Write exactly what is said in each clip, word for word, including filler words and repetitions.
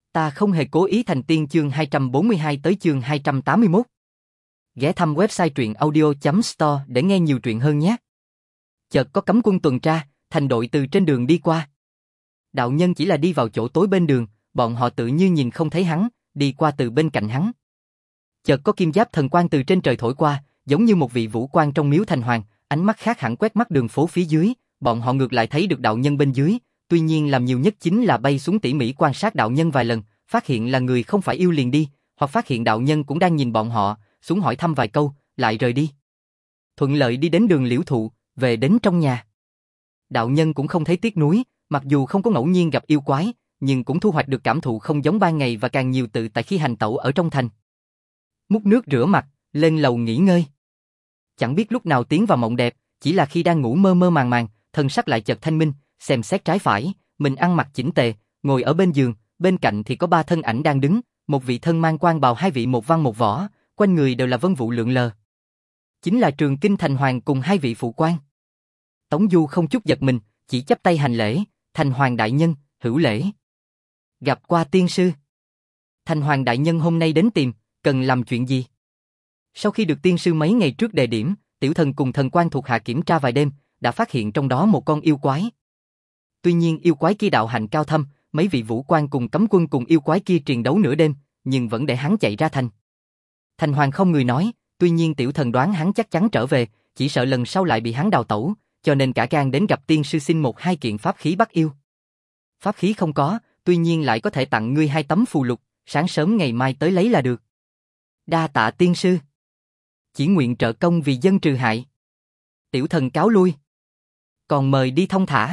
Ta không hề cố ý thành tiên chương hai trăm bốn mươi hai tới chương hai trăm tám mươi mốt. Ghé thăm website truyện audio chấm store để nghe nhiều truyện hơn nhé. Chợt có cấm quân tuần tra, thành đội từ trên đường đi qua. Đạo nhân chỉ là đi vào chỗ tối bên đường, bọn họ tự như nhìn không thấy hắn, đi qua từ bên cạnh hắn. Chợt có kim giáp thần quang từ trên trời thổi qua, giống như một vị vũ quan trong miếu thành hoàng, ánh mắt khác hẳn quét mắt đường phố phía dưới, bọn họ ngược lại thấy được đạo nhân bên dưới, tuy nhiên làm nhiều nhất chính là bay xuống tỉ mỉ quan sát đạo nhân vài lần, phát hiện là người không phải yêu liền đi, hoặc phát hiện đạo nhân cũng đang nhìn bọn họ, xuống hỏi thăm vài câu, lại rời đi. Thuận lợi đi đến đường Liễu Thụ, về đến trong nhà. Đạo nhân cũng không thấy tiếc nuối, mặc dù không có ngẫu nhiên gặp yêu quái, nhưng cũng thu hoạch được cảm thụ không giống ban ngày và càng nhiều tự tại khi hành tẩu ở trong thành. Múc nước rửa mặt, lên lầu nghỉ ngơi. Chẳng biết lúc nào tiến vào mộng đẹp, chỉ là khi đang ngủ mơ mơ màng màng, thân sắc lại chợt thanh minh, xem xét trái phải, mình ăn mặc chỉnh tề, ngồi ở bên giường, bên cạnh thì có ba thân ảnh đang đứng, một vị thân mang quan bào, hai vị một văn một võ, quanh người đều là vân vụ lượn lờ. Chính là Trường Kinh Thành Hoàng cùng hai vị phụ quan. Tống Du không chút giật mình, chỉ chắp tay hành lễ, Thành Hoàng đại nhân, hữu lễ. Gặp qua tiên sư. Thành Hoàng đại nhân hôm nay đến tìm, cần làm chuyện gì? Sau khi được tiên sư mấy ngày trước đề điểm, tiểu thần cùng thần quan thuộc hạ kiểm tra vài đêm, đã phát hiện trong đó một con yêu quái. Tuy nhiên yêu quái kia đạo hạnh cao thâm, mấy vị vũ quan cùng cấm quân cùng yêu quái kia triền đấu nửa đêm, nhưng vẫn để hắn chạy ra thành. Thành Hoàng không người nói, tuy nhiên tiểu thần đoán hắn chắc chắn trở về, chỉ sợ lần sau lại bị hắn đào tẩu, cho nên cả gan đến gặp tiên sư xin một hai kiện pháp khí bắt yêu. Pháp khí không có, tuy nhiên lại có thể tặng ngươi hai tấm phù lục, sáng sớm ngày mai tới lấy là được. Đa tạ tiên sư. Chỉ nguyện trợ công vì dân trừ hại. Tiểu thần cáo lui. Còn mời đi thông thả.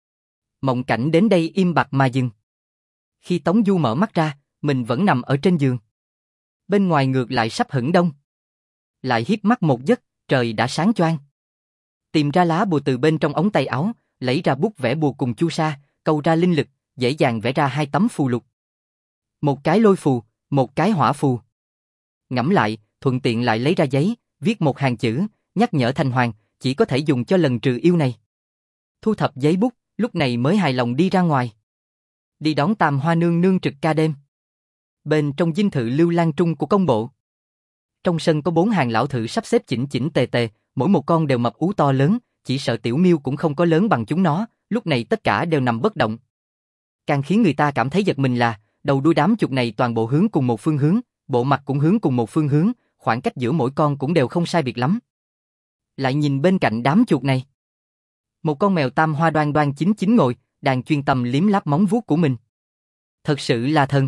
Mộng Cảnh đến đây im bặt mà dừng. Khi Tống Du mở mắt ra, mình vẫn nằm ở trên giường. Bên ngoài ngược lại sắp hửng đông. Lại híp mắt một giấc, trời đã sáng choang. Tìm ra lá bùa từ bên trong ống tay áo, lấy ra bút vẽ bùa cùng chu sa, câu ra linh lực, dễ dàng vẽ ra hai tấm phù lục. Một cái lôi phù, một cái hỏa phù. Ngẫm lại, thuận tiện lại lấy ra giấy, viết một hàng chữ, nhắc nhở Thành Hoàng, chỉ có thể dùng cho lần trừ yêu này. Thu thập giấy bút, lúc này mới hài lòng đi ra ngoài. Đi đón Tam Hoa nương nương trực ca đêm. Bên trong dinh thự Lưu Lan Trung của công bộ. Trong sân có bốn hàng lão thử sắp xếp chỉnh chỉnh tề tề, mỗi một con đều mập ú to lớn, chỉ sợ Tiểu Miêu cũng không có lớn bằng chúng nó, lúc này tất cả đều nằm bất động. Càng khiến người ta cảm thấy giật mình là, đầu đuôi đám chuột này toàn bộ hướng cùng một phương hướng, bộ mặt cũng hướng cùng một phương hướng, khoảng cách giữa mỗi con cũng đều không sai biệt lắm. Lại nhìn bên cạnh đám chuột này. Một con mèo Tam Hoa đoan đoan chính chính ngồi, đang chuyên tâm liếm láp móng vuốt của mình. Thật sự là thần.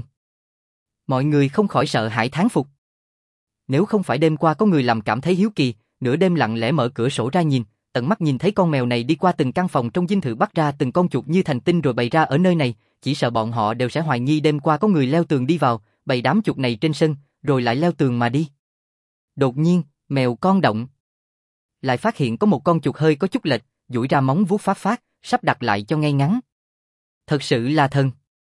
Mọi người không khỏi sợ hãi thán phục. Nếu không phải đêm qua có người làm cảm thấy hiếu kỳ, nửa đêm lặng lẽ mở cửa sổ ra nhìn, tận mắt nhìn thấy con mèo này đi qua từng căn phòng trong dinh thự bắt ra từng con chuột như thành tinh rồi bày ra ở nơi này, chỉ sợ bọn họ đều sẽ hoài nghi đêm qua có người leo tường đi vào, bày đám chuột này trên sân, rồi lại leo tường mà đi. Đột nhiên, mèo con động. Lại phát hiện có một con chuột hơi có chút lệch, duỗi ra móng vuốt phát phát, sắp đặt lại cho ngay ngắn. Thật sự là thần.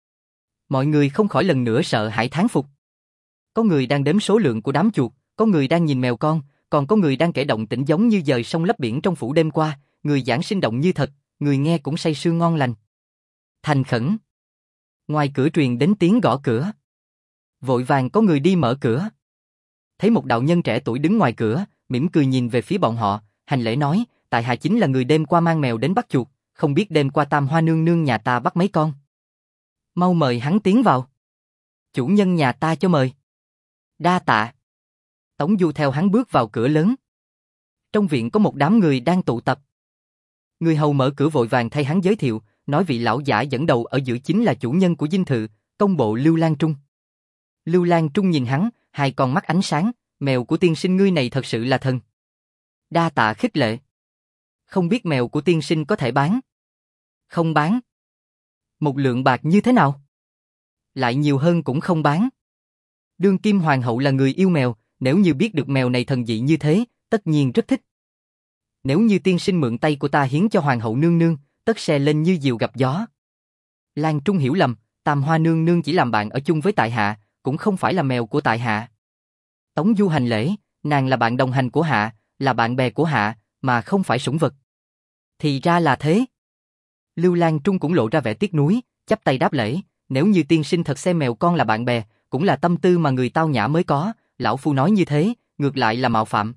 Mọi người không khỏi lần nữa sợ hãi thán phục. Có người đang đếm số lượng của đám chuột, có người đang nhìn mèo con, còn có người đang kể động tĩnh giống như dời sông lấp biển trong phủ đêm qua, người giảng sinh động như thật, người nghe cũng say sưa ngon lành. Thành khẩn. Ngoài cửa truyền đến tiếng gõ cửa. Vội vàng có người đi mở cửa. Thấy một đạo nhân trẻ tuổi đứng ngoài cửa, mỉm cười nhìn về phía bọn họ, hành lễ nói, tại hạ chính là người đêm qua mang mèo đến bắt chuột, không biết đêm qua Tam Hoa nương nương nhà ta bắt mấy con. Mau mời hắn tiến vào. Chủ nhân nhà ta cho mời. Đa tạ. Tống Du theo hắn bước vào cửa lớn. Trong viện có một đám người đang tụ tập. Người hầu mở cửa vội vàng thay hắn giới thiệu, nói vị lão giả dẫn đầu ở giữa chính là chủ nhân của dinh thự, công bộ Lưu Lan Trung. Lưu Lan Trung nhìn hắn, hai con mắt ánh sáng, mèo của tiên sinh ngươi này thật sự là thần. Đa tạ khích lệ. Không biết mèo của tiên sinh có thể bán? Không bán. Một lượng bạc như thế nào? Lại nhiều hơn cũng không bán. Đương kim hoàng hậu là người yêu mèo, nếu như biết được mèo này thần dị như thế, tất nhiên rất thích. Nếu như tiên sinh mượn tay của ta hiến cho hoàng hậu nương nương, tất sẽ lên như diều gặp gió. Lan Trung hiểu lầm, Tam Hoa nương nương chỉ làm bạn ở chung với tại hạ, cũng không phải là mèo của tại hạ. Tống Du hành lễ, nàng là bạn đồng hành của hạ, là bạn bè của hạ, mà không phải sủng vật. Thì ra là thế. Lưu Lan Trung cũng lộ ra vẻ tiếc nuối, chắp tay đáp lễ, nếu như tiên sinh thật xem mèo con là bạn bè, cũng là tâm tư mà người tao nhã mới có, lão phu nói như thế, ngược lại là mạo phạm.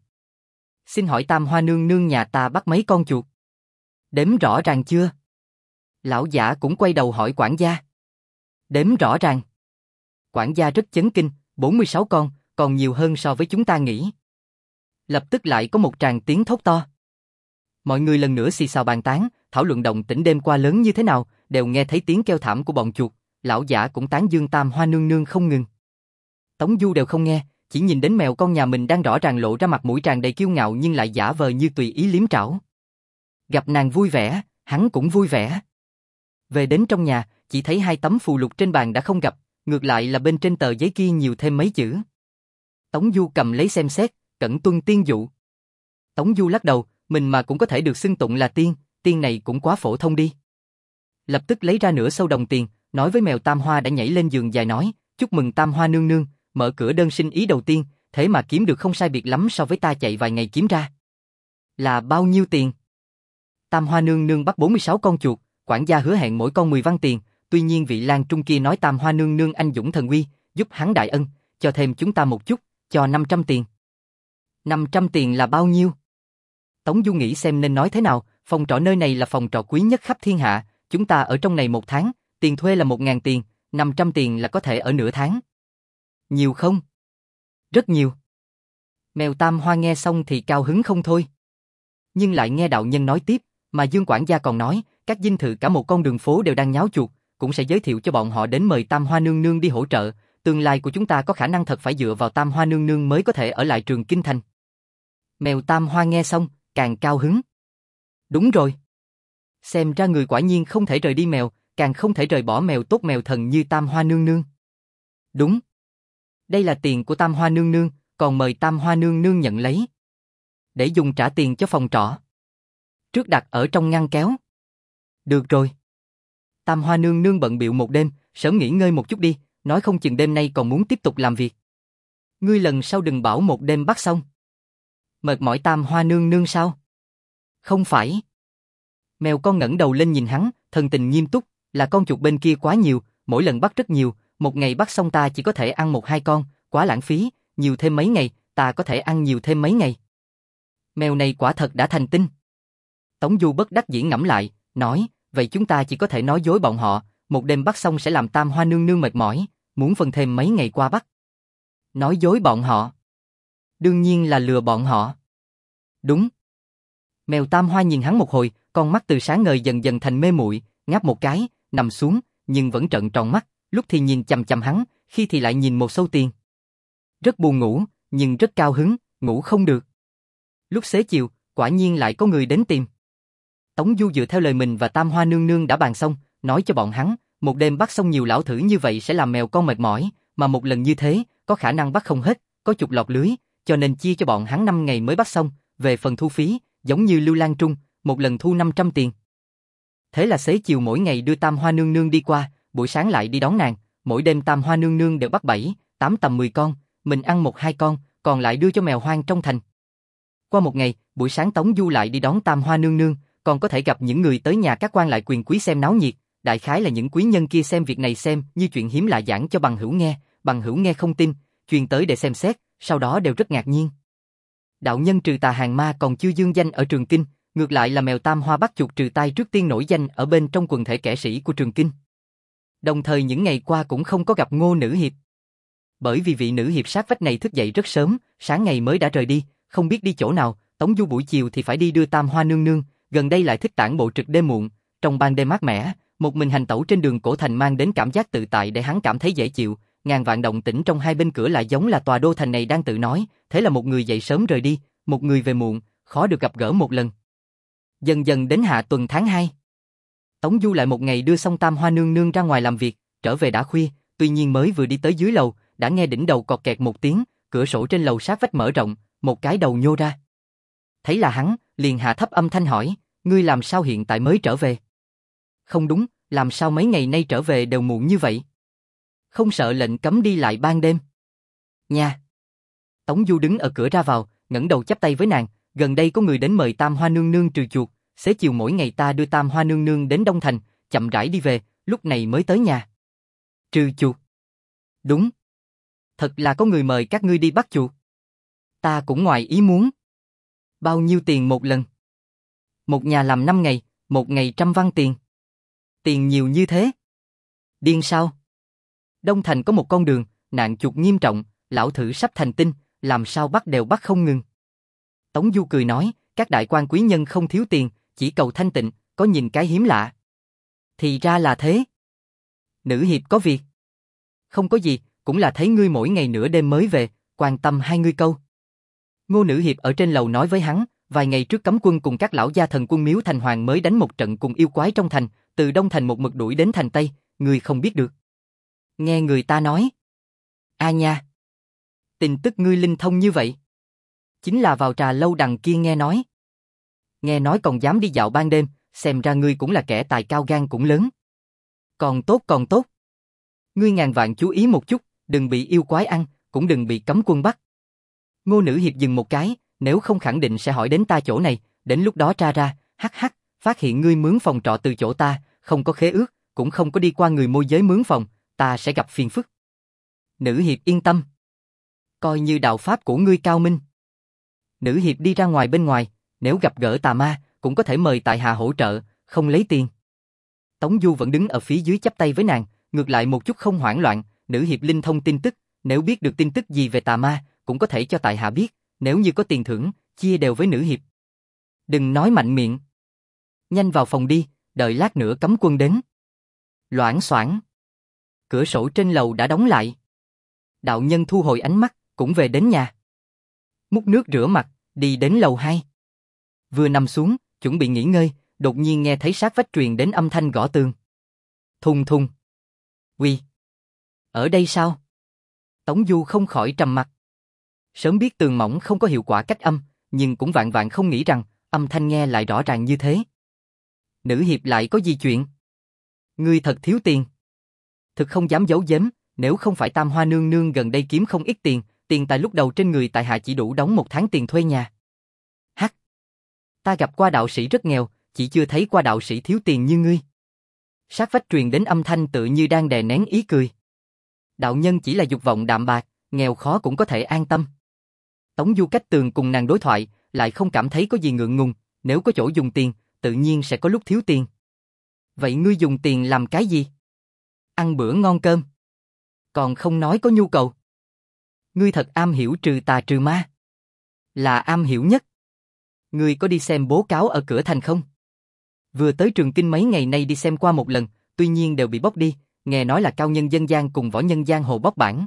Xin hỏi Tam Hoa nương nương nhà ta bắt mấy con chuột? Đếm rõ ràng chưa? Lão giả cũng quay đầu hỏi quản gia. Đếm rõ ràng. Quản gia rất chấn kinh, bốn mươi sáu con, còn nhiều hơn so với chúng ta nghĩ. Lập tức lại có một tràng tiếng thốt to. Mọi người lần nữa xì xào bàn tán, thảo luận động tĩnh đêm qua lớn như thế nào, đều nghe thấy tiếng kêu thảm của bọn chuột, lão giả cũng tán dương Tam Hoa nương nương không ngừng. Tống Du đều không nghe, chỉ nhìn đến mèo con nhà mình đang rõ ràng lộ ra mặt mũi tràn đầy kiêu ngạo nhưng lại giả vờ như tùy ý liếm trảo. Gặp nàng vui vẻ, hắn cũng vui vẻ. Về đến trong nhà, chỉ thấy hai tấm phù lục trên bàn đã không gặp, ngược lại là bên trên tờ giấy kia nhiều thêm mấy chữ. Tống Du cầm lấy xem xét, cẩn tuân tiên dụ. Tống Du lắc đầu, mình mà cũng có thể được xưng tụng là tiên, tiên này cũng quá phổ thông đi. Lập tức lấy ra nửa sâu đồng tiền, nói với mèo Tam Hoa đã nhảy lên giường dài nói, chúc mừng Tam Hoa nương nương, mở cửa đơn sinh ý đầu tiên, thế mà kiếm được không sai biệt lắm so với ta chạy vài ngày kiếm ra. Là bao nhiêu tiền? Tam Hoa nương nương bắt bốn mươi sáu con chuột, quản gia hứa hẹn mỗi con mười văn tiền, tuy nhiên vị Lan Trung kia nói Tam Hoa nương nương anh dũng thần uy, giúp hắn đại ân, cho thêm chúng ta một chút, cho năm trăm tiền. năm trăm tiền là bao nhiêu? Tống Du nghĩ xem nên nói thế nào, phòng trọ nơi này là phòng trọ quý nhất khắp thiên hạ, chúng ta ở trong này một tháng, tiền thuê là một ngàn tiền, năm trăm tiền là có thể ở nửa tháng. Nhiều không? Rất nhiều. Mèo Tam Hoa nghe xong thì cao hứng không thôi. Nhưng lại nghe đạo nhân nói tiếp, mà Dương quản gia còn nói, các dinh thự cả một con đường phố đều đang nháo chuột, cũng sẽ giới thiệu cho bọn họ đến mời Tam Hoa nương nương đi hỗ trợ, tương lai của chúng ta có khả năng thật phải dựa vào Tam Hoa nương nương mới có thể ở lại Trường Kinh Thành. Mèo Tam Hoa nghe xong, càng cao hứng. Đúng rồi. Xem ra người quả nhiên không thể rời đi mèo, càng không thể rời bỏ mèo tốt mèo thần như Tam Hoa nương nương. Đúng. Đây là tiền của Tam Hoa nương nương, còn mời Tam Hoa nương nương nhận lấy. Để dùng trả tiền cho phòng trọ. Trước đặt ở trong ngăn kéo. Được rồi. Tam Hoa nương nương bận bịu một đêm, sớm nghỉ ngơi một chút đi, nói không chừng đêm nay còn muốn tiếp tục làm việc. Ngươi lần sau đừng bảo một đêm bắt xong. Mệt mỏi Tam Hoa nương nương sao? Không phải. Mèo con ngẩng đầu lên nhìn hắn, thần tình nghiêm túc, là con chuột bên kia quá nhiều, mỗi lần bắt rất nhiều, một ngày bắt xong ta chỉ có thể ăn một hai con, quá lãng phí, nhiều thêm mấy ngày, ta có thể ăn nhiều thêm mấy ngày. Mèo này quả thật đã thành tinh. Tống Du bất đắc dĩ ngẫm lại, nói, vậy chúng ta chỉ có thể nói dối bọn họ, một đêm bắt xong sẽ làm Tam Hoa nương nương mệt mỏi, muốn phân thêm mấy ngày qua bắt. Nói dối bọn họ? Đương nhiên là lừa bọn họ. Đúng. Mèo Tam Hoa nhìn hắn một hồi, con mắt từ sáng ngời dần dần thành mê muội, ngáp một cái, nằm xuống, nhưng vẫn trợn tròn mắt, lúc thì nhìn chằm chằm hắn, khi thì lại nhìn một sâu tiền. Rất buồn ngủ, nhưng rất cao hứng, ngủ không được. Lúc xế chiều, quả nhiên lại có người đến tìm. Tống Du dựa theo lời mình và Tam Hoa nương nương đã bàn xong, nói cho bọn hắn, một đêm bắt xong nhiều lão thử như vậy sẽ làm mèo con mệt mỏi, mà một lần như thế, có khả năng bắt không hết, có chục lọt lưới, cho nên chia cho bọn hắn năm ngày mới bắt xong, về phần thu phí, giống như Lưu Lan Trung, một lần thu năm trăm tiền. Thế là xế chiều mỗi ngày đưa Tam Hoa nương nương đi qua, buổi sáng lại đi đón nàng, mỗi đêm Tam Hoa nương nương đều bắt bảy, tám tầm mười con, mình ăn một hai con, còn lại đưa cho mèo hoang trong thành. Qua một ngày, buổi sáng Tống Du lại đi đón Tam Hoa nương nương, còn có thể gặp những người tới nhà các quan lại quyền quý xem náo nhiệt, đại khái là những quý nhân kia xem việc này xem như chuyện hiếm lạ giảng cho bằng hữu nghe, bằng hữu nghe không tin, truyền tới để xem xét, sau đó đều rất ngạc nhiên. Đạo nhân trừ tà hàng ma còn chưa dương danh ở Trường Kinh, ngược lại là mèo Tam Hoa bắt chuột trừ tai trước tiên nổi danh ở bên trong quần thể kẻ sĩ của Trường Kinh. Đồng thời những ngày qua cũng không có gặp Ngô Nữ Hiệp. Bởi vì vị nữ hiệp sát vách này thức dậy rất sớm, sáng ngày mới đã rời đi, không biết đi chỗ nào, Tống Du buổi chiều thì phải đi đưa Tam Hoa nương nương, gần đây lại thích tản bộ trực đêm muộn, trong ban đêm mát mẻ, một mình hành tẩu trên đường cổ thành mang đến cảm giác tự tại để hắn cảm thấy dễ chịu, ngàn vạn động tĩnh trong hai bên cửa lại giống là tòa đô thành này đang tự nói, thế là một người dậy sớm rời đi, một người về muộn, khó được gặp gỡ một lần. Dần dần đến hạ tuần tháng hai. Tống Du lại một ngày đưa xong Tam Hoa nương nương ra ngoài làm việc, trở về đã khuya, tuy nhiên mới vừa đi tới dưới lầu, đã nghe đỉnh đầu cọt kẹt một tiếng, cửa sổ trên lầu sát vách mở rộng, một cái đầu nhô ra. Thấy là hắn, liền hạ thấp âm thanh hỏi, ngươi làm sao hiện tại mới trở về? Không đúng, làm sao mấy ngày nay trở về đều muộn như vậy? Không sợ lệnh cấm đi lại ban đêm? Nha! Tống Du đứng ở cửa ra vào, ngẩng đầu chắp tay với nàng, gần đây có người đến mời Tam Hoa nương nương trừ chuột, xế chiều mỗi ngày ta đưa Tam Hoa nương nương đến Đông Thành, chậm rãi đi về, lúc này mới tới nhà. Trừ chuột. Đúng. Thật là có người mời các ngươi đi bắt chuột. Ta cũng ngoài ý muốn. Bao nhiêu tiền một lần? Một nhà làm năm ngày, một ngày trăm văn tiền. Tiền nhiều như thế. Điên sao? Đông Thành có một con đường, nạn chuột nghiêm trọng, lão thử sắp thành tinh, làm sao bắt đều bắt không ngừng. Tống Du cười nói, các đại quan quý nhân không thiếu tiền, chỉ cầu thanh tịnh, có nhìn cái hiếm lạ. Thì ra là thế. Nữ hiệp có việc. Không có gì, cũng là thấy ngươi mỗi ngày nửa đêm mới về, quan tâm hai ngươi câu. Ngô nữ hiệp ở trên lầu nói với hắn, vài ngày trước cấm quân cùng các lão gia thần quân Miếu Thành Hoàng mới đánh một trận cùng yêu quái trong thành, từ Đông Thành một mực đuổi đến thành Tây, ngươi không biết được. Nghe người ta nói. A nha. Tin tức ngươi linh thông như vậy. Chính là vào trà lâu đằng kia nghe nói. Nghe nói còn dám đi dạo ban đêm, xem ra ngươi cũng là kẻ tài cao gan cũng lớn. Còn tốt còn tốt. Ngươi ngàn vạn chú ý một chút, đừng bị yêu quái ăn, cũng đừng bị cấm quân bắt. Ngô nữ hiệp dừng một cái, nếu không khẳng định sẽ hỏi đến ta chỗ này, đến lúc đó tra ra, hắc hắc, phát hiện ngươi mướn phòng trọ từ chỗ ta, không có khế ước, cũng không có đi qua người môi giới mướn phòng, ta sẽ gặp phiền phức. Nữ hiệp yên tâm. Coi như đạo pháp của ngươi cao minh. Nữ hiệp đi ra ngoài bên ngoài, nếu gặp gỡ tà ma, cũng có thể mời tại hạ hỗ trợ, không lấy tiền. Tống Du vẫn đứng ở phía dưới chắp tay với nàng, ngược lại một chút không hoảng loạn, nữ hiệp linh thông tin tức, nếu biết được tin tức gì về tà ma, cũng có thể cho tại hạ biết, nếu như có tiền thưởng, chia đều với nữ hiệp. Đừng nói mạnh miệng. Nhanh vào phòng đi, đợi lát nữa cấm quân đến. Loảng xoảng. Cửa sổ trên lầu đã đóng lại. Đạo nhân thu hồi ánh mắt, cũng về đến nhà. Múc nước rửa mặt, đi đến lầu hai. Vừa nằm xuống, chuẩn bị nghỉ ngơi, đột nhiên nghe thấy sát vách truyền đến âm thanh gõ tường. Thùng thùng. Uy. Ở đây sao? Tống Du không khỏi trầm mặt. Sớm biết tường mỏng không có hiệu quả cách âm, nhưng cũng vạn vạn không nghĩ rằng âm thanh nghe lại rõ ràng như thế. Nữ hiệp lại có gì chuyện? Ngươi thật thiếu tiền. Thực không dám giấu giếm, nếu không phải Tam Hoa nương nương gần đây kiếm không ít tiền, tiền tài lúc đầu trên người tại hạ chỉ đủ đóng một tháng tiền thuê nhà. Hắc. Ta gặp qua đạo sĩ rất nghèo, chỉ chưa thấy qua đạo sĩ thiếu tiền như ngươi. Sát vách truyền đến âm thanh tự như đang đè nén ý cười. Đạo nhân chỉ là dục vọng đạm bạc, nghèo khó cũng có thể an tâm. Tống Du cách tường cùng nàng đối thoại, lại không cảm thấy có gì ngượng ngùng, nếu có chỗ dùng tiền, tự nhiên sẽ có lúc thiếu tiền. Vậy ngươi dùng tiền làm cái gì? Ăn bữa ngon cơm. Còn không nói có nhu cầu. Ngươi thật am hiểu trừ tà trừ ma. Là am hiểu nhất. Ngươi có đi xem bố cáo ở cửa thành không? Vừa tới Trường Kinh mấy ngày nay đi xem qua một lần, tuy nhiên đều bị bóc đi, nghe nói là cao nhân dân gian cùng võ nhân giang hồ bóc bản.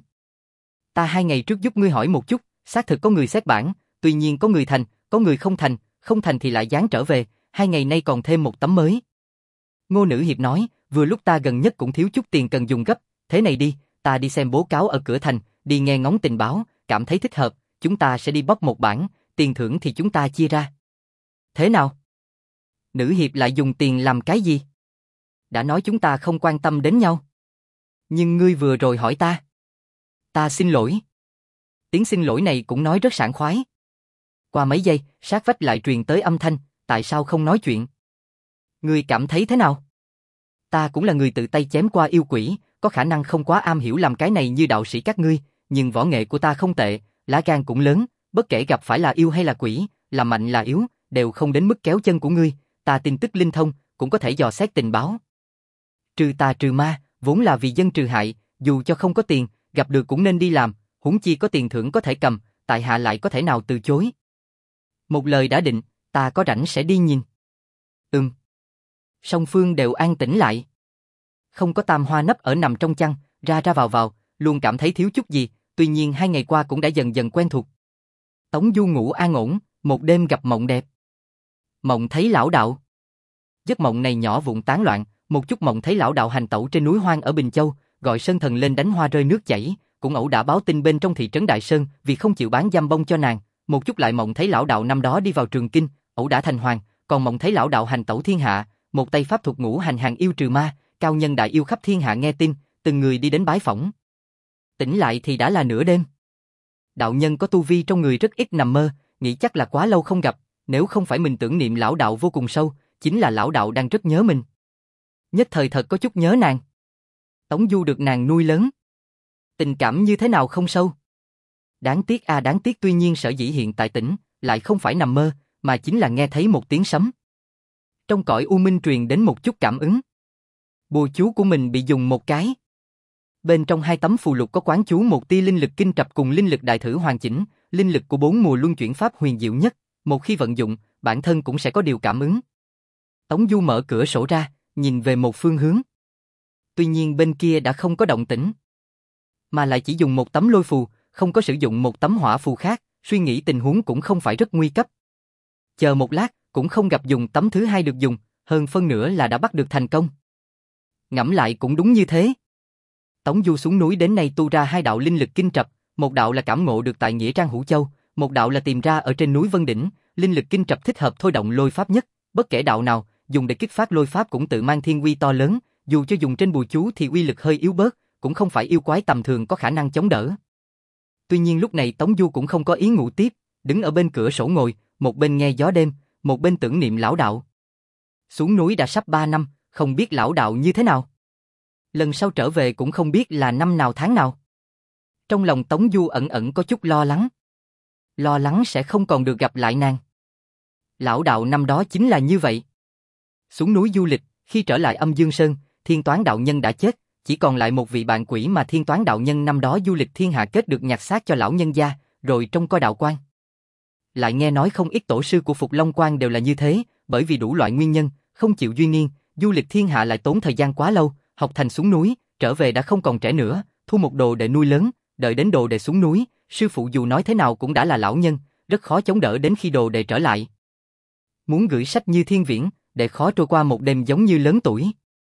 Ta hai ngày trước giúp ngươi hỏi một chút, xác thực có người xét bản, tuy nhiên có người thành, có người không thành, không thành thì lại dán trở về, hai ngày nay còn thêm một tấm mới. Ngô nữ hiệp nói, vừa lúc ta gần nhất cũng thiếu chút tiền cần dùng gấp, thế này đi, ta đi xem bố cáo ở cửa thành, đi nghe ngóng tình báo, cảm thấy thích hợp, chúng ta sẽ đi bóc một bản, tiền thưởng thì chúng ta chia ra. Thế nào? Nữ hiệp lại dùng tiền làm cái gì? Đã nói chúng ta không quan tâm đến nhau. Nhưng ngươi vừa rồi hỏi ta. Ta xin lỗi. Tiếng xin lỗi này cũng nói rất sảng khoái. Qua mấy giây, sát vách lại truyền tới âm thanh, tại sao không nói chuyện? Ngươi cảm thấy thế nào? Ta cũng là người tự tay chém qua yêu quỷ, có khả năng không quá am hiểu làm cái này như đạo sĩ các ngươi, nhưng võ nghệ của ta không tệ, lá gan cũng lớn, bất kể gặp phải là yêu hay là quỷ, là mạnh là yếu, đều không đến mức kéo chân của ngươi, ta tin tức linh thông, cũng có thể dò xét tình báo. Trừ tà trừ ma, vốn là vì dân trừ hại, dù cho không có tiền, gặp được cũng nên đi làm, huống chi có tiền thưởng có thể cầm, tại hạ lại có thể nào từ chối. Một lời đã định, ta có rảnh sẽ đi nhìn. Ừm. Song phương đều an tĩnh lại. Không có Tam Hoa nấp ở nằm trong chăn, ra ra vào vào, luôn cảm thấy thiếu chút gì, tuy nhiên hai ngày qua cũng đã dần dần quen thuộc. Tống Du ngủ an ổn, một đêm gặp mộng đẹp. Mộng thấy lão đạo. Giấc mộng này nhỏ vụn tán loạn, một chút mộng thấy lão đạo hành tẩu trên núi hoang ở Bình Châu, gọi Sơn Thần lên đánh hoa rơi nước chảy, cũng ẩu đả báo tin bên trong thị trấn Đại Sơn vì không chịu bán giam bông cho nàng, một chút lại mộng thấy lão đạo năm đó đi vào Trường Kinh, ẩu đả thành hoàng, còn mộng thấy lão đạo hành tẩu thiên hạ, một tay pháp thuật ngũ hành hàng yêu trừ ma, cao nhân đại yêu khắp thiên hạ nghe tin, từng người đi đến bái phỏng. Tỉnh lại thì đã là nửa đêm. Đạo nhân có tu vi trong người rất ít nằm mơ, nghĩ chắc là quá lâu không gặp, nếu không phải mình tưởng niệm lão đạo vô cùng sâu, chính là lão đạo đang rất nhớ mình. Nhất thời thật có chút nhớ nàng. Tống Du được nàng nuôi lớn. Tình cảm như thế nào không sâu. Đáng tiếc a à, đáng tiếc tuy nhiên sở dĩ hiện tại tỉnh, lại không phải nằm mơ, mà chính là nghe thấy một tiếng sấm. Trong cõi u minh truyền đến một chút cảm ứng. Bùa chú của mình bị dùng một cái. Bên trong hai tấm phù lục có quán chú một tia linh lực kinh trập cùng linh lực đại thử hoàn chỉnh, linh lực của bốn mùa luân chuyển pháp huyền diệu nhất, một khi vận dụng, bản thân cũng sẽ có điều cảm ứng. Tống Du mở cửa sổ ra, nhìn về một phương hướng. Tuy nhiên bên kia đã không có động tĩnh, mà lại chỉ dùng một tấm lôi phù, không có sử dụng một tấm hỏa phù khác, suy nghĩ tình huống cũng không phải rất nguy cấp. Chờ một lát, cũng không gặp dùng tấm thứ hai được dùng, hơn phân nửa là đã bắt được thành công. Ngẫm lại cũng đúng như thế. Tống Du xuống núi đến nay tu ra hai đạo linh lực kinh trập, một đạo là cảm ngộ được tại Nghĩa Trang Hữu Châu, một đạo là tìm ra ở trên núi Vân Đỉnh, linh lực kinh trập thích hợp thôi động lôi pháp nhất, bất kể đạo nào, dùng để kích phát lôi pháp cũng tự mang thiên uy to lớn, dù cho dùng trên bùa chú thì uy lực hơi yếu bớt, cũng không phải yêu quái tầm thường có khả năng chống đỡ. Tuy nhiên lúc này Tống Du cũng không có ý ngủ tiếp, đứng ở bên cửa sổ ngồi, một bên nghe gió đêm, một bên tưởng niệm lão đạo. Xuống núi đã sắp ba năm, không biết lão đạo như thế nào. Lần sau trở về cũng không biết là năm nào tháng nào. Trong lòng Tống Du ẩn ẩn có chút lo lắng. Lo lắng sẽ không còn được gặp lại nàng. Lão đạo năm đó chính là như vậy. Xuống núi du lịch, khi trở lại Âm Dương Sơn, Thiên Toán đạo nhân đã chết, chỉ còn lại một vị bạn quỷ mà Thiên Toán đạo nhân năm đó du lịch thiên hạ kết được nhặt xác cho lão nhân gia, rồi trông coi đạo quan. Lại nghe nói không ít tổ sư của Phục Long Quan đều là như thế, bởi vì đủ loại nguyên nhân, không chịu duy niên, du lịch thiên hạ lại tốn thời gian quá lâu, học thành xuống núi, trở về đã không còn trẻ nữa, thu một đồ đệ nuôi lớn, đợi đến đồ đệ xuống núi, sư phụ dù nói thế nào cũng đã là lão nhân, rất khó chống đỡ đến khi đồ đệ trở lại. Muốn gửi sách như Thiên Viễn, để khó trôi qua một đêm giống như lớn tuổi.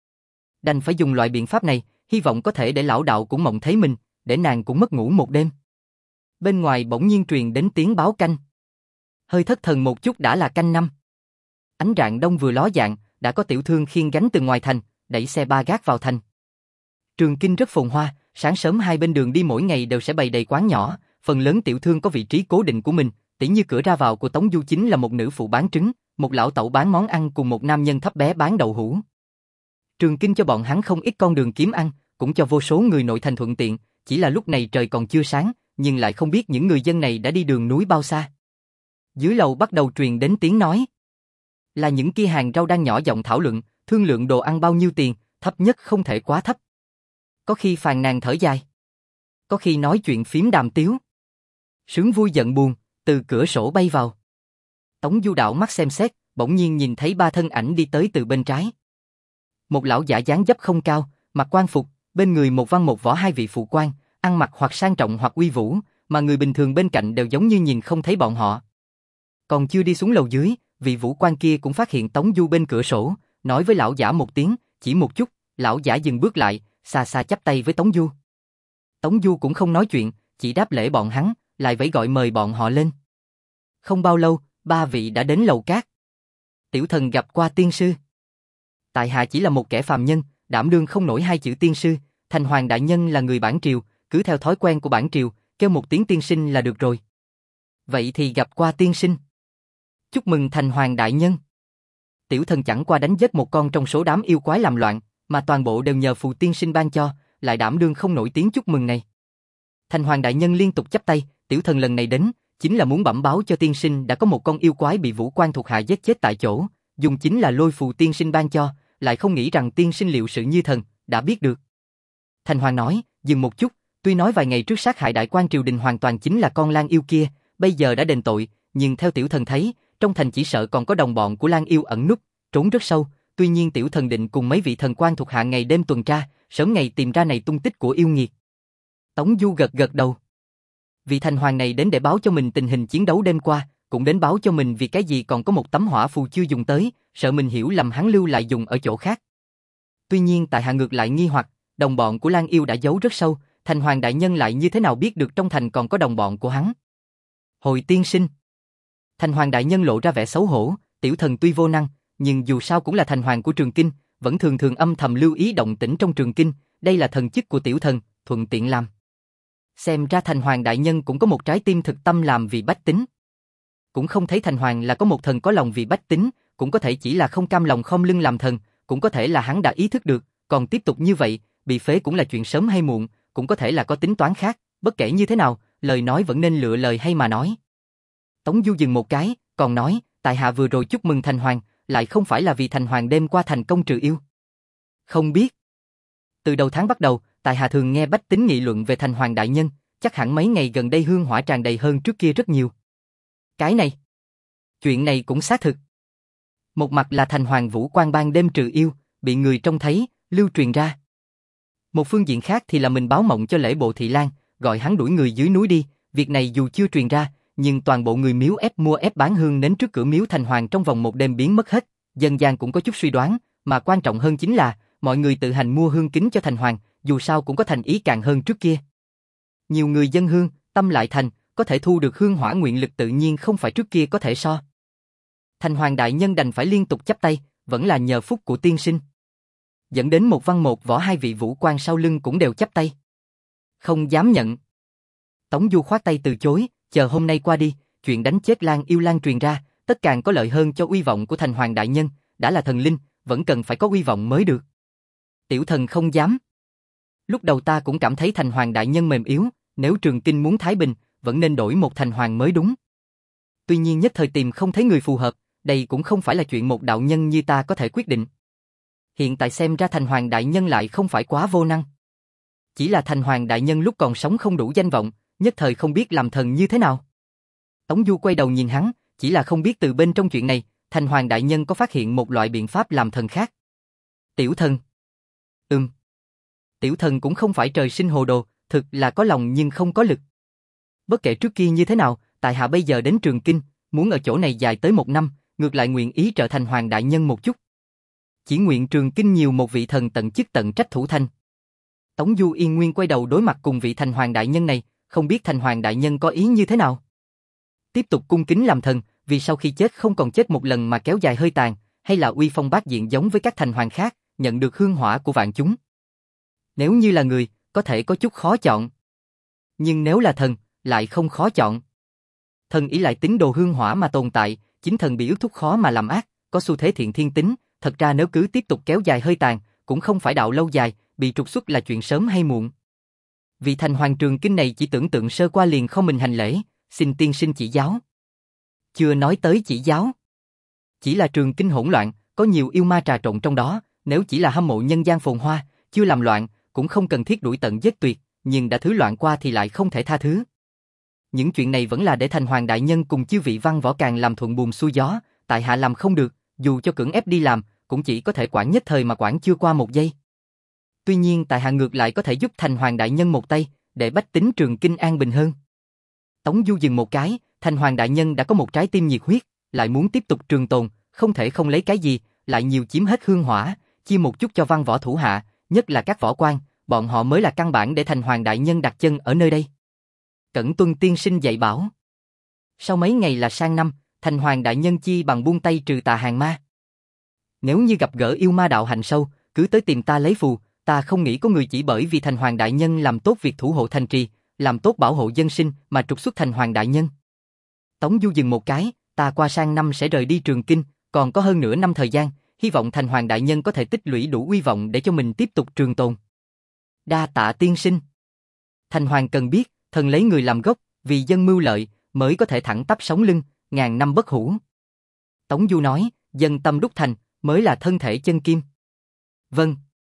Đành phải dùng loại biện pháp này, hy vọng có thể để lão đạo cũng mộng thấy mình, để nàng cũng mất ngủ một đêm. Bên ngoài bỗng nhiên truyền đến tiếng báo canh. Hơi thất thần một chút đã là canh năm. Ánh rạng đông vừa ló dạng, đã có tiểu thương khiêng gánh từ ngoài thành, đẩy xe ba gác vào thành. Trường Kinh rất phồn hoa, sáng sớm hai bên đường đi mỗi ngày đều sẽ bày đầy quán nhỏ, phần lớn tiểu thương có vị trí cố định của mình, tỉ như cửa ra vào của Tống Du chính là một nữ phụ bán trứng, một lão tẩu bán món ăn cùng một nam nhân thấp bé bán đậu hũ. Trường Kinh cho bọn hắn không ít con đường kiếm ăn, cũng cho vô số người nội thành thuận tiện, chỉ là lúc này trời còn chưa sáng, nhưng lại không biết những người dân này đã đi đường núi bao xa. Dưới lầu bắt đầu truyền đến tiếng nói. Là những kia hàng rau đang nhỏ giọng thảo luận, thương lượng đồ ăn bao nhiêu tiền, thấp nhất không thể quá thấp. Có khi phàn nàn thở dài, có khi nói chuyện phím đàm tiếu. Sướng vui giận buồn, từ cửa sổ bay vào. Tống Du đảo mắt xem xét, bỗng nhiên nhìn thấy ba thân ảnh đi tới từ bên trái. Một lão giả dáng dấp không cao, mặc quan phục, bên người một văn một võ hai vị phụ quan, ăn mặc hoặc sang trọng hoặc uy vũ, mà người bình thường bên cạnh đều giống như nhìn không thấy bọn họ. Còn chưa đi xuống lầu dưới, vị vũ quan kia cũng phát hiện Tống Du bên cửa sổ, nói với lão giả một tiếng, chỉ một chút, lão giả dừng bước lại, xa xa chắp tay với Tống Du. Tống Du cũng không nói chuyện, chỉ đáp lễ bọn hắn, lại vẫy gọi mời bọn họ lên. Không bao lâu, ba vị đã đến lầu cát. Tiểu thần gặp qua tiên sư. Tại hạ chỉ là một kẻ phàm nhân, đảm đương không nổi hai chữ tiên sư, Thành Hoàng đại nhân là người bản triều, cứ theo thói quen của bản triều, kêu một tiếng tiên sinh là được rồi. Vậy thì gặp qua tiên sinh. Chúc mừng Thành Hoàng đại nhân. Tiểu thần chẳng qua đánh giết một con trong số đám yêu quái làm loạn, mà toàn bộ đều nhờ phù tiên sinh ban cho, lại đảm đương không nổi tiếng chúc mừng này. Thành Hoàng đại nhân liên tục chắp tay, tiểu thần lần này đến, chính là muốn bẩm báo cho tiên sinh đã có một con yêu quái bị vũ quan thuộc hạ giết chết tại chỗ, dùng chính là lôi phù tiên sinh ban cho, lại không nghĩ rằng tiên sinh liệu sự như thần, đã biết được. Thành Hoàng nói, dừng một chút, tuy nói vài ngày trước sát hại đại quan triều đình hoàn toàn chính là con Lan yêu kia, bây giờ đã đền tội, nhưng theo tiểu thần thấy, trong thành chỉ sợ còn có đồng bọn của Lan yêu ẩn núp, trốn rất sâu, tuy nhiên tiểu thần định cùng mấy vị thần quan thuộc hạ ngày đêm tuần tra, sớm ngày tìm ra này tung tích của yêu nghiệt. Tống Du gật gật đầu. Vị Thành Hoàng này đến để báo cho mình tình hình chiến đấu đêm qua, cũng đến báo cho mình vì cái gì còn có một tấm hỏa phù chưa dùng tới, sợ mình hiểu lầm hắn lưu lại dùng ở chỗ khác. Tuy nhiên tại hạ ngược lại nghi hoặc, đồng bọn của Lan yêu đã giấu rất sâu, Thành Hoàng đại nhân lại như thế nào biết được trong thành còn có đồng bọn của hắn? Hồi tiên sinh. Thành Hoàng đại nhân lộ ra vẻ xấu hổ, tiểu thần tuy vô năng, nhưng dù sao cũng là Thành Hoàng của Trường Kinh, vẫn thường thường âm thầm lưu ý động tĩnh trong Trường Kinh, đây là thần chức của tiểu thần, thuận tiện làm. Xem ra Thành Hoàng đại nhân cũng có một trái tim thực tâm làm vì bách tính. Cũng không thấy Thành Hoàng là có một thần có lòng vì bách tính, cũng có thể chỉ là không cam lòng khom lưng làm thần, cũng có thể là hắn đã ý thức được, còn tiếp tục như vậy, bị phế cũng là chuyện sớm hay muộn, cũng có thể là có tính toán khác, bất kể như thế nào, lời nói vẫn nên lựa lời hay mà nói. Tống Du dừng một cái, còn nói, tại hạ vừa rồi chúc mừng Thành Hoàng, lại không phải là vì Thành Hoàng đêm qua thành công trừ yêu. Không biết. Từ đầu tháng bắt đầu, tại hạ thường nghe bách tính nghị luận về Thành Hoàng đại nhân, chắc hẳn mấy ngày gần đây hương hỏa tràn đầy hơn trước kia rất nhiều. Cái này, chuyện này cũng xác thực. Một mặt là Thành Hoàng vũ quan ban đêm trừ yêu, bị người trông thấy, lưu truyền ra. Một phương diện khác thì là mình báo mộng cho Lễ Bộ Thị Lang, gọi hắn đuổi người dưới núi đi, việc này dù chưa truyền ra, nhưng toàn bộ người miếu ép mua ép bán hương nến trước cửa miếu Thành Hoàng trong vòng một đêm biến mất hết, dân gian cũng có chút suy đoán, mà quan trọng hơn chính là, mọi người tự hành mua hương kính cho Thành Hoàng, dù sao cũng có thành ý càng hơn trước kia. Nhiều người dân hương, tâm lại thành, có thể thu được hương hỏa nguyện lực tự nhiên không phải trước kia có thể so. Thành Hoàng đại nhân đành phải liên tục chắp tay, vẫn là nhờ phúc của tiên sinh. Dẫn đến một văn một võ hai vị vũ quan sau lưng cũng đều chắp tay. Không dám nhận. Tống Du khoát tay từ chối, chờ hôm nay qua đi, chuyện đánh chết Lan Yêu Lan truyền ra, tất càng có lợi hơn cho uy vọng của Thành Hoàng đại nhân, đã là thần linh, vẫn cần phải có uy vọng mới được. Tiểu thần không dám. Lúc đầu ta cũng cảm thấy Thành Hoàng đại nhân mềm yếu, nếu Trường Kinh muốn thái bình, vẫn nên đổi một Thành Hoàng mới đúng. Tuy nhiên nhất thời tìm không thấy người phù hợp, đây cũng không phải là chuyện một đạo nhân như ta có thể quyết định. Hiện tại xem ra Thành Hoàng đại nhân lại không phải quá vô năng. Chỉ là Thành Hoàng đại nhân lúc còn sống không đủ danh vọng, nhất thời không biết làm thần như thế nào. Tống Du quay đầu nhìn hắn, chỉ là không biết từ bên trong chuyện này, Thành Hoàng đại nhân có phát hiện một loại biện pháp làm thần khác. Tiểu thần. Ừm. Tiểu thần cũng không phải trời sinh hồ đồ, thực là có lòng nhưng không có lực. Bất kể trước kia như thế nào, tại hạ bây giờ đến Trường Kinh, muốn ở chỗ này dài tới một năm, ngược lại nguyện ý trở thành Hoàng đại nhân một chút. Chỉ nguyện Trường Kinh nhiều một vị thần tận chức tận trách thủ thành. Tống Du yên nguyên quay đầu đối mặt cùng vị Thành Hoàng đại nhân này, không biết Thành Hoàng đại nhân có ý như thế nào. Tiếp tục cung kính làm thần, vì sau khi chết không còn chết một lần mà kéo dài hơi tàn, hay là uy phong bát diện giống với các Thành Hoàng khác, nhận được hương hỏa của vạn chúng. Nếu như là người, có thể có chút khó chọn. Nhưng nếu là thần, lại không khó chọn. Thần ý lại tín đồ hương hỏa mà tồn tại, chính thần bị ước thúc khó mà làm ác, có xu thế thiện thiên tính, thật ra nếu cứ tiếp tục kéo dài hơi tàn, cũng không phải đạo lâu dài, bị trục xuất là chuyện sớm hay muộn. Vị Thành Hoàng Trường Kinh này chỉ tưởng tượng sơ qua liền không mình hành lễ, xin tiên sinh chỉ giáo. Chưa nói tới chỉ giáo. Chỉ là Trường Kinh hỗn loạn, có nhiều yêu ma trà trộn trong đó, nếu chỉ là hâm mộ nhân gian phồn hoa, chưa làm loạn, cũng không cần thiết đuổi tận giết tuyệt, nhưng đã thứ loạn qua thì lại không thể tha thứ. Những chuyện này vẫn là để Thành Hoàng đại nhân cùng chư vị văn võ càng làm thuận buồm xuôi gió, tại hạ làm không được, dù cho cưỡng ép đi làm, cũng chỉ có thể quản nhất thời mà quản chưa qua một giây. Tuy nhiên tại hạ ngược lại có thể giúp Thành Hoàng đại nhân một tay, để bách tính Trường Kinh an bình hơn. Tống Du dừng một cái, Thành Hoàng đại nhân đã có một trái tim nhiệt huyết, lại muốn tiếp tục trường tồn, không thể không lấy cái gì, lại nhiều chiếm hết hương hỏa, chia một chút cho văn võ thủ hạ, nhất là các võ quan, bọn họ mới là căn bản để Thành Hoàng đại nhân đặt chân ở nơi đây. Cẩn tuân tiên sinh dạy bảo. Sau mấy ngày là sang năm, Thành Hoàng đại nhân chi bằng buông tay trừ tà hàng ma. Nếu như gặp gỡ yêu ma đạo hành sâu, cứ tới tìm ta lấy phù, ta không nghĩ có người chỉ bởi vì Thành Hoàng đại nhân làm tốt việc thủ hộ thành trì, làm tốt bảo hộ dân sinh mà trục xuất Thành Hoàng đại nhân. Tống Du dừng một cái, ta qua sang năm sẽ rời đi Trường Kinh, còn có hơn nửa năm thời gian, hy vọng Thành Hoàng đại nhân có thể tích lũy đủ uy vọng để cho mình tiếp tục trường tồn. Đa tạ tiên sinh. Thành Hoàng cần biết, thần lấy người làm gốc, vì dân mưu lợi, mới có thể thẳng tắp sống lưng, ngàn năm bất hủ. Tống Du nói, dân tâm đúc thành, mới là thân thể chân kim. Vâng.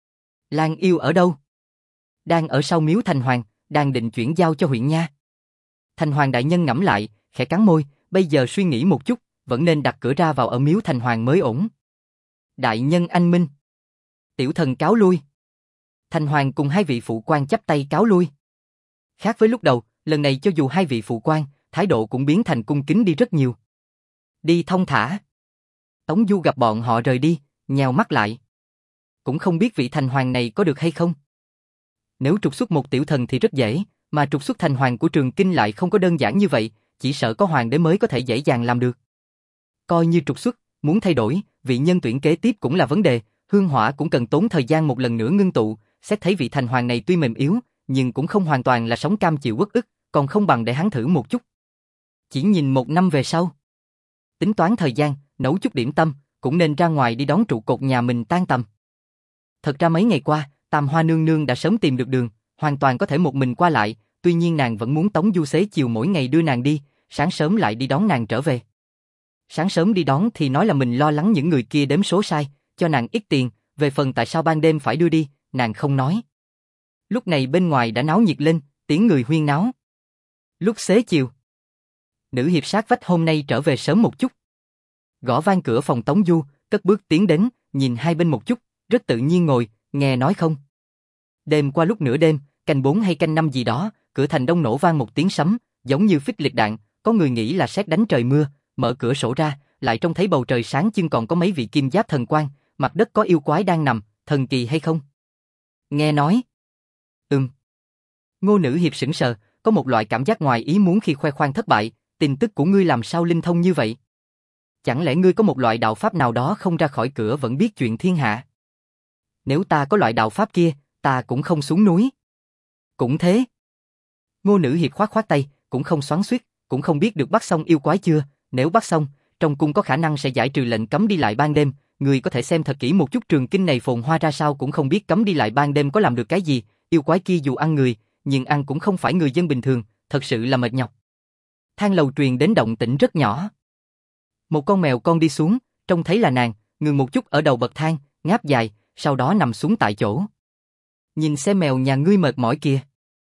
Lan Yêu ở đâu? Đang ở sau miếu Thành Hoàng, đang định chuyển giao cho huyện nha. Thành Hoàng đại nhân ngẫm lại, khẽ cắn môi, bây giờ suy nghĩ một chút, vẫn nên đặt cửa ra vào ở miếu Thành Hoàng mới ổn. Đại nhân anh minh. Tiểu thần cáo lui. Thành Hoàng cùng hai vị phụ quan chắp tay cáo lui. Khác với lúc đầu, lần này cho dù hai vị phụ quan, thái độ cũng biến thành cung kính đi rất nhiều. Đi thông thả. Tống Du gặp bọn họ rời đi, nheo mắt lại. Cũng không biết vị Thành Hoàng này có được hay không. Nếu trục xuất một tiểu thần thì rất dễ, mà trục xuất Thành Hoàng của Trường Kinh lại không có đơn giản như vậy, chỉ sợ có hoàng đế mới có thể dễ dàng làm được. Coi như trục xuất, muốn thay đổi, vị nhân tuyển kế tiếp cũng là vấn đề, hương hỏa cũng cần tốn thời gian một lần nữa ngưng tụ, xét thấy vị Thành Hoàng này tuy mềm yếu, nhưng cũng không hoàn toàn là sống cam chịu uất ức, còn không bằng để hắn thử một chút. Chỉ nhìn một năm về sau. Tính toán thời gian, nấu chút điểm tâm, cũng nên ra ngoài đi đón trụ cột nhà mình tan tầm. Thật ra mấy ngày qua, Tam Hoa nương nương đã sớm tìm được đường, hoàn toàn có thể một mình qua lại, tuy nhiên nàng vẫn muốn Tống Du xế chiều mỗi ngày đưa nàng đi, sáng sớm lại đi đón nàng trở về. Sáng sớm đi đón thì nói là mình lo lắng những người kia đếm số sai, cho nàng ít tiền, về phần tại sao ban đêm phải đưa đi, nàng không nói. Lúc này bên ngoài đã náo nhiệt lên, tiếng người huyên náo. Lúc xế chiều, nữ hiệp sát vách hôm nay trở về sớm một chút. Gõ vang cửa phòng Tống Du, cất bước tiến đến, nhìn hai bên một chút, rất tự nhiên ngồi, nghe nói không. Đêm qua lúc nửa đêm, canh bốn hay canh năm gì đó, cửa thành đông nổ vang một tiếng sấm, giống như phích liệt đạn, có người nghĩ là sét đánh trời mưa, mở cửa sổ ra, lại trông thấy bầu trời sáng chưng còn có mấy vị kim giáp thần quan, mặt đất có yêu quái đang nằm, thần kỳ hay không? Nghe nói. Ừm. Ngô nữ hiệp sững sờ, có một loại cảm giác ngoài ý muốn khi khoe khoang thất bại, tin tức của ngươi làm sao linh thông như vậy? Chẳng lẽ ngươi có một loại đạo pháp nào đó không ra khỏi cửa vẫn biết chuyện thiên hạ? Nếu ta có loại đạo pháp kia, ta cũng không xuống núi. Cũng thế. Ngô nữ hiệp khoát khoát tay, cũng không xoắn xuýt, cũng không biết được bắt xong yêu quái chưa, nếu bắt xong, trong cung có khả năng sẽ giải trừ lệnh cấm đi lại ban đêm, người có thể xem thật kỹ một chút trường kinh này phồn hoa ra sao cũng không biết cấm đi lại ban đêm có làm được cái gì, yêu quái kia dù ăn người, nhưng ăn cũng không phải người dân bình thường, thật sự là mệt nhọc. Thang lầu truyền đến động tĩnh rất nhỏ. Một con mèo con đi xuống, trông thấy là nàng, ngừng một chút ở đầu bậc thang, ngáp dài, sau đó nằm xuống tại chỗ. Nhìn xem mèo nhà ngươi mệt mỏi kìa.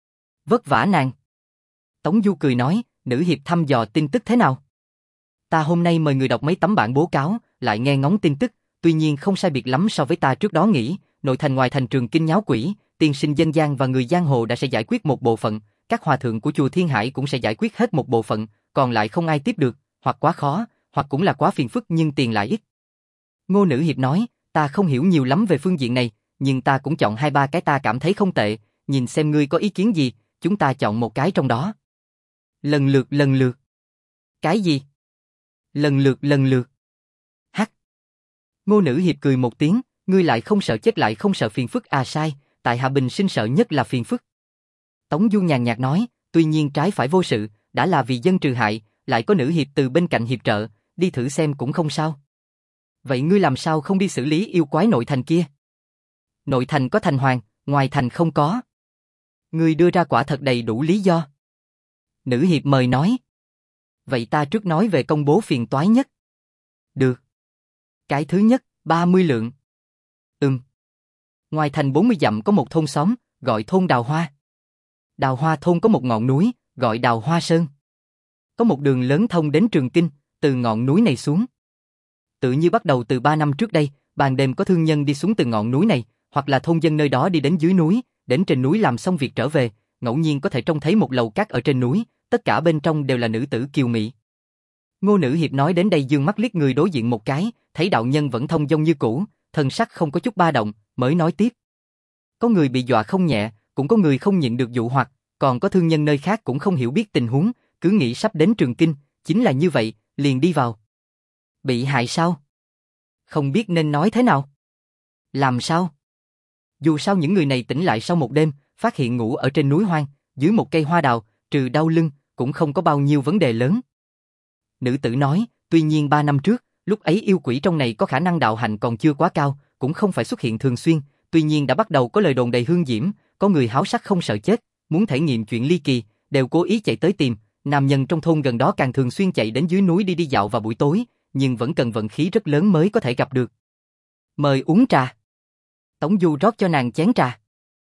Vất vả nàng. Tống Du cười nói, nữ hiệp thăm dò tin tức thế nào? Ta hôm nay mời người đọc mấy tấm bản bố cáo, lại nghe ngóng tin tức, tuy nhiên không sai biệt lắm so với ta trước đó nghĩ, nội thành ngoài thành trường kinh nháo quỷ, tiên sinh dân gian và người giang hồ đã sẽ giải quyết một bộ phận, các hòa thượng của chùa Thiên Hải cũng sẽ giải quyết hết một bộ phận, còn lại không ai tiếp được, hoặc quá khó, hoặc cũng là quá phiền phức nhưng tiền lại ít. Ngô nữ hiệp nói, ta không hiểu nhiều lắm về phương diện này, nhưng ta cũng chọn hai ba cái ta cảm thấy không tệ, nhìn xem ngươi có ý kiến gì, chúng ta chọn một cái trong đó. Lần lượt lần lượt. Cái gì? Lần lượt lần lượt. Hắc. Ngô nữ hiệp cười một tiếng, ngươi lại không sợ chết lại không sợ phiền phức à sai, tại Hạ Bình sinh sợ nhất là phiền phức. Tống Du nhàn nhạt nói, tuy nhiên trái phải vô sự, đã là vì dân trừ hại, lại có nữ hiệp từ bên cạnh hiệp trợ, đi thử xem cũng không sao. Vậy ngươi làm sao không đi xử lý yêu quái nội thành kia? Nội thành có thành hoàng, ngoài thành không có. Ngươi đưa ra quả thật đầy đủ lý do. Nữ hiệp mời nói. Vậy ta trước nói về công bố phiền toái nhất. Được. Cái thứ nhất, ba mươi lượng. Ừm. Ngoài thành bốn mươi dặm có một thôn xóm, gọi thôn Đào Hoa. Đào Hoa thôn có một ngọn núi, gọi Đào Hoa Sơn. Có một đường lớn thông đến Trường Kinh, từ ngọn núi này xuống. Tự như bắt đầu từ ba năm trước đây, ban đêm có thương nhân đi xuống từ ngọn núi này, hoặc là thôn dân nơi đó đi đến dưới núi, đến trên núi làm xong việc trở về, ngẫu nhiên có thể trông thấy một lầu cát ở trên núi, tất cả bên trong đều là nữ tử kiều mỹ. Ngô nữ hiệp nói đến đây dương mắt liếc người đối diện một cái, thấy đạo nhân vẫn thông dong như cũ, thần sắc không có chút ba động, mới nói tiếp. Có người bị dọa không nhẹ, cũng có người không nhịn được dụ hoặc, còn có thương nhân nơi khác cũng không hiểu biết tình huống, cứ nghĩ sắp đến Trường Kinh, chính là như vậy, liền đi vào. Bị hại sao? Không biết nên nói thế nào? Làm sao? Dù sao những người này tỉnh lại sau một đêm, phát hiện ngủ ở trên núi hoang, dưới một cây hoa đào, trừ đau lưng, cũng không có bao nhiêu vấn đề lớn. Nữ tử nói, tuy nhiên ba năm trước, lúc ấy yêu quỷ trong này có khả năng đạo hạnh còn chưa quá cao, cũng không phải xuất hiện thường xuyên, tuy nhiên đã bắt đầu có lời đồn đầy hương diễm, có người háo sắc không sợ chết, muốn thể nghiệm chuyện ly kỳ, đều cố ý chạy tới tìm, nam nhân trong thôn gần đó càng thường xuyên chạy đến dưới núi đi đi dạo vào buổi tối, nhưng vẫn cần vận khí rất lớn mới có thể gặp được. Mời uống trà. Tống Du rót cho nàng chén trà.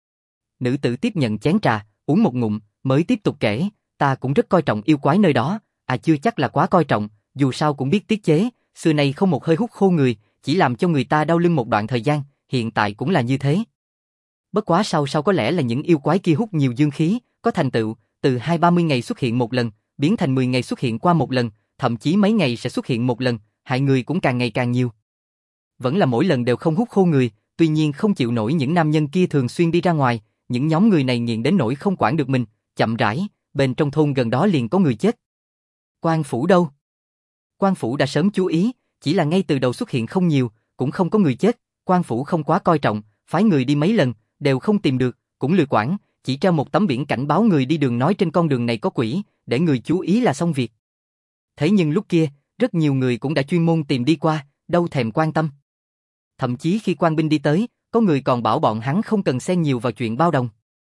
Nữ tử tiếp nhận chén trà, uống một ngụm, mới tiếp tục kể, ta cũng rất coi trọng yêu quái nơi đó, à chưa chắc là quá coi trọng, dù sao cũng biết tiết chế, xưa nay không một hơi hút khô người, chỉ làm cho người ta đau lưng một đoạn thời gian, hiện tại cũng là như thế. Bất quá sau sau có lẽ là những yêu quái kia hút nhiều dương khí, có thành tựu, từ hai ba mươi ngày xuất hiện một lần, biến thành mười ngày xuất hiện qua một lần, thậm chí mấy ngày sẽ xuất hiện một lần, hại người cũng càng ngày càng nhiều. Vẫn là mỗi lần đều không hút khô người, tuy nhiên không chịu nổi những nam nhân kia thường xuyên đi ra ngoài, những nhóm người này nghiện đến nỗi không quản được mình, chậm rãi, bên trong thôn gần đó liền có người chết. Quan phủ đâu? Quan phủ đã sớm chú ý, chỉ là ngay từ đầu xuất hiện không nhiều, cũng không có người chết, quan phủ không quá coi trọng, phái người đi mấy lần, đều không tìm được, cũng lười quản, chỉ treo một tấm biển cảnh báo người đi đường nói trên con đường này có quỷ, để người chú ý là xong việc. Thế nhưng lúc kia, rất nhiều người cũng đã chuyên môn tìm đi qua, đâu thèm quan tâm. Thậm chí khi quan binh đi tới, có người còn bảo bọn hắn không cần xen nhiều vào chuyện bao đồng.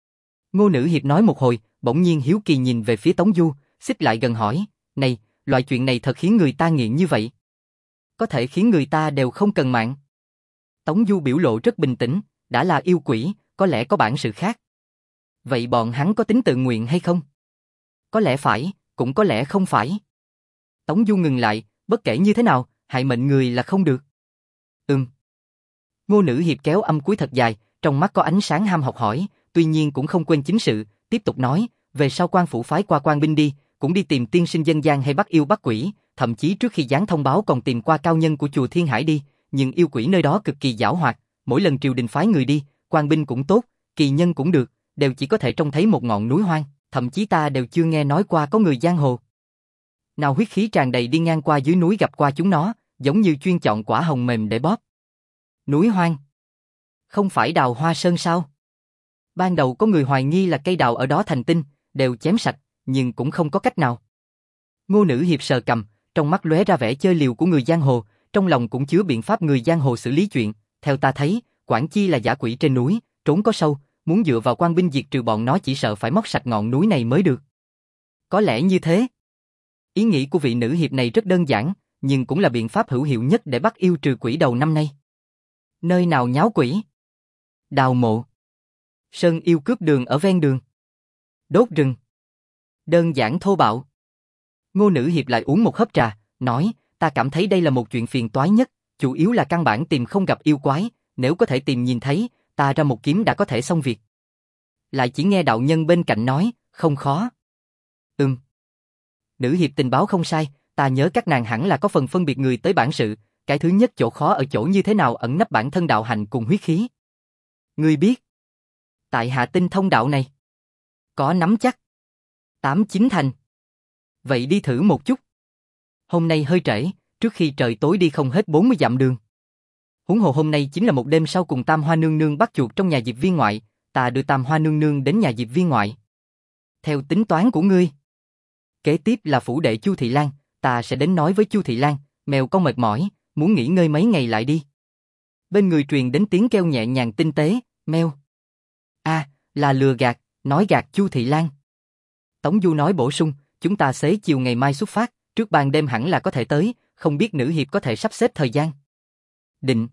Ngô Nữ Hiệp nói một hồi, bỗng nhiên hiếu kỳ nhìn về phía Tống Du, xích lại gần hỏi, này, loại chuyện này thật khiến người ta nghiện như vậy. Có thể khiến người ta đều không cần mạng. Tống Du biểu lộ rất bình tĩnh, đã là yêu quỷ, có lẽ có bản sự khác. Vậy bọn hắn có tính tự nguyện hay không? Có lẽ phải, cũng có lẽ không phải. Tống Du ngừng lại, bất kể như thế nào, hại mệnh người là không được. Ừm. Ngô Nữ Hiệp kéo âm cuối thật dài, trong mắt có ánh sáng ham học hỏi, tuy nhiên cũng không quên chính sự, tiếp tục nói, về sau quan phủ phái qua quan binh đi, cũng đi tìm tiên sinh dân gian hay bắt yêu bắt quỷ, thậm chí trước khi giáng thông báo còn tìm qua cao nhân của chùa Thiên Hải đi, nhưng yêu quỷ nơi đó cực kỳ giảo hoạt, mỗi lần triều đình phái người đi, quan binh cũng tốt, kỳ nhân cũng được, đều chỉ có thể trông thấy một ngọn núi hoang, thậm chí ta đều chưa nghe nói qua có người giang hồ nào huyết khí tràn đầy đi ngang qua dưới núi gặp qua chúng nó, giống như chuyên chọn quả hồng mềm để bóp. Núi hoang? Không phải Đào Hoa Sơn sao? Ban đầu có người hoài nghi là cây đào ở đó thành tinh, đều chém sạch, nhưng cũng không có cách nào. Ngô Nữ Hiệp sờ cằm, trong mắt lóe ra vẻ chơi liều của người giang hồ, trong lòng cũng chứa biện pháp người giang hồ xử lý chuyện. Theo ta thấy, Quản Chi là dã quỷ trên núi, trốn có sâu, muốn dựa vào quan binh diệt trừ bọn nó chỉ sợ phải móc sạch ngọn núi này mới được. Có lẽ như thế. Ý nghĩ của vị nữ hiệp này rất đơn giản, nhưng cũng là biện pháp hữu hiệu nhất để bắt yêu trừ quỷ đầu năm nay. Nơi nào nháo quỷ? Đào mộ. Sơn yêu cướp đường ở ven đường. Đốt rừng. Đơn giản thô bạo. Ngô Nữ Hiệp lại uống một hớp trà, nói, ta cảm thấy đây là một chuyện phiền toái nhất, chủ yếu là căn bản tìm không gặp yêu quái, nếu có thể tìm nhìn thấy, ta ra một kiếm đã có thể xong việc. Lại chỉ nghe đạo nhân bên cạnh nói, không khó. Ừm. Nữ hiệp tình báo không sai, ta nhớ các nàng hẳn là có phần phân biệt người tới bản sự, cái thứ nhất chỗ khó ở chỗ như thế nào ẩn nấp bản thân đạo hạnh cùng huyết khí. Ngươi biết, tại hạ tinh thông đạo này. Có nắm chắc. Tám chín thành. Vậy đi thử một chút. Hôm nay hơi trễ, trước khi trời tối đi không hết bốn mươi dặm đường. Huống hồ hôm nay chính là một đêm sau cùng Tam Hoa Nương Nương bắt chuột trong nhà Diệp Viên ngoại, ta đưa Tam Hoa Nương Nương đến nhà Diệp Viên ngoại. Theo tính toán của ngươi. Kế tiếp là phủ đệ Chu Thị Lan, ta sẽ đến nói với Chu Thị Lan, mèo con mệt mỏi, muốn nghỉ ngơi mấy ngày lại đi. Bên người truyền đến tiếng kêu nhẹ nhàng tinh tế, meo. A, à, là lừa gạt, nói gạt Chu Thị Lan. Tống Du nói bổ sung, chúng ta xế chiều ngày mai xuất phát, trước ban đêm hẳn là có thể tới, không biết nữ hiệp có thể sắp xếp thời gian. Định.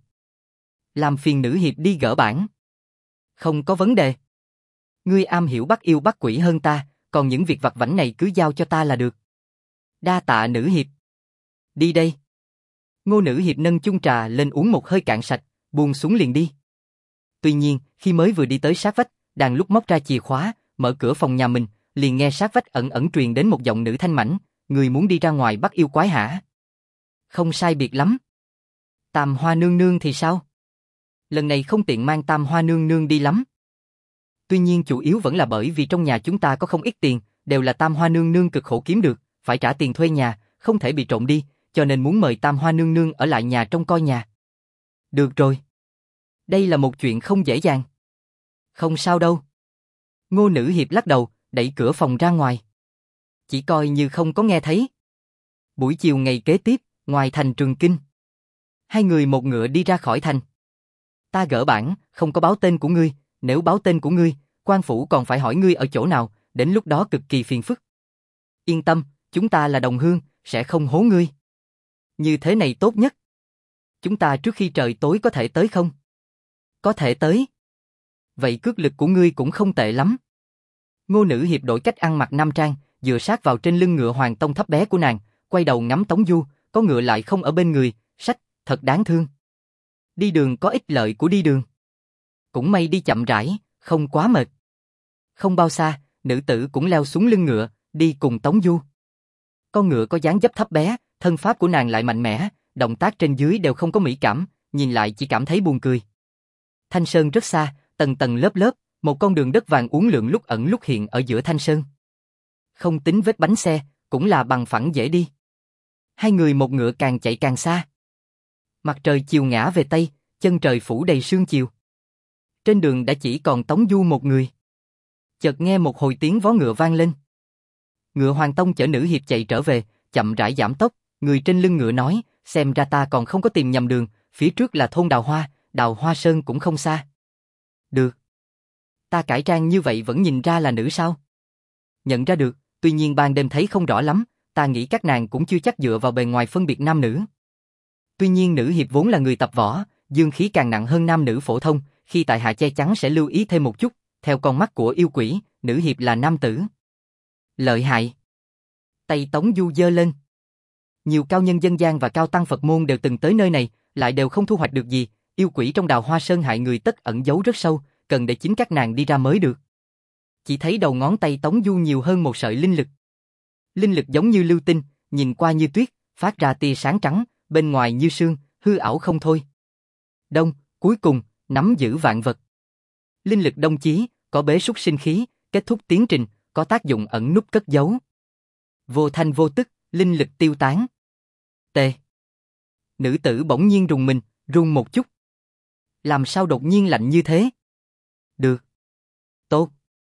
Làm phiền nữ hiệp đi gỡ bản. Không có vấn đề. Ngươi am hiểu bắt yêu bắt quỷ hơn ta, còn những việc vặt vãnh này cứ giao cho ta là được. Đa tạ nữ hiệp. Đi đây. Ngô Nữ Hiệp nâng chung trà lên uống một hơi cạn sạch, buông xuống liền đi. Tuy nhiên, khi mới vừa đi tới sát vách, đang lúc móc ra chìa khóa, mở cửa phòng nhà mình, liền nghe sát vách ẩn ẩn truyền đến một giọng nữ thanh mảnh, người muốn đi ra ngoài bắt yêu quái hả? Không sai biệt lắm. Tam Hoa Nương Nương thì sao? Lần này không tiện mang Tam Hoa Nương Nương đi lắm. Tuy nhiên chủ yếu vẫn là bởi vì trong nhà chúng ta có không ít tiền, đều là Tam Hoa Nương Nương cực khổ kiếm được, phải trả tiền thuê nhà, không thể bị trộm đi, cho nên muốn mời Tam Hoa Nương Nương ở lại nhà trông coi nhà. Được rồi. Đây là một chuyện không dễ dàng. Không sao đâu. Ngô Nữ Hiệp lắc đầu, đẩy cửa phòng ra ngoài. Chỉ coi như không có nghe thấy. Buổi chiều ngày kế tiếp, ngoài thành Trường Kinh. Hai người một ngựa đi ra khỏi thành. Ta gỡ bản, không có báo tên của ngươi, nếu báo tên của ngươi, quan phủ còn phải hỏi ngươi ở chỗ nào, đến lúc đó cực kỳ phiền phức. Yên tâm, chúng ta là đồng hương, sẽ không hố ngươi. Như thế này tốt nhất. Chúng ta trước khi trời tối có thể tới không? Có thể tới. Vậy cước lực của ngươi cũng không tệ lắm. Ngô Nữ Hiệp đổi cách ăn mặc nam trang, dựa sát vào trên lưng ngựa hoàng tông thấp bé của nàng, quay đầu ngắm Tống Du, có ngựa lại không ở bên người, sách, thật đáng thương. Đi đường có ích lợi của đi đường. Cũng may đi chậm rãi, không quá mệt. Không bao xa, nữ tử cũng leo xuống lưng ngựa, đi cùng Tống Du. Con ngựa có dáng dấp thấp bé, thân pháp của nàng lại mạnh mẽ, động tác trên dưới đều không có mỹ cảm, nhìn lại chỉ cảm thấy buồn cười. Thanh Sơn rất xa, tầng tầng lớp lớp, một con đường đất vàng uốn lượn lúc ẩn lúc hiện ở giữa Thanh Sơn. Không tính vết bánh xe, cũng là bằng phẳng dễ đi. Hai người một ngựa càng chạy càng xa. Mặt trời chiều ngã về tây, chân trời phủ đầy sương chiều. Trên đường đã chỉ còn Tống Du một người. Chợt nghe một hồi tiếng vó ngựa vang lên. Ngựa Hoàng Tông chở nữ hiệp chạy trở về, chậm rãi giảm tốc, người trên lưng ngựa nói, xem ra ta còn không có tìm nhầm đường, phía trước là thôn Đào Hoa, Đào Hoa Sơn cũng không xa. Được. Ta cải trang như vậy vẫn nhìn ra là nữ sao? Nhận ra được, tuy nhiên ban đêm thấy không rõ lắm, ta nghĩ các nàng cũng chưa chắc dựa vào bề ngoài phân biệt nam nữ. Tuy nhiên nữ hiệp vốn là người tập võ, dương khí càng nặng hơn nam nữ phổ thông, khi tại hạ che chắn sẽ lưu ý thêm một chút, theo con mắt của yêu quỷ, nữ hiệp là nam tử. Lợi hại. Tay Tống Du giơ lên. Nhiều cao nhân dân gian và cao tăng Phật môn đều từng tới nơi này, lại đều không thu hoạch được gì, yêu quỷ trong Đào Hoa Sơn hại người tất ẩn giấu rất sâu, cần để chính các nàng đi ra mới được. Chỉ thấy đầu ngón tay Tống Du nhiều hơn một sợi linh lực. Linh lực giống như lưu tinh, nhìn qua như tuyết, phát ra tia sáng trắng, bên ngoài như sương, hư ảo không thôi. Đông, cuối cùng, nắm giữ vạn vật. Linh lực đông chí, có bế súc sinh khí, kết thúc tiến trình, có tác dụng ẩn núp cất giấu. Vô thanh vô tức, linh lực tiêu tán. Tê. Nữ tử bỗng nhiên rùng mình, run một chút. Làm sao đột nhiên lạnh như thế? Được. Tốt.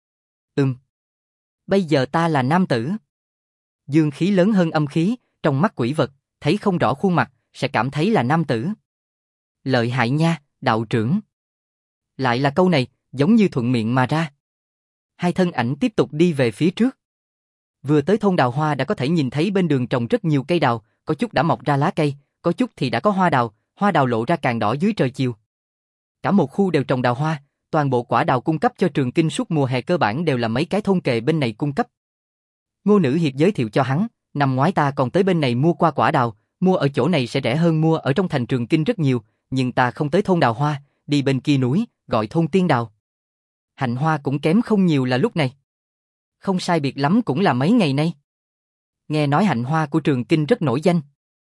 Ừm. Bây giờ ta là nam tử. Dương khí lớn hơn âm khí, trong mắt quỷ vật, thấy không rõ khuôn mặt, sẽ cảm thấy là nam tử. Lợi hại nha, đạo trưởng. Lại là câu này, giống như thuận miệng mà ra. Hai thân ảnh tiếp tục đi về phía trước. Vừa tới thôn Đào Hoa đã có thể nhìn thấy bên đường trồng rất nhiều cây đào, có chút đã mọc ra lá cây, có chút thì đã có hoa đào, hoa đào lộ ra càng đỏ dưới trời chiều. Cả một khu đều trồng đào hoa, toàn bộ quả đào cung cấp cho Trường Kinh suốt mùa hè cơ bản đều là mấy cái thôn kề bên này cung cấp. Ngô Nữ Hiệp giới thiệu cho hắn, năm ngoái ta còn tới bên này mua qua quả đào, mua ở chỗ này sẽ rẻ hơn mua ở trong thành Trường Kinh rất nhiều, nhưng ta không tới thôn Đào Hoa, đi bên kia núi, gọi thôn Tiên Đào. Hạnh hoa cũng kém không nhiều là lúc này. Không sai biệt lắm cũng là mấy ngày nay. Nghe nói hạnh hoa của Trường Kinh rất nổi danh.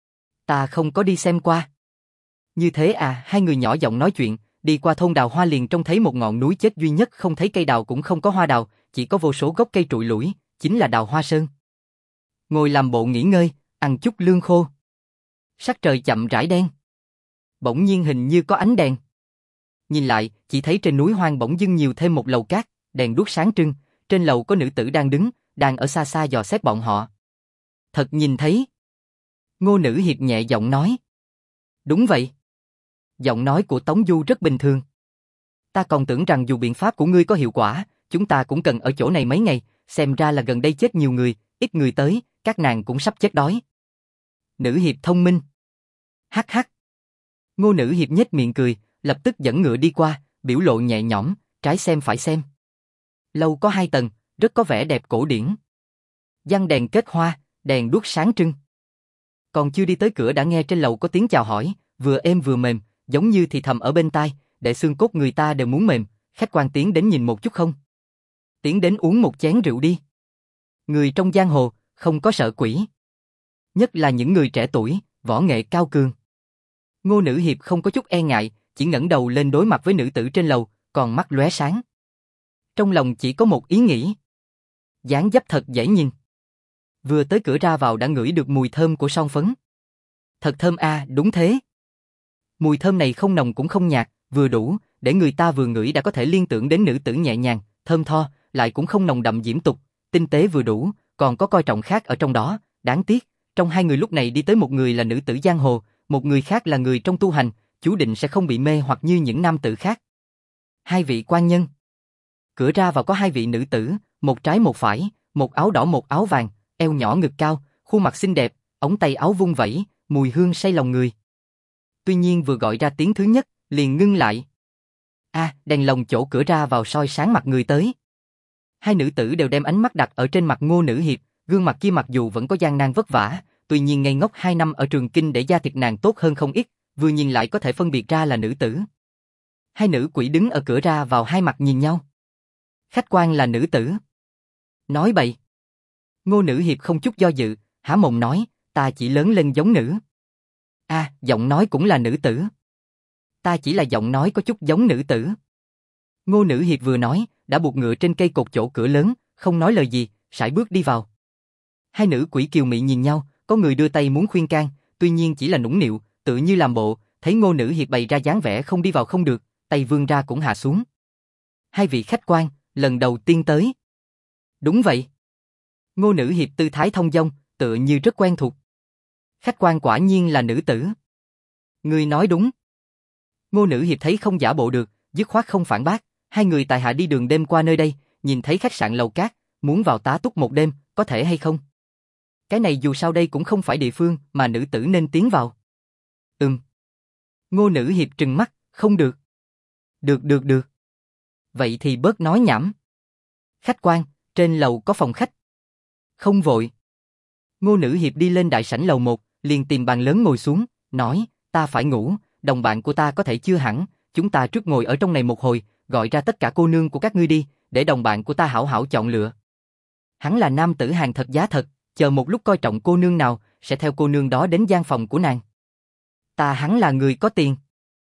Ta không có đi xem qua. Như thế à, hai người nhỏ giọng nói chuyện, đi qua thôn Đào Hoa liền trông thấy một ngọn núi chết duy nhất không thấy cây đào cũng không có hoa đào, chỉ có vô số gốc cây trụi lủi, chính là Đào Hoa Sơn. Ngồi làm bộ nghỉ ngơi, ăn chút lương khô. Sắc trời chậm rãi đen. Bỗng nhiên hình như có ánh đèn. Nhìn lại, chỉ thấy trên núi hoang bỗng dưng nhiều thêm một lầu cát, đèn đuốc sáng trưng, trên lầu có nữ tử đang đứng, đang ở xa xa dò xét bọn họ. Thật nhìn thấy. Ngô Nữ Hiệp nhẹ giọng nói. Đúng vậy. Giọng nói của Tống Du rất bình thường. Ta còn tưởng rằng dù biện pháp của ngươi có hiệu quả, chúng ta cũng cần ở chỗ này mấy ngày, xem ra là gần đây chết nhiều người, ít người tới, các nàng cũng sắp chết đói. Nữ Hiệp thông minh. Hắc hắc. Ngô Nữ Hiệp nhếch miệng cười, lập tức dẫn ngựa đi qua, biểu lộ nhẹ nhõm, trái xem phải xem. Lâu có hai tầng, rất có vẻ đẹp cổ điển. Giăng đèn kết hoa, đèn đuốc sáng trưng. Còn chưa đi tới cửa đã nghe trên lầu có tiếng chào hỏi, vừa êm vừa mềm, giống như thì thầm ở bên tai, để xương cốt người ta đều muốn mềm, khách quan tiến đến nhìn một chút không? Tiến đến uống một chén rượu đi. Người trong giang hồ, không có sợ quỷ. Nhất là những người trẻ tuổi, võ nghệ cao cường. Ngô Nữ Hiệp không có chút e ngại, chỉ ngẩng đầu lên đối mặt với nữ tử trên lầu, còn mắt lóe sáng. Trong lòng chỉ có một ý nghĩ. Dáng dấp thật dễ nhìn. Vừa tới cửa ra vào đã ngửi được mùi thơm của son phấn. Thật thơm a, à, đúng thế. Mùi thơm này không nồng cũng không nhạt, vừa đủ, để người ta vừa ngửi đã có thể liên tưởng đến nữ tử nhẹ nhàng, thơm tho, lại cũng không nồng đậm diễm tục, tinh tế vừa đủ, còn có coi trọng khác ở trong đó, đáng tiếc, trong hai người lúc này đi tới một người là nữ tử giang hồ, một người khác là người trong tu hành, chú định sẽ không bị mê hoặc như những nam tử khác. Hai vị quan nhân. Cửa ra vào có hai vị nữ tử, một trái một phải, một áo đỏ một áo vàng, eo nhỏ ngực cao, khuôn mặt xinh đẹp, ống tay áo vung vẩy, mùi hương say lòng người. Tuy nhiên vừa gọi ra tiếng thứ nhất, liền ngưng lại. A, à, đèn lồng chỗ cửa ra vào soi sáng mặt người tới. Hai nữ tử đều đem ánh mắt đặt ở trên mặt Ngô Nữ Hiệp, gương mặt kia mặc dù vẫn có gian nan vất vả, tuy nhiên ngây ngốc hai năm ở Trường Kinh để da thịt nàng tốt hơn không ít, vừa nhìn lại có thể phân biệt ra là nữ tử. Hai nữ quỷ đứng ở cửa ra vào hai mặt nhìn nhau. Khách quan là nữ tử. Nói bậy. Ngô Nữ Hiệp không chút do dự, há mồm nói, ta chỉ lớn lên giống nữ. A, à, giọng nói cũng là nữ tử. Ta chỉ là giọng nói có chút giống nữ tử. Ngô Nữ Hiệp vừa nói, đã buộc ngựa trên cây cột chỗ cửa lớn, không nói lời gì, sải bước đi vào. Hai nữ quỷ kiều mị nhìn nhau, có người đưa tay muốn khuyên can, tuy nhiên chỉ là nũng nịu, tự như làm bộ, thấy Ngô Nữ Hiệp bày ra dáng vẻ không đi vào không được, tay vươn ra cũng hạ xuống. Hai vị khách quan, lần đầu tiên tới. Đúng vậy. Ngô Nữ Hiệp tư thái thông dong, tựa như rất quen thuộc. Khách quan quả nhiên là nữ tử. Ngươi nói đúng. Ngô Nữ Hiệp thấy không giả bộ được, dứt khoát không phản bác, hai người tại hạ đi đường đêm qua nơi đây, nhìn thấy khách sạn Lầu Cát, muốn vào tá túc một đêm, có thể hay không? Cái này dù sao đây cũng không phải địa phương mà nữ tử nên tiến vào. Ừm. Ngô Nữ Hiệp trừng mắt, không được. Được được được. Vậy thì bớt nói nhảm. Khách quan, trên lầu có phòng khách. Không vội. Ngô Nữ Hiệp đi lên đại sảnh lầu một, liền tìm bàn lớn ngồi xuống, nói, ta phải ngủ, đồng bạn của ta có thể chưa hẳn, chúng ta trước ngồi ở trong này một hồi, gọi ra tất cả cô nương của các ngươi đi, để đồng bạn của ta hảo hảo chọn lựa. Hắn là nam tử hàng thật giá thật, chờ một lúc coi trọng cô nương nào, sẽ theo cô nương đó đến gian phòng của nàng. Ta hắn là người có tiền.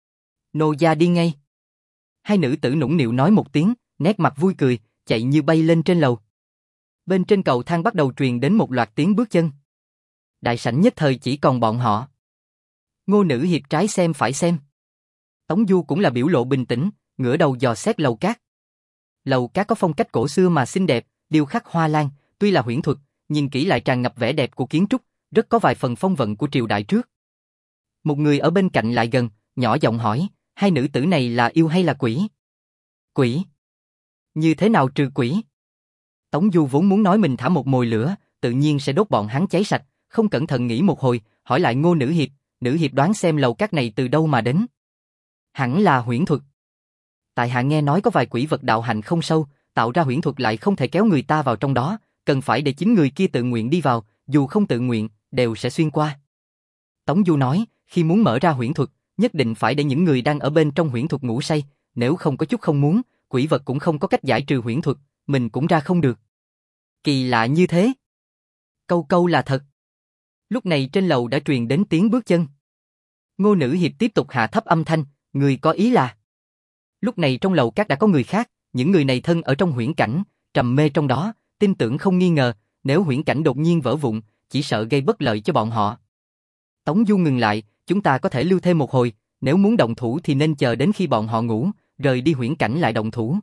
Nô gia đi ngay. Hai nữ tử nũng nịu nói một tiếng, nét mặt vui cười, chạy như bay lên trên lầu. Bên trên cầu thang bắt đầu truyền đến một loạt tiếng bước chân. Đại sảnh nhất thời chỉ còn bọn họ. Ngô Nữ Hiệp trái xem phải xem. Tống Du cũng là biểu lộ bình tĩnh, ngửa đầu dò xét Lầu Cát. Lầu Cát có phong cách cổ xưa mà xinh đẹp, điêu khắc hoa lan, tuy là huyễn thuật, nhìn kỹ lại tràn ngập vẻ đẹp của kiến trúc, rất có vài phần phong vận của triều đại trước. Một người ở bên cạnh lại gần, nhỏ giọng hỏi, hai nữ tử này là yêu hay là quỷ? Quỷ? Như thế nào trừ quỷ? Tống Du vốn muốn nói mình thả một mồi lửa, tự nhiên sẽ đốt bọn hắn cháy sạch, không cẩn thận nghĩ một hồi, hỏi lại Ngô Nữ Hiệp, Nữ Hiệp đoán xem Lầu Cát này từ đâu mà đến. Hẳn là huyễn thuật. Tại hạ nghe nói có vài quỷ vật đạo hạnh không sâu, tạo ra huyễn thuật lại không thể kéo người ta vào trong đó, cần phải để chính người kia tự nguyện đi vào, dù không tự nguyện, đều sẽ xuyên qua. Tống Du nói, khi muốn mở ra huyễn thuật, nhất định phải để những người đang ở bên trong huyễn thuật ngủ say, nếu không có chút không muốn, quỷ vật cũng không có cách giải trừ huyễn thuật, mình cũng ra không được. Kỳ lạ như thế. Câu câu là thật. Lúc này trên lầu đã truyền đến tiếng bước chân. Ngô Nữ Hiệp tiếp tục hạ thấp âm thanh, người có ý là. Lúc này trong Lầu Cát đã có người khác, những người này thân ở trong huyễn cảnh, trầm mê trong đó, tin tưởng không nghi ngờ, nếu huyễn cảnh đột nhiên vỡ vụn, chỉ sợ gây bất lợi cho bọn họ. Tống Du ngừng lại, chúng ta có thể lưu thêm một hồi, nếu muốn động thủ thì nên chờ đến khi bọn họ ngủ, rời đi huyễn cảnh lại động thủ.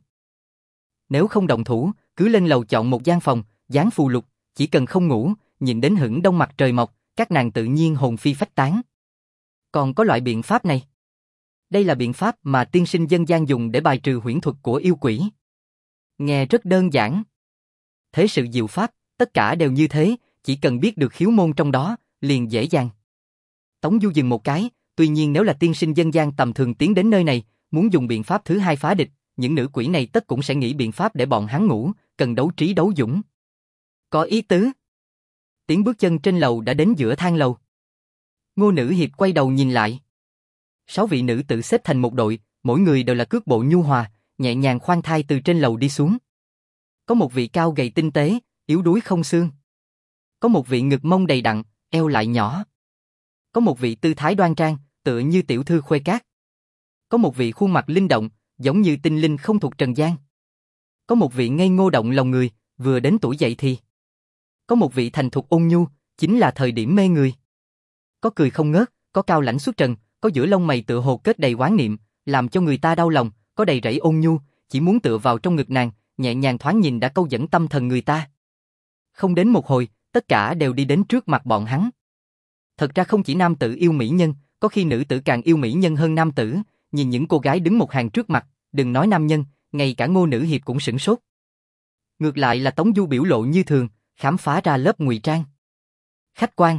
Nếu không động thủ, cứ lên lầu chọn một gian phòng, dán phù lục, chỉ cần không ngủ, nhìn đến hửng đông mặt trời mọc, các nàng tự nhiên hồn phi phách tán. Còn có loại biện pháp này. Đây là biện pháp mà tiên sinh dân gian dùng để bài trừ huyễn thuật của yêu quỷ. Nghe rất đơn giản. Thế sự diệu pháp, tất cả đều như thế, chỉ cần biết được khiếu môn trong đó, liền dễ dàng. Tống Du dừng một cái, tuy nhiên nếu là tiên sinh dân gian tầm thường tiến đến nơi này, muốn dùng biện pháp thứ hai phá địch, những nữ quỷ này tất cũng sẽ nghĩ biện pháp để bọn hắn ngủ, cần đấu trí đấu dũng. Có ý tứ. Tiếng bước chân trên lầu đã đến giữa thang lầu. Ngô Nữ Hiệp quay đầu nhìn lại. Sáu vị nữ tự xếp thành một đội, mỗi người đều là cước bộ nhu hòa, nhẹ nhàng khoan thai từ trên lầu đi xuống. Có một vị cao gầy tinh tế, yếu đuối không xương. Có một vị ngực mông đầy đặn, eo lại nhỏ. Có một vị tư thái đoan trang, tựa như tiểu thư khuê cát. Có một vị khuôn mặt linh động, giống như tinh linh không thuộc trần gian. Có một vị ngây ngô động lòng người, vừa đến tuổi dậy thì. Có một vị thành thục ôn nhu, chính là thời điểm mê người. Có cười không ngớt, có cao lãnh xuất trần, có giữa lông mày tựa hồ kết đầy oán niệm, làm cho người ta đau lòng, có đầy rẫy ôn nhu, chỉ muốn tựa vào trong ngực nàng, nhẹ nhàng thoáng nhìn đã câu dẫn tâm thần người ta. Không đến một hồi, tất cả đều đi đến trước mặt bọn hắn. Thật ra không chỉ nam tử yêu mỹ nhân, có khi nữ tử càng yêu mỹ nhân hơn nam tử, nhìn những cô gái đứng một hàng trước mặt, đừng nói nam nhân, ngay cả Ngô Nữ Hiệp cũng sửng sốt. Ngược lại là Tống Du biểu lộ như thường, khám phá ra lớp ngụy trang. Khách quan.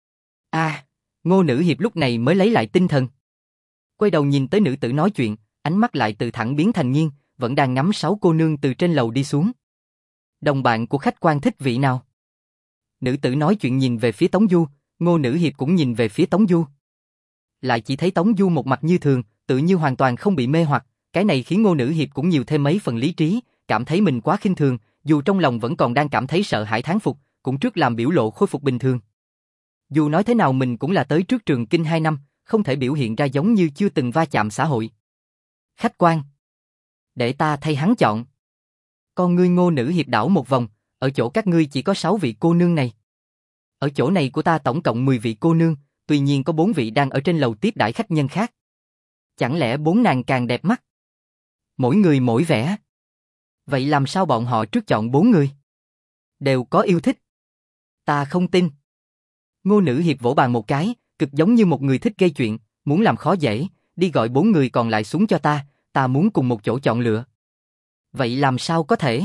À, Ngô Nữ Hiệp lúc này mới lấy lại tinh thần. Quay đầu nhìn tới nữ tử nói chuyện, ánh mắt lại từ thẳng biến thành nghiêng, vẫn đang ngắm sáu cô nương từ trên lầu đi xuống. Đồng bạn của khách quan thích vị nào? Nữ tử nói chuyện nhìn về phía Tống Du, Ngô Nữ Hiệp cũng nhìn về phía Tống Du. Lại chỉ thấy Tống Du một mặt như thường, tự như hoàn toàn không bị mê hoặc, cái này khiến Ngô Nữ Hiệp cũng nhiều thêm mấy phần lý trí, cảm thấy mình quá khinh thường, dù trong lòng vẫn còn đang cảm thấy sợ hãi thán phục, cũng trước làm biểu lộ khôi phục bình thường. Dù nói thế nào mình cũng là tới trước trường kinh hai năm, không thể biểu hiện ra giống như chưa từng va chạm xã hội. Khách quan. Để ta thay hắn chọn. Con ngươi Ngô Nữ Hiệp đảo một vòng, ở chỗ các ngươi chỉ có sáu vị cô nương này. Ở chỗ này của ta tổng cộng mười vị cô nương, tuy nhiên có bốn vị đang ở trên lầu tiếp đãi khách nhân khác. Chẳng lẽ bốn nàng càng đẹp mắt? Mỗi người mỗi vẻ. Vậy làm sao bọn họ trước chọn bốn người? Đều có yêu thích. Ta không tin. Ngô Nữ Hiệp vỗ bàn một cái, cực giống như một người thích gây chuyện, muốn làm khó dễ, đi gọi bốn người còn lại xuống cho ta, ta muốn cùng một chỗ chọn lựa. Vậy làm sao có thể?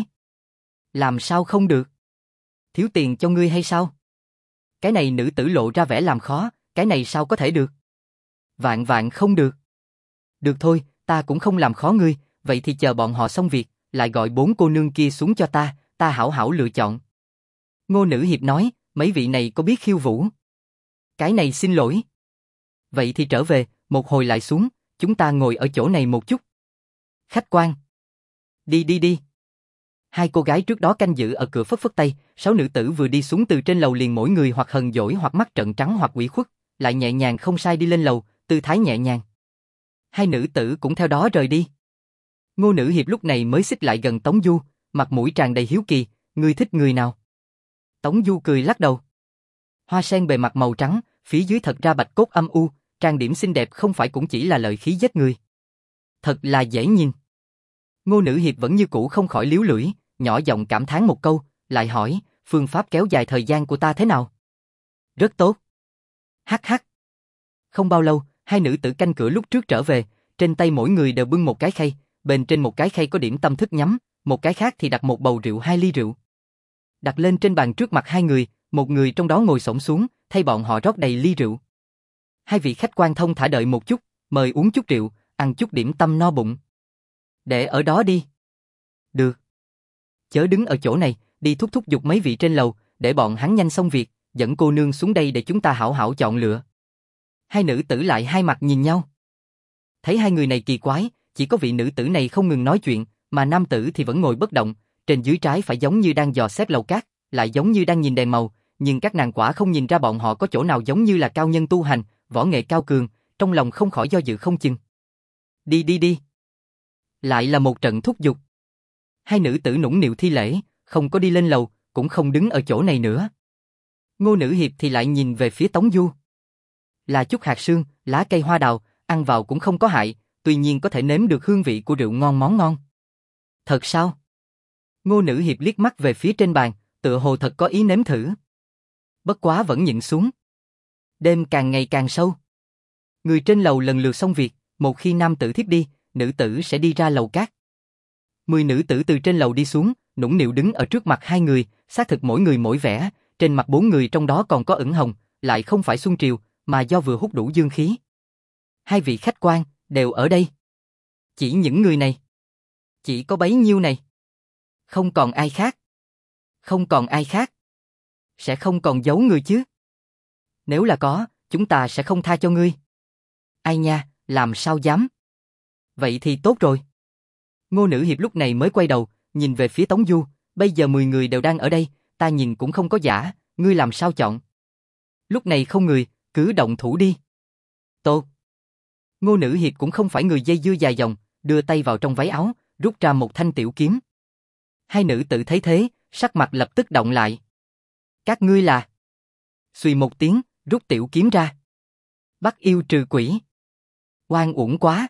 Làm sao không được? Thiếu tiền cho ngươi hay sao? Cái này nữ tử lộ ra vẻ làm khó, cái này sao có thể được? Vạn vạn không được. Được thôi, ta cũng không làm khó ngươi, vậy thì chờ bọn họ xong việc, lại gọi bốn cô nương kia xuống cho ta, ta hảo hảo lựa chọn. Ngô Nữ Hiệp nói, mấy vị này có biết khiêu vũ? Cái này xin lỗi. Vậy thì trở về, một hồi lại xuống, chúng ta ngồi ở chỗ này một chút. Khách quan. Đi đi đi. Hai cô gái trước đó canh giữ ở cửa phất phất tay, sáu nữ tử vừa đi xuống từ trên lầu liền mỗi người hoặc hờn dỗi hoặc mắt trợn trắng hoặc ủy khuất, lại nhẹ nhàng không sai đi lên lầu, tư thái nhẹ nhàng. Hai nữ tử cũng theo đó rời đi. Ngô Nữ Hiệp lúc này mới xích lại gần Tống Du, mặt mũi tràn đầy hiếu kỳ, ngươi thích người nào? Tống Du cười lắc đầu. Hoa sen bề mặt màu trắng, phía dưới thật ra bạch cốt âm u, trang điểm xinh đẹp không phải cũng chỉ là lợi khí giết người. Thật là dễ nhìn. Ngô Nữ Hiệp vẫn như cũ không khỏi líu lưỡi, nhỏ giọng cảm thán một câu, lại hỏi, phương pháp kéo dài thời gian của ta thế nào? Rất tốt. Hắc hắc. Không bao lâu, hai nữ tử canh cửa lúc trước trở về, trên tay mỗi người đều bưng một cái khay, bên trên một cái khay có điểm tâm thức nhắm, một cái khác thì đặt một bầu rượu hai ly rượu. Đặt lên trên bàn trước mặt hai người, một người trong đó ngồi xổm xuống, thay bọn họ rót đầy ly rượu. Hai vị khách quan thông thả đợi một chút, mời uống chút rượu, ăn chút điểm tâm no bụng. Để ở đó đi. Được. Chớ đứng ở chỗ này, đi thúc thúc giục mấy vị trên lầu, để bọn hắn nhanh xong việc, dẫn cô nương xuống đây để chúng ta hảo hảo chọn lựa. Hai nữ tử lại hai mặt nhìn nhau. Thấy hai người này kỳ quái, chỉ có vị nữ tử này không ngừng nói chuyện, mà nam tử thì vẫn ngồi bất động, trên dưới trái phải giống như đang dò xét lầu cát, lại giống như đang nhìn đèn màu, nhưng các nàng quả không nhìn ra bọn họ có chỗ nào giống như là cao nhân tu hành, võ nghệ cao cường, trong lòng không khỏi do dự không chừng. Đi đi đi. Lại là một trận thúc giục. Hai nữ tử nũng nịu thi lễ, không có đi lên lầu, cũng không đứng ở chỗ này nữa. Ngô Nữ Hiệp thì lại nhìn về phía Tống Du. Là chút hạt sương, lá cây hoa đào, ăn vào cũng không có hại, tuy nhiên có thể nếm được hương vị của rượu ngon món ngon. Thật sao? Ngô Nữ Hiệp liếc mắt về phía trên bàn, tựa hồ thật có ý nếm thử. Bất quá vẫn nhịn xuống. Đêm càng ngày càng sâu. Người trên lầu lần lượt xong việc, một khi nam tử thiếp đi, nữ tử sẽ đi ra lầu cát. Mười nữ tử từ trên lầu đi xuống, nũng nịu đứng ở trước mặt hai người, xác thực mỗi người mỗi vẻ, trên mặt bốn người trong đó còn có ửng hồng, lại không phải xuân triều, mà do vừa hút đủ dương khí. Hai vị khách quan đều ở đây. Chỉ những người này. Chỉ có bấy nhiêu này. Không còn ai khác. Không còn ai khác. Sẽ không còn giấu người chứ. Nếu là có, chúng ta sẽ không tha cho ngươi. Ai nha, làm sao dám. Vậy thì tốt rồi. Ngô Nữ Hiệp lúc này mới quay đầu, nhìn về phía Tống Du, bây giờ mười người đều đang ở đây, ta nhìn cũng không có giả, ngươi làm sao chọn. Lúc này không người, cứ động thủ đi. Tốt. Ngô Nữ Hiệp cũng không phải người dây dưa dài dòng, đưa tay vào trong váy áo, rút ra một thanh tiểu kiếm. Hai nữ tử thấy thế, sắc mặt lập tức động lại. Các ngươi là? Xuy một tiếng, rút tiểu kiếm ra. Bắt yêu trừ quỷ. Oan uổng quá.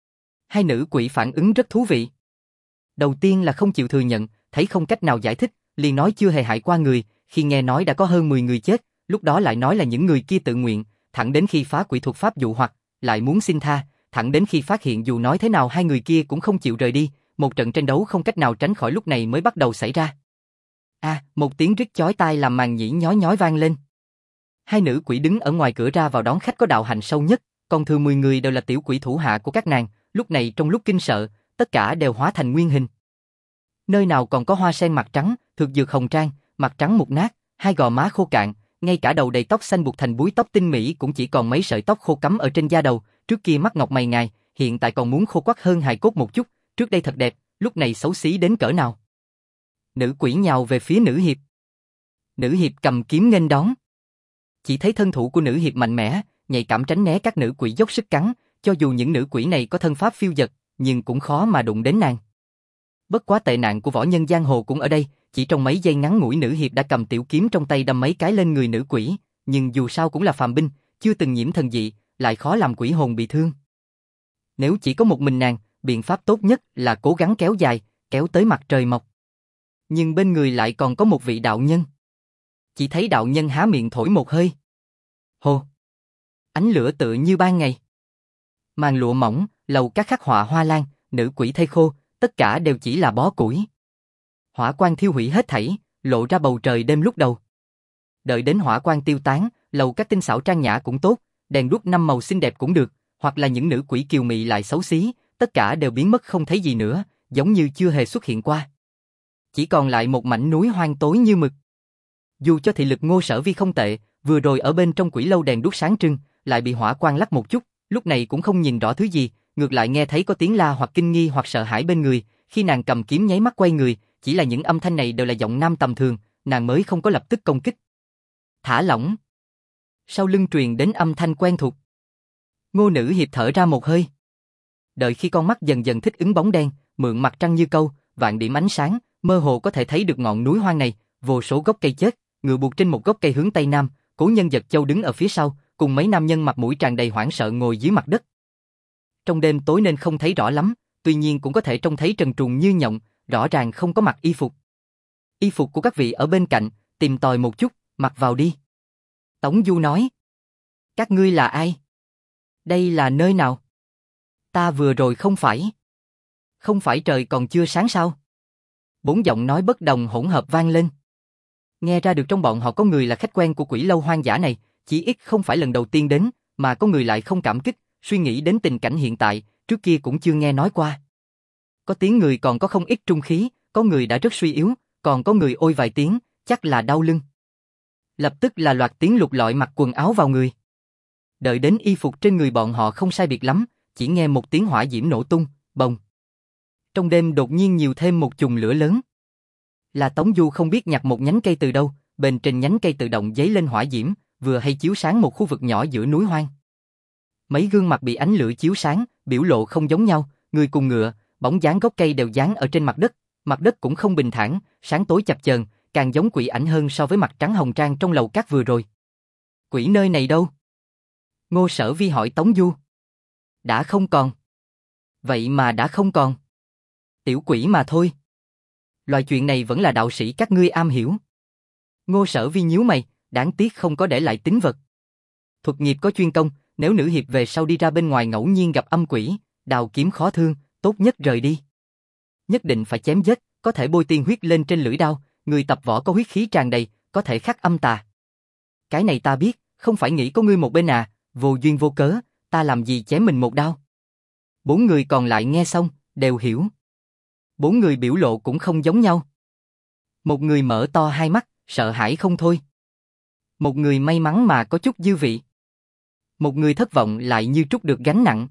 Hai nữ quỷ phản ứng rất thú vị. Đầu tiên là không chịu thừa nhận, thấy không cách nào giải thích, liền nói chưa hề hại qua người, khi nghe nói đã có hơn mười người chết, lúc đó lại nói là những người kia tự nguyện, thẳng đến khi phá quỷ thuật pháp dụ hoặc, lại muốn xin tha, thẳng đến khi phát hiện dù nói thế nào hai người kia cũng không chịu rời đi, một trận tranh đấu không cách nào tránh khỏi lúc này mới bắt đầu xảy ra. A, à, một tiếng rít chói tai làm màn nhĩ nhói nhói vang lên. Hai nữ quỷ đứng ở ngoài cửa ra vào đón khách có đạo hành sâu nhất, còn thừa mười người đều là tiểu quỷ thủ hạ của các nàng, lúc này trong lúc kinh sợ, tất cả đều hóa thành nguyên hình. Nơi nào còn có hoa sen mặt trắng, thực dược hồng trang, mặt trắng mục nát, hai gò má khô cạn, ngay cả đầu đầy tóc xanh buộc thành búi tóc tinh mỹ cũng chỉ còn mấy sợi tóc khô cắm ở trên da đầu, trước kia mắt ngọc mày ngài, hiện tại còn muốn khô quắt hơn hài cốt một chút, trước đây thật đẹp, lúc này xấu xí đến cỡ nào. Nữ quỷ nhào về phía nữ hiệp. Nữ hiệp cầm kiếm nghênh đón. Chỉ thấy thân thủ của nữ hiệp mạnh mẽ, nhạy cảm tránh né các nữ quỷ dốc sức cắn, cho dù những nữ quỷ này có thân pháp phiêu dật, nhưng cũng khó mà đụng đến nàng. Bất quá tệ nạn của võ nhân giang hồ cũng ở đây, chỉ trong mấy giây ngắn ngủi nữ hiệp đã cầm tiểu kiếm trong tay đâm mấy cái lên người nữ quỷ, nhưng dù sao cũng là phàm binh, chưa từng nhiễm thần dị, lại khó làm quỷ hồn bị thương. Nếu chỉ có một mình nàng, biện pháp tốt nhất là cố gắng kéo dài, kéo tới mặt trời mọc. Nhưng bên người lại còn có một vị đạo nhân. Chỉ thấy đạo nhân há miệng thổi một hơi. Hồ! Ánh lửa tựa như ban ngày. Màn lụa mỏng, lầu các khắc họa hoa lan, nữ quỷ thây khô, tất cả đều chỉ là bó củi. Hỏa quang thiêu hủy hết thảy, lộ ra bầu trời đêm lúc đầu. Đợi đến hỏa quang tiêu tán, lầu các tinh xảo trang nhã cũng tốt, đèn đuốc năm màu xinh đẹp cũng được, hoặc là những nữ quỷ kiều mị lại xấu xí, tất cả đều biến mất không thấy gì nữa, giống như chưa hề xuất hiện qua. Chỉ còn lại một mảnh núi hoang tối như mực. Dù cho thị lực Ngô Sở Vi không tệ, vừa rồi ở bên trong quỷ lâu đèn đuốc sáng trưng, lại bị hỏa quang lắc một chút, lúc này cũng không nhìn rõ thứ gì, ngược lại nghe thấy có tiếng la hoặc kinh nghi hoặc sợ hãi bên người, khi nàng cầm kiếm nháy mắt quay người, chỉ là những âm thanh này đều là giọng nam tầm thường, nàng mới không có lập tức công kích. Thả lỏng. Sau lưng truyền đến âm thanh quen thuộc. Ngô Nữ Hiệp thở ra một hơi. Đợi khi con mắt dần dần thích ứng bóng đen, mượn mặt trăng như câu, vạn điểm ánh sáng, mơ hồ có thể thấy được ngọn núi hoang này, vô số gốc cây chết, ngựa buộc trên một gốc cây hướng tây nam, Cố Nhân Vật Châu đứng ở phía sau, cùng mấy nam nhân mặt mũi tràn đầy hoảng sợ ngồi dưới mặt đất. Trong đêm tối nên không thấy rõ lắm, tuy nhiên cũng có thể trông thấy trần truồng như nhộng, rõ ràng không có mặc y phục. Y phục của các vị ở bên cạnh, tìm tòi một chút, mặc vào đi. Tống Du nói. Các ngươi là ai? Đây là nơi nào? Ta vừa rồi không phải. Không phải trời còn chưa sáng sao? Bốn giọng nói bất đồng hỗn hợp vang lên. Nghe ra được trong bọn họ có người là khách quen của quỷ lâu hoang dã này, chỉ ít không phải lần đầu tiên đến, mà có người lại không cảm kích, suy nghĩ đến tình cảnh hiện tại, trước kia cũng chưa nghe nói qua. Có tiếng người còn có không ít trung khí, có người đã rất suy yếu, còn có người ôi vài tiếng, chắc là đau lưng. Lập tức là loạt tiếng lục lọi mặc quần áo vào người. Đợi đến y phục trên người bọn họ không sai biệt lắm, chỉ nghe một tiếng hỏa diễm nổ tung, bồng. Trong đêm đột nhiên nhiều thêm một chùm lửa lớn. Là Tống Du không biết nhặt một nhánh cây từ đâu, bên trên nhánh cây tự động giấy lên hỏa diễm, vừa hay chiếu sáng một khu vực nhỏ giữa núi hoang. Mấy gương mặt bị ánh lửa chiếu sáng, biểu lộ không giống nhau, người cùng ngựa, bóng dáng gốc cây đều dán ở trên mặt đất, mặt đất cũng không bình thản, sáng tối chập chờn, càng giống quỷ ảnh hơn so với mặt trắng hồng trang trong lầu cát vừa rồi. Quỷ nơi này đâu? Ngô Sở Vi hỏi Tống Du. Đã không còn. Vậy mà đã không còn. Tiểu quỷ mà thôi. Loại chuyện này vẫn là đạo sĩ các ngươi am hiểu. Ngô Sở Vi nhíu mày, đáng tiếc không có để lại tín vật. Thuật nghiệp có chuyên công, nếu nữ hiệp về sau đi ra bên ngoài ngẫu nhiên gặp âm quỷ, đào kiếm khó thương, tốt nhất rời đi. Nhất định phải chém giết, có thể bôi tiên huyết lên trên lưỡi đao, người tập võ có huyết khí tràn đầy, có thể khắc âm tà. Cái này ta biết, không phải nghĩ có ngươi một bên à, vô duyên vô cớ, ta làm gì chém mình một đao. Bốn người còn lại nghe xong, đều hiểu. Bốn người biểu lộ cũng không giống nhau. Một người mở to hai mắt, sợ hãi không thôi. Một người may mắn mà có chút dư vị. Một người thất vọng lại như trút được gánh nặng.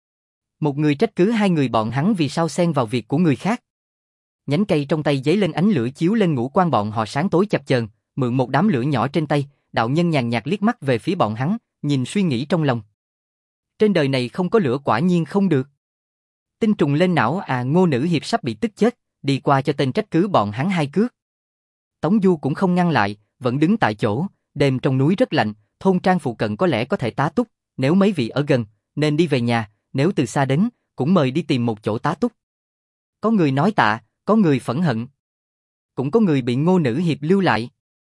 Một người trách cứ hai người bọn hắn vì sao xen vào việc của người khác. Nhánh cây trong tay giấy lên ánh lửa chiếu lên ngũ quan bọn họ sáng tối chập chờn, mượn một đám lửa nhỏ trên tay, đạo nhân nhàn nhạt liếc mắt về phía bọn hắn, nhìn suy nghĩ trong lòng. Trên đời này không có lửa quả nhiên không được. Tinh trùng lên não à, Ngô Nữ Hiệp sắp bị tức chết, đi qua cho tên trách cứ bọn hắn hai cước. Tống Du cũng không ngăn lại, vẫn đứng tại chỗ, đêm trong núi rất lạnh, thôn trang phụ cận có lẽ có thể tá túc, nếu mấy vị ở gần, nên đi về nhà, nếu từ xa đến, cũng mời đi tìm một chỗ tá túc. Có người nói tạ, có người phẫn hận. Cũng có người bị Ngô Nữ Hiệp lưu lại.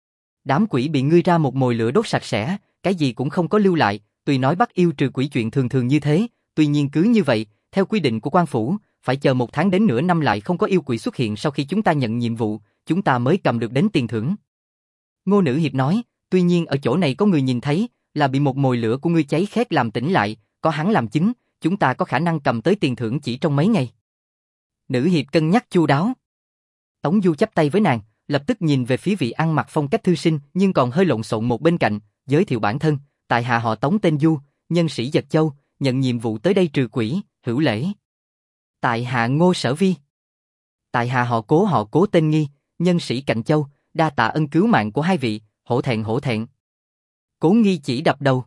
Đám quỷ bị ngươi ra một mồi lửa đốt sạch sẽ, cái gì cũng không có lưu lại, tuy nói bắt yêu trừ quỷ chuyện thường thường như thế, tuy nhiên cứ như vậy, theo quy định của quan phủ, phải chờ một tháng đến nửa năm lại không có yêu quỷ xuất hiện sau khi chúng ta nhận nhiệm vụ, chúng ta mới cầm được đến tiền thưởng. Ngô Nữ Hiệp nói, tuy nhiên ở chỗ này có người nhìn thấy, là bị một mồi lửa của ngươi cháy khét làm tỉnh lại, có hắn làm chứng, chúng ta có khả năng cầm tới tiền thưởng chỉ trong mấy ngày. Nữ Hiệp cân nhắc chu đáo. Tống Du chắp tay với nàng, lập tức nhìn về phía vị ăn mặc phong cách thư sinh nhưng còn hơi lộn xộn một bên cạnh, giới thiệu bản thân, tại hạ họ Tống tên Du, nhân sĩ Vật Châu, nhận nhiệm vụ tới đây trừ quỷ, hữu lễ. Tại hạ Ngô Sở Vi. Tại hạ họ Cố họ Cố tên Nghi, nhân sĩ Cạnh Châu, đa tạ ân cứu mạng của hai vị, hổ thẹn hổ thẹn. Cố Nghi chỉ đập đầu.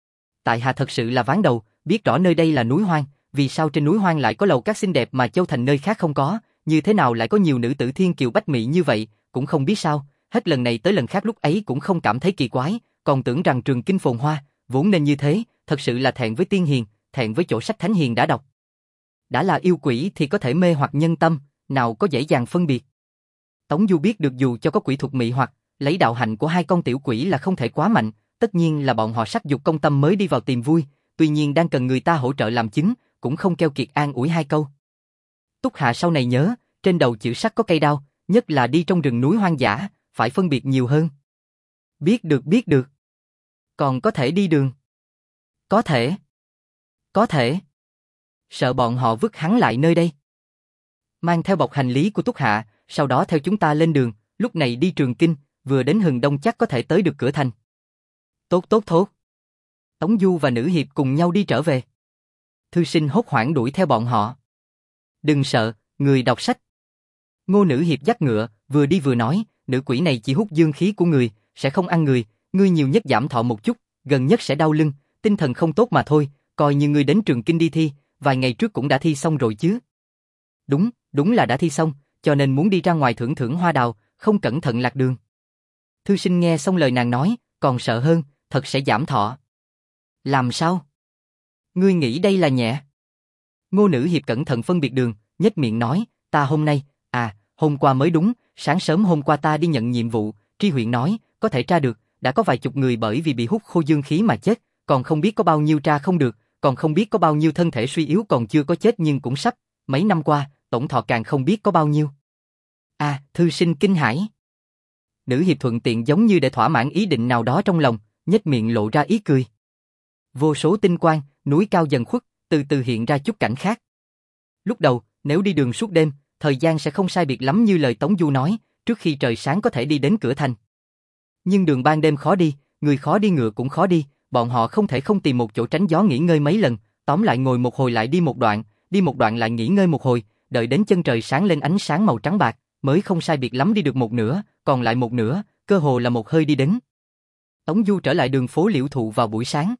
Tại hạ thật sự là ván đầu, biết rõ nơi đây là núi hoang, vì sao trên núi hoang lại có lầu các xinh đẹp mà Châu Thành nơi khác không có, như thế nào lại có nhiều nữ tử thiên kiều bách mỹ như vậy, cũng không biết sao, hết lần này tới lần khác lúc ấy cũng không cảm thấy kỳ quái, còn tưởng rằng trường kinh phồn hoa, vốn nên như thế, thật sự là thẹn với tiên hiền, thẹn với chỗ sách thánh hiền đã đọc. Đã là yêu quỷ thì có thể mê hoặc nhân tâm, nào có dễ dàng phân biệt. Tống Du biết được dù cho có quỷ thuật mị hoặc, lấy đạo hạnh của hai con tiểu quỷ là không thể quá mạnh, tất nhiên là bọn họ sắc dục công tâm mới đi vào tìm vui, tuy nhiên đang cần người ta hỗ trợ làm chứng, cũng không keo kiệt an ủi hai câu. Túc Hạ sau này nhớ, trên đầu chữ sắt có cây đao, nhất là đi trong rừng núi hoang dã, phải phân biệt nhiều hơn. Biết được biết được. Còn có thể đi đường? Có thể. Có thể. Sợ bọn họ vứt hắn lại nơi đây. Mang theo bọc hành lý của Túc Hạ, sau đó theo chúng ta lên đường, lúc này đi Trường Kinh, vừa đến Hừng Đông chắc có thể tới được cửa thành. Tốt tốt tốt. Tống Du và Nữ Hiệp cùng nhau đi trở về. Thư Sinh hốt hoảng đuổi theo bọn họ. Đừng sợ, người đọc sách. Ngô Nữ Hiệp dắt ngựa, vừa đi vừa nói, nữ quỷ này chỉ hút dương khí của người, sẽ không ăn người, ngươi nhiều nhất giảm thọ một chút, gần nhất sẽ đau lưng, tinh thần không tốt mà thôi, coi như ngươi đến Trường Kinh đi thi, vài ngày trước cũng đã thi xong rồi chứ. Đúng, đúng là đã thi xong, cho nên muốn đi ra ngoài thưởng thưởng hoa đào, không cẩn thận lạc đường. Thư Sinh nghe xong lời nàng nói, còn sợ hơn, thật sẽ giảm thọ. Làm sao? Ngươi nghĩ đây là nhẹ? Ngô Nữ Hiệp cẩn thận phân biệt đường, nhếch miệng nói, ta hôm nay, à, hôm qua mới đúng, sáng sớm hôm qua ta đi nhận nhiệm vụ, tri huyện nói, có thể tra được, đã có vài chục người bởi vì bị hút khô dương khí mà chết, còn không biết có bao nhiêu tra không được, còn không biết có bao nhiêu thân thể suy yếu còn chưa có chết nhưng cũng sắp, mấy năm qua, tổng thọ càng không biết có bao nhiêu. À, Thư Sinh kinh hãi. Nữ Hiệp thuận tiện giống như để thỏa mãn ý định nào đó trong lòng, nhếch miệng lộ ra ý cười. Vô số tinh quang, núi cao dần khuất, từ từ hiện ra chút cảnh khác. Lúc đầu, nếu đi đường suốt đêm, thời gian sẽ không sai biệt lắm như lời Tống Du nói, trước khi trời sáng có thể đi đến cửa thành. Nhưng đường ban đêm khó đi, người khó đi ngựa cũng khó đi, bọn họ không thể không tìm một chỗ tránh gió nghỉ ngơi mấy lần, tóm lại ngồi một hồi lại đi một đoạn, đi một đoạn lại nghỉ ngơi một hồi, đợi đến chân trời sáng lên ánh sáng màu trắng bạc, mới không sai biệt lắm đi được một nửa, còn lại một nửa, cơ hồ là một hơi đi đến. Tống Du trở lại đường phố Liễu Thụ vào buổi sáng.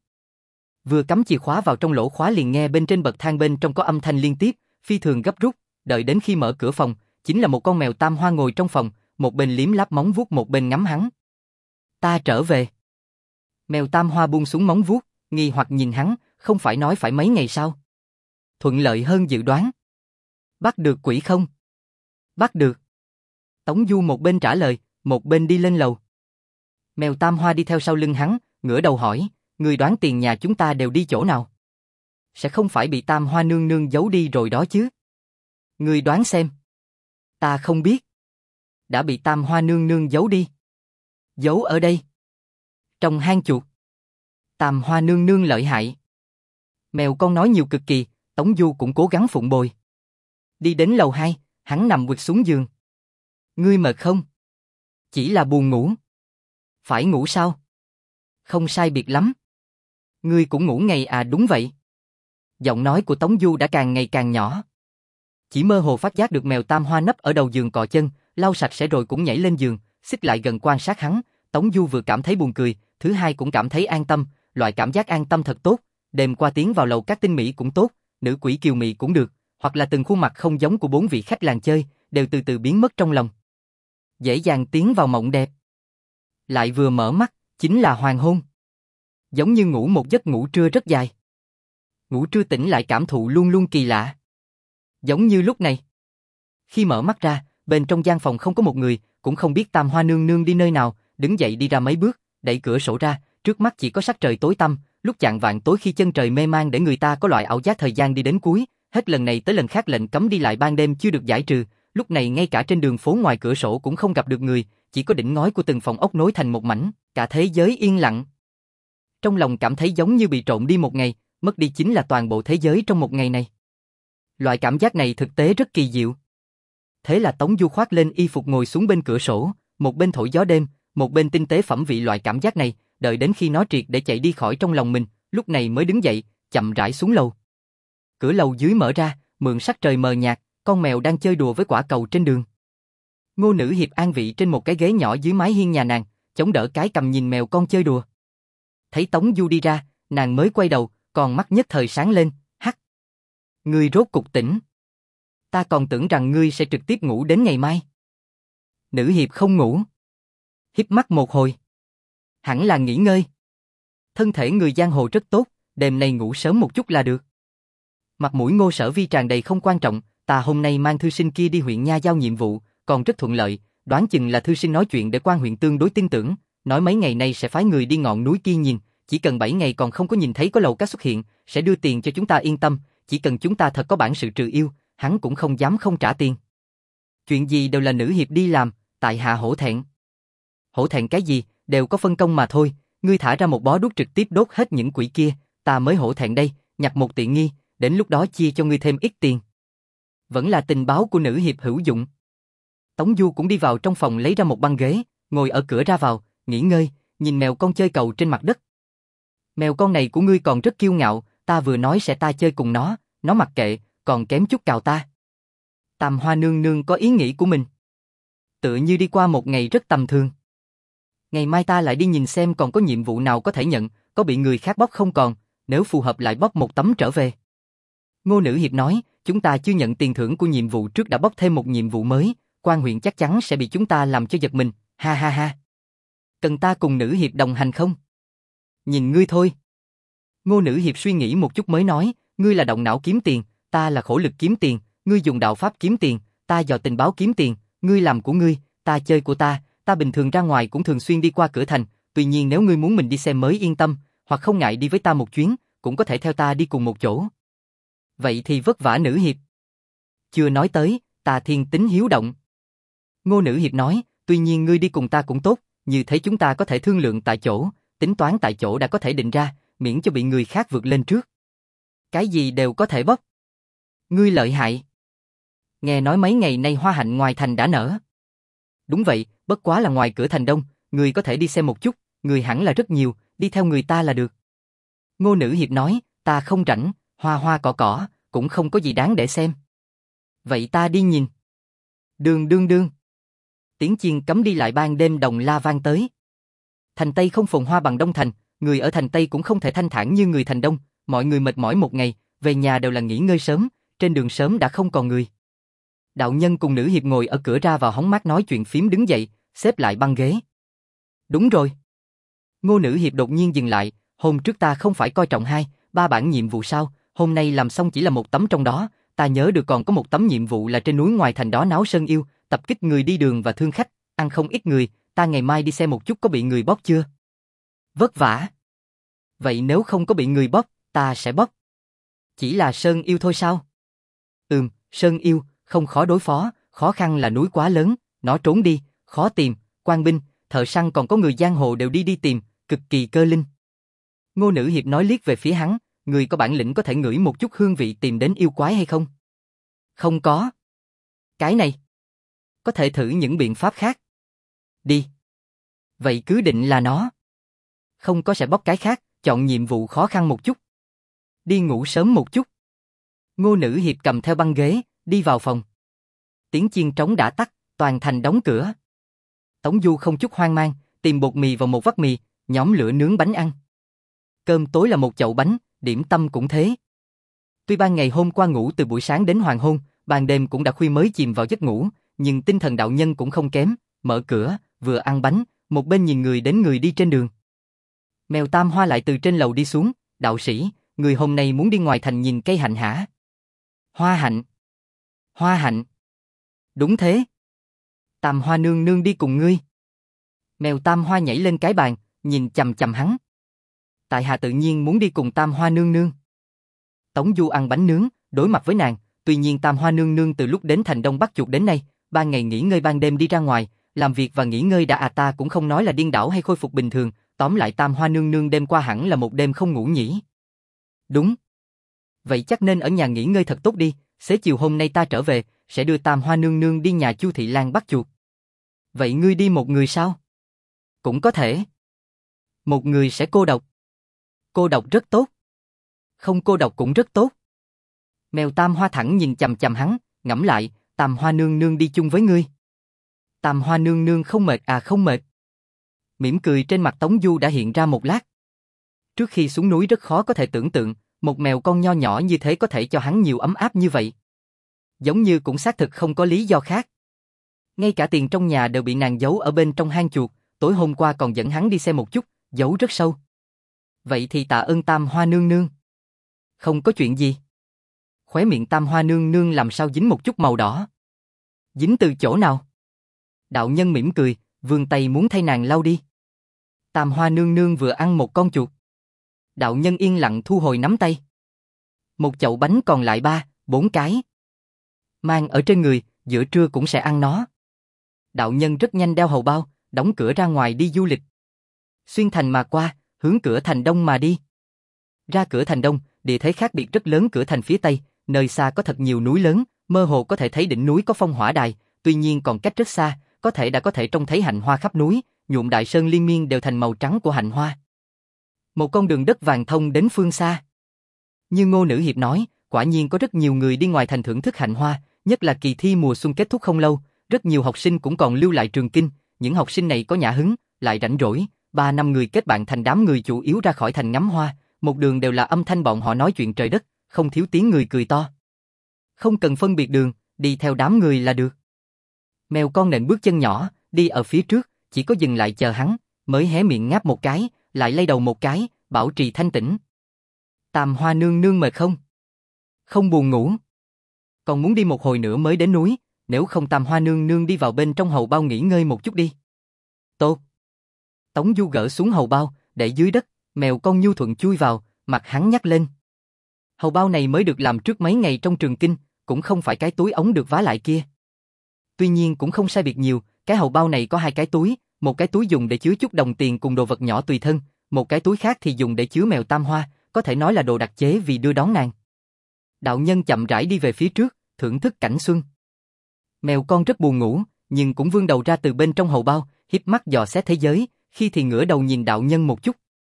Vừa cắm chìa khóa vào trong lỗ khóa liền nghe bên trên bậc thang bên trong có âm thanh liên tiếp, phi thường gấp rút, đợi đến khi mở cửa phòng, chính là một con mèo tam hoa ngồi trong phòng, một bên liếm láp móng vuốt một bên ngắm hắn. Ta trở về. Mèo tam hoa buông xuống móng vuốt, nghi hoặc nhìn hắn, không phải nói phải mấy ngày sao? Thuận lợi hơn dự đoán. Bắt được quỷ không? Bắt được. Tống Du một bên trả lời, một bên đi lên lầu. Mèo tam hoa đi theo sau lưng hắn, ngửa đầu hỏi, người đoán tiền nhà chúng ta đều đi chỗ nào? Sẽ không phải bị tam hoa nương nương giấu đi rồi đó chứ? Người đoán xem. Ta không biết. Đã bị tam hoa nương nương giấu đi. Giấu ở đây. Trong hang chuột. Tam hoa nương nương lợi hại. Mèo con nói nhiều cực kỳ, Tống Du cũng cố gắng phụng bồi. Đi đến lầu hai, hắn nằm quỵt xuống giường. Ngươi mệt không? Chỉ là buồn ngủ. Phải ngủ sao? Không sai biệt lắm. Ngươi cũng ngủ ngày à? Đúng vậy. Giọng nói của Tống Du đã càng ngày càng nhỏ. Chỉ mơ hồ phát giác được mèo tam hoa nấp ở đầu giường cọ chân, lau sạch sẽ rồi cũng nhảy lên giường, xích lại gần quan sát hắn. Tống Du vừa cảm thấy buồn cười, thứ hai cũng cảm thấy an tâm, loại cảm giác an tâm thật tốt. Đêm qua tiến vào lầu các tinh mỹ cũng tốt, nữ quỷ kiều mị cũng được, hoặc là từng khuôn mặt không giống của bốn vị khách làng chơi, đều từ từ biến mất trong lòng. Dễ dàng tiến vào mộng đẹp. Lại vừa mở mắt, chính là hoàng hôn. Giống như ngủ một giấc ngủ trưa rất dài. Ngủ trưa tỉnh lại cảm thụ luôn luôn kỳ lạ. Giống như lúc này. Khi mở mắt ra, bên trong gian phòng không có một người, cũng không biết tam hoa nương nương đi nơi nào, đứng dậy đi ra mấy bước, đẩy cửa sổ ra, trước mắt chỉ có sắc trời tối tăm, lúc chạng vạng tối khi chân trời mê man để người ta có loại ảo giác thời gian đi đến cuối, hết lần này tới lần khác lệnh cấm đi lại ban đêm chưa được giải trừ, lúc này ngay cả trên đường phố ngoài cửa sổ cũng không gặp được người, chỉ có đỉnh ngói của từng phòng ốc nối thành một mảnh, cả thế giới yên lặng. Trong lòng cảm thấy giống như bị trộm đi một ngày, mất đi chính là toàn bộ thế giới trong một ngày này. Loại cảm giác này thực tế rất kỳ diệu. Thế là Tống Du khoác lên y phục ngồi xuống bên cửa sổ, một bên thổi gió đêm, một bên tinh tế phẩm vị loại cảm giác này, đợi đến khi nó triệt để chạy đi khỏi trong lòng mình, lúc này mới đứng dậy, chậm rãi xuống lầu. Cửa lầu dưới mở ra, mượn sắc trời mờ nhạt, con mèo đang chơi đùa với quả cầu trên đường. Ngô Nữ Hiệp an vị trên một cái ghế nhỏ dưới mái hiên nhà nàng, chống đỡ cái cầm nhìn mèo con chơi đùa. Thấy Tống Du đi ra, nàng mới quay đầu, còn mắt nhất thời sáng lên, hắc. Ngươi rốt cục tỉnh. Ta còn tưởng rằng ngươi sẽ trực tiếp ngủ đến ngày mai. Nữ Hiệp không ngủ. Híp mắt một hồi. Hẳn là nghỉ ngơi. Thân thể người giang hồ rất tốt, đêm nay ngủ sớm một chút là được. Mặt mũi Ngô Sở Vi tràn đầy không quan trọng, ta hôm nay mang thư sinh kia đi huyện nha giao nhiệm vụ, còn rất thuận lợi, đoán chừng là thư sinh nói chuyện để quan huyện tương đối tin tưởng, nói mấy ngày nay sẽ phái người đi ngọn núi kia nhìn, chỉ cần bảy ngày còn không có nhìn thấy có lầu cát xuất hiện, sẽ đưa tiền cho chúng ta yên tâm, chỉ cần chúng ta thật có bản sự trừ yêu, hắn cũng không dám không trả tiền. Chuyện gì đều là nữ hiệp đi làm, tại hạ hổ thẹn. Hổ thẹn cái gì, đều có phân công mà thôi, ngươi thả ra một bó đuốc trực tiếp đốt hết những quỷ kia, ta mới hổ thẹn đây, nhặt một tiện nghi, đến lúc đó chia cho ngươi thêm ít tiền. Vẫn là tình báo của nữ hiệp hữu dụng. Tống Du cũng đi vào trong phòng lấy ra một băng ghế, ngồi ở cửa ra vào, nghỉ ngơi, nhìn mèo con chơi cầu trên mặt đất. Mèo con này của ngươi còn rất kiêu ngạo, ta vừa nói sẽ ta chơi cùng nó, nó mặc kệ, còn kém chút cào ta. Tam Hoa nương nương có ý nghĩ của mình. Tựa như đi qua một ngày rất tầm thường. Ngày mai ta lại đi nhìn xem còn có nhiệm vụ nào có thể nhận, có bị người khác bóc không còn, nếu phù hợp lại bóc một tấm trở về. Ngô Nữ Hiệp nói, chúng ta chưa nhận tiền thưởng của nhiệm vụ trước đã bóc thêm một nhiệm vụ mới, quan huyện chắc chắn sẽ bị chúng ta làm cho giật mình, ha ha ha. Cần ta cùng Nữ Hiệp đồng hành không? Nhìn ngươi thôi. Ngô Nữ Hiệp suy nghĩ một chút mới nói, ngươi là động não kiếm tiền, ta là khổ lực kiếm tiền, ngươi dùng đạo pháp kiếm tiền, ta dò tình báo kiếm tiền, ngươi làm của ngươi, ta chơi của ta, ta bình thường ra ngoài cũng thường xuyên đi qua cửa thành, tuy nhiên nếu ngươi muốn mình đi xem mới yên tâm, hoặc không ngại đi với ta một chuyến, cũng có thể theo ta đi cùng một chỗ. Vậy thì vất vả Nữ Hiệp. Chưa nói tới, ta thiên tính hiếu động. Ngô Nữ Hiệp nói, tuy nhiên ngươi đi cùng ta cũng tốt, như thế chúng ta có thể thương lượng tại chỗ, tính toán tại chỗ đã có thể định ra, miễn cho bị người khác vượt lên trước. Cái gì đều có thể bóc. Ngươi lợi hại. Nghe nói mấy ngày nay hoa hạnh ngoài thành đã nở. Đúng vậy, bất quá là ngoài cửa thành đông, người có thể đi xem một chút, người hẳn là rất nhiều, đi theo người ta là được. Ngô Nữ Hiệp nói, ta không rảnh, hoa hoa cỏ cỏ, cũng không có gì đáng để xem. Vậy ta đi nhìn. Đường đương đương. Tiếng chiên cấm đi lại ban đêm đồng la vang tới. Thành Tây không phồn hoa bằng Đông Thành, người ở thành Tây cũng không thể thanh thản như người thành Đông, mọi người mệt mỏi một ngày, về nhà đều là nghỉ ngơi sớm, trên đường sớm đã không còn người. Đạo nhân cùng Nữ Hiệp ngồi ở cửa ra vào hóng mát nói chuyện phím đứng dậy, xếp lại băng ghế. Đúng rồi. Ngô Nữ Hiệp đột nhiên dừng lại, hôm trước ta không phải coi trọng hai, ba bản nhiệm vụ sao, hôm nay làm xong chỉ là một tấm trong đó, ta nhớ được còn có một tấm nhiệm vụ là trên núi ngoài thành đó náo sơn yêu, tập kích người đi đường và thương khách, ăn không ít người, ta ngày mai đi xem một chút có bị người bóp chưa. Vất vả. Vậy nếu không có bị người bóp, ta sẽ bóp. Chỉ là sơn yêu thôi sao? Ừm, sơn yêu, không khó đối phó, khó khăn là núi quá lớn, nó trốn đi, khó tìm, quan binh, thợ săn còn có người giang hồ đều đi đi tìm, cực kỳ cơ linh. Ngô Nữ Hiệp nói liếc về phía hắn, người có bản lĩnh có thể ngửi một chút hương vị tìm đến yêu quái hay không? Không có. Cái này, có thể thử những biện pháp khác. Đi. Vậy cứ định là nó. Không có sẽ bóc cái khác, chọn nhiệm vụ khó khăn một chút. Đi ngủ sớm một chút. Ngô Nữ Hiệp cầm theo băng ghế, đi vào phòng. Tiếng chiên trống đã tắt, toàn thành đóng cửa. Tống Du không chút hoang mang, tìm bột mì vào một vắt mì, nhóm lửa nướng bánh ăn. Cơm tối là một chậu bánh, điểm tâm cũng thế. Tuy ban ngày hôm qua ngủ từ buổi sáng đến hoàng hôn, ban đêm cũng đã khuya mới chìm vào giấc ngủ, nhưng tinh thần đạo nhân cũng không kém, mở cửa, vừa ăn bánh, một bên nhìn người đến người đi trên đường. Mèo Tam Hoa lại từ trên lầu đi xuống, đạo sĩ, người hôm nay muốn đi ngoài thành nhìn cây hạnh hả? Hoa hạnh. Hoa hạnh. Đúng thế. Tam Hoa nương nương đi cùng ngươi. Mèo Tam Hoa nhảy lên cái bàn, nhìn chằm chằm hắn. Tại hạ tự nhiên muốn đi cùng Tam Hoa nương nương. Tống Du ăn bánh nướng, đối mặt với nàng, tuy nhiên Tam Hoa nương nương từ lúc đến thành Đông bắt chuột đến nay, ban ngày nghỉ ngơi ban đêm đi ra ngoài, làm việc và nghỉ ngơi đã à ta cũng không nói là điên đảo hay khôi phục bình thường, tóm lại Tam Hoa nương nương đêm qua hẳn là một đêm không ngủ nhỉ. Đúng. Vậy chắc nên ở nhà nghỉ ngơi thật tốt đi, xế chiều hôm nay ta trở về, sẽ đưa Tam Hoa nương nương đi nhà Chu Thị Lan bắt chuột. Vậy ngươi đi một người sao? Cũng có thể. Một người sẽ cô độc. Cô độc rất tốt. Không cô độc cũng rất tốt. Mèo Tam Hoa thẳng nhìn chằm chằm hắn, ngẫm lại, Tam Hoa nương nương đi chung với ngươi. Tam Hoa nương nương không mệt à không mệt. Mỉm cười trên mặt Tống Du đã hiện ra một lát. Trước khi xuống núi rất khó có thể tưởng tượng, một mèo con nho nhỏ như thế có thể cho hắn nhiều ấm áp như vậy. Giống như cũng xác thực không có lý do khác. Ngay cả tiền trong nhà đều bị nàng giấu ở bên trong hang chuột, tối hôm qua còn dẫn hắn đi xem một chút, giấu rất sâu. Vậy thì tạ ơn Tam Hoa nương nương. Không có chuyện gì. Khóe miệng Tam Hoa nương nương làm sao dính một chút màu đỏ. Dính từ chỗ nào? Đạo nhân mỉm cười, vươn tay muốn thay nàng lau đi. Tam Hoa nương nương vừa ăn một con chuột. Đạo nhân yên lặng thu hồi nắm tay. Một chậu bánh còn lại ba, bốn cái. Mang ở trên người, giữa trưa cũng sẽ ăn nó. Đạo nhân rất nhanh đeo hầu bao, đóng cửa ra ngoài đi du lịch. Xuyên thành mà qua, hướng cửa thành đông mà đi. Ra cửa thành đông, địa thế khác biệt rất lớn cửa thành phía tây, nơi xa có thật nhiều núi lớn, mơ hồ có thể thấy đỉnh núi có phong hỏa đài, tuy nhiên còn cách rất xa, có thể đã có thể trông thấy hạnh hoa khắp núi, nhuộm đại sơn liên miên đều thành màu trắng của hạnh hoa. Một con đường đất vàng thông đến phương xa. Như Ngô Nữ Hiệp nói, quả nhiên có rất nhiều người đi ngoài thành thưởng thức hạnh hoa, nhất là kỳ thi mùa xuân kết thúc không lâu, rất nhiều học sinh cũng còn lưu lại trường kinh, những học sinh này có nhã hứng, lại rảnh rỗi, ba năm người kết bạn thành đám người chủ yếu ra khỏi thành ngắm hoa, một đường đều là âm thanh bọn họ nói chuyện trời đất, không thiếu tiếng người cười to. Không cần phân biệt đường, đi theo đám người là được. Mèo con nện bước chân nhỏ, đi ở phía trước, chỉ có dừng lại chờ hắn, mới hé miệng ngáp một cái, lại lay đầu một cái, bảo trì thanh tĩnh. Tam Hoa nương nương mệt không? Không buồn ngủ. Còn muốn đi một hồi nữa mới đến núi, nếu không Tam Hoa nương nương đi vào bên trong hầu bao nghỉ ngơi một chút đi. Tốt. Tống Du gỡ xuống hầu bao, để dưới đất, mèo con nhu thuận chui vào, mặt hắn nhắc lên. Hầu bao này mới được làm trước mấy ngày trong trường kinh, cũng không phải cái túi ống được vá lại kia. Tuy nhiên cũng không sai biệt nhiều, cái hầu bao này có hai cái túi, một cái túi dùng để chứa chút đồng tiền cùng đồ vật nhỏ tùy thân, một cái túi khác thì dùng để chứa mèo Tam Hoa, có thể nói là đồ đặc chế vì đưa đón nàng. Đạo nhân chậm rãi đi về phía trước, thưởng thức cảnh xuân. Mèo con rất buồn ngủ, nhưng cũng vươn đầu ra từ bên trong hầu bao, híp mắt dò xét thế giới, khi thì ngửa đầu nhìn đạo nhân một chút.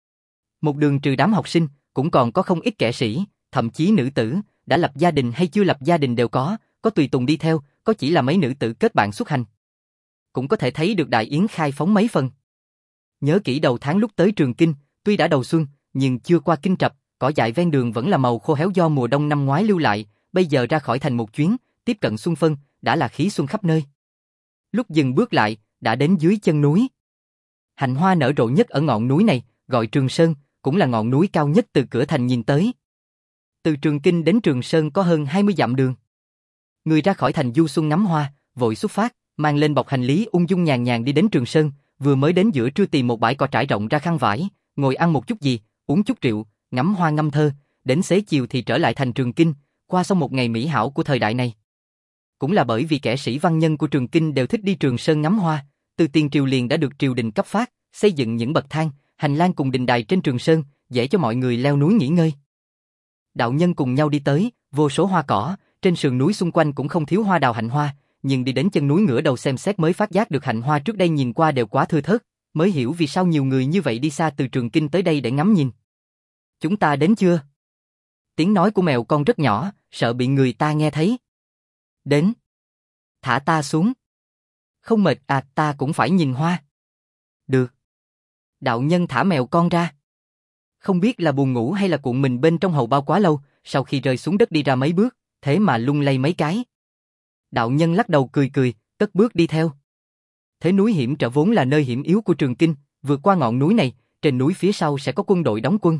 Một đường trừ đám học sinh, cũng còn có không ít kẻ sĩ, thậm chí nữ tử, đã lập gia đình hay chưa lập gia đình đều có, có tùy tùng đi theo, có chỉ là mấy nữ tử kết bạn xuất hành. Cũng có thể thấy được đại yến khai phóng mấy phần. Nhớ kỹ đầu tháng lúc tới Trường Kinh, tuy đã đầu xuân, nhưng chưa qua kinh trập, cỏ dại ven đường vẫn là màu khô héo do mùa đông năm ngoái lưu lại, bây giờ ra khỏi thành một chuyến, tiếp cận xuân phân, đã là khí xuân khắp nơi. Lúc dừng bước lại, đã đến dưới chân núi. Hạnh hoa nở rộ nhất ở ngọn núi này, gọi Trường Sơn, cũng là ngọn núi cao nhất từ cửa thành nhìn tới. Từ Trường Kinh đến Trường Sơn có hơn hai mươi dặm đường. Người ra khỏi thành du xuân ngắm hoa, vội xuất phát, mang lên bọc hành lý ung dung nhàn nhàn đi đến Trường Sơn, vừa mới đến giữa trưa tìm một bãi cỏ trải rộng ra khăn vải, ngồi ăn một chút gì, uống chút rượu, ngắm hoa ngâm thơ, đến xế chiều thì trở lại thành Trường Kinh, qua xong một ngày mỹ hảo của thời đại này. Cũng là bởi vì kẻ sĩ văn nhân của Trường Kinh đều thích đi Trường Sơn ngắm hoa, từ tiền triều liền đã được triều đình cấp phát, xây dựng những bậc thang, hành lang cùng đình đài trên Trường Sơn, dễ cho mọi người leo núi nghỉ ngơi. Đạo nhân cùng nhau đi tới, vô số hoa cỏ, trên sườn núi xung quanh cũng không thiếu hoa đào hạnh hoa, nhưng đi đến chân núi ngửa đầu xem xét mới phát giác được hạnh hoa trước đây nhìn qua đều quá thưa thớt, mới hiểu vì sao nhiều người như vậy đi xa từ Trường Kinh tới đây để ngắm nhìn. Chúng ta đến chưa? Tiếng nói của mèo con rất nhỏ, sợ bị người ta nghe thấy. Đến. Thả ta xuống. Không mệt à, ta cũng phải nhìn hoa. Được. Đạo nhân thả mèo con ra. Không biết là buồn ngủ hay là cuộn mình bên trong hầu bao quá lâu, sau khi rơi xuống đất đi ra mấy bước, thế mà lung lay mấy cái. Đạo nhân lắc đầu cười cười, cất bước đi theo. Thế núi hiểm trở vốn là nơi hiểm yếu của Trường Kinh, vượt qua ngọn núi này, trên núi phía sau sẽ có quân đội đóng quân.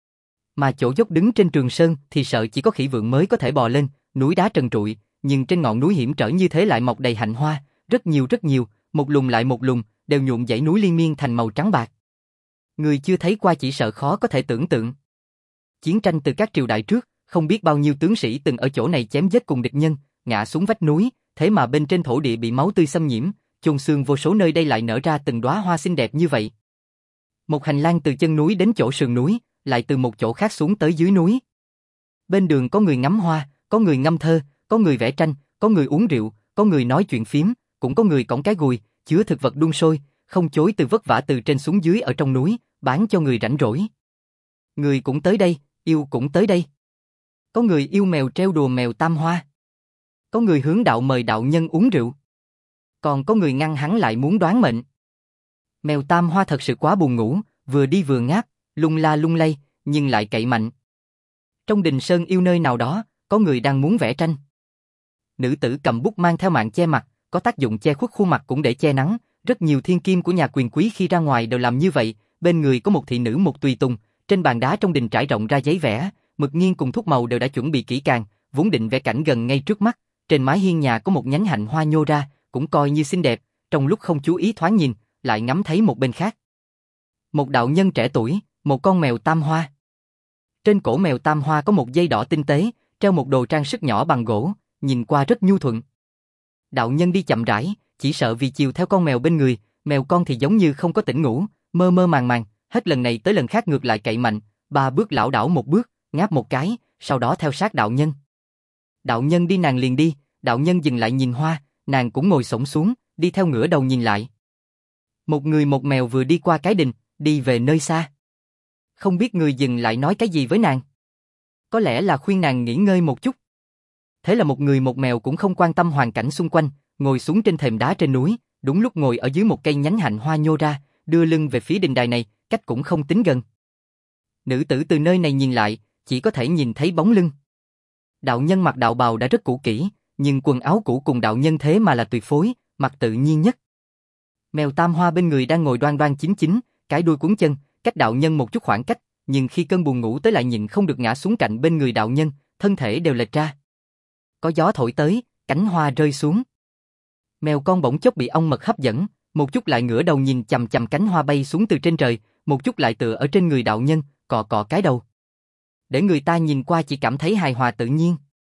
Mà chỗ dốc đứng trên Trường Sơn thì sợ chỉ có khỉ vượn mới có thể bò lên, núi đá trần trụi, nhưng trên ngọn núi hiểm trở như thế lại mọc đầy hạnh hoa, rất nhiều rất nhiều, một lùm lại một lùm, đều nhuộm dãy núi liên miên thành màu trắng bạc. Người chưa thấy qua chỉ sợ khó có thể tưởng tượng. Chiến tranh từ các triều đại trước, không biết bao nhiêu tướng sĩ từng ở chỗ này chém giết cùng địch nhân, ngã xuống vách núi, thế mà bên trên thổ địa bị máu tươi xâm nhiễm, chôn xương vô số nơi đây lại nở ra từng đóa hoa xinh đẹp như vậy. Một hành lang từ chân núi đến chỗ sườn núi, lại từ một chỗ khác xuống tới dưới núi. Bên đường có người ngắm hoa, có người ngâm thơ, có người vẽ tranh, có người uống rượu, có người nói chuyện phím, cũng có người cõng cái gùi, chứa thực vật đun sôi, không chối từ vất vả từ trên xuống dưới ở trong núi, bán cho người rảnh rỗi. Người cũng tới đây, yêu cũng tới đây. Có người yêu mèo treo đùa mèo Tam Hoa. Có người hướng đạo mời đạo nhân uống rượu. Còn có người ngăn hắn lại muốn đoán mệnh. Mèo Tam Hoa thật sự quá buồn ngủ, vừa đi vừa ngáp, lung la lung lay, nhưng lại cậy mạnh. Trong đình sơn yêu nơi nào đó, có người đang muốn vẽ tranh. Nữ tử cầm bút mang theo mạng che mặt, có tác dụng che khuất khuôn mặt cũng để che nắng, rất nhiều thiên kim của nhà quyền quý khi ra ngoài đều làm như vậy, bên người có một thị nữ một tùy tùng, trên bàn đá trong đình trải rộng ra giấy vẽ, mực nghiêng cùng thuốc màu đều đã chuẩn bị kỹ càng, vốn định vẽ cảnh gần ngay trước mắt, trên mái hiên nhà có một nhánh hạnh hoa nhô ra, cũng coi như xinh đẹp, trong lúc không chú ý thoáng nhìn, lại ngắm thấy một bên khác. Một đạo nhân trẻ tuổi, một con mèo Tam Hoa. Trên cổ mèo tam hoa có một dây đỏ tinh tế, treo một đồ trang sức nhỏ bằng gỗ, nhìn qua rất nhu thuận. Đạo nhân đi chậm rãi, chỉ sợ vì chiều theo con mèo bên người, mèo con thì giống như không có tỉnh ngủ, mơ mơ màng màng, hết lần này tới lần khác ngược lại cậy mạnh, ba bước lảo đảo một bước, ngáp một cái, sau đó theo sát đạo nhân. Đạo nhân đi nàng liền đi, đạo nhân dừng lại nhìn hoa, nàng cũng ngồi xổm xuống, đi theo ngửa đầu nhìn lại. Một người một mèo vừa đi qua cái đình, đi về nơi xa. Không biết người dừng lại nói cái gì với nàng. Có lẽ là khuyên nàng nghỉ ngơi một chút. Thế là một người một mèo cũng không quan tâm hoàn cảnh xung quanh, ngồi xuống trên thềm đá trên núi, đúng lúc ngồi ở dưới một cây nhánh hạnh hoa nhô ra, đưa lưng về phía đình đài này, cách cũng không tính gần. Nữ tử từ nơi này nhìn lại, chỉ có thể nhìn thấy bóng lưng. Đạo nhân mặc đạo bào đã rất cũ kỹ, nhưng quần áo cũ cùng đạo nhân thế mà là tuyệt phối, mặc tự nhiên nhất. Mèo tam hoa bên người đang ngồi đoan đoan chính chính, cái đuôi cuốn chân, cách đạo nhân một chút khoảng cách, nhưng khi cơn buồn ngủ tới lại nhịn không được ngã xuống cạnh bên người đạo nhân, thân thể đều lệch ra. Có gió thổi tới, cánh hoa rơi xuống. Mèo con bỗng chốc bị ong mật hấp dẫn, một chút lại ngửa đầu nhìn chằm chằm cánh hoa bay xuống từ trên trời, một chút lại tựa ở trên người đạo nhân, cọ cọ cái đầu. Để người ta nhìn qua chỉ cảm thấy hài hòa tự nhiên.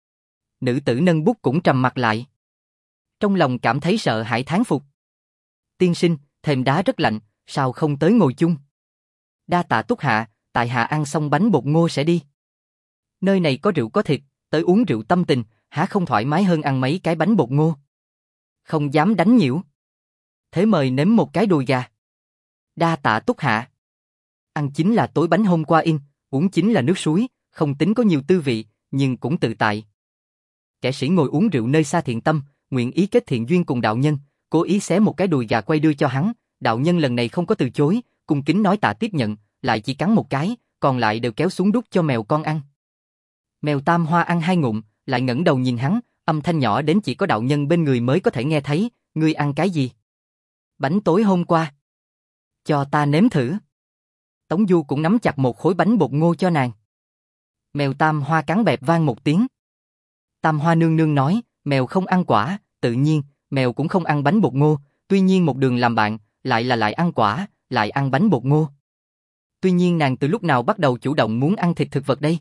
Nữ tử nâng bút cũng trầm mặt lại. Trong lòng cảm thấy sợ hãi thán phục. Tiên sinh, thềm đá rất lạnh, sao không tới ngồi chung? Đa tạ túc hạ, tại hạ ăn xong bánh bột ngô sẽ đi. Nơi này có rượu có thịt, tới uống rượu tâm tình, há không thoải mái hơn ăn mấy cái bánh bột ngô? Không dám đánh nhiễu. Thế mời nếm một cái đùi gà. Đa tạ túc hạ. Ăn chính là tối bánh hôm qua in, uống chính là nước suối, không tính có nhiều tư vị, nhưng cũng tự tại. Kẻ sĩ ngồi uống rượu nơi xa thiện tâm, nguyện ý kết thiện duyên cùng đạo nhân, cố ý xé một cái đùi gà quay đưa cho hắn, đạo nhân lần này không có từ chối, cung kính nói tạ tiếp nhận, lại chỉ cắn một cái, còn lại đều kéo xuống đút cho mèo con ăn. Mèo tam hoa ăn hai ngụm, lại ngẩng đầu nhìn hắn, âm thanh nhỏ đến chỉ có đạo nhân bên người mới có thể nghe thấy, ngươi ăn cái gì? Bánh tối hôm qua. Cho ta nếm thử. Tống Du cũng nắm chặt một khối bánh bột ngô cho nàng. Mèo tam hoa cắn bẹp vang một tiếng. Tam hoa nương nương nói, mèo không ăn quả, tự nhiên, mèo cũng không ăn bánh bột ngô, tuy nhiên một đường làm bạn, lại là lại ăn quả, lại ăn bánh bột ngô. Tuy nhiên nàng từ lúc nào bắt đầu chủ động muốn ăn thịt thực vật đây?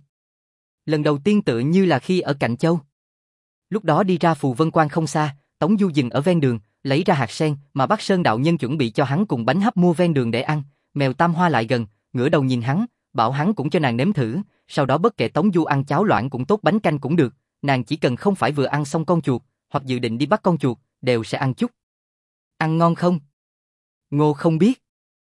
Lần đầu tiên tựa như là khi ở Cạnh Châu. Lúc đó đi ra Phù Vân Quan không xa, Tống Du dừng ở ven đường, lấy ra hạt sen mà Bắc Sơn đạo nhân chuẩn bị cho hắn cùng bánh hấp mua ven đường để ăn, mèo tam hoa lại gần, ngửa đầu nhìn hắn, bảo hắn cũng cho nàng nếm thử, sau đó bất kể Tống Du ăn cháo loãng cũng tốt bánh canh cũng được, nàng chỉ cần không phải vừa ăn xong con chuột, hoặc dự định đi bắt con chuột, đều sẽ ăn chút. Ăn ngon không? Ngô không biết.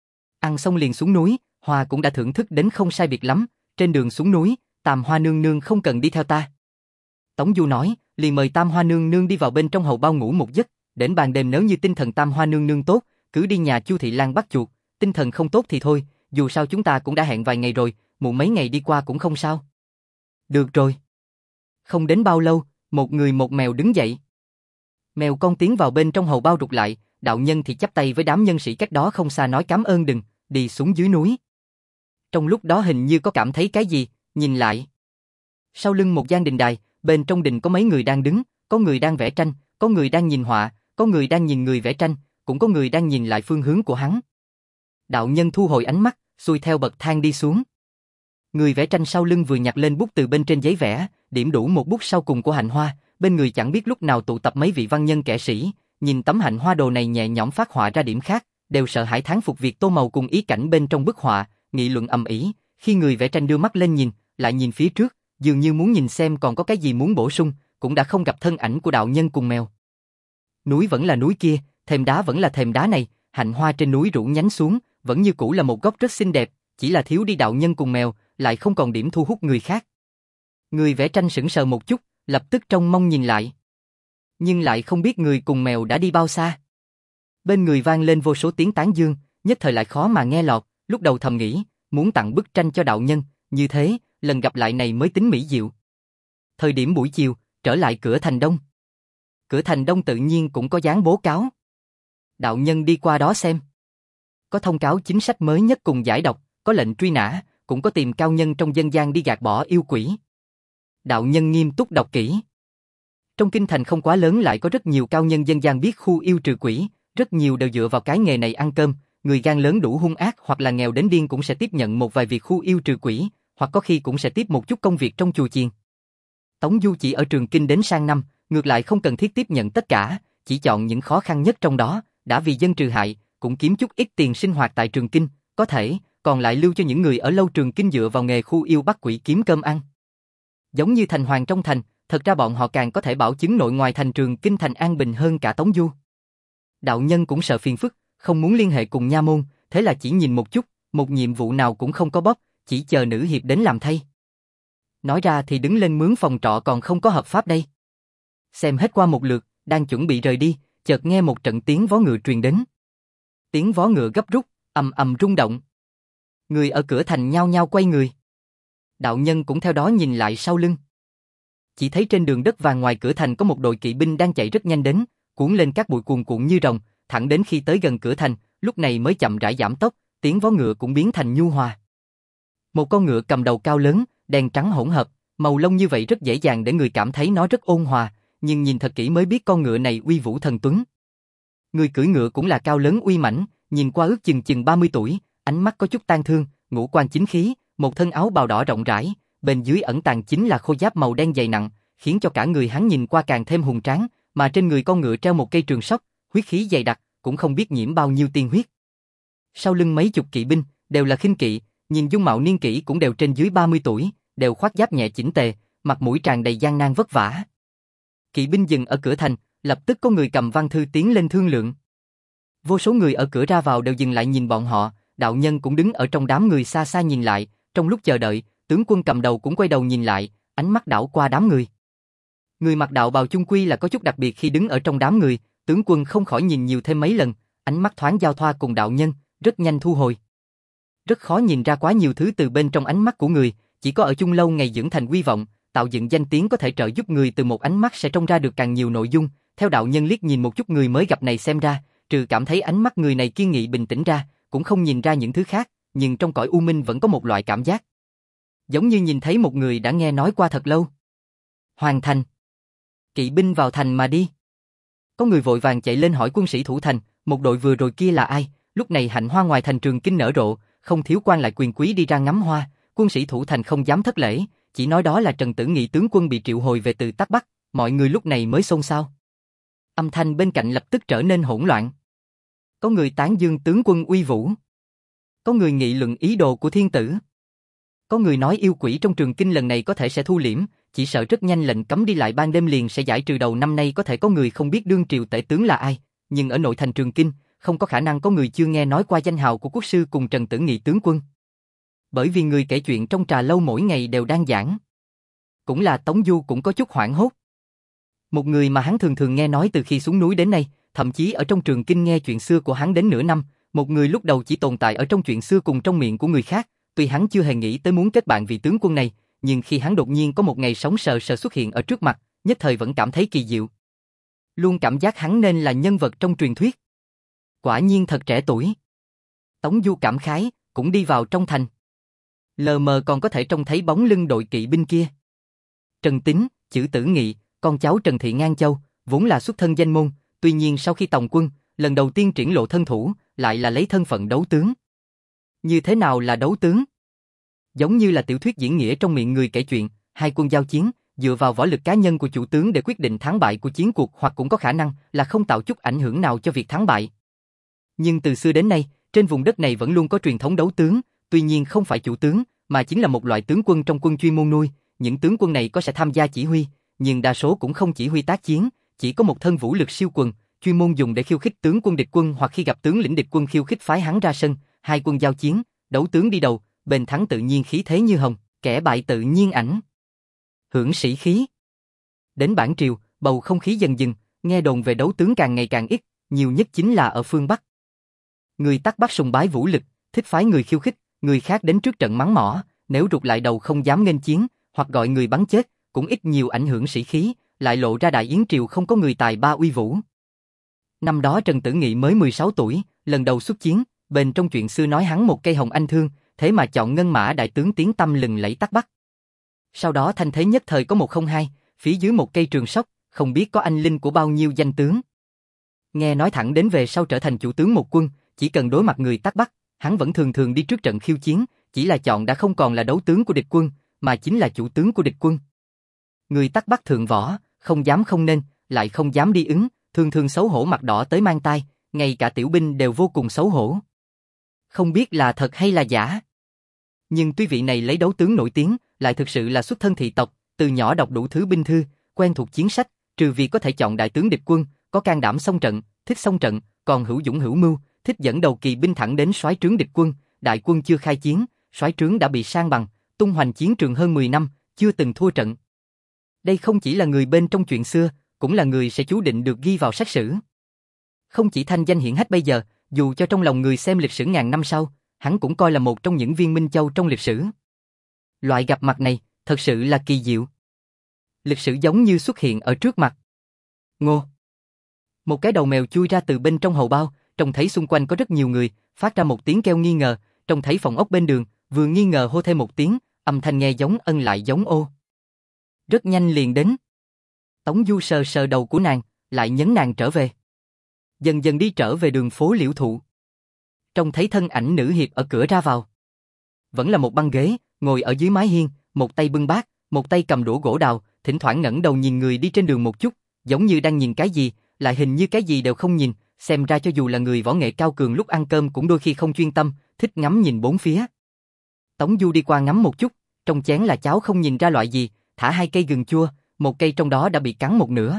Ăn xong liền xuống núi, Hoa cũng đã thưởng thức đến không sai biệt lắm, trên đường xuống núi, Tam Hoa nương nương không cần đi theo ta. Tống Du nói, liền mời Tam Hoa nương nương đi vào bên trong hầu bao ngủ một giấc, đến ban đêm nếu như tinh thần Tam Hoa nương nương tốt, cứ đi nhà Chu Thị Lan bắt chuột, tinh thần không tốt thì thôi, dù sao chúng ta cũng đã hẹn vài ngày rồi, muộn mấy ngày đi qua cũng không sao. Được rồi. Không đến bao lâu, một người một mèo đứng dậy. Mèo con tiến vào bên trong hầu bao rụt lại, đạo nhân thì chắp tay với đám nhân sĩ cách đó không xa nói cảm ơn đừng, đi xuống dưới núi. Trong lúc đó hình như có cảm thấy cái gì, nhìn lại. Sau lưng một gian đình đài, bên trong đình có mấy người đang đứng, có người đang vẽ tranh, có người đang nhìn họa, có người đang nhìn người vẽ tranh, cũng có người đang nhìn lại phương hướng của hắn. Đạo nhân thu hồi ánh mắt, xuôi theo bậc thang đi xuống. Người vẽ tranh sau lưng vừa nhặt lên bút từ bên trên giấy vẽ, điểm đủ một bút sau cùng của hạnh hoa, bên người chẳng biết lúc nào tụ tập mấy vị văn nhân kẻ sĩ, nhìn tấm hạnh hoa đồ này nhẹ nhõm phát họa ra điểm khác, đều sợ hãi thán phục việc tô màu cùng ý cảnh bên trong bức họa, nghị luận ầm ĩ. Khi người vẽ tranh đưa mắt lên nhìn, lại nhìn phía trước, dường như muốn nhìn xem còn có cái gì muốn bổ sung, cũng đã không gặp thân ảnh của đạo nhân cùng mèo. Núi vẫn là núi kia, thềm đá vẫn là thềm đá này, hạnh hoa trên núi rủ nhánh xuống, vẫn như cũ là một góc rất xinh đẹp, chỉ là thiếu đi đạo nhân cùng mèo, lại không còn điểm thu hút người khác. Người vẽ tranh sững sờ một chút, lập tức trông mong nhìn lại. Nhưng lại không biết người cùng mèo đã đi bao xa. Bên người vang lên vô số tiếng tán dương, nhất thời lại khó mà nghe lọt, lúc đầu thầm nghĩ, muốn tặng bức tranh cho đạo nhân, như thế, lần gặp lại này mới tính mỹ diệu. Thời điểm buổi chiều, trở lại cửa thành đông. Cửa thành đông tự nhiên cũng có dán bố cáo. Đạo nhân đi qua đó xem. Có thông cáo chính sách mới nhất cùng giải độc, có lệnh truy nã, cũng có tìm cao nhân trong dân gian đi gạt bỏ yêu quỷ. Đạo nhân nghiêm túc đọc kỹ. Trong kinh thành không quá lớn lại có rất nhiều cao nhân dân gian biết khu yêu trừ quỷ, rất nhiều đều dựa vào cái nghề này ăn cơm, người gan lớn đủ hung ác hoặc là nghèo đến điên cũng sẽ tiếp nhận một vài việc khu yêu trừ quỷ, hoặc có khi cũng sẽ tiếp một chút công việc trong chùa chiền. Tống Du chỉ ở Trường Kinh đến sang năm, ngược lại không cần thiết tiếp nhận tất cả, chỉ chọn những khó khăn nhất trong đó, đã vì dân trừ hại, cũng kiếm chút ít tiền sinh hoạt tại Trường Kinh, có thể, còn lại lưu cho những người ở lâu Trường Kinh dựa vào nghề khu yêu bắt quỷ kiếm cơm ăn. Giống như thành hoàng trong thành, thật ra bọn họ càng có thể bảo chứng nội ngoài thành Trường Kinh thành an bình hơn cả Tống Du. Đạo nhân cũng sợ phiền phức, không muốn liên hệ cùng nha môn, thế là chỉ nhìn một chút, một nhiệm vụ nào cũng không có bóp, chỉ chờ nữ hiệp đến làm thay. Nói ra thì đứng lên mướn phòng trọ còn không có hợp pháp đây. Xem hết qua một lượt, đang chuẩn bị rời đi, chợt nghe một trận tiếng vó ngựa truyền đến. Tiếng vó ngựa gấp rút, ầm ầm rung động. Người ở cửa thành nhao nhao quay người. Đạo nhân cũng theo đó nhìn lại sau lưng. Chỉ thấy trên đường đất vàng ngoài cửa thành có một đội kỵ binh đang chạy rất nhanh đến, cuốn lên các bụi cuồn cuộn như rồng, thẳng đến khi tới gần cửa thành, lúc này mới chậm rãi giảm tốc, tiếng vó ngựa cũng biến thành nhu hòa. Một con ngựa cầm đầu cao lớn, đen trắng hỗn hợp, màu lông như vậy rất dễ dàng để người cảm thấy nó rất ôn hòa, nhưng nhìn thật kỹ mới biết con ngựa này uy vũ thần tuấn. Người cưỡi ngựa cũng là cao lớn uy mãnh, nhìn qua ước chừng chừng ba mươi tuổi, ánh mắt có chút tang thương, ngũ quan chính khí, một thân áo bào đỏ rộng rãi, bên dưới ẩn tàng chính là khôi giáp màu đen dày nặng, khiến cho cả người hắn nhìn qua càng thêm hùng tráng, mà trên người con ngựa treo một cây trường sóc, huyết khí dày đặc, cũng không biết nhiễm bao nhiêu tiên huyết. Sau lưng mấy chục kỵ binh, đều là khinh kỵ, nhìn dung mạo niên kỷ cũng đều trên dưới ba mươi tuổi, đều khoác giáp nhẹ chỉnh tề, mặt mũi tràn đầy gian nan vất vả. Kỵ binh dừng ở cửa thành, lập tức có người cầm văn thư tiến lên thương lượng. Vô số người ở cửa ra vào đều dừng lại nhìn bọn họ, đạo nhân cũng đứng ở trong đám người xa xa nhìn lại, trong lúc chờ đợi, tướng quân cầm đầu cũng quay đầu nhìn lại, ánh mắt đảo qua đám người. Người mặc đạo bào chung quy là có chút đặc biệt khi đứng ở trong đám người, tướng quân không khỏi nhìn nhiều thêm mấy lần, ánh mắt thoáng giao thoa cùng đạo nhân, rất nhanh thu hồi. Rất khó nhìn ra quá nhiều thứ từ bên trong ánh mắt của người, chỉ có ở chung lâu ngày dưỡng thành uy vọng, tạo dựng danh tiếng có thể trợ giúp người từ một ánh mắt sẽ trông ra được càng nhiều nội dung. Theo đạo nhân liếc nhìn một chút người mới gặp này xem ra, trừ cảm thấy ánh mắt người này kiên nghị bình tĩnh ra, cũng không nhìn ra những thứ khác, nhưng trong cõi u minh vẫn có một loại cảm giác. Giống như nhìn thấy một người đã nghe nói qua thật lâu. Hoàn thành. Kỵ binh vào thành mà đi. Có người vội vàng chạy lên hỏi quân sĩ thủ thành, một đội vừa rồi kia là ai? Lúc này hạnh hoa ngoài thành Trường Kinh nở rộ, không thiếu quan lại quyền quý đi ra ngắm hoa, quân sĩ thủ thành không dám thất lễ, chỉ nói đó là Trần Tử Nghị tướng quân bị triệu hồi về từ Tắc Bắc, mọi người lúc này mới xôn xao. Âm thanh bên cạnh lập tức trở nên hỗn loạn. Có người tán dương tướng quân uy vũ. Có người nghị luận ý đồ của thiên tử. Có người nói yêu quỷ trong Trường Kinh lần này có thể sẽ thu liễm, chỉ sợ rất nhanh lệnh cấm đi lại ban đêm liền sẽ giải trừ. Đầu năm nay có thể có người không biết đương triều tể tướng là ai, nhưng ở nội thành Trường Kinh, không có khả năng có người chưa nghe nói qua danh hào của quốc sư cùng Trần Tử Nghị tướng quân. Bởi vì người kể chuyện trong trà lâu mỗi ngày đều đang giảng. Cũng là Tống Du cũng có chút hoảng hốt. Một người mà hắn thường thường nghe nói từ khi xuống núi đến nay, thậm chí ở trong Trường Kinh nghe chuyện xưa của hắn đến nửa năm, một người lúc đầu chỉ tồn tại ở trong chuyện xưa cùng trong miệng của người khác, tuy hắn chưa hề nghĩ tới muốn kết bạn vị tướng quân này, nhưng khi hắn đột nhiên có một ngày sống sờ sờ xuất hiện ở trước mặt, nhất thời vẫn cảm thấy kỳ diệu. Luôn cảm giác hắn nên là nhân vật trong truyền thuyết. Quả nhiên thật trẻ tuổi. Tống Du cảm khái, cũng đi vào trong thành. Lờ mờ còn có thể trông thấy bóng lưng đội kỵ binh kia. Trần Tín, chữ Tử Nghị, con cháu Trần Thị Ngang Châu, vốn là xuất thân danh môn, tuy nhiên sau khi tòng quân, lần đầu tiên triển lộ thân thủ, lại là lấy thân phận đấu tướng. Như thế nào là đấu tướng? Giống như là tiểu thuyết diễn nghĩa trong miệng người kể chuyện, hai quân giao chiến, dựa vào võ lực cá nhân của chủ tướng để quyết định thắng bại của chiến cuộc, hoặc cũng có khả năng là không tạo chút ảnh hưởng nào cho việc thắng bại. Nhưng từ xưa đến nay, trên vùng đất này vẫn luôn có truyền thống đấu tướng, tuy nhiên không phải chủ tướng, mà chính là một loại tướng quân trong quân chuyên môn nuôi. Những tướng quân này có sẽ tham gia chỉ huy, nhưng đa số cũng không chỉ huy tác chiến, chỉ có một thân vũ lực siêu quần, chuyên môn dùng để khiêu khích tướng quân địch quân, hoặc khi gặp tướng lĩnh địch quân khiêu khích phái hắn ra sân, hai quân giao chiến, đấu tướng đi đầu, bên thắng tự nhiên khí thế như hồng, kẻ bại tự nhiên ảnh hưởng sĩ khí. Đến bản triều, bầu không khí dần dần, nghe đồn về đấu tướng càng ngày càng ít, nhiều nhất chính là ở phương Bắc. Người Tắc Bắc sùng bái vũ lực, thích phái người khiêu khích, người khác đến trước trận mắng mỏ, nếu rụt lại đầu không dám nghênh chiến, hoặc gọi người bắn chết, cũng ít nhiều ảnh hưởng sĩ khí, lại lộ ra Đại Yến triều không có người tài ba uy vũ. Năm đó Trần Tử Nghị mới mười sáu tuổi, lần đầu xuất chiến, bên trong chuyện xưa nói hắn một cây hồng anh thương, thế mà chọn ngân mã đại tướng tiếng tăm lừng lẫy Tắc Bắc. Sau đó thanh thế nhất thời có một không hai, phía dưới một cây trường sóc, không biết có anh linh của bao nhiêu danh tướng. Nghe nói thẳng đến về sau trở thành chủ tướng một quân, chỉ cần đối mặt người Tắc Bắc, hắn vẫn thường thường đi trước trận khiêu chiến, chỉ là chọn đã không còn là đấu tướng của địch quân, mà chính là chủ tướng của địch quân. Người tắc bắc thượng võ, không dám không nên, lại không dám đi ứng, thường thường xấu hổ mặt đỏ tới mang tai, ngay cả tiểu binh đều vô cùng xấu hổ. Không biết là thật hay là giả. Nhưng tuy vị này lấy đấu tướng nổi tiếng, lại thực sự là xuất thân thị tộc, từ nhỏ đọc đủ thứ binh thư, quen thuộc chiến sách, trừ vì có thể chọn đại tướng địch quân, có can đảm xông trận, thích xông trận, còn hữu dũng hữu mưu, thích dẫn đầu kỳ binh thẳng đến soái trướng địch quân, đại quân chưa khai chiến, soái trướng đã bị san bằng, tung hoành chiến trường hơn mười năm, chưa từng thua trận. Đây không chỉ là người bên trong chuyện xưa, cũng là người sẽ chú định được ghi vào sách sử. Không chỉ thanh danh hiển hách bây giờ, dù cho trong lòng người xem lịch sử ngàn năm sau, hắn cũng coi là một trong những viên minh châu trong lịch sử. Loại gặp mặt này, thật sự là kỳ diệu. Lịch sử giống như xuất hiện ở trước mặt. Ngô! Một cái đầu mèo chui ra từ bên trong hầu bao, trông thấy xung quanh có rất nhiều người, phát ra một tiếng kêu nghi ngờ, trông thấy phòng ốc bên đường, vừa nghi ngờ hô thêm một tiếng, âm thanh nghe giống ân lại giống ô. Rất nhanh liền đến. Tống Du sờ sờ đầu của nàng, lại nhấn nàng trở về. Dần dần đi trở về đường phố Liễu Thụ. Trông thấy thân ảnh nữ hiệp ở cửa ra vào. Vẫn là một băng ghế, ngồi ở dưới mái hiên, một tay bưng bát, một tay cầm đũa gỗ đào, thỉnh thoảng ngẩng đầu nhìn người đi trên đường một chút, giống như đang nhìn cái gì, lại hình như cái gì đều không nhìn, xem ra cho dù là người võ nghệ cao cường lúc ăn cơm cũng đôi khi không chuyên tâm, thích ngắm nhìn bốn phía. Tống Du đi qua ngắm một chút, trong chén là cháo không nhìn ra loại gì, thả hai cây gừng chua, một cây trong đó đã bị cắn một nửa.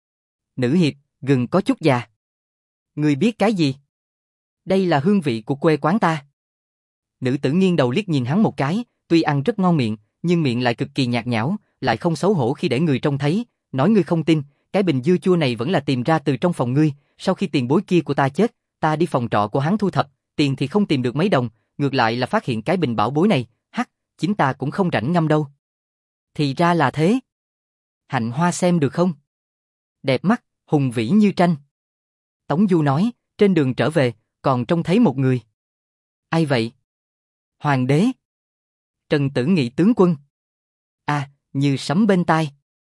Nữ hiệp, gừng có chút già. Người biết cái gì? Đây là hương vị của quê quán ta. Nữ tử nghiêng đầu liếc nhìn hắn một cái, tuy ăn rất ngon miệng, nhưng miệng lại cực kỳ nhạt nhẽo, lại không xấu hổ khi để người trông thấy, nói ngươi không tin, cái bình dưa chua này vẫn là tìm ra từ trong phòng ngươi, sau khi tiền bối kia của ta chết, ta đi phòng trọ của hắn thu thập, tiền thì không tìm được mấy đồng, ngược lại là phát hiện cái bình bảo bối này, hắc, chính ta cũng không rảnh ngâm đâu. Thì ra là thế. Hạnh hoa xem được không? Đẹp mắt, hùng vĩ như tranh. Tống Du nói, trên đường trở về, còn trông thấy một người. Ai vậy? Hoàng đế. Trần Tử Nghị tướng quân. À, như sấm bên tai.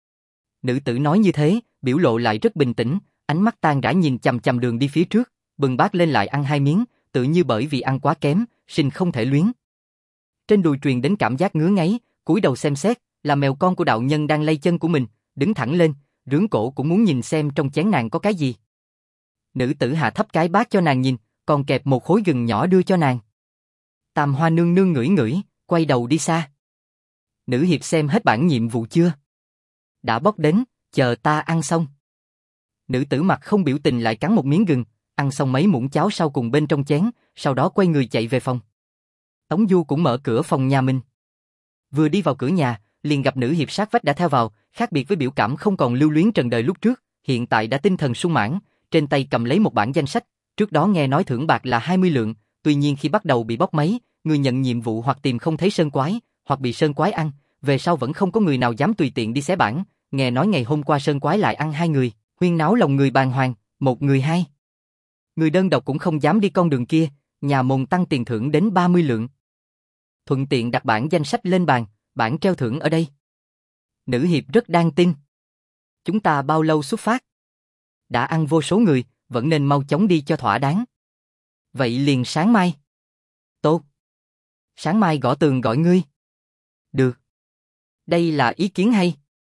Nữ tử nói như thế, biểu lộ lại rất bình tĩnh, ánh mắt tan rã nhìn chằm chằm đường đi phía trước, bừng bát lên lại ăn hai miếng, tự như bởi vì ăn quá kém, sinh không thể luyến. Trên đùi truyền đến cảm giác ngứa ngáy, cúi đầu xem xét, là mèo con của đạo nhân đang lay chân của mình, đứng thẳng lên, rướn cổ cũng muốn nhìn xem trong chén nàng có cái gì. Nữ tử hạ thấp cái bát cho nàng nhìn, còn kẹp một khối gừng nhỏ đưa cho nàng. Tam Hoa nương nương ngửi ngửi, quay đầu đi xa. Nữ hiệp xem hết bản nhiệm vụ chưa? Đã bóc đến, chờ ta ăn xong. Nữ tử mặt không biểu tình lại cắn một miếng gừng, ăn xong mấy muỗng cháo sau cùng bên trong chén, sau đó quay người chạy về phòng. Tống Du cũng mở cửa phòng nhà mình. Vừa đi vào cửa nhà, liền gặp nữ hiệp sát vách đã theo vào, khác biệt với biểu cảm không còn lưu luyến trần đời lúc trước, hiện tại đã tinh thần sung mãn, trên tay cầm lấy một bản danh sách, trước đó nghe nói thưởng bạc là hai mươi lượng, tuy nhiên khi bắt đầu bị bóc máy, người nhận nhiệm vụ hoặc tìm không thấy sơn quái, hoặc bị sơn quái ăn, về sau vẫn không có người nào dám tùy tiện đi xé bản, nghe nói ngày hôm qua sơn quái lại ăn hai người, huyên náo lòng người bàng hoàng, một người hai. Người đơn độc cũng không dám đi con đường kia, nhà môn tăng tiền thưởng đến ba mươi lượng. Thuận tiện đặt bản danh sách lên bàn, bản treo thưởng ở đây. Nữ hiệp rất đáng tin. Chúng ta bao lâu xuất phát? Đã ăn vô số người, vẫn nên mau chóng đi cho thỏa đáng. Vậy liền sáng mai. Tốt. Sáng mai gõ tường gọi ngươi. Được. Đây là ý kiến hay.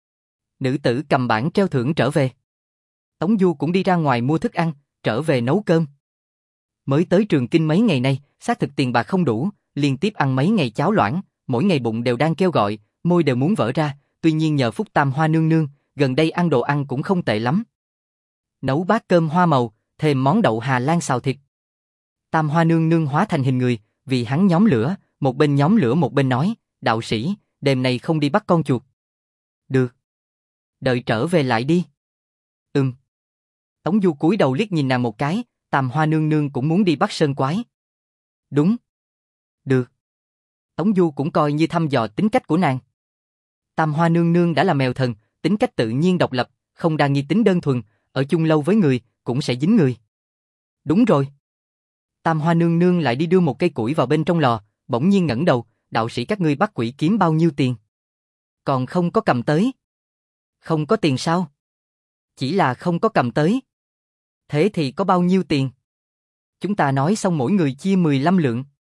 Nữ tử cầm bản treo thưởng trở về. Tống Du cũng đi ra ngoài mua thức ăn, trở về nấu cơm. Mới tới Trường Kinh mấy ngày nay, xác thực tiền bạc không đủ, liên tiếp ăn mấy ngày cháo loãng, mỗi ngày bụng đều đang kêu gọi, môi đều muốn vỡ ra, tuy nhiên nhờ phúc Tam Hoa nương nương, gần đây ăn đồ ăn cũng không tệ lắm. Nấu bát cơm hoa màu, thêm món đậu Hà Lan xào thịt. Tam Hoa nương nương hóa thành hình người, vì hắn nhóm lửa, một bên nhóm lửa một bên nói, đạo sĩ, đêm nay không đi bắt con chuột. Được. Đợi trở về lại đi. Ừm. Tống Du cúi đầu liếc nhìn nàng một cái, Tam Hoa nương nương cũng muốn đi bắt sơn quái. Đúng. Được. Tống Du cũng coi như thăm dò tính cách của nàng. Tam Hoa nương nương đã là mèo thần, tính cách tự nhiên độc lập, không đa nghi tính đơn thuần, ở chung lâu với người, cũng sẽ dính người. Đúng rồi. Tam Hoa nương nương lại đi đưa một cây củi vào bên trong lò, bỗng nhiên ngẩng đầu, đạo sĩ các ngươi bắt quỷ kiếm bao nhiêu tiền? Còn không có cầm tới. Không có tiền sao? Chỉ là không có cầm tới. Thế thì có bao nhiêu tiền? Chúng ta nói xong mỗi người chia mười lăm lượng.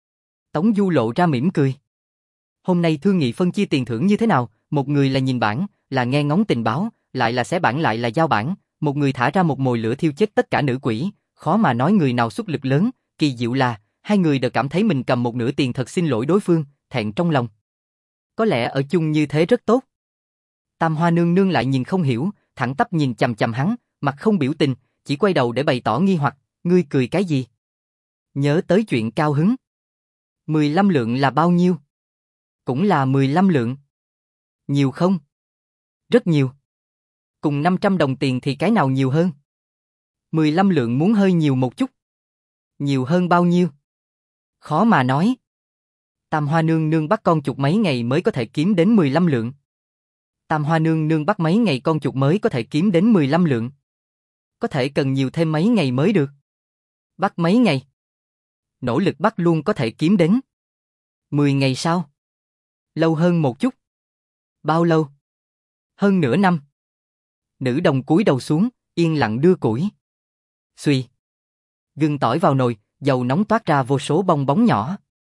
Tống Du lộ ra mỉm cười. Hôm nay thương nghị phân chia tiền thưởng như thế nào, một người là nhìn bản, là nghe ngóng tình báo, lại là xé bản lại là giao bản, một người thả ra một mồi lửa thiêu chết tất cả nữ quỷ, khó mà nói người nào xuất lực lớn, kỳ diệu là, hai người đều cảm thấy mình cầm một nửa tiền thật xin lỗi đối phương, thẹn trong lòng. Có lẽ ở chung như thế rất tốt. Tam Hoa nương nương lại nhìn không hiểu, thẳng tắp nhìn chằm chằm hắn, mặt không biểu tình, chỉ quay đầu để bày tỏ nghi hoặc, ngươi cười cái gì? Nhớ tới chuyện cao hứng. mười lăm lượng là bao nhiêu? Cũng là mười lăm lượng. Nhiều không? Rất nhiều. Cùng năm trăm đồng tiền thì cái nào nhiều hơn? mười lăm lượng muốn hơi nhiều một chút. Nhiều hơn bao nhiêu? Khó mà nói. Tam Hoa nương nương bắt con chuột mấy ngày mới có thể kiếm đến mười lăm lượng. Tam Hoa nương nương bắt mấy ngày con chuột mới có thể kiếm đến mười lăm lượng. Có thể cần nhiều thêm mấy ngày mới được. Bắt mấy ngày? Nỗ lực bắt luôn có thể kiếm đến. mười ngày sau? Lâu hơn một chút. Bao lâu? Hơn nửa năm. Nữ đồng cúi đầu xuống, yên lặng đưa củi. Xuy. Gừng tỏi vào nồi, dầu nóng toát ra vô số bong bóng nhỏ.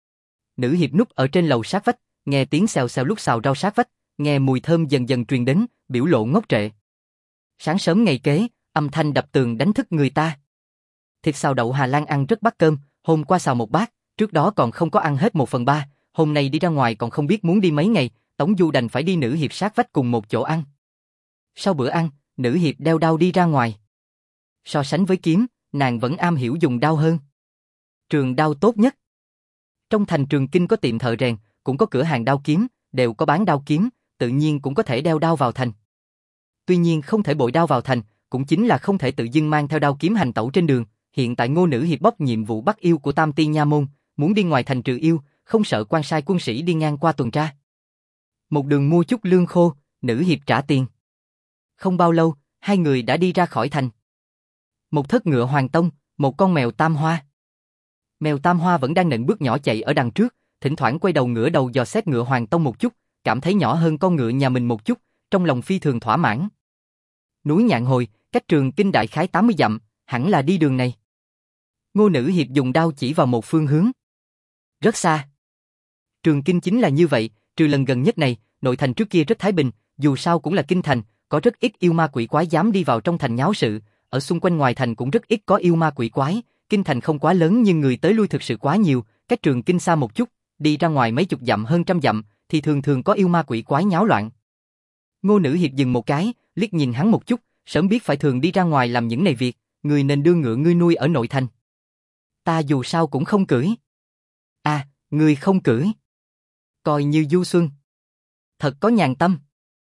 Nữ hiệp núp ở trên lầu sát vách, nghe tiếng xèo xèo lúc xào rau sát vách, nghe mùi thơm dần dần truyền đến, biểu lộ ngốc trệ. Sáng sớm ngày kế, âm thanh đập tường đánh thức người ta. Thịt xào đậu Hà Lan ăn rất bắt cơm, hôm qua xào một bát, trước đó còn không có ăn hết một phần ba, hôm nay đi ra ngoài còn không biết muốn đi mấy ngày, Tống Du đành phải đi nữ hiệp sát vách cùng một chỗ ăn. Sau bữa ăn, nữ hiệp đeo đao đi ra ngoài. So sánh với kiếm, nàng vẫn am hiểu dùng đao hơn. Trường đao tốt nhất. Trong thành Trường Kinh có tiệm thợ rèn, cũng có cửa hàng đao kiếm, đều có bán đao kiếm, tự nhiên cũng có thể đeo đao vào thành. Tuy nhiên không thể bội đao vào thành, cũng chính là không thể tự dưng mang theo đao kiếm hành tẩu trên đường. Hiện tại Ngô nữ hiệp bóc nhiệm vụ bắt yêu của Tam Tiên Nha môn, muốn đi ngoài thành trừ yêu, không sợ quan sai quân sĩ đi ngang qua tuần tra. Một đường mua chút lương khô, nữ hiệp trả tiền. Không bao lâu, hai người đã đi ra khỏi thành. Một thất ngựa Hoàng Tông, một con mèo Tam Hoa. Mèo Tam Hoa vẫn đang nện bước nhỏ chạy ở đằng trước, thỉnh thoảng quay đầu ngửa đầu dò xét ngựa Hoàng Tông một chút, cảm thấy nhỏ hơn con ngựa nhà mình một chút, trong lòng phi thường thỏa mãn. Núi Nhạn Hồi, cách Trường Kinh đại khái tám mươi dặm, hẳn là đi đường này. Ngô nữ hiệp dùng đao chỉ vào một phương hướng. Rất xa. Trường Kinh chính là như vậy, trừ lần gần nhất này, nội thành trước kia rất thái bình, dù sao cũng là kinh thành, có rất ít yêu ma quỷ quái dám đi vào trong thành nháo sự, ở xung quanh ngoài thành cũng rất ít có yêu ma quỷ quái, kinh thành không quá lớn nhưng người tới lui thực sự quá nhiều, cách Trường Kinh xa một chút, đi ra ngoài mấy chục dặm hơn trăm dặm, thì thường thường có yêu ma quỷ quái nháo loạn. Ngô nữ hiệp dừng một cái, liếc nhìn hắn một chút, sớm biết phải thường đi ra ngoài làm những này việc, người nên đưa ngựa ngươi nuôi ở nội thành. Ta dù sao cũng không cưỡi. À, ngươi không cưỡi. Coi như du xuân. Thật có nhàn tâm.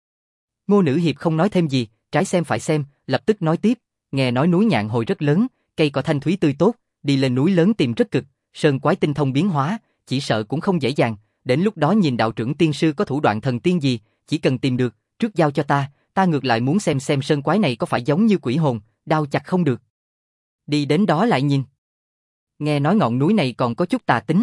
Ngô nữ hiệp không nói thêm gì, trái xem phải xem, lập tức nói tiếp, nghe nói núi Nhạn Hồi rất lớn, cây cỏ thanh thúy tươi tốt, đi lên núi lớn tìm rất cực, sơn quái tinh thông biến hóa, chỉ sợ cũng không dễ dàng, đến lúc đó nhìn đạo trưởng tiên sư có thủ đoạn thần tiên gì, chỉ cần tìm được, trước giao cho ta, ta ngược lại muốn xem xem sơn quái này có phải giống như quỷ hồn, đao chặt không được. Đi đến đó lại nhìn. Nghe nói ngọn núi này còn có chút tà tính.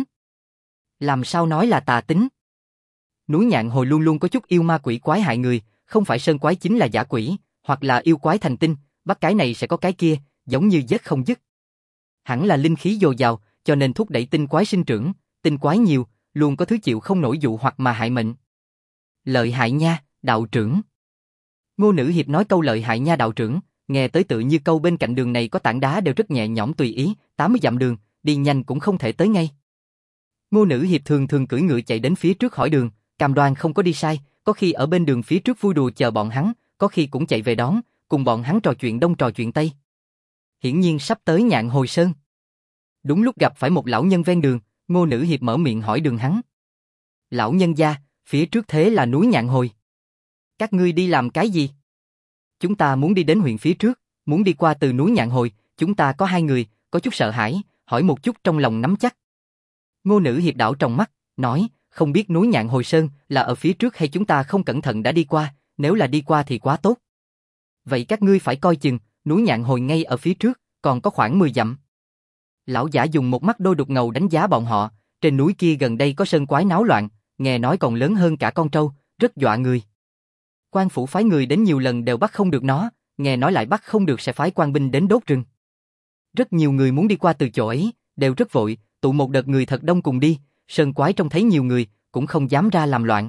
Làm sao nói là tà tính? Núi Nhạn Hồi luôn luôn có chút yêu ma quỷ quái hại người, không phải sơn quái chính là giả quỷ, hoặc là yêu quái thành tinh, bắt cái này sẽ có cái kia, giống như giết không dứt. Hẳn là linh khí dồi dào, cho nên thúc đẩy tinh quái sinh trưởng, tinh quái nhiều, luôn có thứ chịu không nổi dụ hoặc mà hại mệnh. Lợi hại nha, đạo trưởng. Ngô nữ hiệp nói câu lợi hại nha đạo trưởng, nghe tới tự như câu bên cạnh đường này có tảng đá đều rất nhẹ nhõm tùy ý, tám mươi dặm đường, đi nhanh cũng không thể tới ngay. Ngô nữ hiệp thường thường cưỡi ngựa chạy đến phía trước hỏi đường, cam đoan không có đi sai, có khi ở bên đường phía trước vui đùa chờ bọn hắn, có khi cũng chạy về đón, cùng bọn hắn trò chuyện đông trò chuyện tây. Hiển nhiên sắp tới Nhạn Hồi Sơn. Đúng lúc gặp phải một lão nhân ven đường, Ngô nữ hiệp mở miệng hỏi đường hắn. Lão nhân gia, phía trước thế là núi Nhạn Hồi. Các ngươi đi làm cái gì? Chúng ta muốn đi đến huyện phía trước, muốn đi qua từ núi Nhạn Hồi, chúng ta có hai người, có chút sợ hãi, hỏi một chút trong lòng nắm chắc. Ngô nữ hiệp đảo trong mắt, nói, không biết núi Nhạn Hồi Sơn là ở phía trước hay chúng ta không cẩn thận đã đi qua, nếu là đi qua thì quá tốt. Vậy các ngươi phải coi chừng, núi Nhạn Hồi ngay ở phía trước, còn có khoảng mười dặm. Lão giả dùng một mắt đôi đục ngầu đánh giá bọn họ, trên núi kia gần đây có sơn quái náo loạn, nghe nói còn lớn hơn cả con trâu, rất dọa người. Quan phủ phái người đến nhiều lần đều bắt không được nó, nghe nói lại bắt không được sẽ phái quan binh đến đốt rừng. Rất nhiều người muốn đi qua từ chỗ ấy, đều rất vội, tụ một đợt người thật đông cùng đi, sơn quái trông thấy nhiều người, cũng không dám ra làm loạn.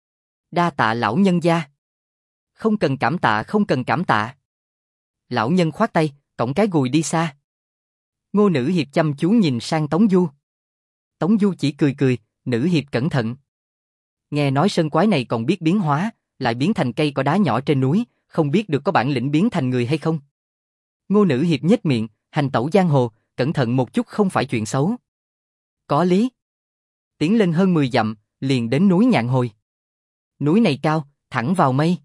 Đa tạ lão nhân gia. Không cần cảm tạ, không cần cảm tạ. Lão nhân khoát tay, cõng cái gùi đi xa. Ngô Nữ Hiệp chăm chú nhìn sang Tống Du. Tống Du chỉ cười cười, Nữ Hiệp cẩn thận. Nghe nói sơn quái này còn biết biến hóa, lại biến thành cây cỏ đá nhỏ trên núi, không biết được có bản lĩnh biến thành người hay không. Ngô Nữ Hiệp nhếch miệng, hành tẩu giang hồ, cẩn thận một chút không phải chuyện xấu. Có lý. Tiến lên hơn mười dặm, liền đến núi Nhạn Hồi. Núi này cao, thẳng vào mây.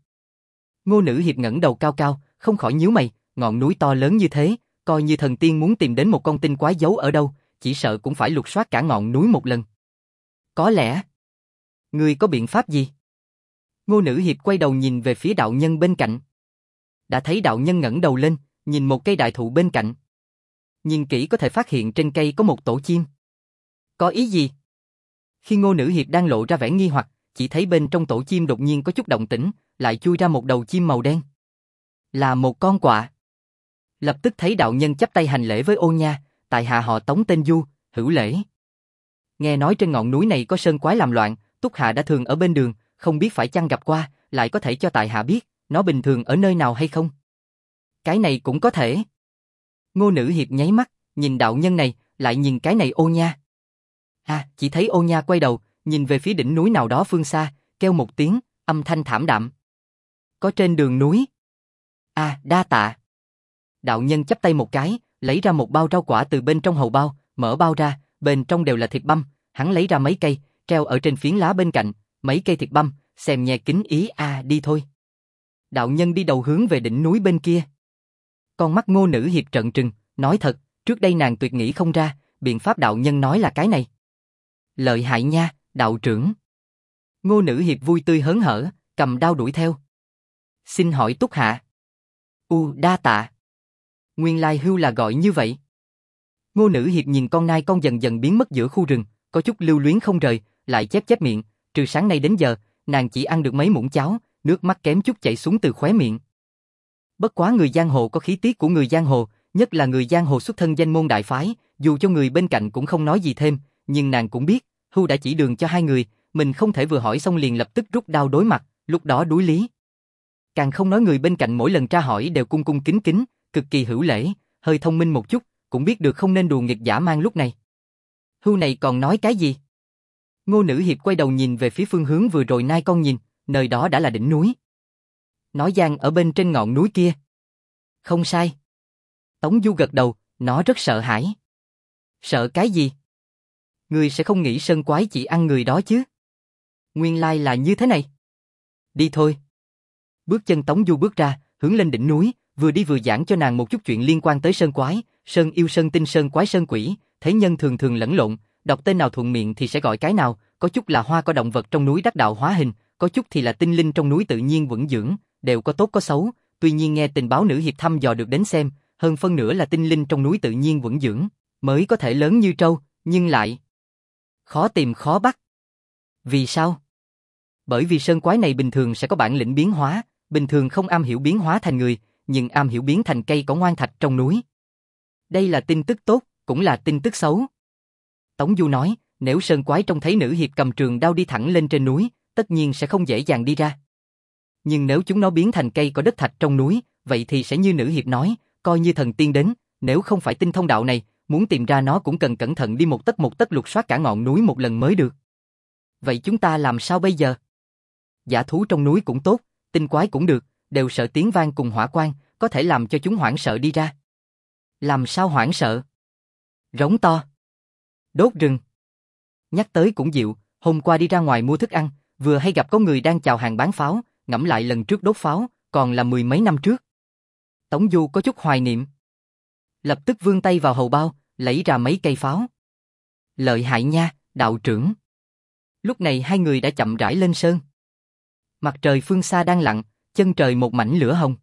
Ngô Nữ Hiệp ngẩng đầu cao cao, không khỏi nhíu mày, ngọn núi to lớn như thế, coi như thần tiên muốn tìm đến một con tinh quái giấu ở đâu, chỉ sợ cũng phải lục soát cả ngọn núi một lần. Có lẽ, ngươi có biện pháp gì? Ngô Nữ Hiệp quay đầu nhìn về phía đạo nhân bên cạnh. Đã thấy đạo nhân ngẩng đầu lên, nhìn một cây đại thụ bên cạnh. Nhìn kỹ có thể phát hiện trên cây có một tổ chim. Có ý gì? Khi Ngô Nữ Hiệp đang lộ ra vẻ nghi hoặc, chỉ thấy bên trong tổ chim đột nhiên có chút động tĩnh, lại chui ra một đầu chim màu đen. Là một con quạ. Lập tức thấy đạo nhân chắp tay hành lễ với Ô Nha, tại hạ họ Tống tên Du, hữu lễ. Nghe nói trên ngọn núi này có sơn quái làm loạn, Túc hạ đã thường ở bên đường, không biết phải chăng gặp qua, lại có thể cho tại hạ biết, nó bình thường ở nơi nào hay không? Cái này cũng có thể. Ngô Nữ Hiệp nháy mắt, nhìn đạo nhân này, lại nhìn cái này Ô Nha. À, chỉ thấy Ô Nha quay đầu, nhìn về phía đỉnh núi nào đó phương xa, kêu một tiếng, âm thanh thảm đạm. Có trên đường núi. À, đa tạ. Đạo nhân chắp tay một cái, lấy ra một bao rau quả từ bên trong hầu bao, mở bao ra, bên trong đều là thịt băm, hắn lấy ra mấy cây, treo ở trên phiến lá bên cạnh, mấy cây thịt băm, xem nhẹ kính ý à đi thôi. Đạo nhân đi đầu hướng về đỉnh núi bên kia. Con mắt Ngô Nữ Hiệp trợn trừng, nói thật, trước đây nàng tuyệt nghĩ không ra, biện pháp đạo nhân nói là cái này. Lợi hại nha, đạo trưởng. Ngô Nữ Hiệp vui tươi hớn hở, cầm đao đuổi theo. Xin hỏi Túc hạ. U đa tạ. Nguyên lai hưu là gọi như vậy. Ngô Nữ Hiệp nhìn con nai con dần dần biến mất giữa khu rừng, có chút lưu luyến không rời, lại chép chép miệng, trừ sáng nay đến giờ, nàng chỉ ăn được mấy muỗng cháo, nước mắt kém chút chảy xuống từ khóe miệng. Bất quá người giang hồ có khí tiết của người giang hồ, nhất là người giang hồ xuất thân danh môn đại phái, dù cho người bên cạnh cũng không nói gì thêm, nhưng nàng cũng biết, hưu đã chỉ đường cho hai người, mình không thể vừa hỏi xong liền lập tức rút đao đối mặt, lúc đó đuối lý. Càng không nói người bên cạnh mỗi lần tra hỏi đều cung cung kính kính, cực kỳ hữu lễ, hơi thông minh một chút, cũng biết được không nên đùa nghịch dã man lúc này. Hưu này còn nói cái gì? Ngô Nữ Hiệp quay đầu nhìn về phía phương hướng vừa rồi nai con nhìn, nơi đó đã là đỉnh núi. Nói giang ở bên trên ngọn núi kia. Không sai. Tống Du gật đầu, nó rất sợ hãi. Sợ cái gì? Ngươi sẽ không nghĩ sơn quái chỉ ăn người đó chứ? Nguyên lai là như thế này. Đi thôi. Bước chân Tống Du bước ra, hướng lên đỉnh núi, vừa đi vừa giảng cho nàng một chút chuyện liên quan tới sơn quái, sơn yêu sơn tinh sơn quái sơn quỷ, thế nhân thường thường lẫn lộn, đọc tên nào thuận miệng thì sẽ gọi cái nào, có chút là hoa có động vật trong núi đắc đạo hóa hình, có chút thì là tinh linh trong núi tự nhiên vững dưỡng, đều có tốt có xấu, tuy nhiên nghe tình báo Nữ Hiệp thăm dò được đến xem, hơn phân nửa là tinh linh trong núi tự nhiên vững dưỡng, mới có thể lớn như trâu, nhưng lại khó tìm khó bắt. Vì sao? Bởi vì sơn quái này bình thường sẽ có bản lĩnh biến hóa, bình thường không am hiểu biến hóa thành người, nhưng am hiểu biến thành cây cỏ ngoan thạch trong núi. Đây là tin tức tốt, cũng là tin tức xấu. Tống Du nói, nếu sơn quái trông thấy Nữ Hiệp cầm trường đao đi thẳng lên trên núi, tất nhiên sẽ không dễ dàng đi ra. Nhưng nếu chúng nó biến thành cây cỏ đất thạch trong núi, vậy thì sẽ như Nữ Hiệp nói, coi như thần tiên đến, nếu không phải tinh thông đạo này, muốn tìm ra nó cũng cần cẩn thận đi một tấc một tấc lục soát cả ngọn núi một lần mới được. Vậy chúng ta làm sao bây giờ? Dã thú trong núi cũng tốt, tinh quái cũng được, đều sợ tiếng vang cùng hỏa quang, có thể làm cho chúng hoảng sợ đi ra. Làm sao hoảng sợ? Rống to. Đốt rừng. Nhắc tới cũng dịu, hôm qua đi ra ngoài mua thức ăn, vừa hay gặp có người đang chào hàng bán pháo, ngẫm lại lần trước đốt pháo, còn là mười mấy năm trước. Tống Du có chút hoài niệm. Lập tức vươn tay vào hầu bao, lấy ra mấy cây pháo. Lợi hại nha, đạo trưởng. Lúc này hai người đã chậm rãi lên sơn. Mặt trời phương xa đang lặn, chân trời một mảnh lửa hồng.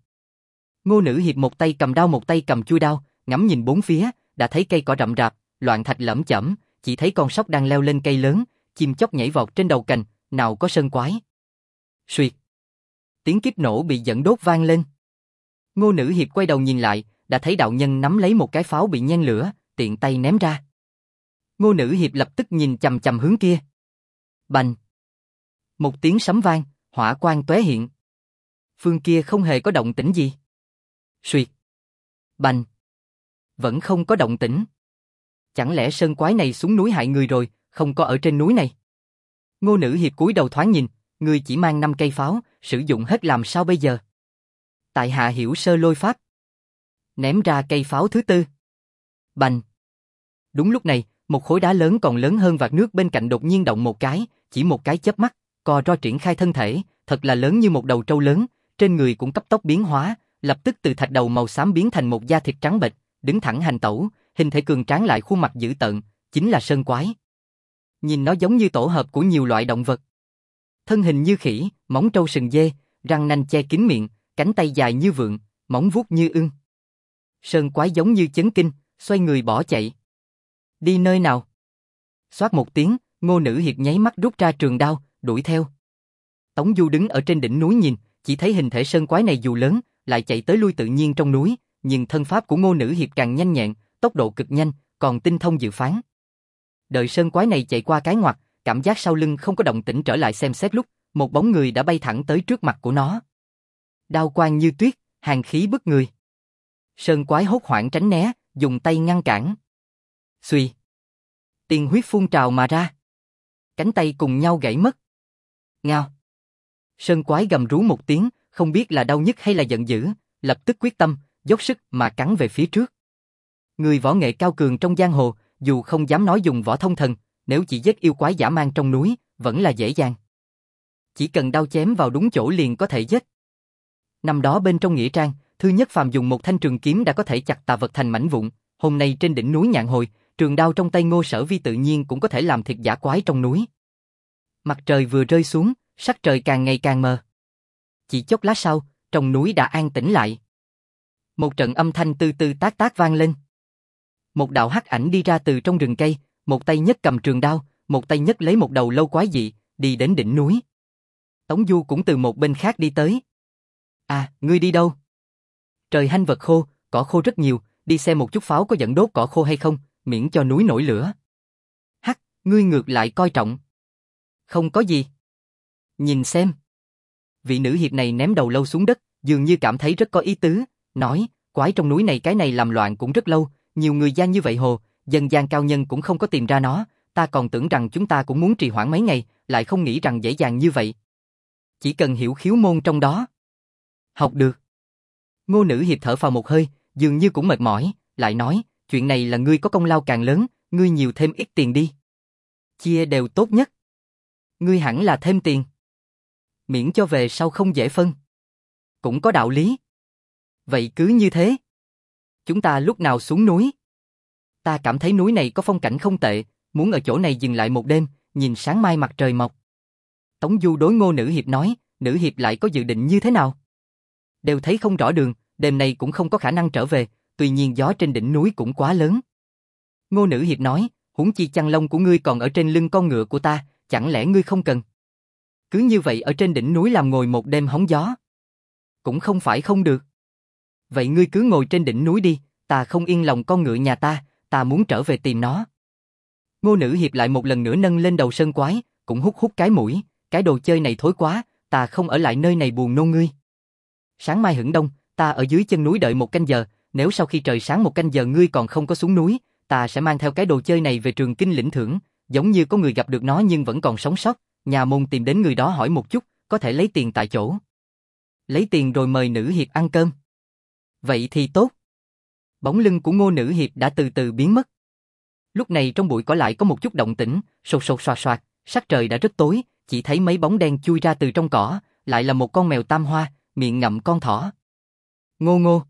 Ngô Nữ Hiệp một tay cầm đao một tay cầm chuôi đao, ngắm nhìn bốn phía, đã thấy cây cỏ rậm rạp, loạn thạch lởm chởm, chỉ thấy con sóc đang leo lên cây lớn, chim chóc nhảy vọt trên đầu cành, nào có sơn quái. Xuyệt. Tiếng kiếp nổ bị dẫn đốt vang lên. Ngô Nữ Hiệp quay đầu nhìn lại, đã thấy đạo nhân nắm lấy một cái pháo bị nhen lửa, tiện tay ném ra. Ngô Nữ Hiệp lập tức nhìn chằm chằm hướng kia. Bành! Một tiếng sấm vang, hỏa quang tóe hiện. Phương kia không hề có động tĩnh gì. Xuyệt! Bành! Vẫn không có động tĩnh. Chẳng lẽ sơn quái này xuống núi hại người rồi, không có ở trên núi này? Ngô Nữ Hiệp cúi đầu thoáng nhìn, người chỉ mang năm cây pháo, sử dụng hết làm sao bây giờ? Tại hạ hiểu sơ lôi pháp. Ném ra cây pháo thứ tư. Bành! Đúng lúc này, một khối đá lớn còn lớn hơn vạt nước bên cạnh đột nhiên động một cái, chỉ một cái chớp mắt, co ro triển khai thân thể, thật là lớn như một đầu trâu lớn, trên người cũng cấp tốc biến hóa, lập tức từ thạch đầu màu xám biến thành một da thịt trắng bệch, đứng thẳng hành tẩu, hình thể cường tráng lại khuôn mặt dữ tợn, chính là sơn quái. Nhìn nó giống như tổ hợp của nhiều loại động vật. Thân hình như khỉ, móng trâu sừng dê, răng nanh che kín miệng, cánh tay dài như vượn, móng vuốt như ưng. Sơn quái giống như chấn kinh, xoay người bỏ chạy. Đi nơi nào? Xoát một tiếng, Ngô Nữ Hiệp nháy mắt rút ra trường đao, đuổi theo. Tống Du đứng ở trên đỉnh núi nhìn, chỉ thấy hình thể sơn quái này dù lớn, lại chạy tới lui tự nhiên trong núi, nhưng thân pháp của Ngô Nữ Hiệp càng nhanh nhẹn, tốc độ cực nhanh, còn tinh thông dự phán. Đợi sơn quái này chạy qua cái ngoặt, cảm giác sau lưng không có động tĩnh trở lại xem xét lúc, một bóng người đã bay thẳng tới trước mặt của nó. Đao quang như tuyết, hàn khí bức người. Sơn quái hốt hoảng tránh né, dùng tay ngăn cản. Xuy! Tiền huyết phun trào mà ra. Cánh tay cùng nhau gãy mất. Ngao! Sơn quái gầm rú một tiếng, không biết là đau nhức hay là giận dữ, lập tức quyết tâm, dốc sức mà cắn về phía trước. Người võ nghệ cao cường trong giang hồ, dù không dám nói dùng võ thông thần, nếu chỉ giết yêu quái dã man trong núi, vẫn là dễ dàng. Chỉ cần đao chém vào đúng chỗ liền có thể giết. Năm đó bên trong nghĩa trang, Thư Nhất Phàm dùng một thanh trường kiếm đã có thể chặt tà vật thành mảnh vụn, hôm nay trên đỉnh núi Nhạn Hồi, trường đao trong tay Ngô Sở Vi tự nhiên cũng có thể làm thịt dã quái trong núi. Mặt trời vừa rơi xuống, sắc trời càng ngày càng mờ. Chỉ chốc lát sau, trong núi đã an tĩnh lại. Một trận âm thanh từ từ tác tác vang lên. Một đạo hắc ảnh đi ra từ trong rừng cây, một tay nhất cầm trường đao, một tay nhất lấy một đầu lâu quái dị, đi đến đỉnh núi. Tống Du cũng từ một bên khác đi tới. À, ngươi đi đâu? Trời hanh vật khô, cỏ khô rất nhiều, đi xem một chút pháo có dẫn đốt cỏ khô hay không, miễn cho núi nổi lửa. Hắc, ngươi ngược lại coi trọng. Không có gì. Nhìn xem. Vị nữ hiệp này ném đầu lâu xuống đất, dường như cảm thấy rất có ý tứ, nói, quái trong núi này cái này làm loạn cũng rất lâu, nhiều người gian như vậy hồ, dân gian cao nhân cũng không có tìm ra nó, ta còn tưởng rằng chúng ta cũng muốn trì hoãn mấy ngày, lại không nghĩ rằng dễ dàng như vậy. Chỉ cần hiểu khiếu môn trong đó. Học được. Ngô Nữ Hiệp thở phào một hơi, dường như cũng mệt mỏi, lại nói, chuyện này là ngươi có công lao càng lớn, ngươi nhiều thêm ít tiền đi. Chia đều tốt nhất. Ngươi hẳn là thêm tiền. Miễn cho về sau không dễ phân. Cũng có đạo lý. Vậy cứ như thế. Chúng ta lúc nào xuống núi? Ta cảm thấy núi này có phong cảnh không tệ, muốn ở chỗ này dừng lại một đêm, nhìn sáng mai mặt trời mọc. Tống Du đối Ngô Nữ Hiệp nói, Nữ Hiệp lại có dự định như thế nào? Đều thấy không rõ đường, đêm nay cũng không có khả năng trở về, tuy nhiên gió trên đỉnh núi cũng quá lớn. Ngô Nữ Hiệp nói, huống chi chăn lông của ngươi còn ở trên lưng con ngựa của ta, chẳng lẽ ngươi không cần? Cứ như vậy ở trên đỉnh núi làm ngồi một đêm hóng gió. Cũng không phải không được. Vậy ngươi cứ ngồi trên đỉnh núi đi, ta không yên lòng con ngựa nhà ta, ta muốn trở về tìm nó. Ngô Nữ Hiệp lại một lần nữa nâng lên đầu sơn quái, cũng hút hút cái mũi, cái đồ chơi này thối quá, ta không ở lại nơi này buồn nôn ngươi. Sáng mai hửng đông, ta ở dưới chân núi đợi một canh giờ, nếu sau khi trời sáng một canh giờ ngươi còn không có xuống núi, ta sẽ mang theo cái đồ chơi này về Trường Kinh lĩnh thưởng, giống như có người gặp được nó nhưng vẫn còn sống sót, nhà môn tìm đến người đó hỏi một chút, có thể lấy tiền tại chỗ. Lấy tiền rồi mời Nữ Hiệp ăn cơm. Vậy thì tốt. Bóng lưng của Ngô Nữ Hiệp đã từ từ biến mất. Lúc này trong bụi cỏ lại có một chút động tĩnh, sột sột soạt soạt, sắc trời đã rất tối, chỉ thấy mấy bóng đen chui ra từ trong cỏ, lại là một con mèo tam hoa, miệng ngậm con thỏ. Ngô Ngô,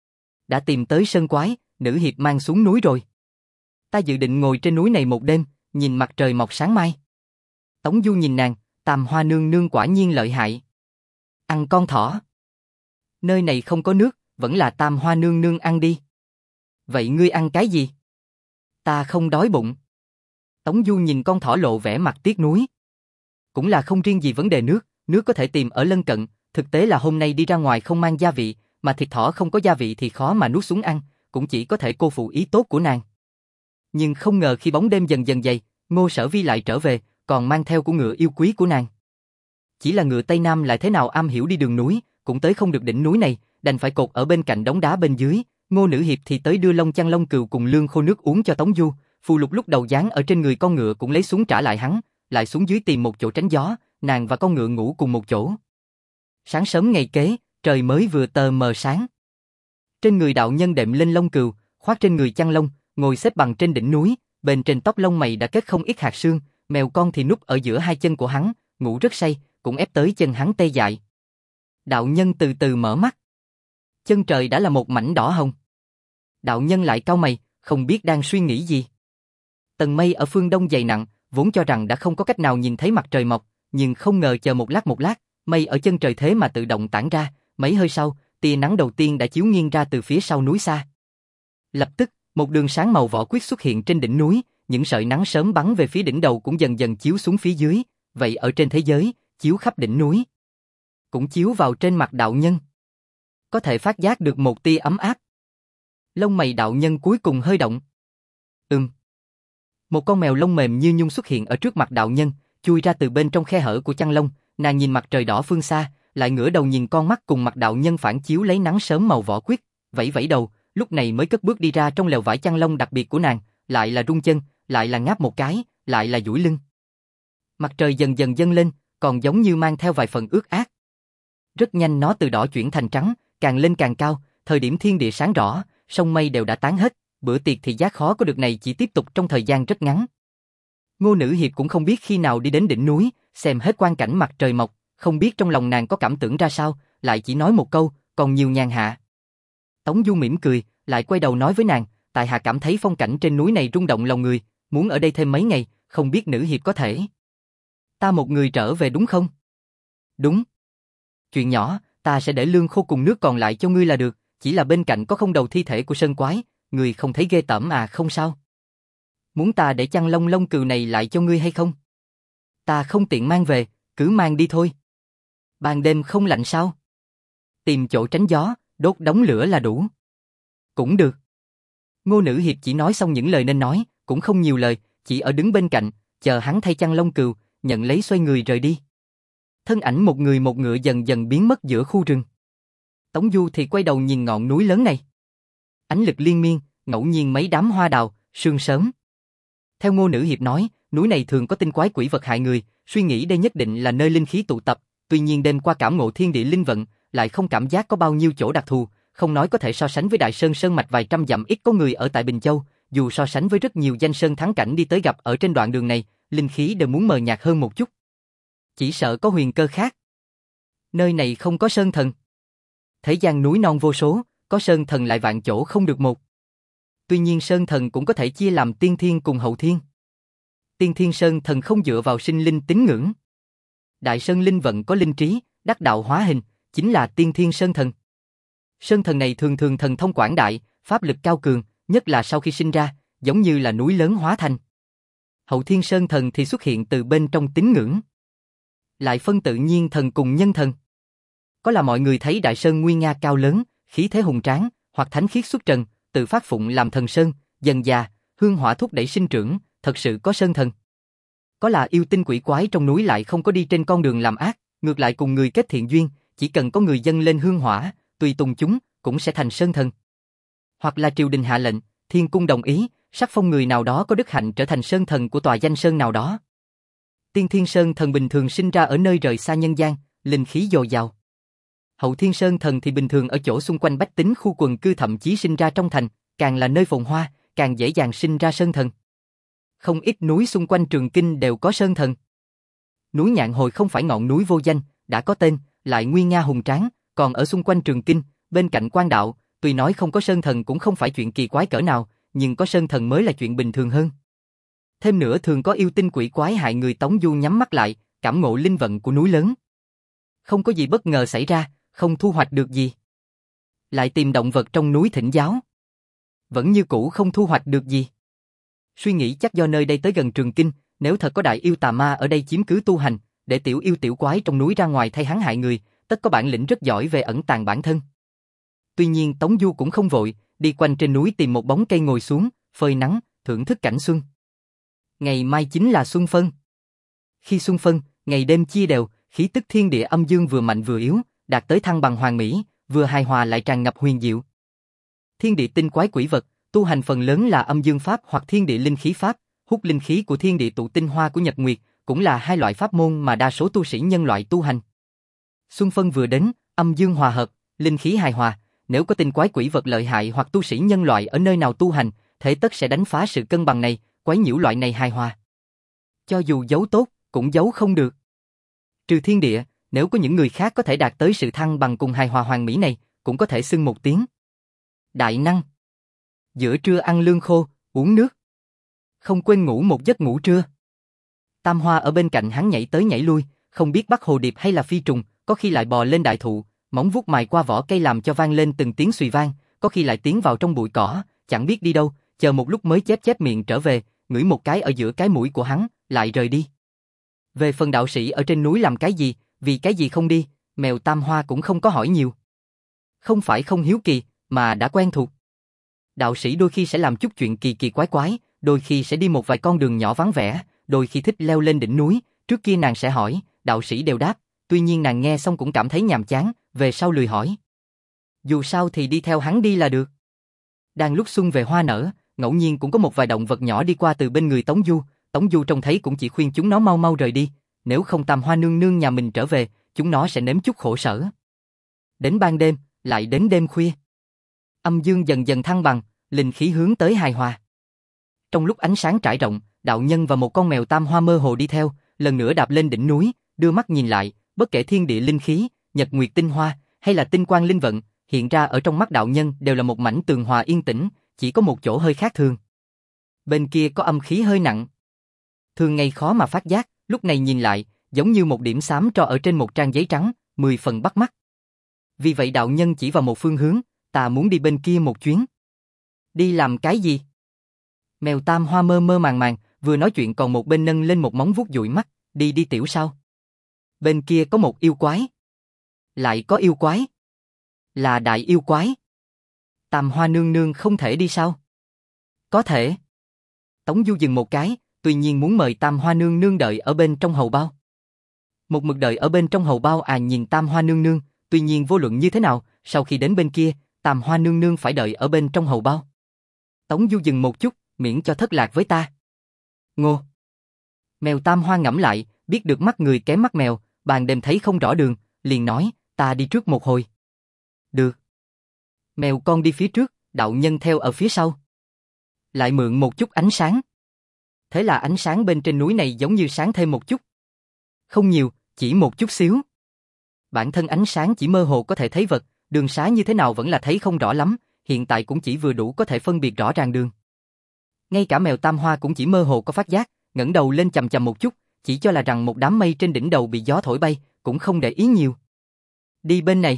đã tìm tới sơn quái, Nữ Hiệp mang xuống núi rồi. Ta dự định ngồi trên núi này một đêm, nhìn mặt trời mọc sáng mai. Tống Du nhìn nàng, Tam Hoa nương nương quả nhiên lợi hại. Ăn con thỏ. Nơi này không có nước, vẫn là Tam Hoa nương nương ăn đi. Vậy ngươi ăn cái gì? Ta không đói bụng. Tống Du nhìn con thỏ lộ vẻ mặt tiếc nuối. Cũng là không riêng gì vấn đề nước, nước có thể tìm ở lân cận, thực tế là hôm nay đi ra ngoài không mang gia vị, mà thịt thỏ không có gia vị thì khó mà nuốt xuống ăn, cũng chỉ có thể cô phụ ý tốt của nàng. Nhưng không ngờ khi bóng đêm dần dần dày, Ngô Sở Vi lại trở về, còn mang theo của ngựa yêu quý của nàng. Chỉ là ngựa Tây Nam lại thế nào am hiểu đi đường núi, cũng tới không được đỉnh núi này, đành phải cột ở bên cạnh đống đá bên dưới. Ngô Nữ Hiệp thì tới đưa lông chăn lông cừu cùng lương khô nước uống cho Tống Du, phù lục lúc đầu dán ở trên người con ngựa cũng lấy xuống trả lại hắn, lại xuống dưới tìm một chỗ tránh gió, nàng và con ngựa ngủ cùng một chỗ. Sáng sớm ngày kế, trời mới vừa tờ mờ sáng. Trên người đạo nhân đệm lên lông cừu, khoác trên người chăn lông, ngồi xếp bằng trên đỉnh núi, bên trên tóc lông mày đã kết không ít hạt sương, mèo con thì núp ở giữa hai chân của hắn, ngủ rất say, cũng ép tới chân hắn tê dại. Đạo nhân từ từ mở mắt. Chân trời đã là một mảnh đỏ hồng. Đạo nhân lại cau mày, không biết đang suy nghĩ gì. Tầng mây ở phương đông dày nặng, vốn cho rằng đã không có cách nào nhìn thấy mặt trời mọc, nhưng không ngờ chờ một lát một lát, mây ở chân trời thế mà tự động tản ra, mấy hơi sau, tia nắng đầu tiên đã chiếu nghiêng ra từ phía sau núi xa. Lập tức, một đường sáng màu vỏ quyết xuất hiện trên đỉnh núi, những sợi nắng sớm bắn về phía đỉnh đầu cũng dần dần chiếu xuống phía dưới, vậy ở trên thế giới, chiếu khắp đỉnh núi, cũng chiếu vào trên mặt đạo nhân. Có thể phát giác được một tia ấm áp. Lông mày đạo nhân cuối cùng hơi động. Ừm. Một con mèo lông mềm như nhung xuất hiện ở trước mặt đạo nhân, chui ra từ bên trong khe hở của chăn lông, nàng nhìn mặt trời đỏ phương xa, lại ngửa đầu nhìn con mắt cùng mặt đạo nhân phản chiếu lấy nắng sớm màu vỏ quyết, vẫy vẫy đầu, lúc này mới cất bước đi ra trong lều vải chăn lông đặc biệt của nàng, lại là rung chân, lại là ngáp một cái, lại là duỗi lưng. Mặt trời dần dần dâng lên, còn giống như mang theo vài phần ướt át. Rất nhanh nó từ đỏ chuyển thành trắng, càng lên càng cao, thời điểm thiên địa sáng rõ, sông mây đều đã tán hết, bữa tiệc thì giá khó có được này chỉ tiếp tục trong thời gian rất ngắn. Ngô Nữ Hiệp cũng không biết khi nào đi đến đỉnh núi, xem hết quang cảnh mặt trời mọc, không biết trong lòng nàng có cảm tưởng ra sao, lại chỉ nói một câu, còn nhiều nhàn hạ. Tống Du mỉm cười, lại quay đầu nói với nàng, tại hạ cảm thấy phong cảnh trên núi này rung động lòng người, muốn ở đây thêm mấy ngày, không biết Nữ Hiệp có thể. Ta một người trở về đúng không? Đúng. Chuyện nhỏ, ta sẽ để lương khô cùng nước còn lại cho ngươi là được, chỉ là bên cạnh có không đầu thi thể của sơn quái, ngươi không thấy ghê tởm à? Không sao. Muốn ta để chăn lông lông cừu này lại cho ngươi hay không? Ta không tiện mang về, cứ mang đi thôi. Ban đêm không lạnh sao? Tìm chỗ tránh gió, đốt đống lửa là đủ. Cũng được. Ngô Nữ Hiệp chỉ nói xong những lời nên nói, cũng không nhiều lời, chỉ ở đứng bên cạnh, chờ hắn thay chăn lông cừu, nhận lấy xoay người rời đi. Thân ảnh một người một ngựa dần dần biến mất giữa khu rừng. Tống Du thì quay đầu nhìn ngọn núi lớn này. Ánh lực liên miên, ngẫu nhiên mấy đám hoa đào, sương sớm. Theo Ngô Nữ Hiệp nói, núi này thường có tinh quái quỷ vật hại người, suy nghĩ đây nhất định là nơi linh khí tụ tập, tuy nhiên đêm qua cảm ngộ thiên địa linh vận, lại không cảm giác có bao nhiêu chỗ đặc thù, không nói có thể so sánh với Đại Sơn sơn mạch vài trăm dặm ít có người ở tại Bình Châu, dù so sánh với rất nhiều danh sơn thắng cảnh đi tới gặp ở trên đoạn đường này, linh khí đều muốn mờ nhạt hơn một chút. Chỉ sợ có huyền cơ khác. Nơi này không có sơn thần. Thế gian núi non vô số, có sơn thần lại vạn chỗ không được một. Tuy nhiên sơn thần cũng có thể chia làm tiên thiên cùng hậu thiên. Tiên thiên sơn thần không dựa vào sinh linh tín ngưỡng. Đại sơn linh vận có linh trí, đắc đạo hóa hình, chính là tiên thiên sơn thần. Sơn thần này thường thường thần thông quảng đại, pháp lực cao cường, nhất là sau khi sinh ra, giống như là núi lớn hóa thành. Hậu thiên sơn thần thì xuất hiện từ bên trong tín ngưỡng. Lại phân tự nhiên thần cùng nhân thần. Có là mọi người thấy Đại Sơn nguy nga cao lớn, khí thế hùng tráng, hoặc thánh khiết xuất trần, tự phát phụng làm thần sơn, dần già, hương hỏa thúc đẩy sinh trưởng, thật sự có sơn thần. Có là yêu tinh quỷ quái trong núi lại không có đi trên con đường làm ác, ngược lại cùng người kết thiện duyên, chỉ cần có người dâng lên hương hỏa, tùy tùng chúng, cũng sẽ thành sơn thần. Hoặc là triều đình hạ lệnh, thiên cung đồng ý, sắc phong người nào đó có đức hạnh trở thành sơn thần của tòa danh sơn nào đó. Tiên thiên sơn thần bình thường sinh ra ở nơi rời xa nhân gian, linh khí dồi dào. Hậu thiên sơn thần thì bình thường ở chỗ xung quanh bách tính khu quần cư, thậm chí sinh ra trong thành, càng là nơi phồn hoa, càng dễ dàng sinh ra sơn thần. Không ít núi xung quanh Trường Kinh đều có sơn thần. Núi Nhạn Hồi không phải ngọn núi vô danh, đã có tên, lại nguy nga hùng tráng, còn ở xung quanh Trường Kinh, bên cạnh Quan Đạo, tuy nói không có sơn thần cũng không phải chuyện kỳ quái cỡ nào, nhưng có sơn thần mới là chuyện bình thường hơn. Thêm nữa thường có yêu tinh quỷ quái hại người. Tống Du nhắm mắt lại, cảm ngộ linh vận của núi lớn. Không có gì bất ngờ xảy ra, không thu hoạch được gì. Lại tìm động vật trong núi thỉnh giáo. Vẫn như cũ không thu hoạch được gì. Suy nghĩ chắc do nơi đây tới gần Trường Kinh, nếu thật có đại yêu tà ma ở đây chiếm cứ tu hành, để tiểu yêu tiểu quái trong núi ra ngoài thay hắn hại người, tất có bản lĩnh rất giỏi về ẩn tàng bản thân. Tuy nhiên Tống Du cũng không vội, đi quanh trên núi tìm một bóng cây ngồi xuống, phơi nắng, thưởng thức cảnh xuân. Ngày mai chính là xuân phân. Khi xuân phân, ngày đêm chia đều, khí tức thiên địa âm dương vừa mạnh vừa yếu, đạt tới thăng bằng hoàn mỹ, vừa hài hòa lại tràn ngập huyền diệu. Thiên địa tinh quái quỷ vật, tu hành phần lớn là âm dương pháp hoặc thiên địa linh khí pháp, hút linh khí của thiên địa tụ tinh hoa của Nhật Nguyệt, cũng là hai loại pháp môn mà đa số tu sĩ nhân loại tu hành. Xuân phân vừa đến, âm dương hòa hợp, linh khí hài hòa, nếu có tinh quái quỷ vật lợi hại hoặc tu sĩ nhân loại ở nơi nào tu hành, thế tất sẽ đánh phá sự cân bằng này, quấy nhiễu loại này hài hòa. Cho dù giấu tốt, cũng giấu không được. Trừ thiên địa, nếu có những người khác có thể đạt tới sự thăng bằng cùng hài hòa hoàn mỹ này, cũng có thể xưng một tiếng đại năng. Giữa trưa ăn lương khô, uống nước. Không quên ngủ một giấc ngủ trưa. Tam Hoa ở bên cạnh hắn nhảy tới nhảy lui, không biết bắt hồ điệp hay là phi trùng, có khi lại bò lên đại thụ, móng vuốt mài qua vỏ cây làm cho vang lên từng tiếng xùy vang, có khi lại tiến vào trong bụi cỏ, chẳng biết đi đâu, chờ một lúc mới chép chép miệng trở về, ngửi một cái ở giữa cái mũi của hắn, lại rời đi. Về phần đạo sĩ ở trên núi làm cái gì, vì cái gì không đi, mèo Tam Hoa cũng không có hỏi nhiều. Không phải không hiếu kỳ, mà đã quen thuộc. Đạo sĩ đôi khi sẽ làm chút chuyện kỳ kỳ quái quái, đôi khi sẽ đi một vài con đường nhỏ vắng vẻ, đôi khi thích leo lên đỉnh núi, trước kia nàng sẽ hỏi, đạo sĩ đều đáp, tuy nhiên nàng nghe xong cũng cảm thấy nhàm chán, về sau lười hỏi. Dù sao thì đi theo hắn đi là được. Đang lúc xuân về hoa nở, ngẫu nhiên cũng có một vài động vật nhỏ đi qua từ bên người Tống Du, Tống Du trông thấy cũng chỉ khuyên chúng nó mau mau rời đi, nếu không Tam Hoa nương nương nhà mình trở về, chúng nó sẽ nếm chút khổ sở. Đến ban đêm, lại đến đêm khuya. Âm dương dần dần thăng bằng, linh khí hướng tới hài hòa. Trong lúc ánh sáng trải rộng, đạo nhân và một con mèo Tam Hoa mơ hồ đi theo, lần nữa đạp lên đỉnh núi, đưa mắt nhìn lại, bất kể thiên địa linh khí, nhật nguyệt tinh hoa, hay là tinh quang linh vận, hiện ra ở trong mắt đạo nhân đều là một mảnh tường hòa yên tĩnh, chỉ có một chỗ hơi khác thường. Bên kia có âm khí hơi nặng. Thường ngày khó mà phát giác, lúc này nhìn lại, giống như một điểm xám tro ở trên một trang giấy trắng, mười phần bắt mắt. Vì vậy đạo nhân chỉ vào một phương hướng, ta muốn đi bên kia một chuyến. Đi làm cái gì? Mèo Tam Hoa mơ mơ màng màng, vừa nói chuyện còn một bên nâng lên một móng vuốt dụi mắt, đi đi tiểu sao? Bên kia có một yêu quái. Lại có yêu quái. Là đại yêu quái. Tam Hoa nương nương không thể đi sao? Có thể. Tống Du dừng một cái, tuy nhiên muốn mời Tam Hoa nương nương đợi ở bên trong hầu bao. Một mực đợi ở bên trong hầu bao à nhìn Tam Hoa nương nương, tuy nhiên vô luận như thế nào, sau khi đến bên kia, Tam Hoa nương nương phải đợi ở bên trong hầu bao. Tống Du dừng một chút, miễn cho thất lạc với ta. Ngô. Mèo Tam Hoa ngẫm lại, biết được mắt người kém mắt mèo, ban đêm thấy không rõ đường, liền nói, ta đi trước một hồi. Được. Mèo con đi phía trước, đạo nhân theo ở phía sau. Lại mượn một chút ánh sáng. Thế là ánh sáng bên trên núi này giống như sáng thêm một chút. Không nhiều, chỉ một chút xíu. Bản thân ánh sáng chỉ mơ hồ có thể thấy vật, đường xá như thế nào vẫn là thấy không rõ lắm, hiện tại cũng chỉ vừa đủ có thể phân biệt rõ ràng đường. Ngay cả mèo Tam Hoa cũng chỉ mơ hồ có phát giác, ngẩng đầu lên chầm chầm một chút, chỉ cho là rằng một đám mây trên đỉnh đầu bị gió thổi bay, cũng không để ý nhiều. Đi bên này.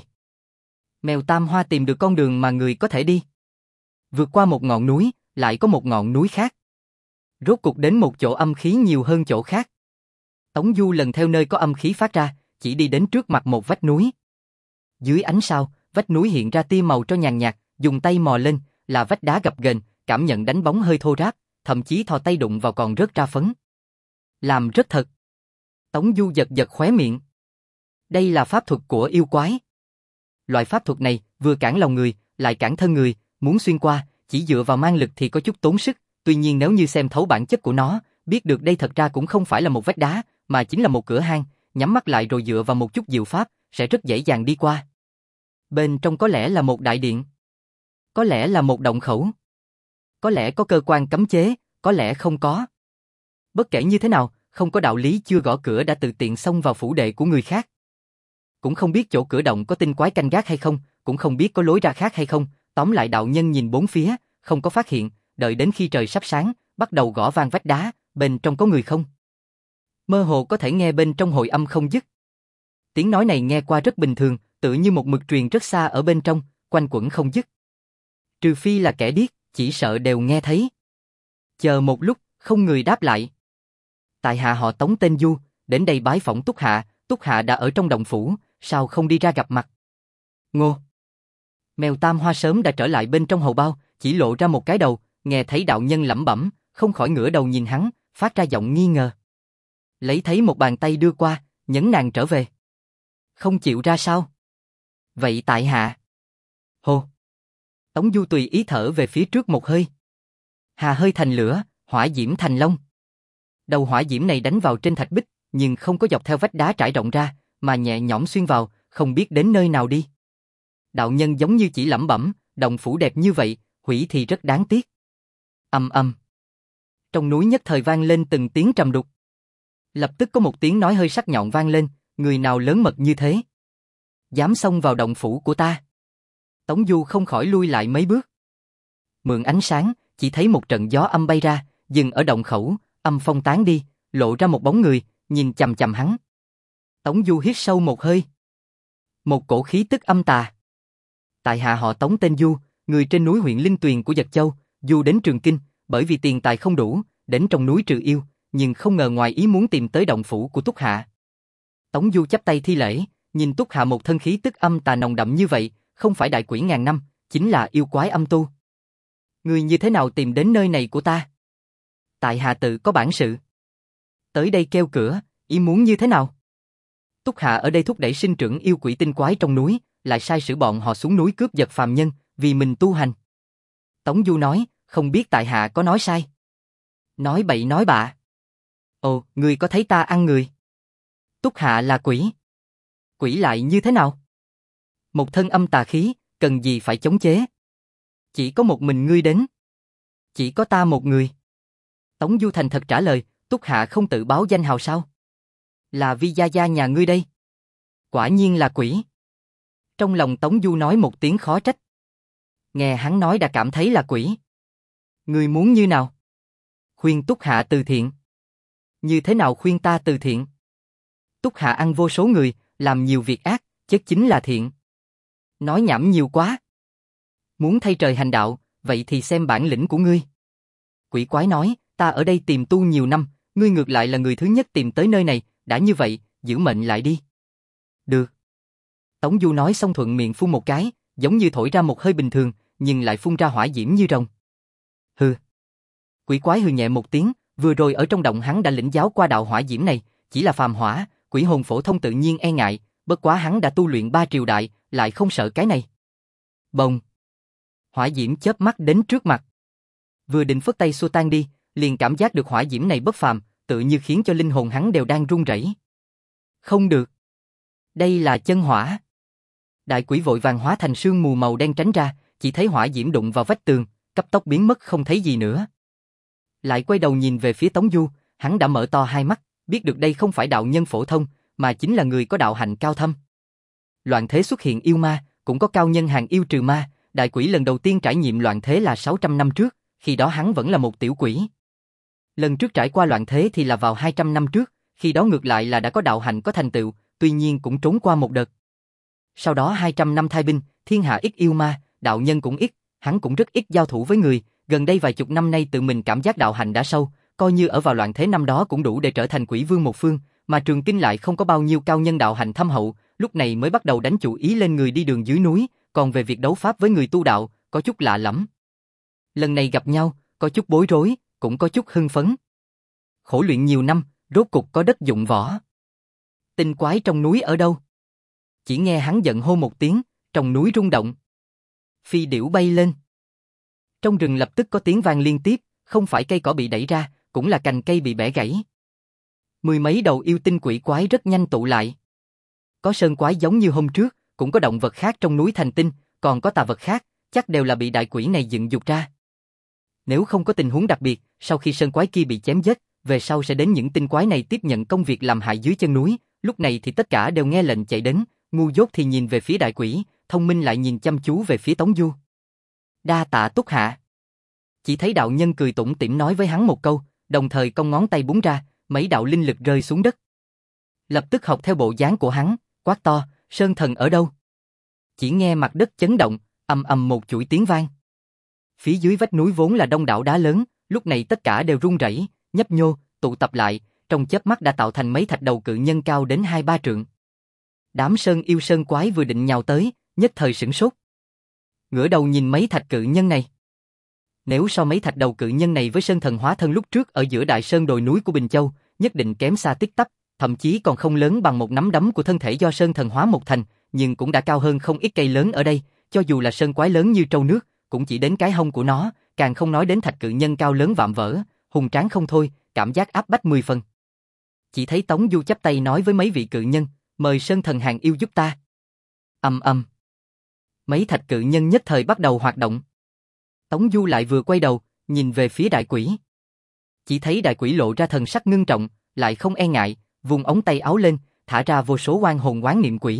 Mèo Tam Hoa tìm được con đường mà người có thể đi. Vượt qua một ngọn núi, lại có một ngọn núi khác. Rốt cục đến một chỗ âm khí nhiều hơn chỗ khác. Tống Du lần theo nơi có âm khí phát ra, chỉ đi đến trước mặt một vách núi. Dưới ánh sao, vách núi hiện ra tia màu cho nhàn nhạt, dùng tay mò lên, là vách đá gập ghềnh, cảm nhận đánh bóng hơi thô ráp, thậm chí thò tay đụng vào còn rớt ra phấn. Làm rất thật. Tống Du giật giật khóe miệng. Đây là pháp thuật của yêu quái. Loại pháp thuật này vừa cản lòng người, lại cản thân người, muốn xuyên qua, chỉ dựa vào mang lực thì có chút tốn sức, tuy nhiên nếu như xem thấu bản chất của nó, biết được đây thật ra cũng không phải là một vách đá, mà chính là một cửa hang, nhắm mắt lại rồi dựa vào một chút diệu pháp, sẽ rất dễ dàng đi qua. Bên trong có lẽ là một đại điện, có lẽ là một động khẩu, có lẽ có cơ quan cấm chế, có lẽ không có. Bất kể như thế nào, không có đạo lý chưa gõ cửa đã tự tiện xông vào phủ đệ của người khác. Cũng không biết chỗ cửa động có tinh quái canh gác hay không, cũng không biết có lối ra khác hay không, tóm lại đạo nhân nhìn bốn phía, không có phát hiện, đợi đến khi trời sắp sáng, bắt đầu gõ vang vách đá, bên trong có người không? Mơ hồ có thể nghe bên trong hồi âm không dứt. Tiếng nói này nghe qua rất bình thường, tự như một mực truyền rất xa ở bên trong, quanh quẩn không dứt. Trừ phi là kẻ điếc, chỉ sợ đều nghe thấy. Chờ một lúc, không người đáp lại. Tại hạ họ Tống tên Du, đến đây bái phỏng Túc Hạ, Túc Hạ đã ở trong động phủ, sao không đi ra gặp mặt? Ngô. Mèo Tam Hoa sớm đã trở lại bên trong hầu bao, chỉ lộ ra một cái đầu, nghe thấy đạo nhân lẩm bẩm, không khỏi ngửa đầu nhìn hắn, phát ra giọng nghi ngờ. Lấy thấy một bàn tay đưa qua, nhấn nàng trở về. Không chịu ra sao? Vậy tại hạ. Hô. Tống Du tùy ý thở về phía trước một hơi. Hà hơi thành lửa, hỏa diễm thành long. Đầu hỏa diễm này đánh vào trên thạch bích, nhưng không có dọc theo vách đá trải rộng ra, mà nhẹ nhõm xuyên vào, không biết đến nơi nào đi. Đạo nhân giống như chỉ lẩm bẩm, động phủ đẹp như vậy, hủy thì rất đáng tiếc. Ầm ầm. Trong núi nhất thời vang lên từng tiếng trầm đục. Lập tức có một tiếng nói hơi sắc nhọn vang lên, người nào lớn mật như thế? Dám xông vào động phủ của ta? Tống Du không khỏi lui lại mấy bước. Mượn ánh sáng, chỉ thấy một trận gió âm bay ra, dừng ở động khẩu, âm phong tán đi, lộ ra một bóng người, nhìn chằm chằm hắn. Tống Du hít sâu một hơi. Một cổ khí tức âm tà. Tại hạ họ Tống tên Du, người trên núi huyện Linh Tuyền của Dật Châu, Du đến Trường Kinh, bởi vì tiền tài không đủ, đến trong núi trừ yêu, nhưng không ngờ ngoài ý muốn tìm tới động phủ của Túc Hạ. Tống Du chắp tay thi lễ, nhìn Túc Hạ một thân khí tức âm tà nồng đậm như vậy, không phải đại quỷ ngàn năm, chính là yêu quái âm tu. Người như thế nào tìm đến nơi này của ta? Tại hạ tự có bản sự. Tới đây kêu cửa, ý muốn như thế nào? Túc Hạ ở đây thúc đẩy sinh trưởng yêu quỷ tinh quái trong núi, lại sai sử bọn họ xuống núi cướp giật phàm nhân, vì mình tu hành. Tống Du nói, không biết tại hạ có nói sai. Nói bậy nói bạ. Ồ, người có thấy ta ăn người? Túc Hạ là quỷ. Quỷ lại như thế nào? Một thân âm tà khí, cần gì phải chống chế? Chỉ có một mình ngươi đến. Chỉ có ta một người. Tống Du thành thật trả lời, Túc Hạ không tự báo danh hào sao? Là Vi gia gia nhà ngươi đây. Quả nhiên là quỷ. Trong lòng Tống Du nói một tiếng khó trách. Nghe hắn nói đã cảm thấy là quỷ. Ngươi muốn như nào? Khuyên Túc Hạ từ thiện. Như thế nào khuyên ta từ thiện? Túc Hạ ăn vô số người, làm nhiều việc ác, chất chính là thiện. Nói nhảm nhiều quá. Muốn thay trời hành đạo, vậy thì xem bản lĩnh của ngươi. Quỷ quái nói, ta ở đây tìm tu nhiều năm, ngươi ngược lại là người thứ nhất tìm tới nơi này, đã như vậy, giữ mệnh lại đi. Được. Tống Du nói xong thuận miệng phun một cái, giống như thổi ra một hơi bình thường, nhưng lại phun ra hỏa diễm như rồng. Hừ. Quỷ quái hừ nhẹ một tiếng, vừa rồi ở trong động hắn đã lĩnh giáo qua đạo hỏa diễm này, chỉ là phàm hỏa, quỷ hồn phổ thông tự nhiên e ngại, bất quá hắn đã tu luyện ba triều đại, lại không sợ cái này. Bồng. Hỏa diễm chớp mắt đến trước mặt. Vừa định phất tay xua tan đi, liền cảm giác được hỏa diễm này bất phàm, tự như khiến cho linh hồn hắn đều đang run rẩy. Không được. Đây là chân hỏa. Đại quỷ vội vàng hóa thành sương mù màu đen tránh ra, chỉ thấy hỏa diễm đụng vào vách tường, cấp tốc biến mất không thấy gì nữa. Lại quay đầu nhìn về phía Tống Du, hắn đã mở to hai mắt, biết được đây không phải đạo nhân phổ thông, mà chính là người có đạo hạnh cao thâm. Loạn thế xuất hiện yêu ma, cũng có cao nhân hàng yêu trừ ma, đại quỷ lần đầu tiên trải nghiệm loạn thế là sáu trăm năm trước, khi đó hắn vẫn là một tiểu quỷ. Lần trước trải qua loạn thế thì là vào hai trăm năm trước, khi đó ngược lại là đã có đạo hạnh có thành tựu, tuy nhiên cũng trốn qua một đợt. Sau đó hai trăm năm thai binh, thiên hạ ít yêu ma, đạo nhân cũng ít, hắn cũng rất ít giao thủ với người, gần đây vài chục năm nay tự mình cảm giác đạo hạnh đã sâu, coi như ở vào loạn thế năm đó cũng đủ để trở thành quỷ vương một phương, mà Trường Kinh lại không có bao nhiêu cao nhân đạo hạnh thâm hậu, lúc này mới bắt đầu đánh chủ ý lên người đi đường dưới núi, còn về việc đấu pháp với người tu đạo, có chút lạ lẫm. Lần này gặp nhau, có chút bối rối, cũng có chút hưng phấn. Khổ luyện nhiều năm, rốt cục có đất dụng võ. Tinh quái trong núi ở đâu? Chỉ nghe hắn giận hô một tiếng, trong núi rung động. Phi điểu bay lên. Trong rừng lập tức có tiếng vang liên tiếp, không phải cây cỏ bị đẩy ra, cũng là cành cây bị bẻ gãy. Mười mấy đầu yêu tinh quỷ quái rất nhanh tụ lại. Có sơn quái giống như hôm trước, cũng có động vật khác trong núi thành tinh, còn có tà vật khác, chắc đều là bị đại quỷ này dựng dục ra. Nếu không có tình huống đặc biệt, sau khi sơn quái kia bị chém giết, về sau sẽ đến những tinh quái này tiếp nhận công việc làm hại dưới chân núi, lúc này thì tất cả đều nghe lệnh chạy đến, ngu dốt thì nhìn về phía đại quỷ, thông minh lại nhìn chăm chú về phía Tống Du. Đa tạ Túc Hạ. Chỉ thấy đạo nhân cười tủm tỉm nói với hắn một câu, đồng thời cong ngón tay búng ra, mấy đạo linh lực rơi xuống đất. Lập tức học theo bộ dáng của hắn, quát to, Sơn Thần ở đâu? Chỉ nghe mặt đất chấn động, ầm ầm một chuỗi tiếng vang. Phía dưới vách núi vốn là đông đảo đá lớn, lúc này tất cả đều rung rẩy, nhấp nhô, tụ tập lại, trong chớp mắt đã tạo thành mấy thạch đầu cự nhân cao đến hai ba trượng. Đám sơn yêu sơn quái vừa định nhào tới, nhất thời sửng sốt. Ngửa đầu nhìn mấy thạch cự nhân này. Nếu so mấy thạch đầu cự nhân này với sơn thần hóa thân lúc trước ở giữa đại sơn đồi núi của Bình Châu, nhất định kém xa tít tắp, thậm chí còn không lớn bằng một nắm đấm của thân thể do sơn thần hóa một thành, nhưng cũng đã cao hơn không ít cây lớn ở đây, cho dù là sơn quái lớn như trâu nước, cũng chỉ đến cái hông của nó, càng không nói đến thạch cự nhân cao lớn vạm vỡ, hùng tráng không thôi, cảm giác áp bách mười phần. Chỉ thấy Tống Du chắp tay nói với mấy vị cự nhân, mời sơn thần hàng yêu giúp ta. Ầm ầm. Mấy thạch cự nhân nhất thời bắt đầu hoạt động. Tống Du lại vừa quay đầu, nhìn về phía đại quỷ. Chỉ thấy đại quỷ lộ ra thần sắc ngưng trọng, lại không e ngại, vùng ống tay áo lên, thả ra vô số oan hồn oán niệm quỷ.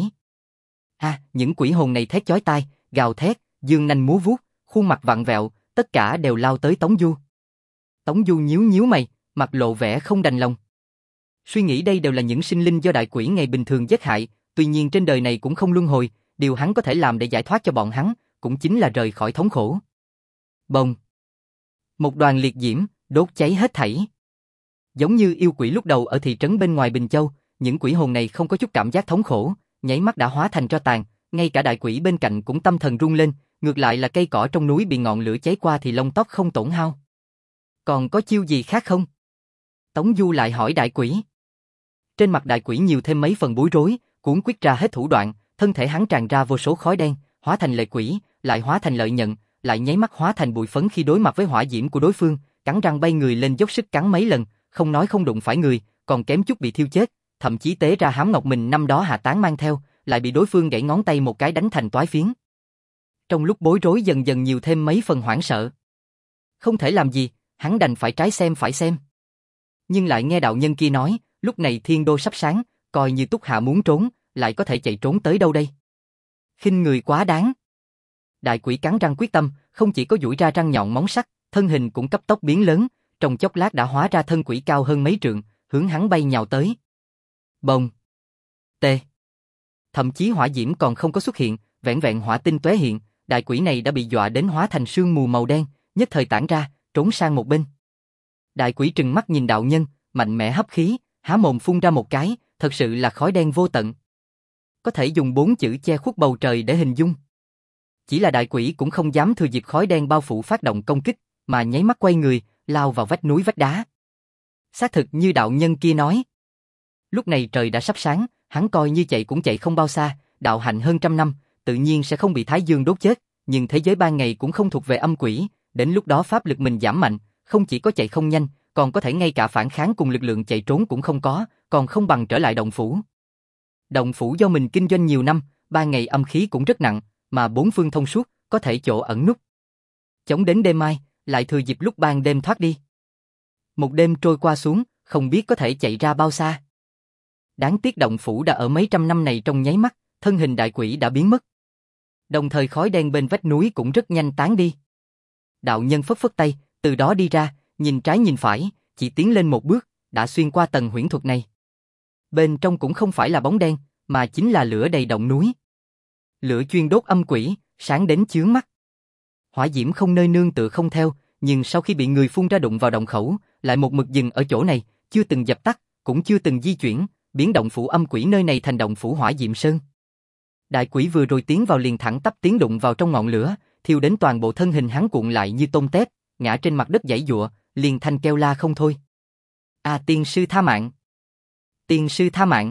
À, những quỷ hồn này thét chói tai, gào thét, dương nanh múa vuốt, khuôn mặt vặn vẹo, tất cả đều lao tới Tống Du. Tống Du nhíu nhíu mày, mặt lộ vẻ không đành lòng. Suy nghĩ đây đều là những sinh linh do đại quỷ ngày bình thường giết hại, tuy nhiên trên đời này cũng không luân hồi, điều hắn có thể làm để giải thoát cho bọn hắn, cũng chính là rời khỏi thống khổ. Bồng. Một đoàn liệt diễm, đốt cháy hết thảy. Giống như yêu quỷ lúc đầu ở thị trấn bên ngoài Bình Châu, những quỷ hồn này không có chút cảm giác thống khổ, nháy mắt đã hóa thành tro tàn, ngay cả đại quỷ bên cạnh cũng tâm thần rung lên, ngược lại là cây cỏ trong núi bị ngọn lửa cháy qua thì lông tóc không tổn hao. Còn có chiêu gì khác không? Tống Du lại hỏi đại quỷ. Trên mặt đại quỷ nhiều thêm mấy phần bối rối, cuốn quyết ra hết thủ đoạn, thân thể hắn tràn ra vô số khói đen, hóa thành lệ quỷ, lại hóa thành lợi nhận, lại nháy mắt hóa thành bụi phấn khi đối mặt với hỏa diễm của đối phương, cắn răng bay người lên dốc sức cắn mấy lần, không nói không đụng phải người, còn kém chút bị thiêu chết, thậm chí tế ra hám ngọc mình năm đó hạ tán mang theo, lại bị đối phương gãy ngón tay một cái đánh thành toái phiến. Trong lúc bối rối dần dần nhiều thêm mấy phần hoảng sợ. Không thể làm gì, hắn đành phải trái xem phải xem. Nhưng lại nghe đạo nhân kia nói, lúc này thiên đô sắp sáng, coi như Túc Hạ muốn trốn, lại có thể chạy trốn tới đâu đây? Khinh người quá đáng. Đại quỷ cắn răng quyết tâm, không chỉ có duỗi ra răng nhọn móng sắc, thân hình cũng cấp tốc biến lớn, trong chốc lát đã hóa ra thân quỷ cao hơn mấy trượng, hướng hắn bay nhào tới. Bồng. Tê. Thậm chí hỏa diễm còn không có xuất hiện, vẹn vẹn hỏa tinh tóe hiện, đại quỷ này đã bị dọa đến hóa thành sương mù màu đen, nhất thời tản ra, trốn sang một bên. Đại quỷ trừng mắt nhìn đạo nhân, mạnh mẽ hấp khí, há mồm phun ra một cái, thật sự là khói đen vô tận. Có thể dùng bốn chữ che khuất bầu trời để hình dung. Chỉ là đại quỷ cũng không dám thừa dịp khói đen bao phủ phát động công kích, mà nháy mắt quay người, lao vào vách núi vách đá. Xác thực như đạo nhân kia nói. Lúc này trời đã sắp sáng, hắn coi như chạy cũng chạy không bao xa, đạo hạnh hơn trăm năm, tự nhiên sẽ không bị Thái Dương đốt chết, nhưng thế giới ban ngày cũng không thuộc về âm quỷ, đến lúc đó pháp lực mình giảm mạnh, không chỉ có chạy không nhanh, còn có thể ngay cả phản kháng cùng lực lượng chạy trốn cũng không có, còn không bằng trở lại động phủ. Động phủ do mình kinh doanh nhiều năm, ban ngày âm khí cũng rất nặng, mà bốn phương thông suốt, có thể chỗ ẩn núp. Chống đến đêm mai, lại thừa dịp lúc ban đêm thoát đi. Một đêm trôi qua xuống, không biết có thể chạy ra bao xa. Đáng tiếc động phủ đã ở mấy trăm năm này trong nháy mắt, thân hình đại quỷ đã biến mất. Đồng thời khói đen bên vách núi cũng rất nhanh tán đi. Đạo nhân phất phất tay, từ đó đi ra, nhìn trái nhìn phải, chỉ tiến lên một bước, đã xuyên qua tầng huyễn thuật này. Bên trong cũng không phải là bóng đen, mà chính là lửa đầy động núi. Lửa chuyên đốt âm quỷ, sáng đến chướng mắt. Hỏa diễm không nơi nương tựa không theo, nhưng sau khi bị người phun ra đụng vào động khẩu, lại một mực dừng ở chỗ này, chưa từng dập tắt, cũng chưa từng di chuyển, biến động phủ âm quỷ nơi này thành động phủ hỏa diệm sơn. Đại quỷ vừa rồi tiến vào liền thẳng tắp tiến đụng vào trong ngọn lửa, thiêu đến toàn bộ thân hình hắn cuộn lại như tôm tép, ngã trên mặt đất giãy giụa, liền thanh kêu la không thôi. A tiên sư tha mạng! Tiên sư tha mạng!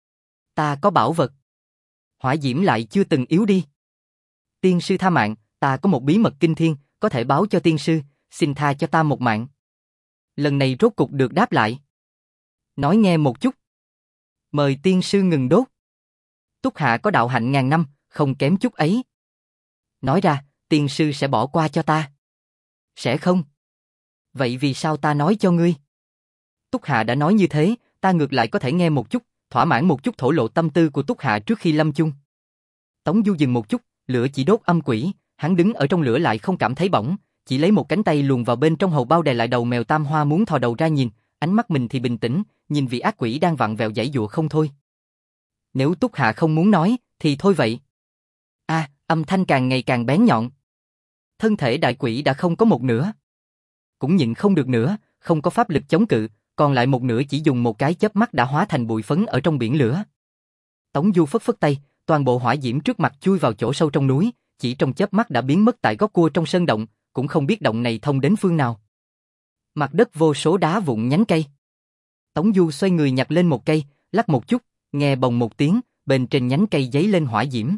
Ta có bảo vật. Hỏa diễm lại chưa từng yếu đi. Tiên sư tha mạng, ta có một bí mật kinh thiên, có thể báo cho tiên sư, xin tha cho ta một mạng. Lần này rốt cục được đáp lại. Nói nghe một chút. Mời tiên sư ngừng đốt. Túc Hạ có đạo hạnh ngàn năm, không kém chút ấy. Nói ra, tiên sư sẽ bỏ qua cho ta. Sẽ không? Vậy vì sao ta nói cho ngươi? Túc Hạ đã nói như thế, ta ngược lại có thể nghe một chút, thỏa mãn một chút thổ lộ tâm tư của Túc Hạ trước khi lâm chung. Tống Du dừng một chút, lửa chỉ đốt âm quỷ, hắn đứng ở trong lửa lại không cảm thấy bỏng, chỉ lấy một cánh tay luồn vào bên trong hầu bao đè lại đầu mèo tam hoa muốn thò đầu ra nhìn, ánh mắt mình thì bình tĩnh, nhìn vị ác quỷ đang vặn vẹo giãy giụa không thôi. Nếu Túc Hạ không muốn nói, thì thôi vậy. A, à, âm thanh càng ngày càng bén nhọn. Thân thể đại quỷ đã không có một nửa. Cũng nhịn không được nữa, không có pháp lực chống cự, còn lại một nửa chỉ dùng một cái chớp mắt đã hóa thành bụi phấn ở trong biển lửa. Tống Du phất phất tay, toàn bộ hỏa diễm trước mặt chui vào chỗ sâu trong núi, chỉ trong chớp mắt đã biến mất tại góc cua trong sơn động, cũng không biết động này thông đến phương nào. Mặt đất vô số đá vụn nhánh cây. Tống Du xoay người nhặt lên một cây, lắc một chút, nghe bồng một tiếng, bên trên nhánh cây giấy lên hỏa diễm.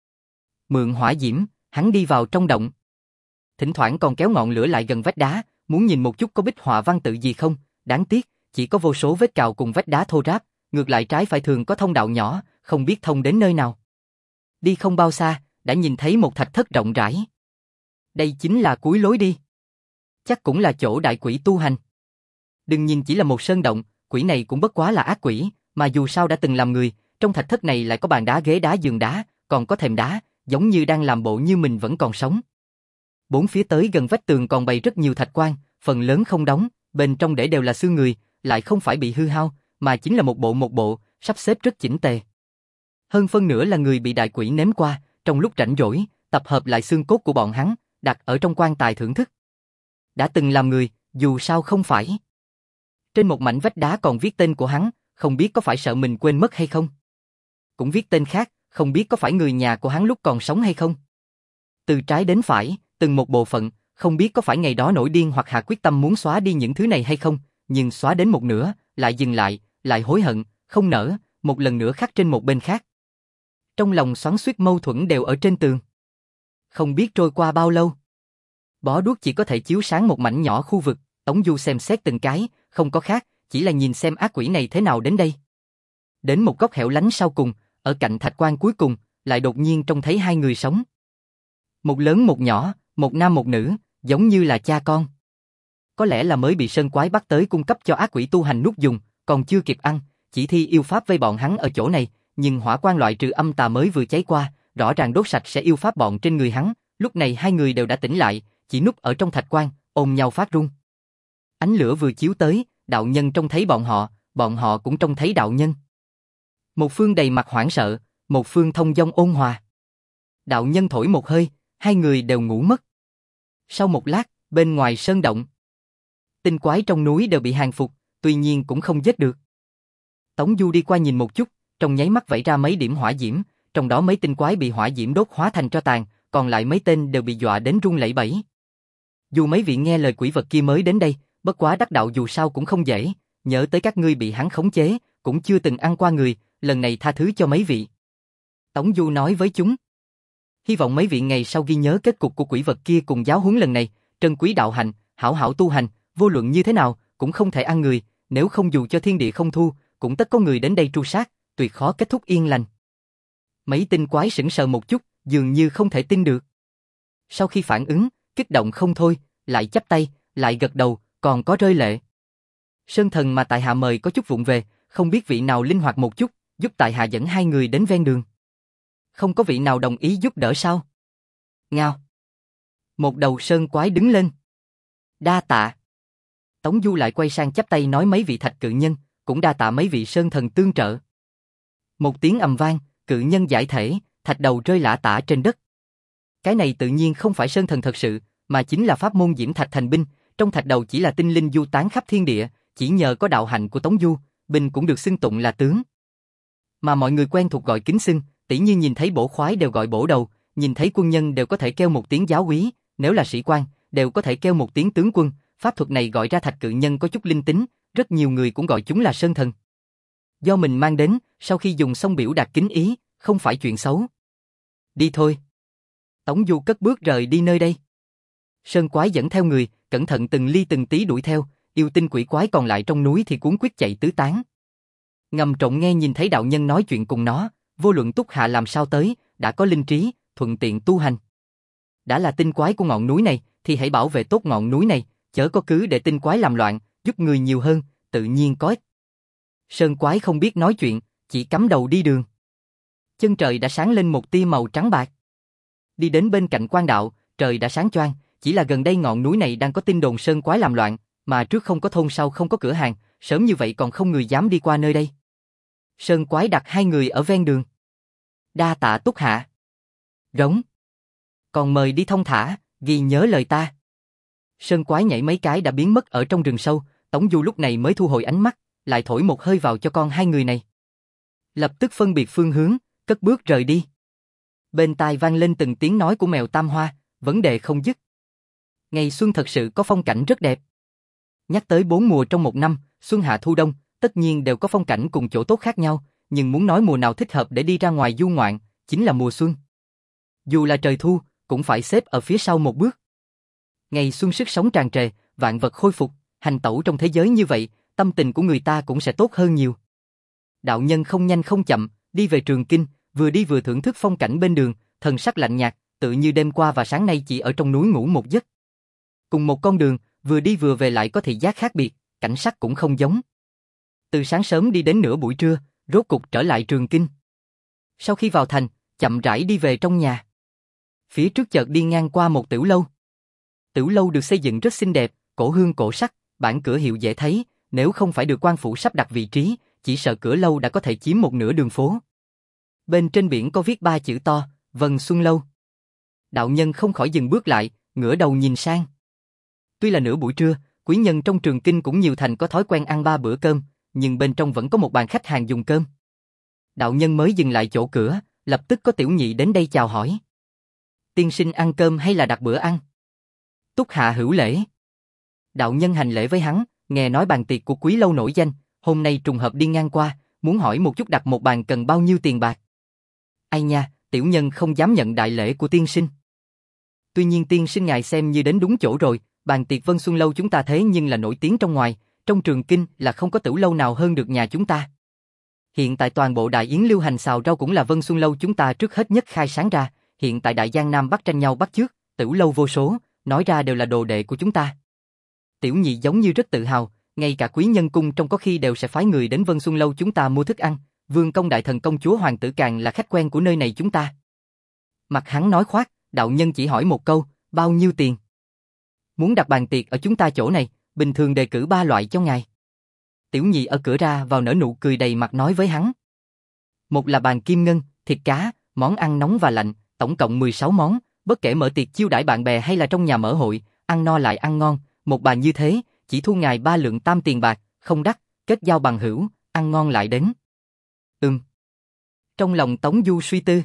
Mượn hỏa diễm, hắn đi vào trong động. Thỉnh thoảng còn kéo ngọn lửa lại gần vách đá, muốn nhìn một chút có bích họa văn tự gì không, đáng tiếc, chỉ có vô số vết cào cùng vách đá thô ráp, ngược lại trái phải thường có thông đạo nhỏ, không biết thông đến nơi nào. Đi không bao xa, đã nhìn thấy một thạch thất rộng rãi. Đây chính là cuối lối đi. Chắc cũng là chỗ đại quỷ tu hành. Đừng nhìn chỉ là một sơn động, quỷ này cũng bất quá là ác quỷ, mà dù sao đã từng làm người, trong thạch thất này lại có bàn đá ghế đá giường đá, còn có thềm đá, giống như đang làm bộ như mình vẫn còn sống. Bốn phía tới gần vách tường còn bày rất nhiều thạch quan, phần lớn không đóng, bên trong để đều là xương người, lại không phải bị hư hao, mà chính là một bộ một bộ, sắp xếp rất chỉnh tề. Hơn phân nửa là người bị đại quỷ nếm qua, trong lúc rảnh rỗi, tập hợp lại xương cốt của bọn hắn, đặt ở trong quan tài thưởng thức. Đã từng làm người, dù sao không phải. Trên một mảnh vách đá còn viết tên của hắn, không biết có phải sợ mình quên mất hay không. Cũng viết tên khác, không biết có phải người nhà của hắn lúc còn sống hay không. Từ trái đến phải, từng một bộ phận, không biết có phải ngày đó nổi điên hoặc hạ quyết tâm muốn xóa đi những thứ này hay không, nhưng xóa đến một nửa, lại dừng lại, lại hối hận, không nỡ, một lần nữa khắc trên một bên khác. Trong lòng xoắn xuýt mâu thuẫn đều ở trên tường. Không biết trôi qua bao lâu. Bó đuốc chỉ có thể chiếu sáng một mảnh nhỏ khu vực, Tống Du xem xét từng cái, không có khác, chỉ là nhìn xem ác quỷ này thế nào đến đây. Đến một góc hẻo lánh sau cùng, ở cạnh thạch quan cuối cùng, lại đột nhiên trông thấy hai người sống. Một lớn một nhỏ, một nam một nữ, giống như là cha con. Có lẽ là mới bị sơn quái bắt tới cung cấp cho ác quỷ tu hành nuốt dùng, còn chưa kịp ăn, chỉ thi yêu pháp vây bọn hắn ở chỗ này, nhưng hỏa quan loại trừ âm tà mới vừa cháy qua, rõ ràng đốt sạch sẽ yêu pháp bọn trên người hắn, lúc này hai người đều đã tỉnh lại, chỉ núp ở trong thạch quan, ôm nhau phát run. Ánh lửa vừa chiếu tới, đạo nhân trông thấy bọn họ, bọn họ cũng trông thấy đạo nhân. Một phương đầy mặt hoảng sợ, một phương thông dong ôn hòa. Đạo nhân thổi một hơi, hai người đều ngủ mất. Sau một lát, bên ngoài sơn động, tinh quái trong núi đều bị hàng phục, tuy nhiên cũng không giết được. Tống Du đi qua nhìn một chút, trong nháy mắt vẩy ra mấy điểm hỏa diễm, trong đó mấy tinh quái bị hỏa diễm đốt hóa thành tro tàn, còn lại mấy tên đều bị dọa đến run lẩy bẩy. Dù mấy vị nghe lời quỷ vật kia mới đến đây, bất quá đắc đạo dù sao cũng không dễ, nhớ tới các ngươi bị hắn khống chế, cũng chưa từng ăn qua người, lần này tha thứ cho mấy vị. Tống Du nói với chúng. Hy vọng mấy vị ngày sau ghi nhớ kết cục của quỷ vật kia cùng giáo huấn lần này, trân quý đạo hành, hảo hảo tu hành, vô luận như thế nào, cũng không thể ăn người, nếu không dù cho thiên địa không thu, cũng tất có người đến đây tru sát, tuyệt khó kết thúc yên lành. Mấy tinh quái sững sờ một chút, dường như không thể tin được. Sau khi phản ứng, kích động không thôi, lại chắp tay, lại gật đầu, còn có rơi lệ. Sơn thần mà tại hạ mời có chút vụng về, không biết vị nào linh hoạt một chút, giúp tại hạ dẫn hai người đến ven đường. Không có vị nào đồng ý giúp đỡ sao? Ngao. Một đầu sơn quái đứng lên. Đa tạ. Tống Du lại quay sang chắp tay nói mấy vị thạch cự nhân, cũng đa tạ mấy vị sơn thần tương trợ. Một tiếng ầm vang, cự nhân giải thể, thạch đầu rơi lả tả trên đất. Cái này tự nhiên không phải sơn thần thật sự, mà chính là pháp môn diễm thạch thành binh, trong thạch đầu chỉ là tinh linh du tán khắp thiên địa, chỉ nhờ có đạo hạnh của Tống Du, binh cũng được xưng tụng là tướng. Mà mọi người quen thuộc gọi kính xưng, tỉ như nhìn thấy bổ khoái đều gọi bổ đầu, nhìn thấy quân nhân đều có thể kêu một tiếng giáo úy, nếu là sĩ quan, đều có thể kêu một tiếng tướng quân, pháp thuật này gọi ra thạch cự nhân có chút linh tính, rất nhiều người cũng gọi chúng là sơn thần. Do mình mang đến, sau khi dùng xong biểu đạt kính ý, không phải chuyện xấu. Đi thôi. Tống Du cất bước rời đi nơi đây. Sơn quái dẫn theo người, cẩn thận từng ly từng tí đuổi theo, yêu tinh quỷ quái còn lại trong núi thì cuốn quyết chạy tứ tán. Ngầm trộn nghe nhìn thấy đạo nhân nói chuyện cùng nó, vô luận túc hạ làm sao tới, đã có linh trí, thuận tiện tu hành. Đã là tinh quái của ngọn núi này, thì hãy bảo vệ tốt ngọn núi này, chớ có cứ để tinh quái làm loạn, giúp người nhiều hơn, tự nhiên có ích. Sơn quái không biết nói chuyện, chỉ cắm đầu đi đường. Chân trời đã sáng lên một tia màu trắng bạc. Đi đến bên cạnh quan đạo, trời đã sáng choang, chỉ là gần đây ngọn núi này đang có tin đồn sơn quái làm loạn, mà trước không có thôn sau không có cửa hàng, sớm như vậy còn không người dám đi qua nơi đây. Sơn quái đặt hai người ở ven đường. Đa tạ túc hạ. Rống. Còn mời đi thông thả, ghi nhớ lời ta. Sơn quái nhảy mấy cái đã biến mất ở trong rừng sâu, Tống Du lúc này mới thu hồi ánh mắt, lại thổi một hơi vào cho con hai người này. Lập tức phân biệt phương hướng, cất bước rời đi. Bên tai vang lên từng tiếng nói của mèo Tam Hoa, vấn đề không dứt. Ngày xuân thật sự có phong cảnh rất đẹp. Nhắc tới bốn mùa trong một năm, xuân hạ thu đông, tất nhiên đều có phong cảnh cùng chỗ tốt khác nhau, nhưng muốn nói mùa nào thích hợp để đi ra ngoài du ngoạn, chính là mùa xuân. Dù là trời thu, cũng phải xếp ở phía sau một bước. Ngày xuân sức sống tràn trề, vạn vật khôi phục, hành tẩu trong thế giới như vậy, tâm tình của người ta cũng sẽ tốt hơn nhiều. Đạo nhân không nhanh không chậm, đi về Trường Kinh, vừa đi vừa thưởng thức phong cảnh bên đường, thần sắc lạnh nhạt, tự như đêm qua và sáng nay chỉ ở trong núi ngủ một giấc. Cùng một con đường, vừa đi vừa về lại có thị giác khác biệt, cảnh sắc cũng không giống. Từ sáng sớm đi đến nửa buổi trưa, rốt cục trở lại Trường Kinh. Sau khi vào thành, chậm rãi đi về trong nhà. Phía trước chợt đi ngang qua một tiểu lâu. Tiểu lâu được xây dựng rất xinh đẹp, cổ hương cổ sắc, bảng cửa hiệu dễ thấy, nếu không phải được quan phủ sắp đặt vị trí, chỉ sợ cửa lâu đã có thể chiếm một nửa đường phố. Bên trên biển có viết ba chữ to, Vân Xuân Lâu. Đạo nhân không khỏi dừng bước lại, ngửa đầu nhìn sang. Tuy là nửa buổi trưa, quý nhân trong Trường Kinh cũng nhiều thành có thói quen ăn ba bữa cơm, nhưng bên trong vẫn có một bàn khách hàng dùng cơm. Đạo nhân mới dừng lại chỗ cửa, lập tức có tiểu nhị đến đây chào hỏi. Tiên sinh ăn cơm hay là đặt bữa ăn? Túc hạ hữu lễ. Đạo nhân hành lễ với hắn, nghe nói bàn tiệc của quý lâu nổi danh, hôm nay trùng hợp đi ngang qua, muốn hỏi một chút đặt một bàn cần bao nhiêu tiền bạc. Ai nha, tiểu nhân không dám nhận đại lễ của tiên sinh. Tuy nhiên tiên sinh ngài xem như đến đúng chỗ rồi, bàn tiệc Vân Xuân Lâu chúng ta thế nhưng là nổi tiếng trong ngoài, trong Trường Kinh là không có tiểu lâu nào hơn được nhà chúng ta. Hiện tại toàn bộ Đại Yến lưu hành xào rau cũng là Vân Xuân Lâu chúng ta trước hết nhất khai sáng ra, hiện tại Đại Giang Nam Bắc tranh nhau bắt chước, tiểu lâu vô số, nói ra đều là đồ đệ của chúng ta. Tiểu nhị giống như rất tự hào, ngay cả quý nhân cung trong có khi đều sẽ phái người đến Vân Xuân Lâu chúng ta mua thức ăn, vương công đại thần công chúa hoàng tử càng là khách quen của nơi này chúng ta. Mặt hắn nói khoác, đạo nhân chỉ hỏi một câu, bao nhiêu tiền? Muốn đặt bàn tiệc ở chúng ta chỗ này, bình thường đề cử ba loại cho ngài. Tiểu nhị ở cửa ra vào nở nụ cười đầy mặt nói với hắn. Một là bàn kim ngân, thịt cá, món ăn nóng và lạnh, tổng cộng mười sáu món, bất kể mở tiệc chiêu đãi bạn bè hay là trong nhà mở hội, ăn no lại ăn ngon, một bàn như thế, chỉ thu ngài ba lượng tam tiền bạc, không đắt, kết giao bằng hữu, ăn ngon lại đến. Ừm. Trong lòng Tống Du suy tư.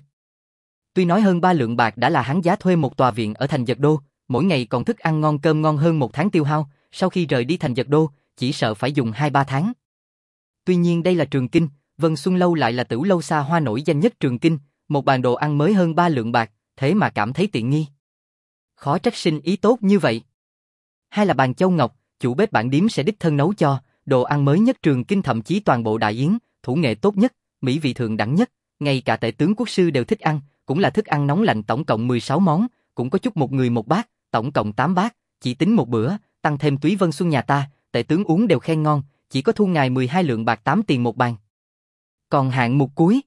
Tuy nói hơn ba lượng bạc đã là hắn giá thuê một tòa viện ở thành Dật Đô, mỗi ngày còn thức ăn ngon cơm ngon hơn một tháng tiêu hao, sau khi rời đi thành Dật Đô, chỉ sợ phải dùng hai ba tháng. Tuy nhiên đây là Trường Kinh, Vân Xuân Lâu lại là tiểu lâu xa hoa nổi danh nhất Trường Kinh, một bàn đồ ăn mới hơn ba lượng bạc, thế mà cảm thấy tiện nghi. Khó trách sinh ý tốt như vậy. Hay là bàn Châu Ngọc, chủ bếp bản điếm sẽ đích thân nấu cho, đồ ăn mới nhất Trường Kinh thậm chí toàn bộ Đại Yến, thủ nghệ tốt nhất, mỹ vị thượng đẳng nhất, ngay cả tể tướng quốc sư đều thích ăn, cũng là thức ăn nóng lạnh tổng cộng mười sáu món, cũng có chút một người một bát, tổng cộng tám bát, chỉ tính một bữa, tăng thêm túy Vân Xuân nhà ta, tể tướng uống đều khen ngon, chỉ có thu ngài mười hai lượng bạc tám tiền một bàn. Còn hạng mục cuối,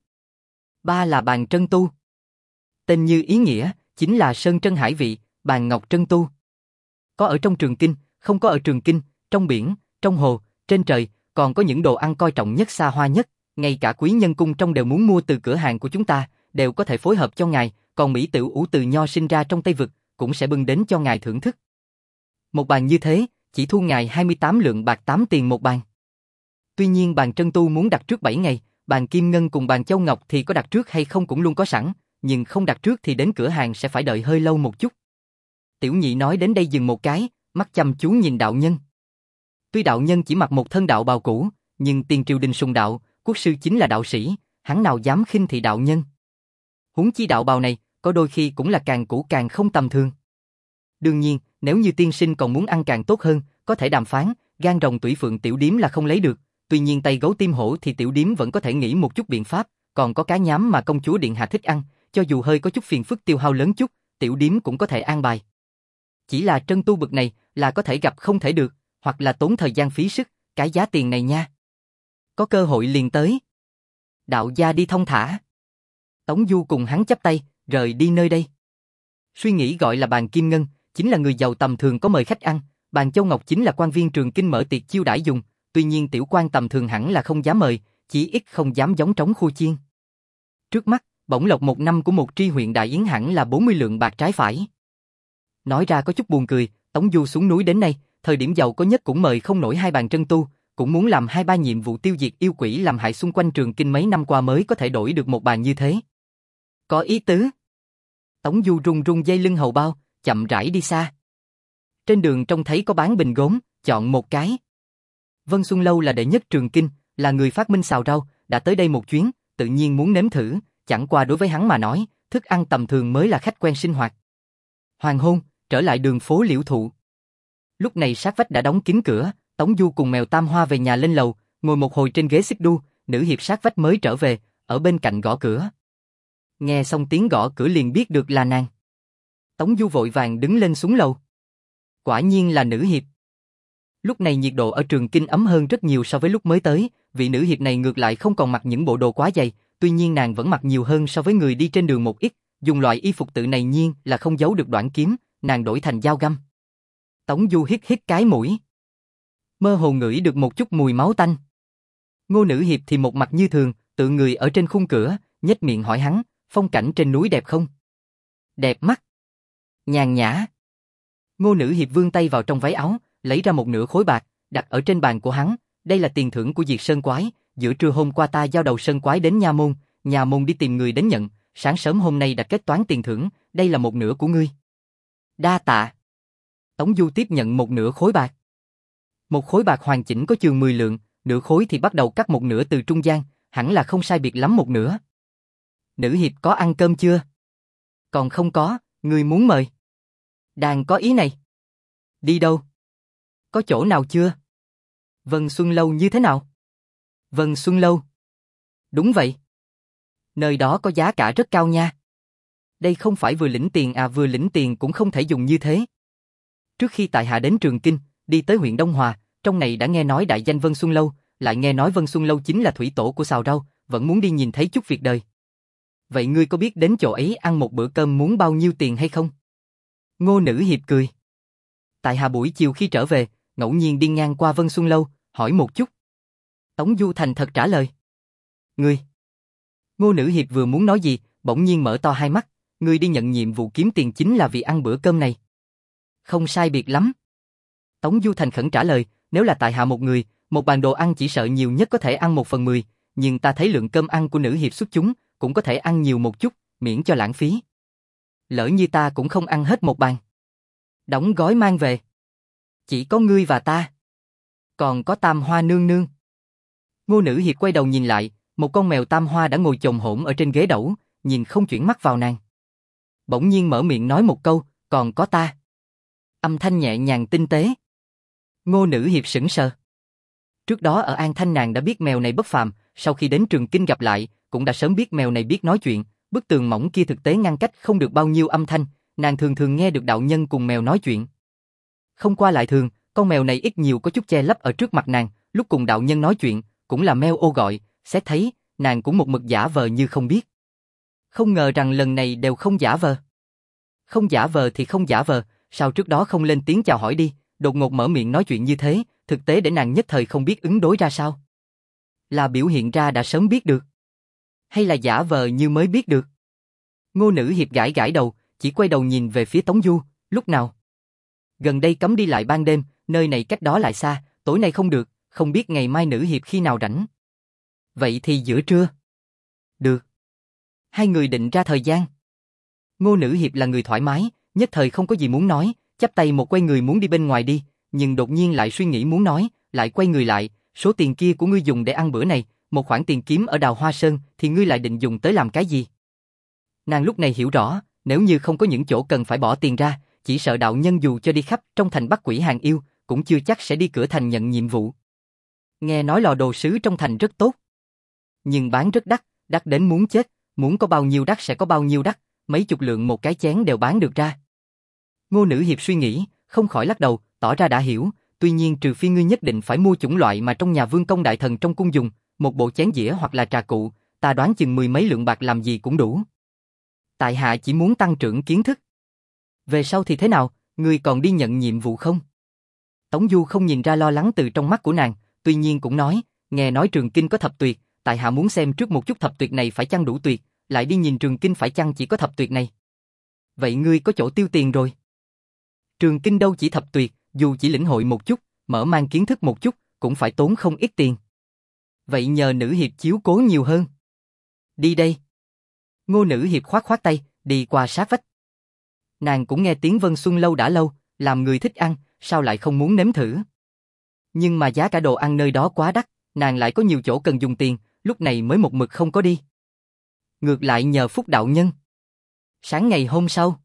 ba là bàn Trân Tu. Tên như ý nghĩa, chính là sơn trân hải vị, bàn ngọc trân tu. Có ở trong Trường Kinh, không có ở Trường Kinh, trong biển, trong hồ, trên trời, còn có những đồ ăn coi trọng nhất xa hoa nhất, ngay cả quý nhân cung trong đều muốn mua từ cửa hàng của chúng ta, đều có thể phối hợp cho ngài, còn mỹ tiểu ủ từ nho sinh ra trong Tây Vực, cũng sẽ bưng đến cho ngài thưởng thức. Một bàn như thế, chỉ thu ngài hai mươi tám lượng bạc tám tiền một bàn. Tuy nhiên bàn Trân Tu muốn đặt trước bảy ngày, bàn Kim Ngân cùng bàn Châu Ngọc thì có đặt trước hay không cũng luôn có sẵn, nhưng không đặt trước thì đến cửa hàng sẽ phải đợi hơi lâu một chút. Tiểu nhị nói đến đây dừng một cái, mắt chăm chú nhìn đạo nhân. Tuy đạo nhân chỉ mặc một thân đạo bào cũ, nhưng tiền triều đình sùng đạo, quốc sư chính là đạo sĩ, hắn nào dám khinh thị đạo nhân. Huống chi đạo bào này, có đôi khi cũng là càng cũ càng không tầm thường. Đương nhiên, nếu như tiên sinh còn muốn ăn càng tốt hơn, có thể đàm phán, gan rồng tủy phượng tiểu điếm là không lấy được, tuy nhiên tay gấu tim hổ thì tiểu điếm vẫn có thể nghĩ một chút biện pháp, còn có cá nhám mà công chúa điện hạ thích ăn, cho dù hơi có chút phiền phức tiêu hao lớn chút, tiểu điếm cũng có thể an bài. Chỉ là Trân Tu bực này là có thể gặp không thể được, hoặc là tốn thời gian phí sức, cái giá tiền này nha. Có cơ hội liền tới. Đạo gia đi thông thả. Tống Du cùng hắn chắp tay, rời đi nơi đây. Suy nghĩ gọi là bàn Kim Ngân, chính là người giàu tầm thường có mời khách ăn, bàn Châu Ngọc chính là quan viên Trường Kinh mở tiệc chiêu đãi dùng, tuy nhiên tiểu quan tầm thường hẳn là không dám mời, chỉ ít không dám giống trống khu chiên. Trước mắt, bổng lộc một năm của một tri huyện Đại Yến hẳn là bốn mươi lượng bạc trái phải. Nói ra có chút buồn cười, Tống Du xuống núi đến nay, thời điểm giàu có nhất cũng mời không nổi hai bàn Trân Tu, cũng muốn làm hai ba nhiệm vụ tiêu diệt yêu quỷ làm hại xung quanh Trường Kinh mấy năm qua mới có thể đổi được một bàn như thế. Có ý tứ. Tống Du rung rung dây lưng hầu bao, chậm rãi đi xa. Trên đường trông thấy có bán bình gốm, chọn một cái. Vân Xuân Lâu là đệ nhất Trường Kinh, là người phát minh xào rau, đã tới đây một chuyến, tự nhiên muốn nếm thử, chẳng qua đối với hắn mà nói, thức ăn tầm thường mới là khách quen sinh hoạt. Hoàng hôn, trở lại đường phố Liễu Thụ. Lúc này sát vách đã đóng kín cửa, Tống Du cùng mèo Tam Hoa về nhà lên lầu, ngồi một hồi trên ghế xích đu, nữ hiệp sát vách mới trở về, ở bên cạnh gõ cửa. Nghe xong tiếng gõ cửa liền biết được là nàng. Tống Du vội vàng đứng lên xuống lầu. Quả nhiên là nữ hiệp. Lúc này nhiệt độ ở Trường Kinh ấm hơn rất nhiều so với lúc mới tới, vị nữ hiệp này ngược lại không còn mặc những bộ đồ quá dày, tuy nhiên nàng vẫn mặc nhiều hơn so với người đi trên đường một ít, dùng loại y phục tự này nhiên là không giấu được đoạn kiếm, nàng đổi thành dao găm. Tống Du hít hít cái mũi. Mơ hồ ngửi được một chút mùi máu tanh. Ngô nữ hiệp thì một mặt như thường, tự người ở trên khung cửa, nhếch miệng hỏi hắn, phong cảnh trên núi đẹp không? Đẹp mắt. Nhàn nhã. Ngô nữ hiệp vươn tay vào trong váy áo, lấy ra một nửa khối bạc, đặt ở trên bàn của hắn, đây là tiền thưởng của Diệt Sơn Quái, giữa trưa hôm qua ta giao đầu Sơn Quái đến nha môn, nhà môn đi tìm người đến nhận, sáng sớm hôm nay đã kết toán tiền thưởng, đây là một nửa của ngươi. Đa tạ. Tống Du tiếp nhận một nửa khối bạc. Một khối bạc hoàn chỉnh có chừng mười lượng, nửa khối thì bắt đầu cắt một nửa từ trung gian, hẳn là không sai biệt lắm một nửa. Nữ hiệp có ăn cơm chưa? Còn không có, ngươi muốn mời. Đang có ý này. Đi đâu? Có chỗ nào chưa? Vân Xuân Lâu như thế nào? Vân Xuân Lâu. Đúng vậy. Nơi đó có giá cả rất cao nha. Đây không phải vừa lĩnh tiền à, vừa lĩnh tiền cũng không thể dùng như thế. Trước khi tại hạ đến Trường Kinh, đi tới huyện Đông Hòa, trong này đã nghe nói đại danh Vân Xuân Lâu, lại nghe nói Vân Xuân Lâu chính là thủy tổ của xào rau, vẫn muốn đi nhìn thấy chút việc đời. Vậy ngươi có biết đến chỗ ấy ăn một bữa cơm muốn bao nhiêu tiền hay không? Ngô nữ hiệp cười. Tại hạ buổi chiều khi trở về, ngẫu nhiên đi ngang qua Vân Xuân Lâu, hỏi một chút. Tống Du thành thật trả lời. Ngươi. Ngô nữ hiệp vừa muốn nói gì, bỗng nhiên mở to hai mắt, ngươi đi nhận nhiệm vụ kiếm tiền chính là vì ăn bữa cơm này. Không sai biệt lắm. Tống Du thành khẩn trả lời, nếu là tại hạ một người, một bàn đồ ăn chỉ sợ nhiều nhất có thể ăn một phần mười, nhưng ta thấy lượng cơm ăn của nữ hiệp xuất chúng, cũng có thể ăn nhiều một chút, miễn cho lãng phí. Lỡ như ta cũng không ăn hết một bàn. Đóng gói mang về. Chỉ có ngươi và ta. Còn có Tam Hoa nương nương. Ngô nữ hiệp quay đầu nhìn lại, một con mèo Tam Hoa đã ngồi chồm hổm ở trên ghế đẩu, nhìn không chuyển mắt vào nàng. Bỗng nhiên mở miệng nói một câu, còn có ta. Âm thanh nhẹ nhàng tinh tế. Ngô nữ hiệp sững sờ. Trước đó ở An Thanh nàng đã biết mèo này bất phàm, sau khi đến Trường Kinh gặp lại, cũng đã sớm biết mèo này biết nói chuyện, bức tường mỏng kia thực tế ngăn cách không được bao nhiêu âm thanh, nàng thường thường nghe được đạo nhân cùng mèo nói chuyện. Không qua lại thường, con mèo này ít nhiều có chút che lấp ở trước mặt nàng, lúc cùng đạo nhân nói chuyện, cũng là meo ô gọi, xét thấy, nàng cũng một mực giả vờ như không biết. Không ngờ rằng lần này đều không giả vờ. Không giả vờ thì không giả vờ, sao trước đó không lên tiếng chào hỏi đi, đột ngột mở miệng nói chuyện như thế, thực tế để nàng nhất thời không biết ứng đối ra sao. Là biểu hiện ra đã sớm biết được, hay là giả vờ như mới biết được? Ngô nữ hiệp gãi gãi đầu, chỉ quay đầu nhìn về phía Tống Du, lúc nào? Gần đây cấm đi lại ban đêm, nơi này cách đó lại xa, tối nay không được, không biết ngày mai nữ hiệp khi nào rảnh. Vậy thì giữa trưa. Được. Hai người định ra thời gian. Ngô nữ hiệp là người thoải mái, nhất thời không có gì muốn nói, chắp tay một quay người muốn đi bên ngoài đi, nhưng đột nhiên lại suy nghĩ muốn nói, lại quay người lại, số tiền kia của ngươi dùng để ăn bữa này, một khoản tiền kiếm ở Đào Hoa Sơn, thì ngươi lại định dùng tới làm cái gì? Nàng lúc này hiểu rõ, nếu như không có những chỗ cần phải bỏ tiền ra, chỉ sợ đạo nhân dù cho đi khắp trong thành bắt quỷ hàng yêu, cũng chưa chắc sẽ đi cửa thành nhận nhiệm vụ. Nghe nói lò đồ sứ trong thành rất tốt, nhưng bán rất đắt, đắt đến muốn chết, muốn có bao nhiêu đắt sẽ có bao nhiêu đắt, mấy chục lượng một cái chén đều bán được ra. Ngô nữ hiệp suy nghĩ, không khỏi lắc đầu, tỏ ra đã hiểu, tuy nhiên trừ phi ngươi nhất định phải mua chủng loại mà trong nhà vương công đại thần trong cung dùng, một bộ chén dĩa hoặc là trà cụ, ta đoán chừng mười mấy lượng bạc làm gì cũng đủ. Tại hạ chỉ muốn tăng trưởng kiến thức. Về sau thì thế nào, ngươi còn đi nhận nhiệm vụ không? Tống Du không nhìn ra lo lắng từ trong mắt của nàng, tuy nhiên cũng nói, nghe nói Trường Kinh có thập tuyệt, tại hạ muốn xem trước một chút thập tuyệt này phải chăng đủ tuyệt, lại đi nhìn Trường Kinh phải chăng chỉ có thập tuyệt này. Vậy ngươi có chỗ tiêu tiền rồi. Trường Kinh đâu chỉ thập tuyệt, dù chỉ lĩnh hội một chút, mở mang kiến thức một chút, cũng phải tốn không ít tiền. Vậy nhờ nữ hiệp chiếu cố nhiều hơn. Đi đây. Ngô nữ hiệp khoát khoát tay, đi qua sát vách. Nàng cũng nghe tiếng Vân Xuân Lâu đã lâu, làm người thích ăn, sao lại không muốn nếm thử. Nhưng mà giá cả đồ ăn nơi đó quá đắt, nàng lại có nhiều chỗ cần dùng tiền, lúc này mới một mực không có đi. Ngược lại nhờ Phúc đạo nhân. Sáng ngày hôm sau,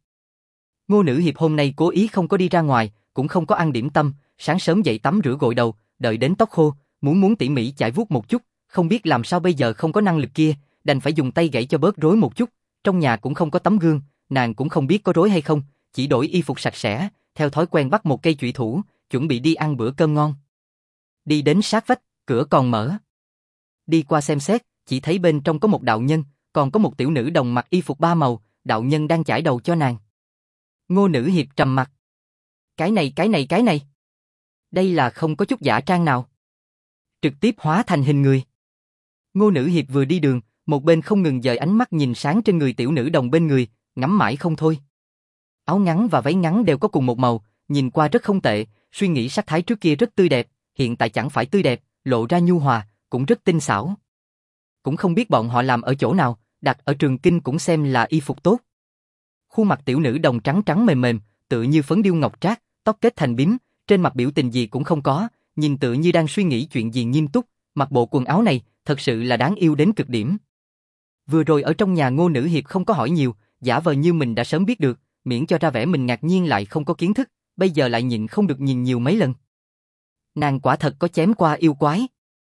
Ngô Nữ Hiệp hôm nay cố ý không có đi ra ngoài, cũng không có ăn điểm tâm, sáng sớm dậy tắm rửa gội đầu, đợi đến tóc khô, muốn muốn tỉ mỉ chải vuốt một chút, không biết làm sao bây giờ không có năng lực kia, đành phải dùng tay gãy cho bớt rối một chút, trong nhà cũng không có tấm gương, nàng cũng không biết có rối hay không, chỉ đổi y phục sạch sẽ, theo thói quen bắt một cây chủy thủ, chuẩn bị đi ăn bữa cơm ngon. Đi đến sát vách, cửa còn mở. Đi qua xem xét, chỉ thấy bên trong có một đạo nhân, còn có một tiểu nữ đồng mặc y phục ba màu, đạo nhân đang chải đầu cho nàng. Ngô Nữ Hiệp trầm mặt. Cái này cái này cái này. Đây là không có chút giả trang nào. Trực tiếp hóa thành hình người. Ngô Nữ Hiệp vừa đi đường, một bên không ngừng dời ánh mắt nhìn sáng trên người tiểu nữ đồng bên người, ngắm mãi không thôi. Áo ngắn và váy ngắn đều có cùng một màu, nhìn qua rất không tệ, suy nghĩ sắc thái trước kia rất tươi đẹp, hiện tại chẳng phải tươi đẹp, lộ ra nhu hòa, cũng rất tinh xảo. Cũng không biết bọn họ làm ở chỗ nào, đặt ở Trường Kinh cũng xem là y phục tốt. Khuôn mặt tiểu nữ đồng trắng trắng mềm mềm, tựa như phấn điêu ngọc trác, tóc kết thành bím, trên mặt biểu tình gì cũng không có, nhìn tựa như đang suy nghĩ chuyện gì nghiêm túc, mặc bộ quần áo này, thật sự là đáng yêu đến cực điểm. Vừa rồi ở trong nhà Ngô Nữ Hiệp không có hỏi nhiều, giả vờ như mình đã sớm biết được, miễn cho ra vẻ mình ngạc nhiên lại không có kiến thức, bây giờ lại nhịn không được nhìn nhiều mấy lần. Nàng quả thật có chém qua yêu quái.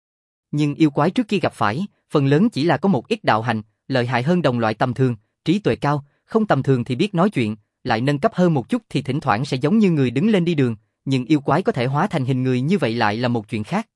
Nhưng yêu quái trước kia gặp phải, phần lớn chỉ là có một ít đạo hành, lợi hại hơn đồng loại tầm thường, trí tuệ cao, không tầm thường thì biết nói chuyện, lại nâng cấp hơn một chút thì thỉnh thoảng sẽ giống như người đứng lên đi đường, nhưng yêu quái có thể hóa thành hình người như vậy lại là một chuyện khác.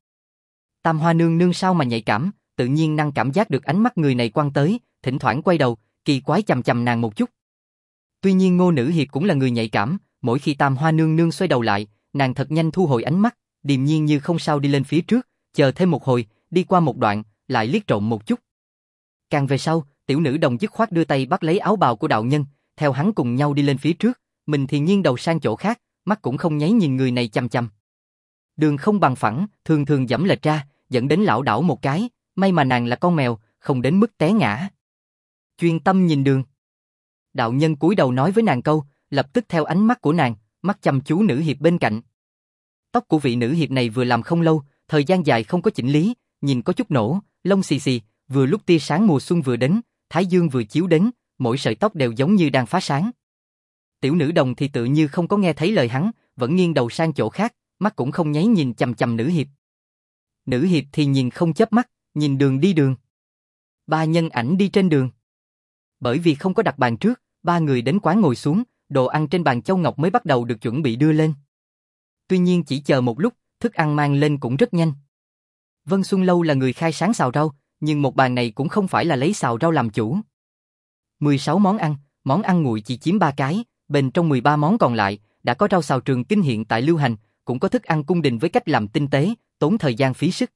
Tam Hoa nương nương sao mà nhạy cảm, tự nhiên năng cảm giác được ánh mắt người này quăng tới, thỉnh thoảng quay đầu, kỳ quái chằm chằm nàng một chút. Tuy nhiên Ngô Nữ Hiệp cũng là người nhạy cảm, mỗi khi Tam Hoa nương nương xoay đầu lại, nàng thật nhanh thu hồi ánh mắt, điềm nhiên như không sao đi lên phía trước, chờ thêm một hồi, đi qua một đoạn, lại liếc trộm một chút. Càng về sau, tiểu nữ đồng dứt khoát đưa tay bắt lấy áo bào của đạo nhân, theo hắn cùng nhau đi lên phía trước, mình thì nghiêng đầu sang chỗ khác, mắt cũng không nháy nhìn người này chằm chằm. Đường không bằng phẳng, thường thường giẫm lệch ra, dẫn đến lảo đảo một cái, may mà nàng là con mèo, không đến mức té ngã. Chuyên tâm nhìn đường. Đạo nhân cúi đầu nói với nàng câu, lập tức theo ánh mắt của nàng, mắt chăm chú nữ hiệp bên cạnh. Tóc của vị nữ hiệp này vừa làm không lâu, thời gian dài không có chỉnh lý, nhìn có chút nổ, lông xì xì, vừa lúc tia sáng mùa xuân vừa đến, thái dương vừa chiếu đến, mỗi sợi tóc đều giống như đang phá sáng. Tiểu nữ đồng thì tự như không có nghe thấy lời hắn, vẫn nghiêng đầu sang chỗ khác, mắt cũng không nháy nhìn chằm chằm nữ hiệp. Nữ hiệp thì nhìn không chớp mắt, nhìn đường đi đường. Ba nhân ảnh đi trên đường. Bởi vì không có đặt bàn trước, ba người đến quán ngồi xuống, đồ ăn trên bàn châu ngọc mới bắt đầu được chuẩn bị đưa lên. Tuy nhiên chỉ chờ một lúc, thức ăn mang lên cũng rất nhanh. Vân Xuân Lâu là người khai sáng xào rau, nhưng một bàn này cũng không phải là lấy xào rau làm chủ. mười sáu món ăn, món ăn nguội chỉ chiếm ba cái, bên trong mười ba món còn lại, đã có rau xào Trường Kinh hiện tại lưu hành, cũng có thức ăn cung đình với cách làm tinh tế, tốn thời gian phí sức.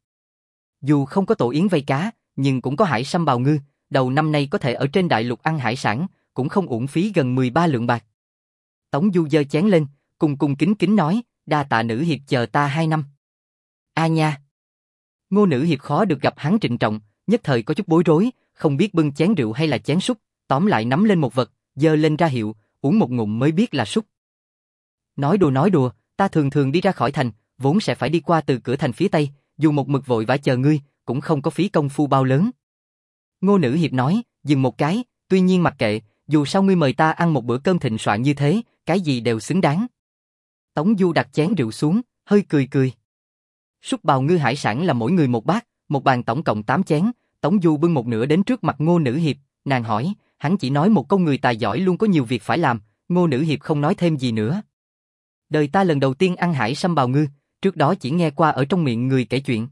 Dù không có tổ yến vây cá, nhưng cũng có hải sâm bào ngư, đầu năm nay có thể ở trên đại lục ăn hải sản, cũng không uổng phí gần mười ba lượng bạc. Tống Du giơ chén lên, cùng cùng kính kính nói, đa tạ nữ hiệp chờ ta hai năm. A nha. Ngô Nữ Hiệp khó được gặp hắn trịnh trọng, nhất thời có chút bối rối, không biết bưng chén rượu hay là chén súp, tóm lại nắm lên một vật, giơ lên ra hiệu, uống một ngụm mới biết là súp. Nói đùa nói đùa, ta thường thường đi ra khỏi thành, vốn sẽ phải đi qua từ cửa thành phía tây, dù một mực vội vã chờ ngươi, cũng không có phí công phu bao lớn. Ngô Nữ Hiệp nói, dừng một cái, tuy nhiên mặc kệ, dù sao ngươi mời ta ăn một bữa cơm thịnh soạn như thế, cái gì đều xứng đáng. Tống Du đặt chén rượu xuống, hơi cười cười. Súp bào ngư hải sản là mỗi người một bát, một bàn tổng cộng tám chén, Tống Du bưng một nửa đến trước mặt Ngô Nữ Hiệp, nàng hỏi, hắn chỉ nói một câu người tài giỏi luôn có nhiều việc phải làm, Ngô Nữ Hiệp không nói thêm gì nữa. Đời ta lần đầu tiên ăn hải sâm bào ngư, trước đó chỉ nghe qua ở trong miệng người kể chuyện.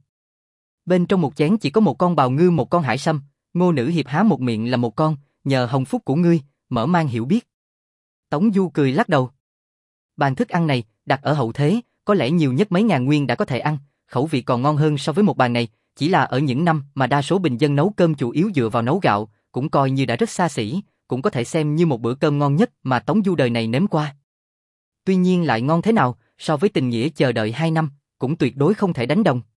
Bên trong một chén chỉ có một con bào ngư một con hải sâm, Ngô Nữ Hiệp há một miệng là một con, nhờ hồng phúc của ngươi, mở mang hiểu biết. Tống Du cười lắc đầu. Bàn thức ăn này, đặt ở hậu thế, có lẽ nhiều nhất mấy ngàn nguyên đã có thể ăn, khẩu vị còn ngon hơn so với một bàn này, chỉ là ở những năm mà đa số bình dân nấu cơm chủ yếu dựa vào nấu gạo, cũng coi như đã rất xa xỉ, cũng có thể xem như một bữa cơm ngon nhất mà Tống Du đời này nếm qua. Tuy nhiên lại ngon thế nào, so với tình nghĩa chờ đợi hai năm, cũng tuyệt đối không thể đánh đồng.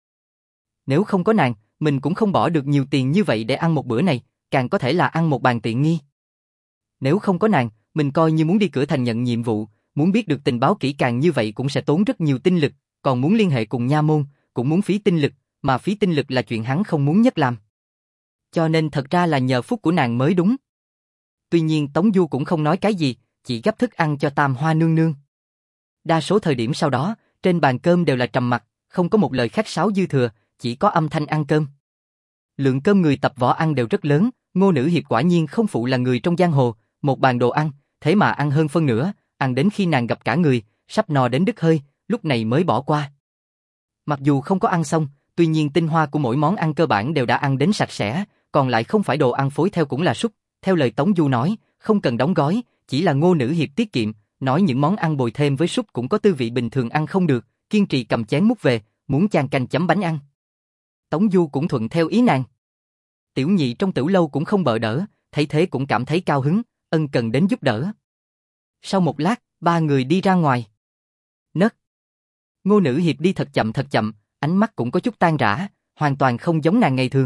Nếu không có nàng, mình cũng không bỏ được nhiều tiền như vậy để ăn một bữa này, càng có thể là ăn một bàn tiện nghi. Nếu không có nàng, mình coi như muốn đi cửa thành nhận nhiệm vụ, muốn biết được tình báo kỹ càng như vậy cũng sẽ tốn rất nhiều tinh lực, còn muốn liên hệ cùng nha môn, cũng muốn phí tinh lực, mà phí tinh lực là chuyện hắn không muốn nhất làm. Cho nên thật ra là nhờ phúc của nàng mới đúng. Tuy nhiên Tống Du cũng không nói cái gì, chỉ gấp thức ăn cho Tam Hoa nương nương. Đa số thời điểm sau đó, trên bàn cơm đều là trầm mặc, không có một lời khách sáo dư thừa, chỉ có âm thanh ăn cơm. Lượng cơm người tập võ ăn đều rất lớn, Ngô Nữ Hiệp quả nhiên không phụ là người trong giang hồ, một bàn đồ ăn, thế mà ăn hơn phân nửa, ăn đến khi nàng gặp cả người, sắp no đến đứt hơi, lúc này mới bỏ qua. Mặc dù không có ăn xong, tuy nhiên tinh hoa của mỗi món ăn cơ bản đều đã ăn đến sạch sẽ, còn lại không phải đồ ăn phối theo cũng là súp, theo lời Tống Du nói, không cần đóng gói, chỉ là Ngô Nữ Hiệp tiết kiệm, nói những món ăn bồi thêm với súp cũng có tư vị bình thường ăn không được, kiên trì cầm chén múc về, muốn chan canh chấm bánh ăn. Tống Du cũng thuận theo ý nàng. Tiểu nhị trong tiểu lâu cũng không bợ đỡ, thấy thế cũng cảm thấy cao hứng, ân cần đến giúp đỡ. Sau một lát, ba người đi ra ngoài. Nấc. Ngô Nữ Hiệp đi thật chậm thật chậm, ánh mắt cũng có chút tan rã, hoàn toàn không giống nàng ngày thường.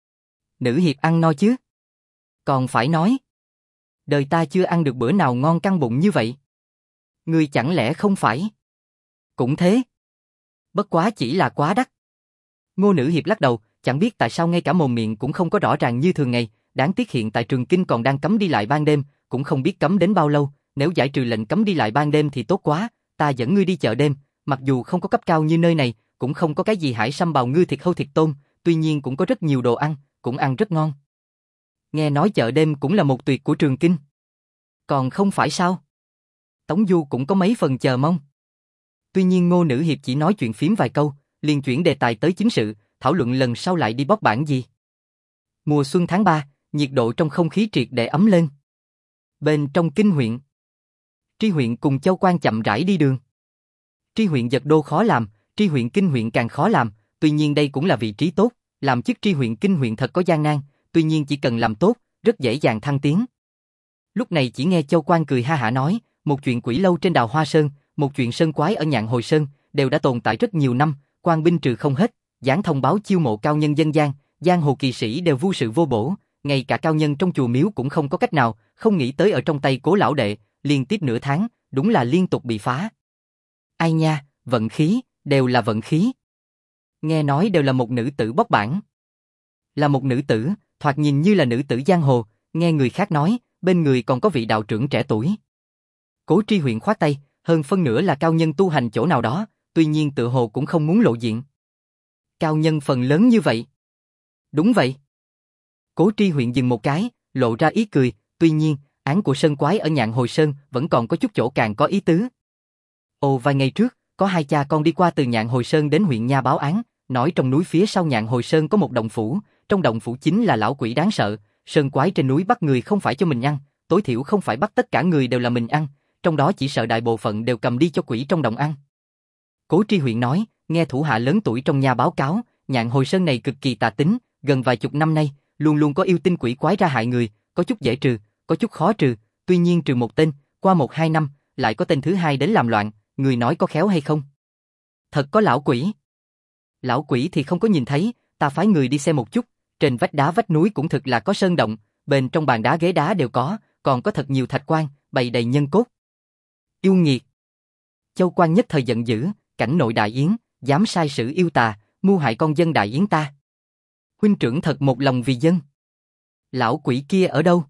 Nữ Hiệp ăn no chứ? Còn phải nói. Đời ta chưa ăn được bữa nào ngon căng bụng như vậy. Ngươi chẳng lẽ không phải? Cũng thế. Bất quá chỉ là quá đắt. Ngô Nữ Hiệp lắc đầu, chẳng biết tại sao ngay cả mồm miệng cũng không có rõ ràng như thường ngày, đáng tiếc hiện tại Trường Kinh còn đang cấm đi lại ban đêm, cũng không biết cấm đến bao lâu, nếu giải trừ lệnh cấm đi lại ban đêm thì tốt quá, ta dẫn ngươi đi chợ đêm, mặc dù không có cấp cao như nơi này, cũng không có cái gì hải sâm bào ngư thịt hâu thịt tôm, tuy nhiên cũng có rất nhiều đồ ăn, cũng ăn rất ngon. Nghe nói chợ đêm cũng là một tuyệt của Trường Kinh. Còn không phải sao? Tống Du cũng có mấy phần chờ mong. Tuy nhiên Ngô Nữ Hiệp chỉ nói chuyện phím vài câu, liền chuyển đề tài tới chính sự, thảo luận lần sau lại đi bóp bản gì. Mùa xuân tháng ba, nhiệt độ trong không khí triệt để ấm lên. Bên trong Kinh huyện, Tri huyện cùng Châu Quan chậm rãi đi đường. Tri huyện Dật Đô khó làm, Tri huyện Kinh huyện càng khó làm, tuy nhiên đây cũng là vị trí tốt, làm chức Tri huyện Kinh huyện thật có gian nan, tuy nhiên chỉ cần làm tốt, rất dễ dàng thăng tiến. Lúc này chỉ nghe Châu Quan cười ha hả nói, một chuyện quỷ lâu trên Đào Hoa Sơn, một chuyện sơn quái ở Nhạn Hồi Sơn, đều đã tồn tại rất nhiều năm, quan binh trừ không hết, dán thông báo chiêu mộ cao nhân dân gian, giang hồ kỳ sĩ đều vô sự vô bổ, ngay cả cao nhân trong chùa miếu cũng không có cách nào, không nghĩ tới ở trong tay Cố lão đệ, liên tiếp nửa tháng, đúng là liên tục bị phá. Ai nha, vận khí, đều là vận khí. Nghe nói đều là một nữ tử bóc bản. Là một nữ tử, thoạt nhìn như là nữ tử giang hồ, nghe người khác nói, bên người còn có vị đạo trưởng trẻ tuổi. Cố Tri huyện khoát tay, hơn phân nửa là cao nhân tu hành chỗ nào đó, tuy nhiên tự hồ cũng không muốn lộ diện. Cao nhân phần lớn như vậy. Đúng vậy. Cố Tri huyện dừng một cái, lộ ra ý cười, tuy nhiên, án của sơn quái ở Nhạn Hồi Sơn vẫn còn có chút chỗ càng có ý tứ. Ồ, vài ngày trước, có hai cha con đi qua từ Nhạn Hồi Sơn đến huyện Nha báo án, nói trong núi phía sau Nhạn Hồi Sơn có một động phủ, trong động phủ chính là lão quỷ đáng sợ, sơn quái trên núi bắt người không phải cho mình ăn, tối thiểu không phải bắt tất cả người đều là mình ăn, trong đó chỉ sợ đại bộ phận đều cầm đi cho quỷ trong động ăn. Cố Tri huyện nói, nghe thủ hạ lớn tuổi trong nhà báo cáo, Nhạn Hồi Sơn này cực kỳ tà tính, gần vài chục năm nay, luôn luôn có yêu tinh quỷ quái ra hại người, có chút dễ trừ, có chút khó trừ, tuy nhiên trừ một tên, qua một hai năm, lại có tên thứ hai đến làm loạn, người nói có khéo hay không? Thật có lão quỷ. Lão quỷ thì không có nhìn thấy, ta phái người đi xem một chút, trên vách đá vách núi cũng thực là có sơn động, bên trong bàn đá ghế đá đều có, còn có thật nhiều thạch quan, bày đầy nhân cốt. Yêu nghiệt. Châu Quan nhất thời giận dữ, cảnh nội đại yến, dám sai sử yêu tà, mưu hại con dân đại yến ta. Huynh trưởng thật một lòng vì dân. Lão quỷ kia ở đâu?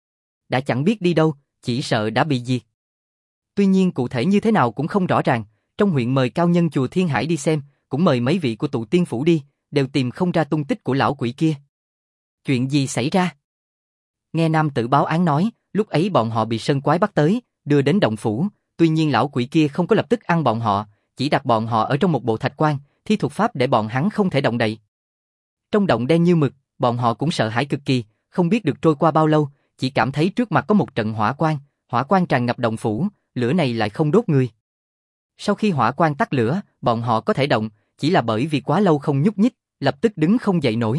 Đã chẳng biết đi đâu, chỉ sợ đã bị diệt. Tuy nhiên cụ thể như thế nào cũng không rõ ràng, trong huyện mời cao nhân chùa Thiên Hải đi xem, cũng mời mấy vị của tụ tiên phủ đi, đều tìm không ra tung tích của lão quỷ kia. Chuyện gì xảy ra? Nghe nam tử báo án nói, lúc ấy bọn họ bị sơn quái bắt tới, đưa đến động phủ, tuy nhiên lão quỷ kia không có lập tức ăn bọn họ, chỉ đặt bọn họ ở trong một bộ thạch quan, thi thuật pháp để bọn hắn không thể động đậy. Trong động đen như mực, bọn họ cũng sợ hãi cực kỳ, không biết được trôi qua bao lâu, chỉ cảm thấy trước mặt có một trận hỏa quang, hỏa quang tràn ngập động phủ, lửa này lại không đốt người. Sau khi hỏa quang tắt lửa, bọn họ có thể động, chỉ là bởi vì quá lâu không nhúc nhích, lập tức đứng không dậy nổi.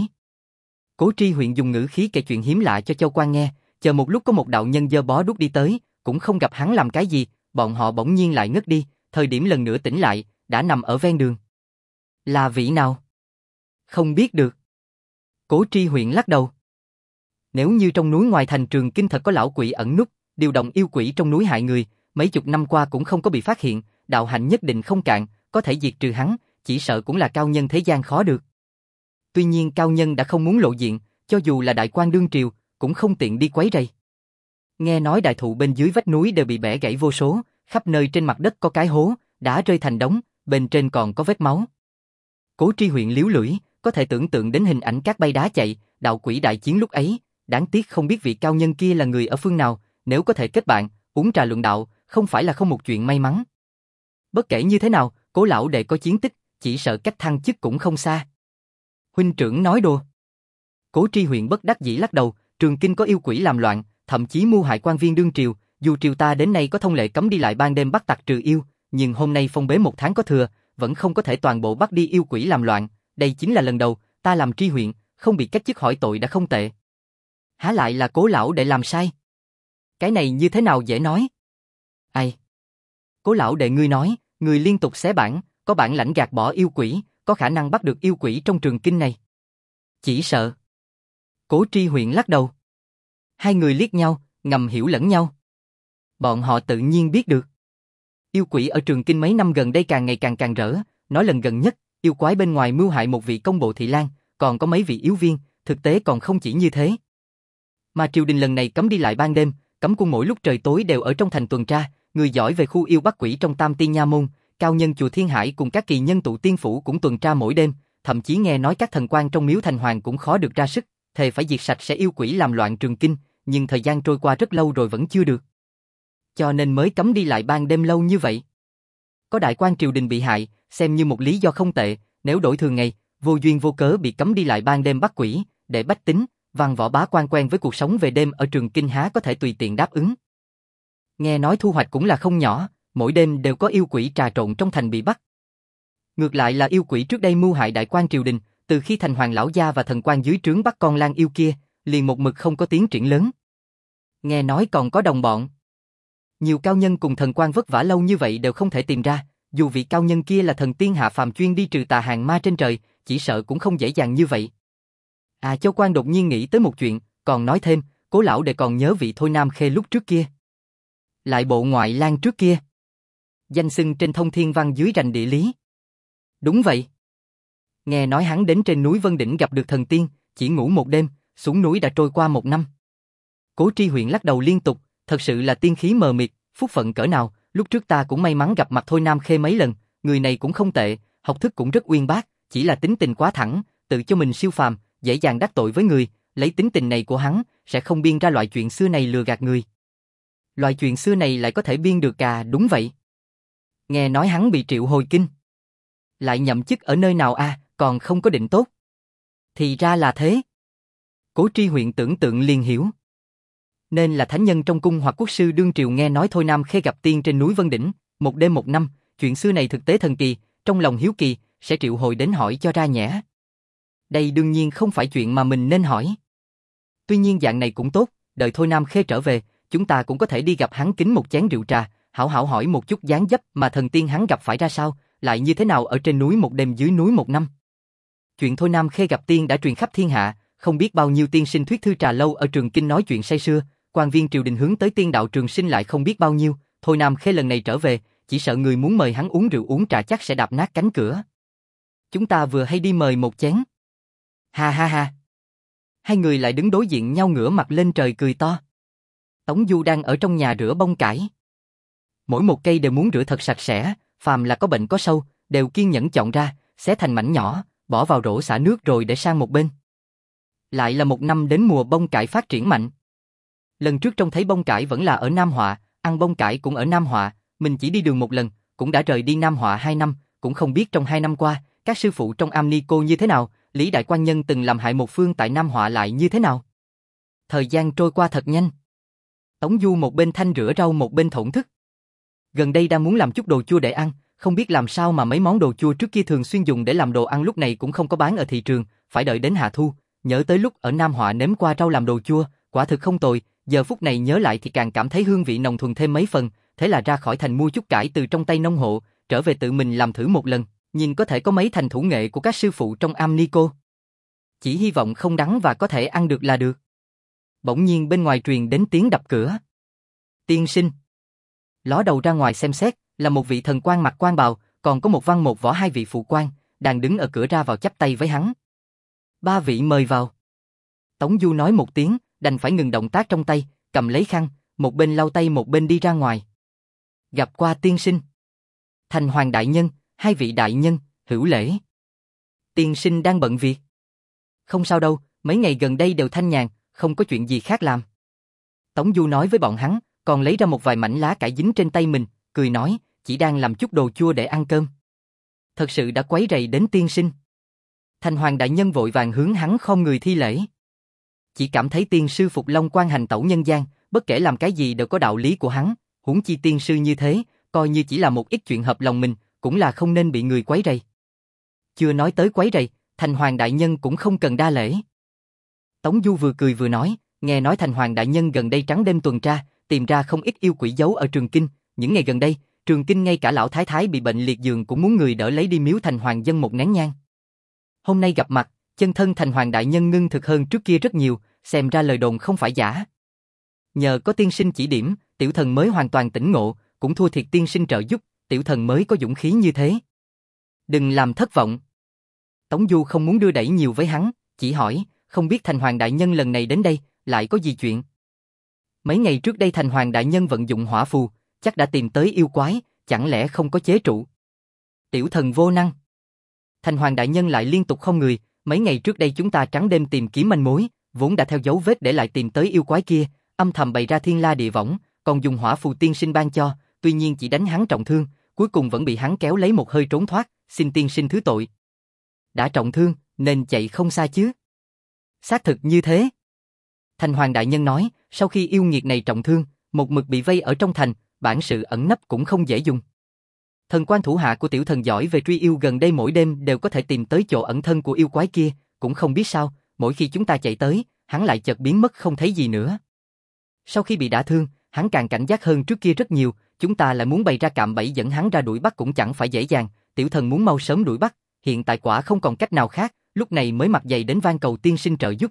Cố Tri huyện dùng ngữ khí kể chuyện hiếm lạ cho Châu Quan nghe, chờ một lúc có một đạo nhân dơ bó đuốc đi tới, cũng không gặp hắn làm cái gì, bọn họ bỗng nhiên lại ngất đi, thời điểm lần nữa tỉnh lại, đã nằm ở ven đường. Là vị nào? Không biết được. Cố Tri huyện lắc đầu. Nếu như trong núi ngoài thành Trường Kinh thật có lão quỷ ẩn núp, điều động yêu quỷ trong núi hại người, mấy chục năm qua cũng không có bị phát hiện, đạo hạnh nhất định không cạn, có thể diệt trừ hắn, chỉ sợ cũng là cao nhân thế gian khó được. Tuy nhiên cao nhân đã không muốn lộ diện, cho dù là đại quan đương triều, cũng không tiện đi quấy rầy. Nghe nói đại thụ bên dưới vách núi đều bị bẻ gãy vô số, khắp nơi trên mặt đất có cái hố, đá rơi thành đống, bên trên còn có vết máu. Cố Tri Huyện liếu lưỡi, có thể tưởng tượng đến hình ảnh cát bay đá chạy, đạo quỷ đại chiến lúc ấy, đáng tiếc không biết vị cao nhân kia là người ở phương nào, nếu có thể kết bạn, uống trà luận đạo, không phải là không một chuyện may mắn. Bất kể như thế nào, Cố lão đệ có chiến tích, chỉ sợ cách thăng chức cũng không xa. Huynh trưởng nói đùa. Cố Tri Huyện bất đắc dĩ lắc đầu, Trường Kinh có yêu quỷ làm loạn, thậm chí mưu hại quan viên đương triều, dù triều ta đến nay có thông lệ cấm đi lại ban đêm bắt tặc trừ yêu, nhưng hôm nay phong bế một tháng có thừa, vẫn không có thể toàn bộ bắt đi yêu quỷ làm loạn, đây chính là lần đầu, ta làm tri huyện, không bị cách chức hỏi tội đã không tệ. Há lại là Cố lão đệ làm sai? Cái này như thế nào dễ nói? Ai? Cố lão đệ ngươi nói, người liên tục xé bản, có bản lãnh gạt bỏ yêu quỷ, có khả năng bắt được yêu quỷ trong Trường Kinh này. Chỉ sợ. Cố Tri Huyện lắc đầu. Hai người liếc nhau, ngầm hiểu lẫn nhau. Bọn họ tự nhiên biết được. Yêu quỷ ở Trường Kinh mấy năm gần đây càng ngày càng càng rỡ, nói lần gần nhất, yêu quái bên ngoài mưu hại một vị công bộ thị lang, còn có mấy vị yếu viên, thực tế còn không chỉ như thế. Mà triều đình lần này cấm đi lại ban đêm, cấm quân mỗi lúc trời tối đều ở trong thành tuần tra, người giỏi về khu yêu bắt quỷ trong Tam Tiên Nha Môn, cao nhân chùa Thiên Hải cùng các kỳ nhân tụ tiên phủ cũng tuần tra mỗi đêm, thậm chí nghe nói các thần quan trong miếu thành hoàng cũng khó được ra sức, thề phải diệt sạch sẽ yêu quỷ làm loạn Trường Kinh, nhưng thời gian trôi qua rất lâu rồi vẫn chưa được. Cho nên mới cấm đi lại ban đêm lâu như vậy. Có đại quan triều đình bị hại, xem như một lý do không tệ, nếu đổi thường ngày, vô duyên vô cớ bị cấm đi lại ban đêm bắt quỷ, để bách tính, văn võ bá quan quen với cuộc sống về đêm ở Trường Kinh há có thể tùy tiện đáp ứng. Nghe nói thu hoạch cũng là không nhỏ, mỗi đêm đều có yêu quỷ trà trộn trong thành bị bắt. Ngược lại là yêu quỷ trước đây mưu hại đại quan triều đình, từ khi thành hoàng lão gia và thần quan dưới trướng bắt con lang yêu kia, liền một mực không có tiến triển lớn. Nghe nói còn có đồng bọn. Nhiều cao nhân cùng thần quan vất vả lâu như vậy đều không thể tìm ra, dù vị cao nhân kia là thần tiên hạ phàm chuyên đi trừ tà hàng ma trên trời, chỉ sợ cũng không dễ dàng như vậy. À, Châu Quan đột nhiên nghĩ tới một chuyện, còn nói thêm, Cố lão đệ còn nhớ vị Thôi Nam Khê lúc trước kia. Lại bộ ngoại lang trước kia. Danh xưng trên thông thiên văn dưới rành địa lý. Đúng vậy. Nghe nói hắn đến trên núi Vân Đỉnh gặp được thần tiên, chỉ ngủ một đêm, xuống núi đã trôi qua một năm. Cố Tri Huyện lắc đầu liên tục, thật sự là tiên khí mờ mịt, phúc phận cỡ nào, lúc trước ta cũng may mắn gặp mặt Thôi Nam Khê mấy lần, người này cũng không tệ, học thức cũng rất uyên bác, chỉ là tính tình quá thẳng, tự cho mình siêu phàm, dễ dàng đắc tội với người, lấy tính tình này của hắn, sẽ không biên ra loại chuyện xưa này lừa gạt người. Loại chuyện xưa này lại có thể biên được à? Đúng vậy. Nghe nói hắn bị triệu hồi kinh. Lại nhậm chức ở nơi nào à, còn không có định tốt. Thì ra là thế. Cố Tri Huyện tưởng tượng liền hiểu. Nên là thánh nhân trong cung hoặc quốc sư đương triều nghe nói Thôi Nam Khê gặp tiên trên núi Vân Đỉnh, một đêm một năm, chuyện xưa này thực tế thần kỳ, trong lòng hiếu kỳ, sẽ triệu hồi đến hỏi cho ra nhẽ. Đây đương nhiên không phải chuyện mà mình nên hỏi. Tuy nhiên dạng này cũng tốt, đợi Thôi Nam Khê trở về, chúng ta cũng có thể đi gặp hắn kính một chén rượu trà, hảo hảo hỏi một chút dáng dấp mà thần tiên hắn gặp phải ra sao, lại như thế nào ở trên núi một đêm dưới núi một năm. Chuyện Thôi Nam Khê gặp tiên đã truyền khắp thiên hạ, không biết bao nhiêu tiên sinh thuyết thư trà lâu ở Trường Kinh nói chuyện say sưa, quan viên triều đình hướng tới tiên đạo trường sinh lại không biết bao nhiêu, Thôi Nam Khê lần này trở về, chỉ sợ người muốn mời hắn uống rượu uống trà chắc sẽ đạp nát cánh cửa. Chúng ta vừa hay đi mời một chén. Ha ha ha. Hai người lại đứng đối diện nhau ngửa mặt lên trời cười to. Tống Du đang ở trong nhà rửa bông cải. Mỗi một cây đều muốn rửa thật sạch sẽ, phàm là có bệnh có sâu, đều kiên nhẫn chọn ra, xé thành mảnh nhỏ, bỏ vào rổ xả nước rồi để sang một bên. Lại là một năm đến mùa bông cải phát triển mạnh. Lần trước trông thấy bông cải vẫn là ở Nam Họa, ăn bông cải cũng ở Nam Họa, mình chỉ đi đường một lần, cũng đã rời đi Nam Họa hai năm, cũng không biết trong hai năm qua, các sư phụ trong Am Ni Cô như thế nào, Lý Đại Quan Nhân từng làm hại một phương tại Nam Họa lại như thế nào. Thời gian trôi qua thật nhanh. Tống Du một bên thanh rửa rau một bên thổn thức. Gần đây đang muốn làm chút đồ chua để ăn, không biết làm sao mà mấy món đồ chua trước kia thường xuyên dùng để làm đồ ăn lúc này cũng không có bán ở thị trường, phải đợi đến hạ thu, nhớ tới lúc ở Nam Họa nếm qua rau làm đồ chua, quả thực không tồi, giờ phút này nhớ lại thì càng cảm thấy hương vị nồng thuần thêm mấy phần, thế là ra khỏi thành mua chút cải từ trong tay nông hộ, trở về tự mình làm thử một lần, nhìn có thể có mấy thành thủ nghệ của các sư phụ trong Am Ni Cô. Chỉ hy vọng không đắng và có thể ăn được là được. Bỗng nhiên bên ngoài truyền đến tiếng đập cửa. Tiên sinh. Ló đầu ra ngoài xem xét, là một vị thần quan mặc quan bào, còn có một văn một võ hai vị phụ quan, đang đứng ở cửa ra vào chắp tay với hắn. Ba vị mời vào. Tống Du nói một tiếng, đành phải ngừng động tác trong tay, cầm lấy khăn, một bên lau tay một bên đi ra ngoài. Gặp qua tiên sinh. Thành Hoàng đại nhân, hai vị đại nhân, hữu lễ. Tiên sinh đang bận việc. Không sao đâu, mấy ngày gần đây đều thanh nhàn, không có chuyện gì khác làm. Tống Du nói với bọn hắn, còn lấy ra một vài mảnh lá cải dính trên tay mình, cười nói, chỉ đang làm chút đồ chua để ăn cơm. Thật sự đã quấy rầy đến tiên sinh. Thành Hoàng đại nhân vội vàng hướng hắn khom người thi lễ. Chỉ cảm thấy tiên sư Phục Long quan hành tẩu nhân gian, bất kể làm cái gì đều có đạo lý của hắn, huống chi tiên sư như thế, coi như chỉ là một ít chuyện hợp lòng mình, cũng là không nên bị người quấy rầy. Chưa nói tới quấy rầy, Thành Hoàng đại nhân cũng không cần đa lễ. Tống Du vừa cười vừa nói, nghe nói Thành Hoàng đại nhân gần đây trắng đêm tuần tra, tìm ra không ít yêu quỷ giấu ở Trường Kinh, những ngày gần đây, Trường Kinh ngay cả lão thái thái bị bệnh liệt giường cũng muốn người đỡ lấy đi miếu Thành Hoàng dân một nén nhang. Hôm nay gặp mặt, chân thân Thành Hoàng đại nhân ngưng thực hơn trước kia rất nhiều, xem ra lời đồn không phải giả. Nhờ có tiên sinh chỉ điểm, tiểu thần mới hoàn toàn tỉnh ngộ, cũng thua thiệt tiên sinh trợ giúp, tiểu thần mới có dũng khí như thế. Đừng làm thất vọng. Tống Du không muốn đưa đẩy nhiều với hắn, chỉ hỏi, không biết Thành Hoàng đại nhân lần này đến đây, lại có gì chuyện? Mấy ngày trước đây Thành Hoàng đại nhân vận dụng hỏa phù, chắc đã tìm tới yêu quái, chẳng lẽ không có chế trụ? Tiểu thần vô năng. Thành Hoàng đại nhân lại liên tục không người, mấy ngày trước đây chúng ta trắng đêm tìm kiếm manh mối, vốn đã theo dấu vết để lại tìm tới yêu quái kia, âm thầm bày ra thiên la địa võng, còn dùng hỏa phù tiên sinh ban cho, tuy nhiên chỉ đánh hắn trọng thương, cuối cùng vẫn bị hắn kéo lấy một hơi trốn thoát, xin tiên sinh thứ tội. Đã trọng thương, nên chạy không xa chứ? Xác thực như thế. Thành Hoàng đại nhân nói, sau khi yêu nghiệt này trọng thương, một mực bị vây ở trong thành, bản sự ẩn nấp cũng không dễ dùng. Thần quan thủ hạ của tiểu thần giỏi về truy yêu gần đây mỗi đêm đều có thể tìm tới chỗ ẩn thân của yêu quái kia, cũng không biết sao, mỗi khi chúng ta chạy tới, hắn lại chợt biến mất không thấy gì nữa. Sau khi bị đả thương, hắn càng cảnh giác hơn trước kia rất nhiều, chúng ta lại muốn bày ra cạm bẫy dẫn hắn ra đuổi bắt cũng chẳng phải dễ dàng, tiểu thần muốn mau sớm đuổi bắt, hiện tại quả không còn cách nào khác, lúc này mới mặt dày đến van cầu tiên sinh trợ giúp.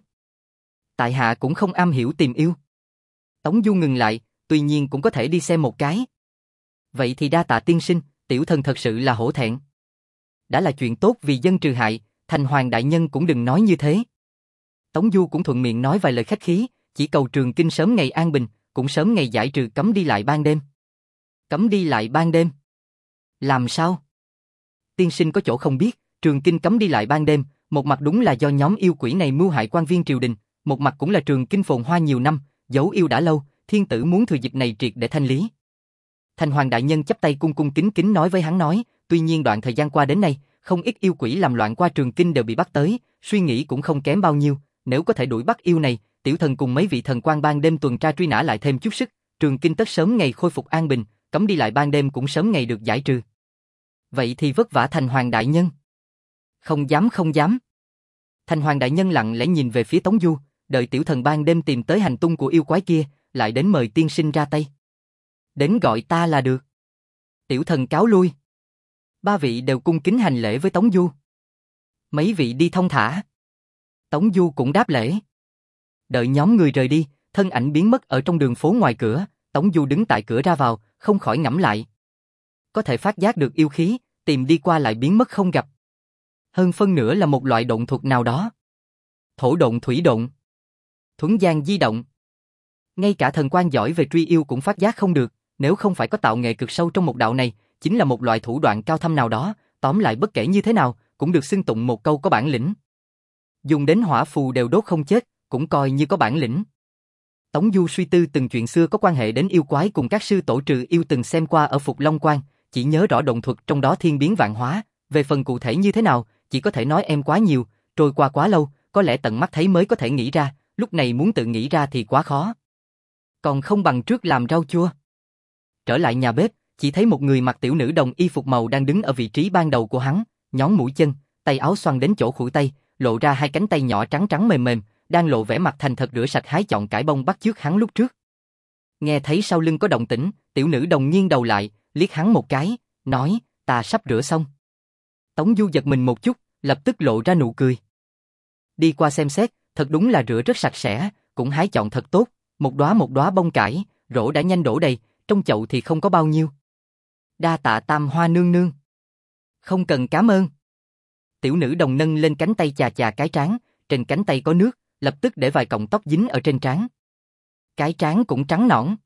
Tại hạ cũng không am hiểu tìm yêu. Tống Du ngừng lại, tuy nhiên cũng có thể đi xem một cái. Vậy thì đa tạ tiên sinh, tiểu thần thật sự là hổ thẹn. Đã là chuyện tốt vì dân trừ hại, Thành Hoàng đại nhân cũng đừng nói như thế. Tống Du cũng thuận miệng nói vài lời khách khí, chỉ cầu Trường Kinh sớm ngày an bình, cũng sớm ngày giải trừ cấm đi lại ban đêm. Cấm đi lại ban đêm? Làm sao? Tiên sinh có chỗ không biết, Trường Kinh cấm đi lại ban đêm, một mặt đúng là do nhóm yêu quỷ này mưu hại quan viên triều đình, một mặt cũng là Trường Kinh phồn hoa nhiều năm, giấu yêu đã lâu, thiên tử muốn thừa dịp này triệt để thanh lý. Thành Hoàng đại nhân chắp tay cung cung kính kính nói với hắn nói, tuy nhiên đoạn thời gian qua đến nay, không ít yêu quỷ làm loạn qua Trường Kinh đều bị bắt tới, suy nghĩ cũng không kém bao nhiêu, nếu có thể đuổi bắt yêu này, tiểu thần cùng mấy vị thần quan ban đêm tuần tra truy nã lại thêm chút sức, Trường Kinh tất sớm ngày khôi phục an bình, cấm đi lại ban đêm cũng sớm ngày được giải trừ. Vậy thì vất vả Thành Hoàng đại nhân. Không dám không dám. Thành Hoàng đại nhân lặng lẽ nhìn về phía Tống Du, đợi tiểu thần ban đêm tìm tới hành tung của yêu quái kia, lại đến mời tiên sinh ra tay. Đến gọi ta là được. Tiểu thần cáo lui. Ba vị đều cung kính hành lễ với Tống Du. Mấy vị đi thông thả. Tống Du cũng đáp lễ. Đợi nhóm người rời đi, thân ảnh biến mất ở trong đường phố ngoài cửa, Tống Du đứng tại cửa ra vào, không khỏi ngẫm lại. Có thể phát giác được yêu khí, tìm đi qua lại biến mất không gặp. Hơn phân nửa là một loại độn thuật nào đó. Thổ độn thủy độn. Thuấn gian di động. Ngay cả thần quan giỏi về truy yêu cũng phát giác không được, nếu không phải có tạo nghệ cực sâu trong một đạo này, chính là một loại thủ đoạn cao thâm nào đó, tóm lại bất kể như thế nào, cũng được xưng tụng một câu có bản lĩnh. Dùng đến hỏa phù đều đốt không chết, cũng coi như có bản lĩnh. Tống Du suy tư từng chuyện xưa có quan hệ đến yêu quái cùng các sư tổ trừ yêu từng xem qua ở Phục Long Quan, chỉ nhớ rõ động thuật trong đó thiên biến vạn hóa, về phần cụ thể như thế nào, chỉ có thể nói em quá nhiều, trôi qua quá lâu, có lẽ tận mắt thấy mới có thể nghĩ ra, lúc này muốn tự nghĩ ra thì quá khó. Còn không bằng trước làm rau chua. Trở lại nhà bếp, chỉ thấy một người mặc tiểu nữ đồng y phục màu đang đứng ở vị trí ban đầu của hắn, nhón mũi chân, tay áo xoăn đến chỗ khuỷu tay, lộ ra hai cánh tay nhỏ trắng trắng mềm mềm, đang lộ vẻ mặt thành thật rửa sạch hái chọn cải bông bắt chước hắn lúc trước. Nghe thấy sau lưng có động tĩnh, tiểu nữ đồng nghiêng đầu lại, liếc hắn một cái, nói, ta sắp rửa xong. Tống Du giật mình một chút, lập tức lộ ra nụ cười. Đi qua xem xét, thật đúng là rửa rất sạch sẽ, cũng hái chọn thật tốt, một đóa một đóa bông cải, rổ đã nhanh đổ đầy, trong chậu thì không có bao nhiêu. Đa tạ Tam Hoa nương nương. Không cần cảm ơn. Tiểu nữ đồng nâng lên cánh tay chà chà cái trán, trên cánh tay có nước, lập tức để vài cọng tóc dính ở trên trán. Cái trán cũng trắng nõn.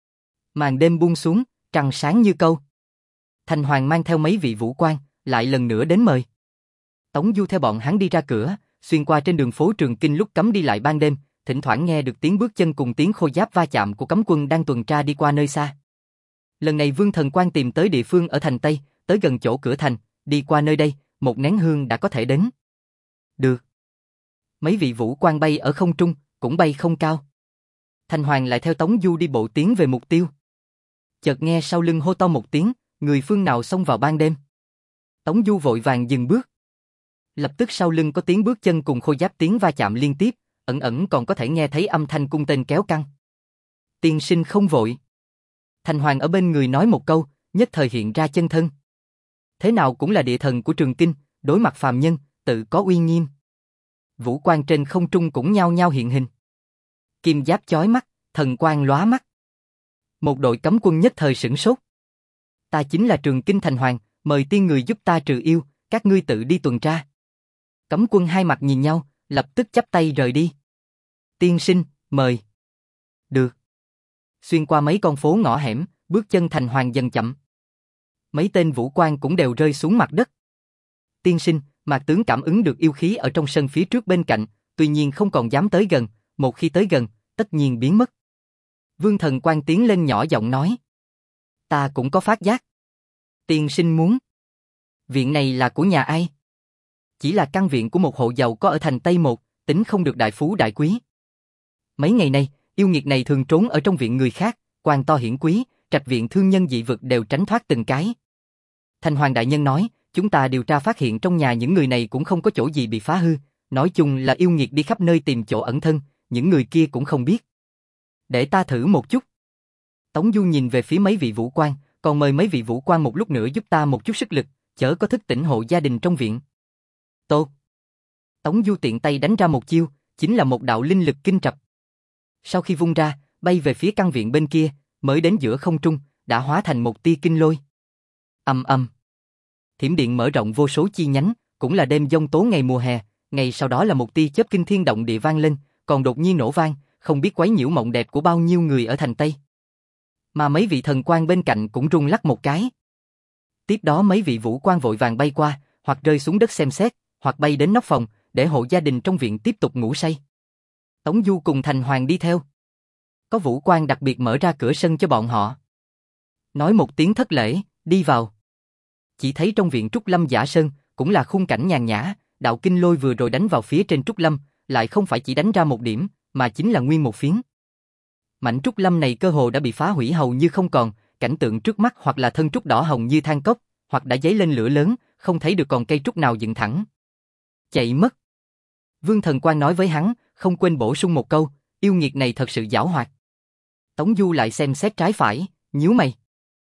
Màn đêm buông xuống, trăng sáng như câu. Thành Hoàng mang theo mấy vị vũ quan, lại lần nữa đến mời. Tống Du theo bọn hắn đi ra cửa, xuyên qua trên đường phố Trường Kinh lúc cấm đi lại ban đêm, thỉnh thoảng nghe được tiếng bước chân cùng tiếng khôi giáp va chạm của cấm quân đang tuần tra đi qua nơi xa. Lần này Vương Thần Quan tìm tới địa phương ở thành Tây, tới gần chỗ cửa thành, đi qua nơi đây, một nén hương đã có thể đến. Được. Mấy vị vũ quan bay ở không trung, cũng bay không cao. Thành Hoàng lại theo Tống Du đi bộ tiến về mục tiêu. Chợt nghe sau lưng hô to một tiếng, người phương nào xông vào ban đêm. Tống Du vội vàng dừng bước. Lập tức sau lưng có tiếng bước chân cùng khôi giáp tiếng va chạm liên tiếp, ẩn ẩn còn có thể nghe thấy âm thanh cung tên kéo căng. Tiên sinh không vội. Thành Hoàng ở bên người nói một câu, nhất thời hiện ra chân thân. Thế nào cũng là địa thần của Trường Kinh, đối mặt phàm nhân, tự có uy nghiêm. Vũ quan trên không trung cũng nhao nhao hiện hình. Kim giáp chói mắt, thần quang lóa mắt. Một đội cấm quân nhất thời sửng sốt. Ta chính là Trường Kinh Thành Hoàng, mời tiên người giúp ta trừ yêu, các ngươi tự đi tuần tra. Cấm quân hai mặt nhìn nhau, lập tức chắp tay rời đi. Tiên sinh, mời. Được. Xuyên qua mấy con phố ngõ hẻm, bước chân Thành Hoàng dần chậm. Mấy tên vũ quan cũng đều rơi xuống mặt đất. Tiên sinh, Mạc tướng cảm ứng được yêu khí ở trong sân phía trước bên cạnh, tuy nhiên không còn dám tới gần, một khi tới gần, tất nhiên biến mất. Vương Thần Quan tiến lên nhỏ giọng nói. Ta cũng có phát giác. Tiên sinh muốn. Viện này là của nhà ai? Chỉ là căn viện của một hộ giàu có ở thành Tây Một, tính không được đại phú đại quý. Mấy ngày nay, yêu nghiệt này thường trốn ở trong viện người khác, quan to hiển quý, trạch viện thương nhân dị vực đều tránh thoát từng cái. Thành Hoàng đại nhân nói, chúng ta điều tra phát hiện trong nhà những người này cũng không có chỗ gì bị phá hư, nói chung là yêu nghiệt đi khắp nơi tìm chỗ ẩn thân, những người kia cũng không biết. Để ta thử một chút. Tống Du nhìn về phía mấy vị vũ quan, còn mời mấy vị vũ quan một lúc nữa giúp ta một chút sức lực, chớ có thức tỉnh hộ gia đình trong viện. Tốt. Tống Du tiện tay đánh ra một chiêu, chính là một đạo linh lực kinh trập. Sau khi vung ra, bay về phía căn viện bên kia, mới đến giữa không trung, đã hóa thành một tia kinh lôi. Ầm ầm. Thiểm điện mở rộng vô số chi nhánh, cũng là đêm giông tố ngày mùa hè, ngày sau đó là một tia chớp kinh thiên động địa vang lên, còn đột nhiên nổ vang, không biết quấy nhiễu mộng đẹp của bao nhiêu người ở thành Tây. Mà mấy vị thần quan bên cạnh cũng rung lắc một cái. Tiếp đó mấy vị vũ quan vội vàng bay qua, hoặc rơi xuống đất xem xét, hoặc bay đến nóc phòng, để hộ gia đình trong viện tiếp tục ngủ say. Tống Du cùng Thành Hoàng đi theo. Có vũ quan đặc biệt mở ra cửa sân cho bọn họ. Nói một tiếng thất lễ, đi vào. Chỉ thấy trong viện Trúc Lâm Giả Sơn, cũng là khung cảnh nhàn nhã, đạo kinh lôi vừa rồi đánh vào phía trên Trúc Lâm, lại không phải chỉ đánh ra một điểm, mà chính là nguyên một phiến. Mảnh Trúc Lâm này cơ hồ đã bị phá hủy hầu như không còn, cảnh tượng trước mắt hoặc là thân trúc đỏ hồng như than cốc, hoặc đã dấy lên lửa lớn, không thấy được còn cây trúc nào dựng thẳng. Chạy mất. Vương Thần Quan nói với hắn, không quên bổ sung một câu, yêu nghiệt này thật sự giảo hoạt. Tống Du lại xem xét trái phải, nhíu mày.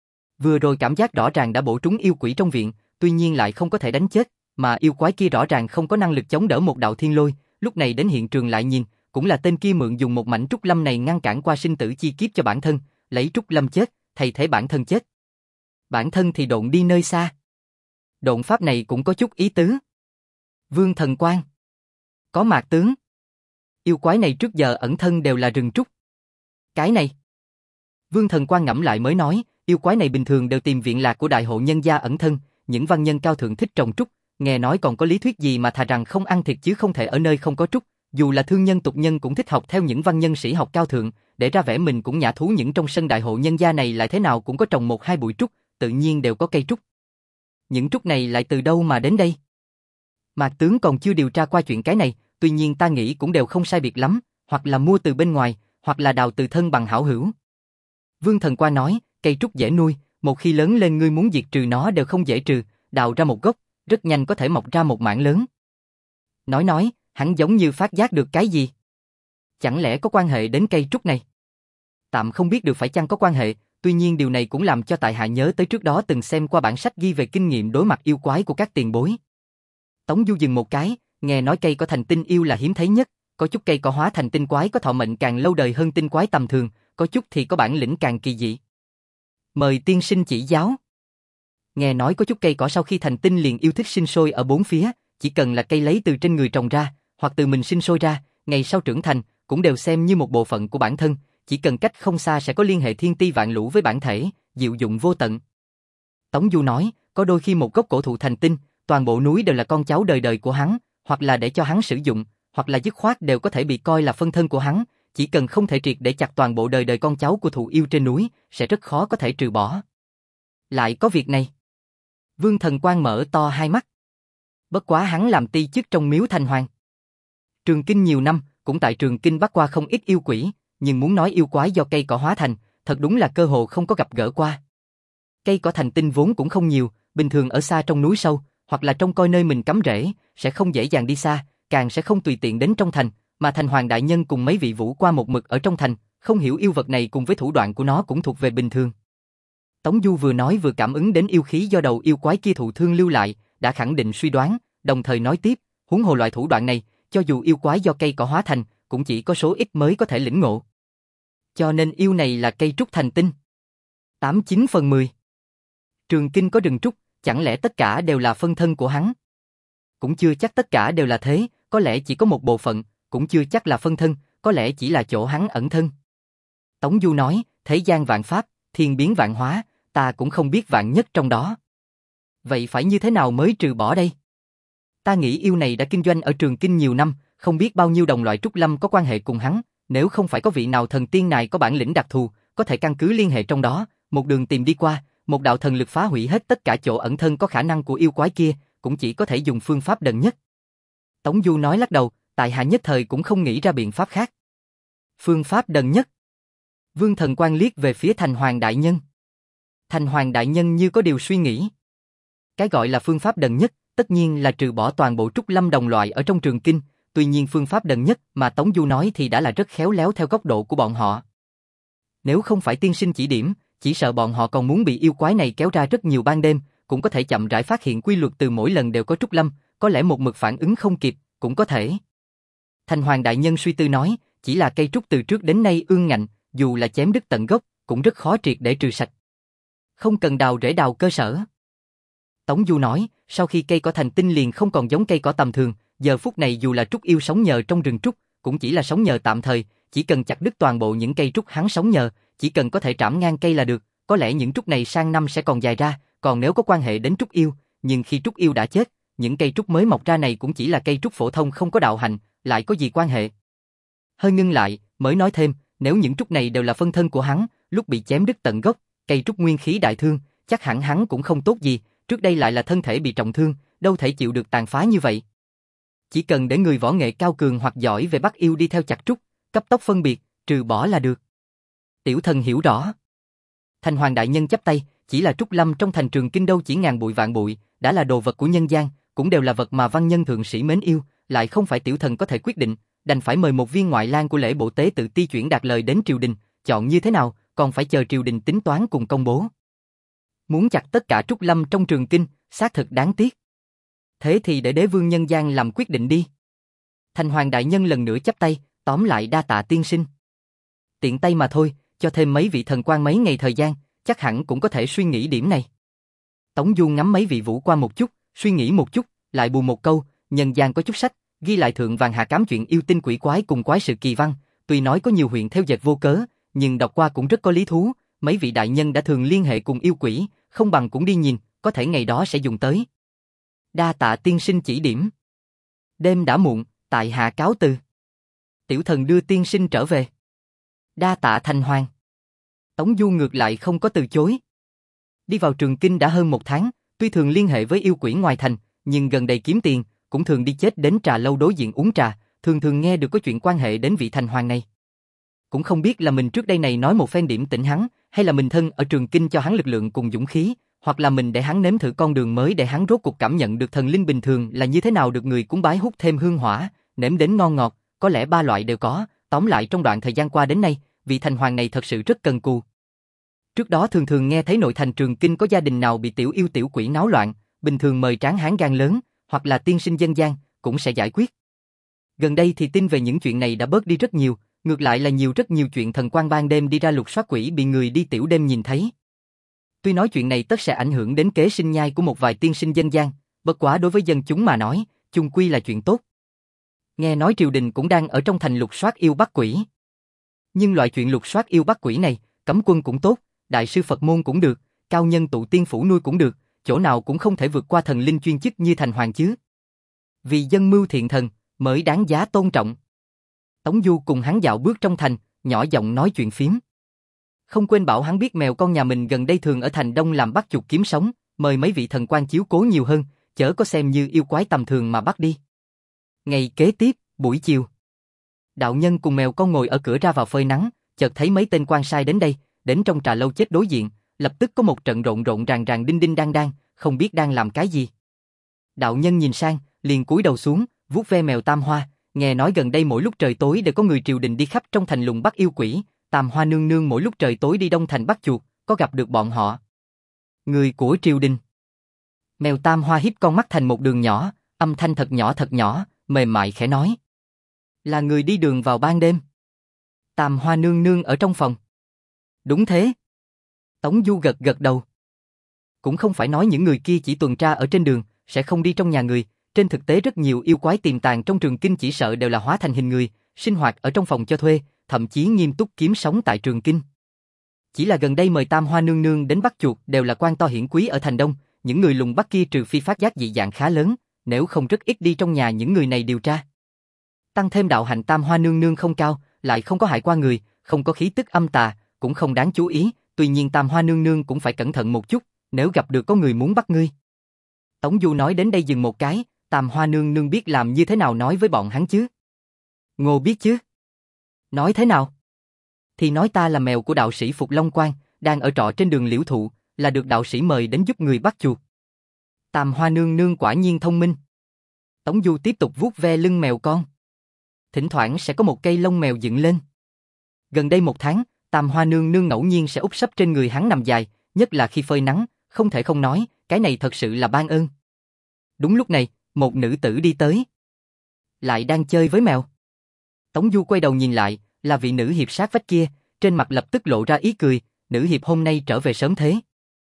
Vừa rồi cảm giác rõ ràng đã bổ trúng yêu quỷ trong viện, tuy nhiên lại không có thể đánh chết, mà yêu quái kia rõ ràng không có năng lực chống đỡ một đạo thiên lôi, lúc này đến hiện trường lại nhìn, cũng là tên kia mượn dùng một mảnh trúc lâm này ngăn cản qua sinh tử chi kiếp cho bản thân, lấy trúc lâm chết, thay thế bản thân chết. Bản thân thì độn đi nơi xa. Độn pháp này cũng có chút ý tứ. Vương Thần Quan. Có Mạc tướng. Yêu quái này trước giờ ẩn thân đều là rừng trúc. Cái này. Vương Thần Quan ngẫm lại mới nói, yêu quái này bình thường đều tìm viện lạc của đại hộ nhân gia ẩn thân, những văn nhân cao thượng thích trồng trúc, nghe nói còn có lý thuyết gì mà thà rằng không ăn thịt chứ không thể ở nơi không có trúc, dù là thương nhân tục nhân cũng thích học theo những văn nhân sĩ học cao thượng, để ra vẻ mình cũng nhã thú những trong sân đại hộ nhân gia này lại thế nào cũng có trồng một hai bụi trúc, tự nhiên đều có cây trúc. Những trúc này lại từ đâu mà đến đây? Mạc tướng còn chưa điều tra qua chuyện cái này, tuy nhiên ta nghĩ cũng đều không sai biệt lắm, hoặc là mua từ bên ngoài, hoặc là đào từ thân bằng hảo hữu. Vương Thần Qua nói, cây trúc dễ nuôi, một khi lớn lên ngươi muốn diệt trừ nó đều không dễ trừ, đào ra một gốc, rất nhanh có thể mọc ra một mảng lớn. Nói nói, hắn giống như phát giác được cái gì. Chẳng lẽ có quan hệ đến cây trúc này? Tạm không biết được phải chăng có quan hệ, tuy nhiên điều này cũng làm cho tại hạ nhớ tới trước đó từng xem qua bản sách ghi về kinh nghiệm đối mặt yêu quái của các tiền bối. Tống Du dừng một cái, nghe nói cây có thành tinh yêu là hiếm thấy nhất, có chút cây có hóa thành tinh quái có thọ mệnh càng lâu đời hơn tinh quái tầm thường, có chút thì có bản lĩnh càng kỳ dị. Mời tiên sinh chỉ giáo. Nghe nói có chút cây cỏ sau khi thành tinh liền yêu thích sinh sôi ở bốn phía, chỉ cần là cây lấy từ trên người trồng ra, hoặc từ mình sinh sôi ra, ngày sau trưởng thành, cũng đều xem như một bộ phận của bản thân, chỉ cần cách không xa sẽ có liên hệ thiên ti vạn lũ với bản thể, diệu dụng vô tận. Tống Du nói, có đôi khi một gốc cổ thụ thành tinh, toàn bộ núi đều là con cháu đời đời của hắn, hoặc là để cho hắn sử dụng, hoặc là dứt khoát đều có thể bị coi là phân thân của hắn, chỉ cần không thể triệt để chặt toàn bộ đời đời con cháu của thụ yêu trên núi, sẽ rất khó có thể trừ bỏ. Lại có việc này. Vương Thần Quang mở to hai mắt. Bất quá hắn làm ti chức trong miếu Thanh Hoàng. Trường Kinh nhiều năm, cũng tại Trường Kinh bắt qua không ít yêu quỷ, nhưng muốn nói yêu quái do cây cỏ hóa thành, thật đúng là cơ hội không có gặp gỡ qua. Cây cỏ thành tinh vốn cũng không nhiều, bình thường ở xa trong núi sâu, hoặc là trong coi nơi mình cắm rễ, sẽ không dễ dàng đi xa, càng sẽ không tùy tiện đến trong thành, mà Thành Hoàng đại nhân cùng mấy vị vũ qua một mực ở trong thành, không hiểu yêu vật này cùng với thủ đoạn của nó cũng thuộc về bình thường. Tống Du vừa nói vừa cảm ứng đến yêu khí do đầu yêu quái kia thụ thương lưu lại, đã khẳng định suy đoán, đồng thời nói tiếp, huống hồ loại thủ đoạn này, cho dù yêu quái do cây cỏ hóa thành, cũng chỉ có số ít mới có thể lĩnh ngộ. Cho nên yêu này là cây trúc thành tinh. tám chín phần mười. Trường Kinh có rừng trúc, chẳng lẽ tất cả đều là phân thân của hắn? Cũng chưa chắc tất cả đều là thế, có lẽ chỉ có một bộ phận, cũng chưa chắc là phân thân, có lẽ chỉ là chỗ hắn ẩn thân. Tống Du nói, thế gian vạn pháp, thiên biến vạn hóa, ta cũng không biết vạn nhất trong đó. Vậy phải như thế nào mới trừ bỏ đây? Ta nghĩ yêu này đã kinh doanh ở Trường Kinh nhiều năm, không biết bao nhiêu đồng loại trúc lâm có quan hệ cùng hắn, nếu không phải có vị nào thần tiên này có bản lĩnh đặc thù, có thể căn cứ liên hệ trong đó, một đường tìm đi qua, một đạo thần lực phá hủy hết tất cả chỗ ẩn thân có khả năng của yêu quái kia, cũng chỉ có thể dùng phương pháp đần nhất. Tống Du nói lắc đầu, tại hạ nhất thời cũng không nghĩ ra biện pháp khác. Phương pháp đần nhất. Vương Thần Quang liếc về phía Thành Hoàng đại nhân. Thành Hoàng đại nhân như có điều suy nghĩ. Cái gọi là phương pháp đần nhất, tất nhiên là trừ bỏ toàn bộ trúc lâm đồng loại ở trong Trường Kinh, tuy nhiên phương pháp đần nhất mà Tống Du nói thì đã là rất khéo léo theo góc độ của bọn họ. Nếu không phải tiên sinh chỉ điểm, chỉ sợ bọn họ còn muốn bị yêu quái này kéo ra rất nhiều ban đêm, cũng có thể chậm rãi phát hiện quy luật từ mỗi lần đều có trúc lâm, có lẽ một mực phản ứng không kịp, cũng có thể. Thành Hoàng đại nhân suy tư nói, chỉ là cây trúc từ trước đến nay ương ngạnh, dù là chém đứt tận gốc, cũng rất khó triệt để trừ sạch. Không cần đào rễ đào cơ sở. Tống Du nói, sau khi cây cỏ thành tinh liền không còn giống cây cỏ tầm thường, giờ phút này dù là trúc yêu sống nhờ trong rừng trúc, cũng chỉ là sống nhờ tạm thời, chỉ cần chặt đứt toàn bộ những cây trúc hắn sống nhờ, chỉ cần có thể trảm ngang cây là được, có lẽ những trúc này sang năm sẽ còn dài ra, còn nếu có quan hệ đến trúc yêu, nhưng khi trúc yêu đã chết, những cây trúc mới mọc ra này cũng chỉ là cây trúc phổ thông không có đạo hạnh, lại có gì quan hệ. Hơi ngưng lại, mới nói thêm, nếu những trúc này đều là phân thân của hắn, lúc bị chém đứt tận gốc, cây trúc nguyên khí đại thương, chắc hẳn hắn cũng không tốt gì, trước đây lại là thân thể bị trọng thương, đâu thể chịu được tàn phá như vậy. Chỉ cần để người võ nghệ cao cường hoặc giỏi về bắt yêu đi theo chặt trúc, cấp tốc phân biệt, trừ bỏ là được. Tiểu thần hiểu rõ. Thành Hoàng đại nhân chắp tay, chỉ là trúc lâm trong thành Trường Kinh đâu chỉ ngàn bụi vạn bụi, đã là đồ vật của nhân gian, cũng đều là vật mà văn nhân thượng sĩ mến yêu, lại không phải tiểu thần có thể quyết định, đành phải mời một viên ngoại lang của lễ bộ tế tự ti chuyển đạt lời đến triều đình, chọn như thế nào, còn phải chờ triều đình tính toán cùng công bố. Muốn chặt tất cả trúc lâm trong Trường Kinh, xác thực đáng tiếc. Thế thì để đế vương nhân gian làm quyết định đi. Thành Hoàng đại nhân lần nữa chắp tay, tóm lại đa tạ tiên sinh. Tiện tay mà thôi, cho thêm mấy vị thần quan mấy ngày thời gian, chắc hẳn cũng có thể suy nghĩ điểm này. Tống Du ngắm mấy vị vũ qua một chút, suy nghĩ một chút, lại bù một câu, nhân gian có chút sách, ghi lại thượng vàng hạ cám chuyện yêu tinh quỷ quái cùng quái sự kỳ văn, tuy nói có nhiều huyện theo dệt vô cớ, nhưng đọc qua cũng rất có lý thú, mấy vị đại nhân đã thường liên hệ cùng yêu quỷ, không bằng cũng đi nhìn, có thể ngày đó sẽ dùng tới. Đa tạ tiên sinh chỉ điểm. Đêm đã muộn, tại hạ cáo từ. Tiểu thần đưa tiên sinh trở về. Đa tạ Thành Hoàng. Tống Du ngược lại không có từ chối. Đi vào Trường Kinh đã hơn một tháng, tuy thường liên hệ với yêu quỷ ngoài thành, nhưng gần đây kiếm tiền, cũng thường đi chết đến trà lâu đối diện uống trà, thường thường nghe được có chuyện quan hệ đến vị Thành Hoàng này. Cũng không biết là mình trước đây này nói một phen điểm tỉnh hắn, hay là mình thân ở Trường Kinh cho hắn lực lượng cùng dũng khí, hoặc là mình để hắn nếm thử con đường mới để hắn rốt cuộc cảm nhận được thần linh bình thường là như thế nào được người cúng bái hút thêm hương hỏa, nếm đến ngon ngọt, có lẽ ba loại đều có, tóm lại trong đoạn thời gian qua đến nay, vị Thành Hoàng này thật sự rất cần cù. Trước đó thường thường nghe thấy nội thành Trường Kinh có gia đình nào bị tiểu yêu tiểu quỷ náo loạn, bình thường mời tráng hán gan lớn, hoặc là tiên sinh dân gian, cũng sẽ giải quyết. Gần đây thì tin về những chuyện này đã bớt đi rất nhiều, ngược lại là nhiều rất nhiều chuyện thần quan ban đêm đi ra lục soát quỷ bị người đi tiểu đêm nhìn thấy. Tuy nói chuyện này tất sẽ ảnh hưởng đến kế sinh nhai của một vài tiên sinh dân gian, bất quá đối với dân chúng mà nói, chung quy là chuyện tốt. Nghe nói triều đình cũng đang ở trong thành lục soát yêu bắt quỷ. Nhưng loại chuyện lục soát yêu bắt quỷ này, cấm quân cũng tốt, đại sư Phật môn cũng được, cao nhân tụ tiên phủ nuôi cũng được, chỗ nào cũng không thể vượt qua thần linh chuyên chức như thành hoàng chứ. Vì dân mưu thiện thần, mới đáng giá tôn trọng. Tống Du cùng hắn dạo bước trong thành, nhỏ giọng nói chuyện phiếm. Không quên bảo hắn biết mèo con nhà mình gần đây thường ở thành Đông làm bắt chuột kiếm sống, mời mấy vị thần quan chiếu cố nhiều hơn, chớ có xem như yêu quái tầm thường mà bắt đi. Ngày kế tiếp, buổi chiều. Đạo nhân cùng mèo con ngồi ở cửa ra vào phơi nắng, chợt thấy mấy tên quan sai đến đây, đến trong trà lâu chết đối diện, lập tức có một trận rộn rộn ràng ràng đinh đinh đang đang, không biết đang làm cái gì. Đạo nhân nhìn sang, liền cúi đầu xuống, vuốt ve mèo Tam Hoa, nghe nói gần đây mỗi lúc trời tối đều có người triều đình đi khắp trong thành lùng bắt yêu quỷ, Tam Hoa nương nương mỗi lúc trời tối đi Đông thành bắt chuột, có gặp được bọn họ. Người của triều đình. Mèo Tam Hoa híp con mắt thành một đường nhỏ, âm thanh thật nhỏ thật nhỏ, mềm mại khẽ nói. Là người đi đường vào ban đêm. Tam Hoa nương nương ở trong phòng. Đúng thế. Tống Du gật gật đầu. Cũng không phải nói những người kia chỉ tuần tra ở trên đường, sẽ không đi trong nhà người, trên thực tế rất nhiều yêu quái tiềm tàng trong trường kinh chỉ sợ đều là hóa thành hình người, sinh hoạt ở trong phòng cho thuê, thậm chí nghiêm túc kiếm sống tại trường kinh. Chỉ là gần đây mời Tam Hoa nương nương đến bắt chuột đều là quan to hiển quý ở thành Đông, những người lùng bắt kia trừ phi phát giác dị dạng khá lớn, nếu không rất ít đi trong nhà những người này điều tra. Tăng thêm đạo hạnh Tam Hoa nương nương không cao, lại không có hại qua người, không có khí tức âm tà, cũng không đáng chú ý, tuy nhiên Tam Hoa nương nương cũng phải cẩn thận một chút, nếu gặp được có người muốn bắt ngươi. Tống Du nói đến đây dừng một cái, Tam Hoa nương nương biết làm như thế nào nói với bọn hắn chứ? Ngô biết chứ? Nói thế nào? Thì nói ta là mèo của đạo sĩ Phục Long Quang, đang ở trọ trên đường Liễu Thụ, là được đạo sĩ mời đến giúp người bắt chuột. Tam Hoa nương nương quả nhiên thông minh. Tống Du tiếp tục vuốt ve lưng mèo con. Thỉnh thoảng sẽ có một cây lông mèo dựng lên. Gần đây một tháng, Tam Hoa nương nương ngẫu nhiên sẽ úp sấp trên người hắn nằm dài, nhất là khi phơi nắng, không thể không nói, cái này thật sự là ban ơn. Đúng lúc này, một nữ tử đi tới. Lại đang chơi với mèo. Tống Du quay đầu nhìn lại, là vị nữ hiệp sát vách kia, trên mặt lập tức lộ ra ý cười, nữ hiệp hôm nay trở về sớm thế.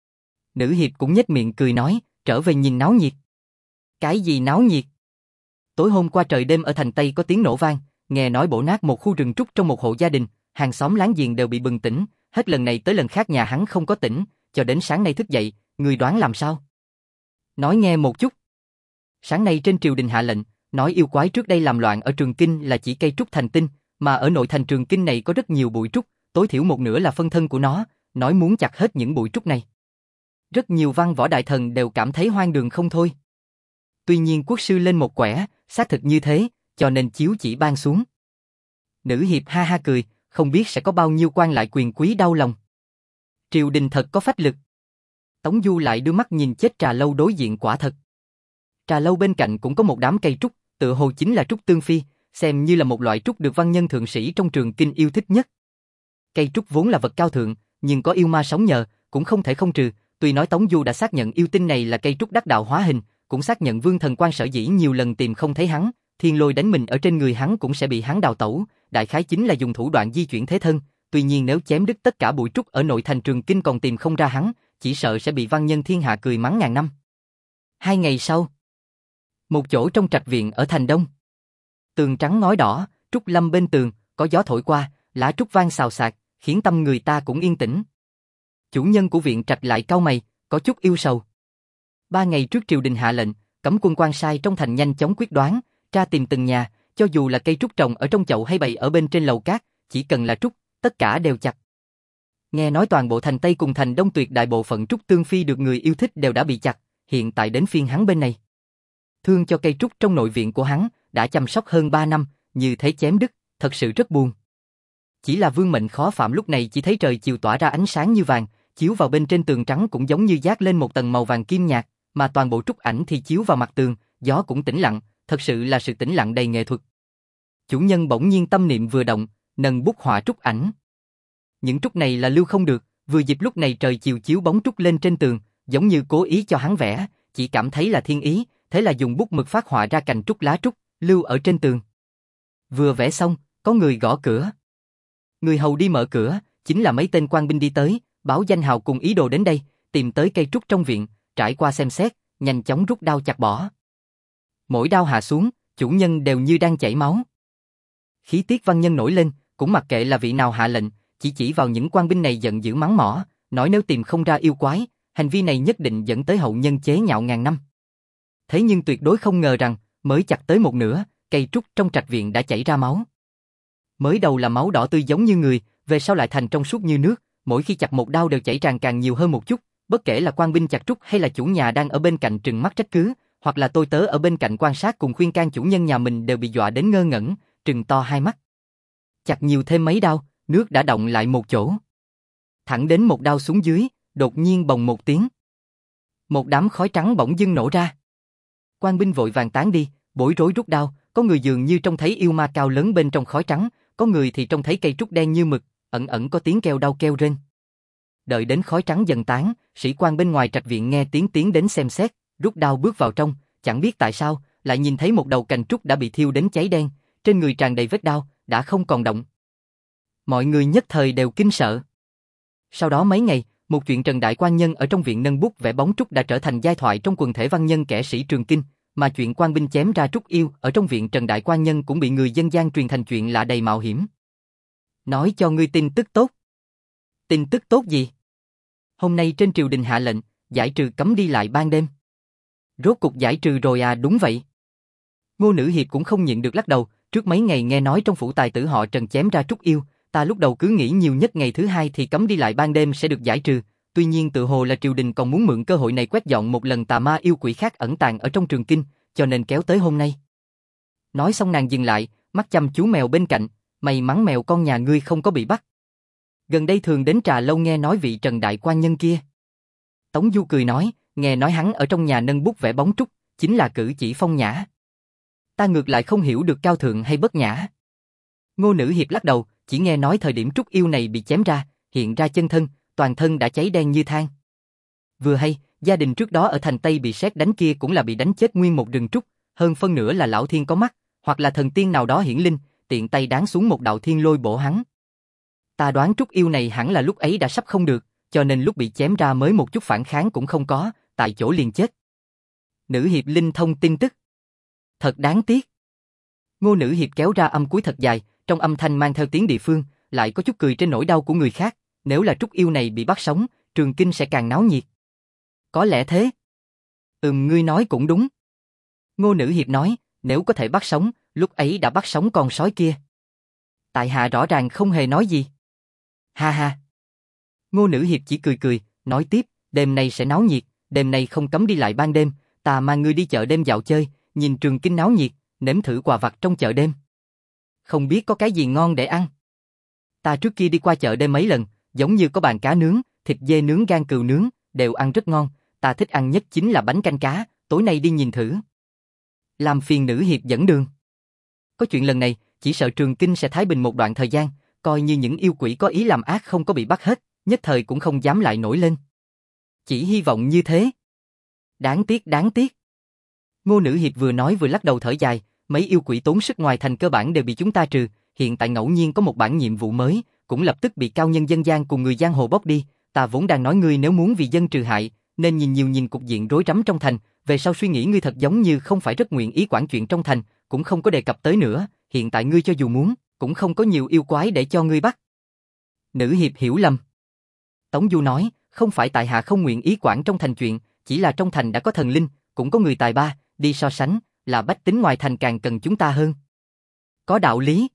Nữ hiệp cũng nhếch miệng cười nói, trở về nhìn náo nhiệt. Cái gì náo nhiệt? Tối hôm qua trời đêm ở thành Tây có tiếng nổ vang, nghe nói bổ nát một khu rừng trúc trong một hộ gia đình, hàng xóm láng giềng đều bị bừng tỉnh, hết lần này tới lần khác nhà hắn không có tỉnh, cho đến sáng nay thức dậy, người đoán làm sao? Nói nghe một chút. Sáng nay trên triều đình hạ lệnh, nói yêu quái trước đây làm loạn ở Trường Kinh là chỉ cây trúc thành tinh, mà ở nội thành Trường Kinh này có rất nhiều bụi trúc, tối thiểu một nửa là phân thân của nó, nói muốn chặt hết những bụi trúc này. Rất nhiều văn võ đại thần đều cảm thấy hoang đường không thôi. Tuy nhiên quốc sư lên một quẻ, xác thực như thế, cho nên chiếu chỉ ban xuống. Nữ hiệp ha ha cười, không biết sẽ có bao nhiêu quan lại quyền quý đau lòng. Triều đình thật có phách lực. Tống Du lại đưa mắt nhìn chết trà lâu đối diện quả thật. Trà lâu bên cạnh cũng có một đám cây trúc, tựa hồ chính là trúc tương phi, xem như là một loại trúc được văn nhân thượng sĩ trong Trường Kinh yêu thích nhất. Cây trúc vốn là vật cao thượng, nhưng có yêu ma sống nhờ, cũng không thể không trừ. Tuy nói Tống Du đã xác nhận yêu tinh này là cây trúc đắc đạo hóa hình, cũng xác nhận Vương Thần Quan sở dĩ nhiều lần tìm không thấy hắn, thiên lôi đánh mình ở trên người hắn cũng sẽ bị hắn đào tẩu, đại khái chính là dùng thủ đoạn di chuyển thế thân. Tuy nhiên nếu chém đứt tất cả bụi trúc ở nội thành Trường Kinh còn tìm không ra hắn, chỉ sợ sẽ bị văn nhân thiên hạ cười mắng ngàn năm. Hai ngày sau, một chỗ trong trạch viện ở thành Đông, tường trắng ngói đỏ, trúc lâm bên tường, có gió thổi qua, lá trúc vang xào xạc, khiến tâm người ta cũng yên tĩnh. Chủ nhân của viện trạch lại cau mày, có chút yêu sầu. Ba ngày trước triều đình hạ lệnh, cấm quân quan sai trong thành nhanh chóng quyết đoán, tra tìm từng nhà, cho dù là cây trúc trồng ở trong chậu hay bày ở bên trên lầu cát, chỉ cần là trúc, tất cả đều chặt. Nghe nói toàn bộ thành Tây cùng thành Đông tuyệt đại bộ phận trúc tương phi được người yêu thích đều đã bị chặt, hiện tại đến phiên hắn bên này. Thương cho cây trúc trong nội viện của hắn, đã chăm sóc hơn ba năm, như thấy chém đứt, thật sự rất buồn. Chỉ là vương mệnh khó phạm lúc này chỉ thấy trời chiều tỏa ra ánh sáng như vàng, chiếu vào bên trên tường trắng cũng giống như dát lên một tầng màu vàng kim nhạt, mà toàn bộ trúc ảnh thì chiếu vào mặt tường, gió cũng tĩnh lặng, thật sự là sự tĩnh lặng đầy nghệ thuật. Chủ nhân bỗng nhiên tâm niệm vừa động, nâng bút họa trúc ảnh. Những trúc này là lưu không được, vừa dịp lúc này trời chiều chiếu bóng trúc lên trên tường, giống như cố ý cho hắn vẽ, chỉ cảm thấy là thiên ý, thế là dùng bút mực phát họa ra cành trúc lá trúc, lưu ở trên tường. Vừa vẽ xong, có người gõ cửa. Người hầu đi mở cửa, chính là mấy tên quan binh đi tới, báo danh hào cùng ý đồ đến đây, tìm tới cây trúc trong viện, trải qua xem xét, nhanh chóng rút đao chặt bỏ. Mỗi đao hạ xuống, chủ nhân đều như đang chảy máu. Khí tiết văn nhân nổi lên, cũng mặc kệ là vị nào hạ lệnh, chỉ chỉ vào những quan binh này giận dữ mắng mỏ, nói nếu tìm không ra yêu quái, hành vi này nhất định dẫn tới hậu nhân chế nhạo ngàn năm. Thế nhưng tuyệt đối không ngờ rằng, mới chặt tới một nửa, cây trúc trong trạch viện đã chảy ra máu. Mới đầu là máu đỏ tươi giống như người, về sau lại thành trong suốt như nước, mỗi khi chặt một đao đều chảy tràn càng nhiều hơn một chút, bất kể là quan binh chặt trúc hay là chủ nhà đang ở bên cạnh trừng mắt trách cứ, hoặc là tôi tớ ở bên cạnh quan sát cùng khuyên can chủ nhân nhà mình đều bị dọa đến ngơ ngẩn, trừng to hai mắt. Chặt nhiều thêm mấy đao, nước đã đọng lại một chỗ. Thẳng đến một đao xuống dưới, đột nhiên bồng một tiếng. Một đám khói trắng bỗng dưng nổ ra. Quan binh vội vàng tán đi, bối rối rút đao, có người dường như trông thấy yêu ma cao lớn bên trong khói trắng, có người thì trông thấy cây trúc đen như mực, ẩn ẩn có tiếng kêu đau kêu rên. Đợi đến khói trắng dần tán, sĩ quan bên ngoài trạch viện nghe tiếng tiến đến xem xét, rút đao bước vào trong, chẳng biết tại sao, lại nhìn thấy một đầu cành trúc đã bị thiêu đến cháy đen, trên người tràn đầy vết đao, đã không còn động. Mọi người nhất thời đều kinh sợ. Sau đó mấy ngày, một chuyện Trần Đại Quan Nhân ở trong viện nâng bút vẽ bóng trúc đã trở thành giai thoại trong quần thể văn nhân kẻ sĩ Trường Kinh, mà chuyện quan binh chém ra trúc yêu ở trong viện Trần Đại Quan Nhân cũng bị người dân gian truyền thành chuyện lạ đầy mạo hiểm. Nói cho ngươi tin tức tốt. Tin tức tốt gì? Hôm nay trên triều đình hạ lệnh, giải trừ cấm đi lại ban đêm. Rốt cục giải trừ rồi à? Đúng vậy. Ngô Nữ Hiệp cũng không nhịn được lắc đầu, trước mấy ngày nghe nói trong phủ tài tử họ Trần chém ra trúc yêu, ta lúc đầu cứ nghĩ nhiều nhất ngày thứ hai thì cấm đi lại ban đêm sẽ được giải trừ, tuy nhiên tự hồ là triều đình còn muốn mượn cơ hội này quét dọn một lần tà ma yêu quỷ khác ẩn tàng ở trong Trường Kinh, cho nên kéo tới hôm nay. Nói xong nàng dừng lại, mắt chăm chú mèo bên cạnh, may mắn mèo con nhà ngươi không có bị bắt. Gần đây thường đến trà lâu nghe nói vị Trần Đại Quan Nhân kia. Tống Du cười nói, nghe nói hắn ở trong nhà nâng bút vẽ bóng trúc, chính là cử chỉ phong nhã. Ta ngược lại không hiểu được cao thượng hay bất nhã. Ngô Nữ Hiệp lắc đầu, chỉ nghe nói thời điểm trúc yêu này bị chém ra, hiện ra chân thân, toàn thân đã cháy đen như than. Vừa hay, gia đình trước đó ở thành Tây bị sét đánh kia cũng là bị đánh chết nguyên một rừng trúc, hơn phân nửa là lão thiên có mắt, hoặc là thần tiên nào đó hiển linh, tiện tay đán xuống một đạo thiên lôi bổ hắn. Ta đoán trúc yêu này hẳn là lúc ấy đã sắp không được, cho nên lúc bị chém ra mới một chút phản kháng cũng không có, tại chỗ liền chết. Nữ Hiệp linh thông tin tức. Thật đáng tiếc. Ngô Nữ Hiệp kéo ra âm cuối thật dài, trong âm thanh mang theo tiếng địa phương, lại có chút cười trên nỗi đau của người khác, nếu là trúc yêu này bị bắt sống, Trường Kinh sẽ càng náo nhiệt. Có lẽ thế. Ừm, ngươi nói cũng đúng. Ngô Nữ Hiệp nói, nếu có thể bắt sống, lúc ấy đã bắt sống con sói kia. Tại hạ rõ ràng không hề nói gì. Ha ha. Ngô Nữ Hiệp chỉ cười cười, nói tiếp, đêm nay sẽ náo nhiệt, đêm nay không cấm đi lại ban đêm, ta mang ngươi đi chợ đêm dạo chơi, nhìn Trường Kinh náo nhiệt, nếm thử quà vặt trong chợ đêm. Không biết có cái gì ngon để ăn. Ta trước kia đi qua chợ đêm mấy lần, giống như có bàn cá nướng, thịt dê nướng, gan cừu nướng, đều ăn rất ngon, ta thích ăn nhất chính là bánh canh cá, tối nay đi nhìn thử. Làm phiền Nữ Hiệp dẫn đường. Có chuyện lần này, chỉ sợ Trường Kinh sẽ thái bình một đoạn thời gian, coi như những yêu quỷ có ý làm ác không có bị bắt hết, nhất thời cũng không dám lại nổi lên. Chỉ hy vọng như thế. Đáng tiếc, đáng tiếc. Ngô Nữ Hiệp vừa nói vừa lắc đầu thở dài, mấy yêu quỷ tốn sức ngoài thành cơ bản đều bị chúng ta trừ, hiện tại ngẫu nhiên có một bản nhiệm vụ mới, cũng lập tức bị cao nhân dân gian cùng người giang hồ bóc đi, ta vốn đang nói ngươi nếu muốn vì dân trừ hại, nên nhìn nhiều nhìn cục diện rối rắm trong thành, về sau suy nghĩ ngươi thật giống như không phải rất nguyện ý quản chuyện trong thành, cũng không có đề cập tới nữa, hiện tại ngươi cho dù muốn, cũng không có nhiều yêu quái để cho ngươi bắt. Nữ Hiệp hiểu lầm. Tống Du nói, không phải tại hạ không nguyện ý quản trong thành chuyện, chỉ là trong thành đã có thần linh, cũng có người tài ba, đi so sánh, là bách tính ngoài thành càng cần chúng ta hơn. Có đạo lý.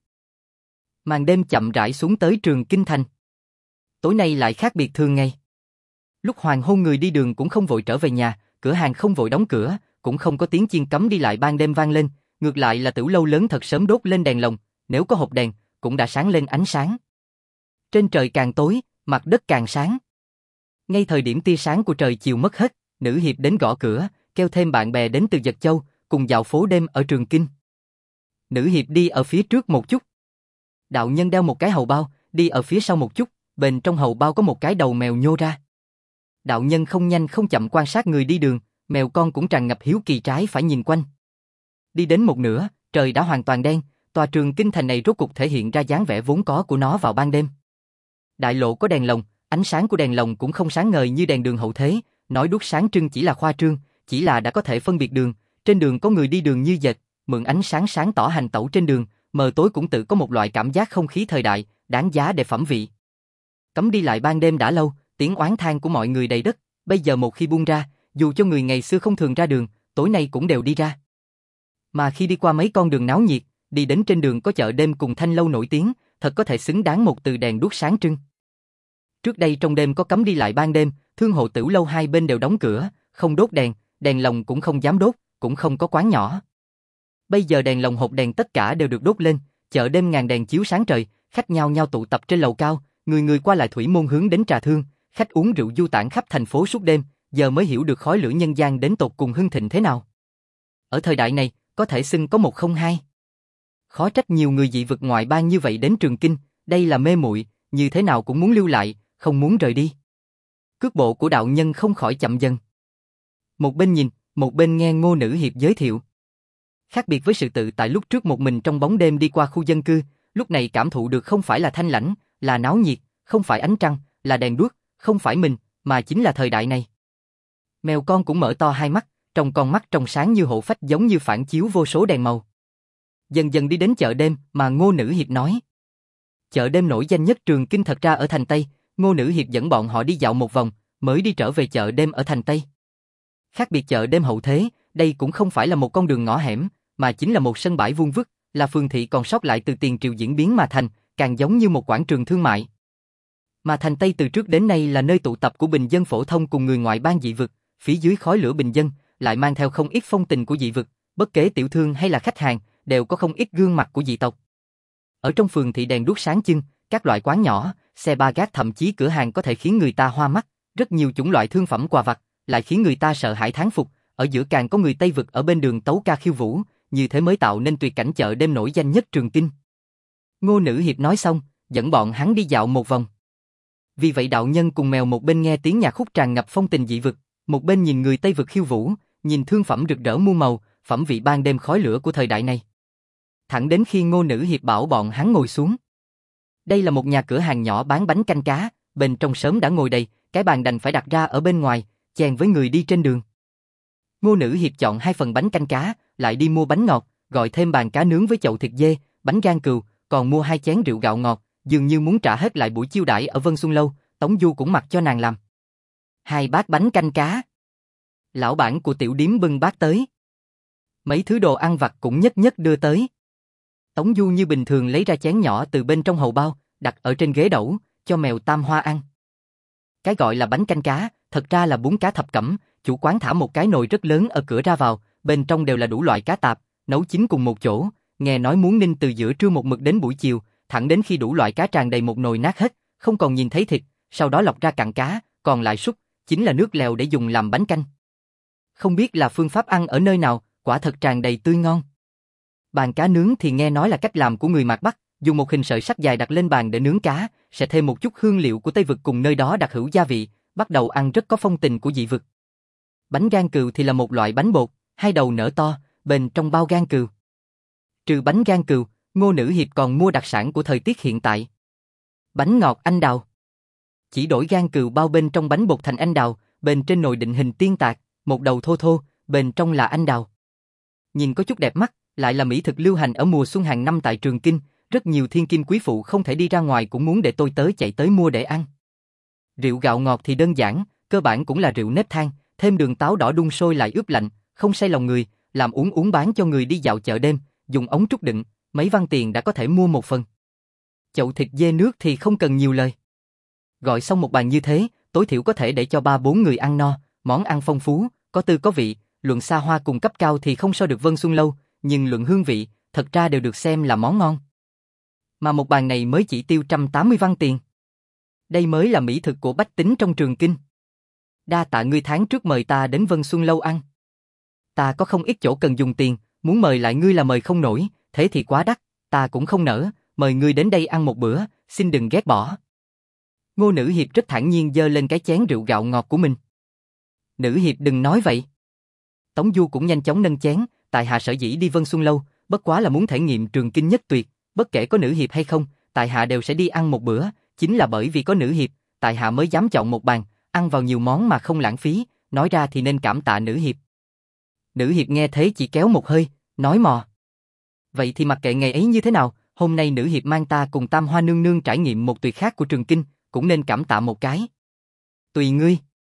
Màn đêm chậm rãi xuống tới Trường Kinh thành. Tối nay lại khác biệt thường ngày. Lúc hoàng hôn người đi đường cũng không vội trở về nhà, cửa hàng không vội đóng cửa, cũng không có tiếng chiên cấm đi lại ban đêm vang lên, ngược lại là tiểu lâu lớn thật sớm đốt lên đèn lồng, nếu có hộp đèn, cũng đã sáng lên ánh sáng. Trên trời càng tối, mặt đất càng sáng. Ngay thời điểm tia sáng của trời chiều mất hết, Nữ Hiệp đến gõ cửa, kêu thêm bạn bè đến từ Dật Châu, cùng dạo phố đêm ở Trường Kinh. Nữ Hiệp đi ở phía trước một chút. Đạo nhân đeo một cái hầu bao, đi ở phía sau một chút, bên trong hầu bao có một cái đầu mèo nhô ra. Đạo nhân không nhanh không chậm quan sát người đi đường, mèo con cũng tràn ngập hiếu kỳ trái phải nhìn quanh. Đi đến một nửa, trời đã hoàn toàn đen, tòa Trường Kinh thành này rốt cục thể hiện ra dáng vẻ vốn có của nó vào ban đêm. Đại lộ có đèn lồng, Ánh sáng của đèn lồng cũng không sáng ngời như đèn đường hậu thế, nói đuốc sáng trưng chỉ là khoa trương, chỉ là đã có thể phân biệt đường, trên đường có người đi đường như dệt, mượn ánh sáng sáng tỏ hành tẩu trên đường, mờ tối cũng tự có một loại cảm giác không khí thời đại, đáng giá để phẩm vị. Cấm đi lại ban đêm đã lâu, tiếng oán than của mọi người đầy đất, bây giờ một khi buông ra, dù cho người ngày xưa không thường ra đường, tối nay cũng đều đi ra. Mà khi đi qua mấy con đường náo nhiệt, đi đến trên đường có chợ đêm cùng thanh lâu nổi tiếng, thật có thể xứng đáng một từ đèn đuốc sáng trưng. Trước đây trong đêm có cấm đi lại ban đêm, thương hộ tiểu lâu hai bên đều đóng cửa, không đốt đèn, đèn lồng cũng không dám đốt, cũng không có quán nhỏ. Bây giờ đèn lồng hộp đèn tất cả đều được đốt lên, chợ đêm ngàn đèn chiếu sáng trời, khách nhao nhao tụ tập trên lầu cao, người người qua lại thủy môn hướng đến trà thương, khách uống rượu du tản khắp thành phố suốt đêm, giờ mới hiểu được khói lửa nhân gian đến tột cùng hưng thịnh thế nào. Ở thời đại này, có thể xưng có một không hai. Khó trách nhiều người dị vực ngoại bang như vậy đến Trường Kinh, đây là mê muội, như thế nào cũng muốn lưu lại, không muốn rời đi. Cước bộ của đạo nhân không khỏi chậm dần. Một bên nhìn, một bên nghe Ngô Nữ Hiệp giới thiệu. Khác biệt với sự tự tại lúc trước một mình trong bóng đêm đi qua khu dân cư, lúc này cảm thụ được không phải là thanh lãnh, là náo nhiệt, không phải ánh trăng, là đèn đuốc, không phải mình, mà chính là thời đại này. Mèo con cũng mở to hai mắt, trong con mắt trong sáng như hộ phách giống như phản chiếu vô số đèn màu. Dần dần đi đến chợ đêm mà Ngô Nữ Hiệp nói. Chợ đêm nổi danh nhất Trường Kinh thật ra ở thành Tây, Ngô Nữ Hiệp dẫn bọn họ đi dạo một vòng, mới đi trở về chợ đêm ở thành Tây. Khác biệt chợ đêm hậu thế, đây cũng không phải là một con đường ngõ hẻm, mà chính là một sân bãi vuông vức, là phường thị còn sót lại từ tiền triều diễn biến mà thành, càng giống như một quảng trường thương mại. Mà thành Tây từ trước đến nay là nơi tụ tập của bình dân phổ thông cùng người ngoại bang dị vực, phía dưới khói lửa bình dân, lại mang theo không ít phong tình của dị vực, bất kể tiểu thương hay là khách hàng, đều có không ít gương mặt của dị tộc. Ở trong phường thị đèn đuốc sáng trưng, các loại quán nhỏ, xe ba gác thậm chí cửa hàng có thể khiến người ta hoa mắt, rất nhiều chủng loại thương phẩm quà vặt, lại khiến người ta sợ hãi thán phục, ở giữa càng có người Tây vực ở bên đường tấu ca khiêu vũ, như thế mới tạo nên tuyệt cảnh chợ đêm nổi danh nhất Trường Kinh. Ngô Nữ Hiệp nói xong, dẫn bọn hắn đi dạo một vòng. Vì vậy đạo nhân cùng mèo một bên nghe tiếng nhạc khúc tràn ngập phong tình dị vực, một bên nhìn người Tây vực khiêu vũ, nhìn thương phẩm rực rỡ muôn màu, phẩm vị ban đêm khói lửa của thời đại này. Thẳng đến khi Ngô Nữ Hiệp bảo bọn hắn ngồi xuống. Đây là một nhà cửa hàng nhỏ bán bánh canh cá, bên trong sớm đã ngồi đầy, cái bàn đành phải đặt ra ở bên ngoài, chèn với người đi trên đường. Ngô Nữ Hiệp chọn hai phần bánh canh cá, lại đi mua bánh ngọt, gọi thêm bàn cá nướng với chậu thịt dê, bánh gan cừu, còn mua hai chén rượu gạo ngọt, dường như muốn trả hết lại buổi chiêu đãi ở Vân Xuân Lâu, Tống Du cũng mặc cho nàng làm. Hai bát bánh canh cá. Lão bản của tiểu điếm bưng bát tới. Mấy thứ đồ ăn vặt cũng nhất nhất đưa tới. Tống Du như bình thường lấy ra chén nhỏ từ bên trong hầu bao, đặt ở trên ghế đẩu, cho mèo Tam Hoa ăn. Cái gọi là bánh canh cá, thật ra là bún cá thập cẩm, chủ quán thả một cái nồi rất lớn ở cửa ra vào, bên trong đều là đủ loại cá tạp, nấu chín cùng một chỗ, nghe nói muốn ninh từ giữa trưa một mực đến buổi chiều, thẳng đến khi đủ loại cá tràn đầy một nồi nát hết, không còn nhìn thấy thịt, sau đó lọc ra cặn cá, còn lại súp, chính là nước lèo để dùng làm bánh canh. Không biết là phương pháp ăn ở nơi nào, quả thật tràn đầy tươi ngon. Bàn cá nướng thì nghe nói là cách làm của người Mạc Bắc, dùng một hình sợi sắt dài đặt lên bàn để nướng cá, sẽ thêm một chút hương liệu của Tây vực cùng nơi đó đặc hữu gia vị, bắt đầu ăn rất có phong tình của dị vực. Bánh gan cừu thì là một loại bánh bột, hai đầu nở to, bên trong bao gan cừu. Trừ bánh gan cừu, Ngô Nữ Hiệp còn mua đặc sản của thời tiết hiện tại. Bánh ngọt anh đào. Chỉ đổi gan cừu bao bên trong bánh bột thành anh đào, bên trên nồi định hình tiên tạc, một đầu thô thô, bên trong là anh đào. Nhìn có chút đẹp mắt, lại là mỹ thực lưu hành ở mùa xuân hàng năm tại Trường Kinh, rất nhiều thiên kim quý phụ không thể đi ra ngoài cũng muốn để tôi tới chạy tới mua để ăn. Rượu gạo ngọt thì đơn giản, cơ bản cũng là rượu nếp than, thêm đường táo đỏ đun sôi lại ướp lạnh, không say lòng người, làm uống uống bán cho người đi dạo chợ đêm, dùng ống trúc đựng, mấy văn tiền đã có thể mua một phần. Chậu thịt dê nước thì không cần nhiều lời. Gọi xong một bàn như thế, tối thiểu có thể để cho ba bốn người ăn no, món ăn phong phú, có tư có vị, luận xa hoa cùng cấp cao thì không so được Vân Xuân Lâu, nhưng luận hương vị, thật ra đều được xem là món ngon. Mà một bàn này mới chỉ tiêu một trăm tám mươi văn tiền. Đây mới là mỹ thực của bách tính trong Trường Kinh. Đa tạ ngươi tháng trước mời ta đến Vân Xuân Lâu ăn. Ta có không ít chỗ cần dùng tiền, muốn mời lại ngươi là mời không nổi, thế thì quá đắt, ta cũng không nỡ, mời ngươi đến đây ăn một bữa, xin đừng ghét bỏ. Ngô Nữ Hiệp rất thản nhiên giơ lên cái chén rượu gạo ngọt của mình. Nữ Hiệp đừng nói vậy. Tống Du cũng nhanh chóng nâng chén, tại hạ sở dĩ đi Vân Xuân Lâu, bất quá là muốn thể nghiệm Trường Kinh nhất tuyệt, bất kể có Nữ Hiệp hay không, tại hạ đều sẽ đi ăn một bữa, chính là bởi vì có Nữ Hiệp, tại hạ mới dám chọn một bàn, ăn vào nhiều món mà không lãng phí, nói ra thì nên cảm tạ nữ hiệp. Nữ hiệp nghe thế chỉ kéo một hơi, nói mò. Vậy thì mặc kệ ngày ấy như thế nào, hôm nay nữ hiệp mang ta cùng Tam Hoa nương nương trải nghiệm một tuyệt khác của Trường Kinh, cũng nên cảm tạ một cái. Tùy ngươi.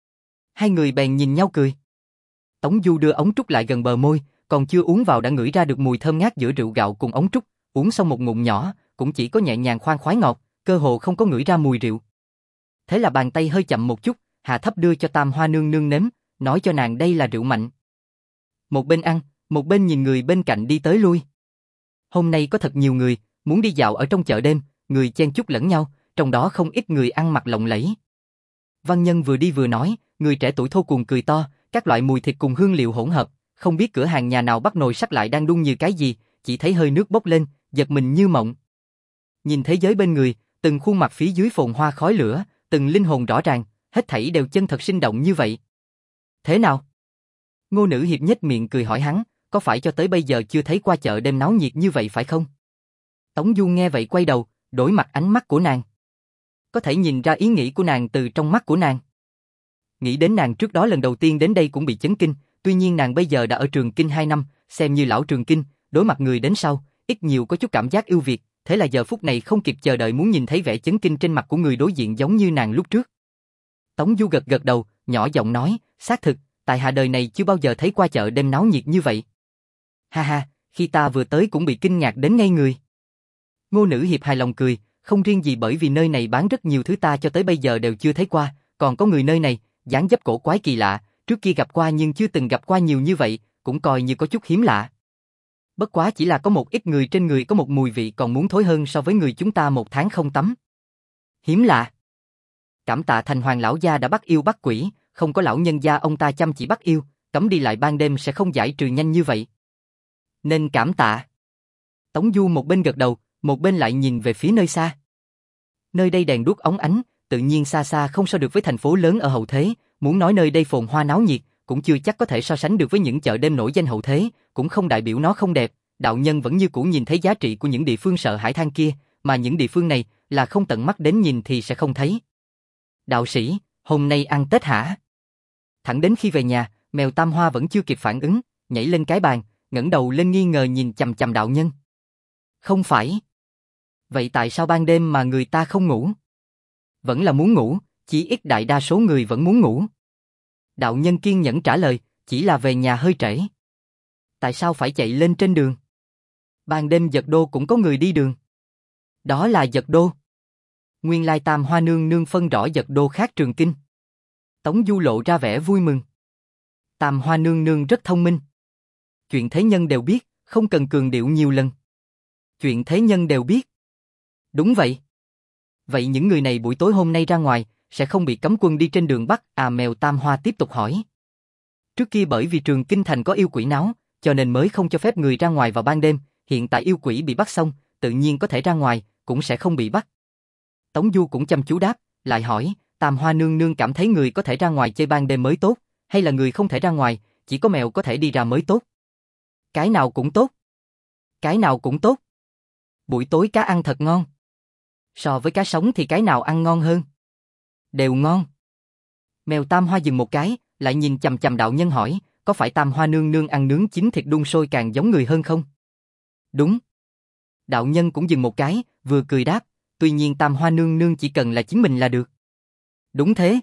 Hai người bèn nhìn nhau cười. Tống Du đưa ống trúc lại gần bờ môi, còn chưa uống vào đã ngửi ra được mùi thơm ngát giữa rượu gạo cùng ống trúc, uống xong một ngụm nhỏ, cũng chỉ có nhẹ nhàng khoan khoái ngọt, cơ hồ không có ngửi ra mùi rượu. Thế là bàn tay hơi chậm một chút, hạ thấp đưa cho Tam Hoa nương nương nếm, nói cho nàng đây là rượu mạnh. Một bên ăn, một bên nhìn người bên cạnh đi tới lui. Hôm nay có thật nhiều người, muốn đi dạo ở trong chợ đêm, người chen chúc lẫn nhau, trong đó không ít người ăn mặc lộng lẫy. Văn Nhân vừa đi vừa nói, người trẻ tuổi thô cuồng cười to, các loại mùi thịt cùng hương liệu hỗn hợp, không biết cửa hàng nhà nào bắt nồi sắt lại đang đun như cái gì, chỉ thấy hơi nước bốc lên, giật mình như mộng. Nhìn thế giới bên người, từng khuôn mặt phía dưới phồn hoa khói lửa, từng linh hồn rõ ràng, hết thảy đều chân thật sinh động như vậy. Thế nào? Ngô Nữ Hiệp nhếch miệng cười hỏi hắn, có phải cho tới bây giờ chưa thấy qua chợ đêm náo nhiệt như vậy phải không? Tống Du nghe vậy quay đầu, đổi mặt ánh mắt của nàng. Có thể nhìn ra ý nghĩ của nàng từ trong mắt của nàng. Nghĩ đến nàng trước đó lần đầu tiên đến đây cũng bị chấn kinh, tuy nhiên nàng bây giờ đã ở Trường Kinh hai năm, xem như lão Trường Kinh, đối mặt người đến sau, ít nhiều có chút cảm giác ưu việt, thế là giờ phút này không kịp chờ đợi muốn nhìn thấy vẻ chấn kinh trên mặt của người đối diện giống như nàng lúc trước. Tống Du gật gật đầu, nhỏ giọng nói, xác thực, tại hạ đời này chưa bao giờ thấy qua chợ đêm náo nhiệt như vậy. Ha ha, khi ta vừa tới cũng bị kinh ngạc đến ngây người. Ngô Nữ Hiệp hài lòng cười, không riêng gì bởi vì nơi này bán rất nhiều thứ ta cho tới bây giờ đều chưa thấy qua, còn có người nơi này, dáng dấp cổ quái kỳ lạ, trước kia gặp qua nhưng chưa từng gặp qua nhiều như vậy, cũng coi như có chút hiếm lạ. Bất quá chỉ là có một ít người trên người có một mùi vị còn muốn thối hơn so với người chúng ta một tháng không tắm. Hiếm lạ. Cảm tạ Thành Hoàng lão gia đã bắt yêu bắt quỷ, không có lão nhân gia ông ta chăm chỉ bắt yêu, cấm đi lại ban đêm sẽ không giải trừ nhanh như vậy. Nên cảm tạ. Tống Du một bên gật đầu, một bên lại nhìn về phía nơi xa. Nơi đây đèn đuốc óng ánh, tự nhiên xa xa không so được với thành phố lớn ở hậu thế, muốn nói nơi đây phồn hoa náo nhiệt, cũng chưa chắc có thể so sánh được với những chợ đêm nổi danh hậu thế, cũng không đại biểu nó không đẹp, đạo nhân vẫn như cũ nhìn thấy giá trị của những địa phương sợ hãi than kia, mà những địa phương này là không tận mắt đến nhìn thì sẽ không thấy. Đạo sĩ, hôm nay ăn Tết hả? Thẳng đến khi về nhà, mèo Tam Hoa vẫn chưa kịp phản ứng, nhảy lên cái bàn, ngẩng đầu lên nghi ngờ nhìn chằm chằm đạo nhân. Không phải. Vậy tại sao ban đêm mà người ta không ngủ? Vẫn là muốn ngủ, chỉ ít đại đa số người vẫn muốn ngủ. Đạo nhân kiên nhẫn trả lời, chỉ là về nhà hơi trễ. Tại sao phải chạy lên trên đường? Ban đêm Dật Đô cũng có người đi đường. Đó là Dật Đô. Nguyên lai Tam Hoa nương nương phân rõ Dật Đô khác Trường Kinh. Tống Du lộ ra vẻ vui mừng. Tam Hoa nương nương rất thông minh. Chuyện thế nhân đều biết, không cần cường điệu nhiều lần. Chuyện thế nhân đều biết. Đúng vậy. Vậy những người này buổi tối hôm nay ra ngoài, sẽ không bị cấm quân đi trên đường bắt à? Mèo Tam Hoa tiếp tục hỏi. Trước kia bởi vì Trường Kinh thành có yêu quỷ náo, cho nên mới không cho phép người ra ngoài vào ban đêm, hiện tại yêu quỷ bị bắt xong, tự nhiên có thể ra ngoài, cũng sẽ không bị bắt. Tống Du cũng chăm chú đáp, lại hỏi, Tam Hoa nương nương cảm thấy người có thể ra ngoài chơi ban đêm mới tốt, hay là người không thể ra ngoài, chỉ có mèo có thể đi ra mới tốt? Cái nào cũng tốt. Cái nào cũng tốt. Buổi tối cá ăn thật ngon. So với cá sống thì cái nào ăn ngon hơn? Đều ngon. Mèo Tam Hoa dừng một cái, lại nhìn chằm chằm đạo nhân hỏi, có phải Tam Hoa nương nương ăn nướng chín thịt đun sôi càng giống người hơn không? Đúng. Đạo nhân cũng dừng một cái, vừa cười đáp, tuy nhiên Tam Hoa nương nương chỉ cần là chính mình là được. Đúng thế.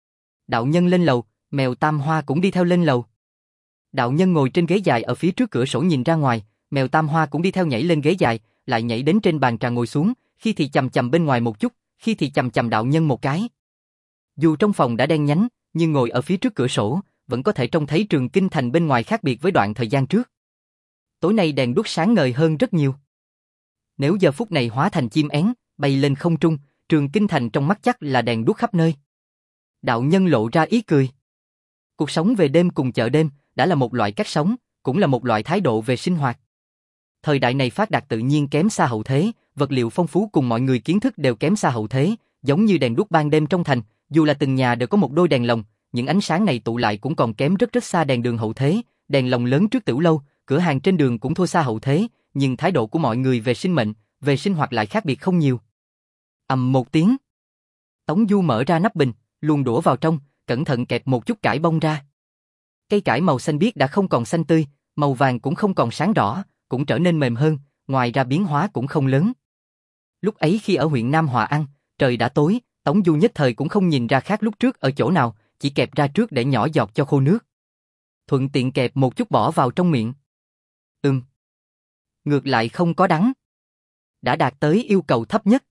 Đạo nhân lên lầu, mèo Tam Hoa cũng đi theo lên lầu. Đạo nhân ngồi trên ghế dài ở phía trước cửa sổ nhìn ra ngoài, mèo Tam Hoa cũng đi theo nhảy lên ghế dài, lại nhảy đến trên bàn trà ngồi xuống, khi thì chầm chầm bên ngoài một chút, khi thì chầm chầm đạo nhân một cái. Dù trong phòng đã đen nhánh, nhưng ngồi ở phía trước cửa sổ, vẫn có thể trông thấy Trường Kinh thành bên ngoài khác biệt với đoạn thời gian trước. Tối nay đèn đuốc sáng ngời hơn rất nhiều. Nếu giờ phút này hóa thành chim én, bay lên không trung, Trường Kinh thành trong mắt chắc là đèn đuốc khắp nơi. Đạo nhân lộ ra ý cười. Cuộc sống về đêm cùng chợ đêm đã là một loại cách sống, cũng là một loại thái độ về sinh hoạt. Thời đại này phát đạt tự nhiên kém xa hậu thế, vật liệu phong phú cùng mọi người kiến thức đều kém xa hậu thế, giống như đèn đuốc ban đêm trong thành, dù là từng nhà đều có một đôi đèn lồng, những ánh sáng này tụ lại cũng còn kém rất rất xa đèn đường hậu thế, đèn lồng lớn trước tiểu lâu, cửa hàng trên đường cũng thua xa hậu thế, nhưng thái độ của mọi người về sinh mệnh, về sinh hoạt lại khác biệt không nhiều. Ầm một tiếng. Tống Du mở ra nắp bình, luồn đũa vào trong, cẩn thận kẹp một chút cải bông ra. Cây cải màu xanh biếc đã không còn xanh tươi, màu vàng cũng không còn sáng rõ, cũng trở nên mềm hơn, ngoài ra biến hóa cũng không lớn. Lúc ấy khi ở huyện Nam Hòa ăn, trời đã tối, Tống Du nhất thời cũng không nhìn ra khác lúc trước ở chỗ nào, chỉ kẹp ra trước để nhỏ giọt cho khô nước. Thuận tiện kẹp một chút bỏ vào trong miệng. Ừm. Ngược lại không có đắng. Đã đạt tới yêu cầu thấp nhất.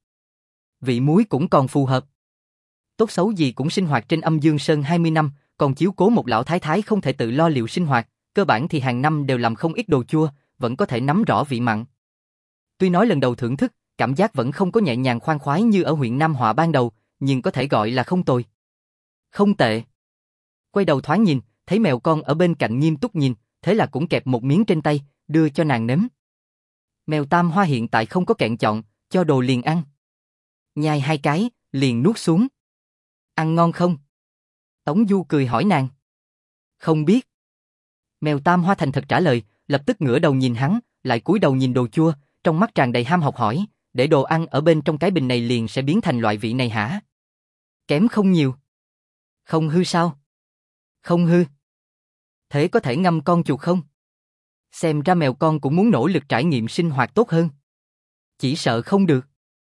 Vị muối cũng còn phù hợp. Tốt xấu gì cũng sinh hoạt trên âm Dương Sơn hai mươi năm, còn chiếu cố một lão thái thái không thể tự lo liệu sinh hoạt, cơ bản thì hàng năm đều làm không ít đồ chua, vẫn có thể nắm rõ vị mặn. Tuy nói lần đầu thưởng thức, cảm giác vẫn không có nhẹ nhàng khoan khoái như ở huyện Nam Họa ban đầu, nhưng có thể gọi là không tồi. Không tệ. Quay đầu thoáng nhìn, thấy mèo con ở bên cạnh nghiêm túc nhìn, thế là cũng kẹp một miếng trên tay, đưa cho nàng nếm. Mèo Tam Hoa hiện tại không có kẹn chọn, cho đồ liền ăn. Nhai hai cái, liền nuốt xuống. Ăn ngon không? Tống Du cười hỏi nàng. Không biết. Mèo Tam Hoa thành thật trả lời, lập tức ngửa đầu nhìn hắn, lại cúi đầu nhìn đồ chua, trong mắt tràn đầy ham học hỏi, để đồ ăn ở bên trong cái bình này liền sẽ biến thành loại vị này hả? Kém không nhiều. Không hư sao? Không hư. Thế có thể ngâm con chuột không? Xem ra mèo con cũng muốn nỗ lực trải nghiệm sinh hoạt tốt hơn. Chỉ sợ không được.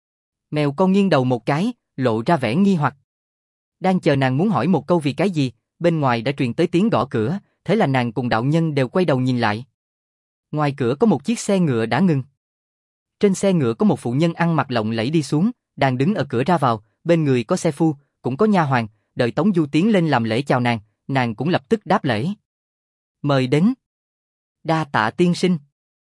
Mèo con nghiêng đầu một cái, lộ ra vẻ nghi hoặc. Đang chờ nàng muốn hỏi một câu vì cái gì, bên ngoài đã truyền tới tiếng gõ cửa, thế là nàng cùng đạo nhân đều quay đầu nhìn lại. Ngoài cửa có một chiếc xe ngựa đã ngừng. Trên xe ngựa có một phụ nhân ăn mặc lộng lẫy đi xuống, đang đứng ở cửa ra vào, bên người có xe phu, cũng có nha hoàn, đợi Tống Du tiến lên làm lễ chào nàng, nàng cũng lập tức đáp lễ. Mời đến. Đa tạ tiên sinh.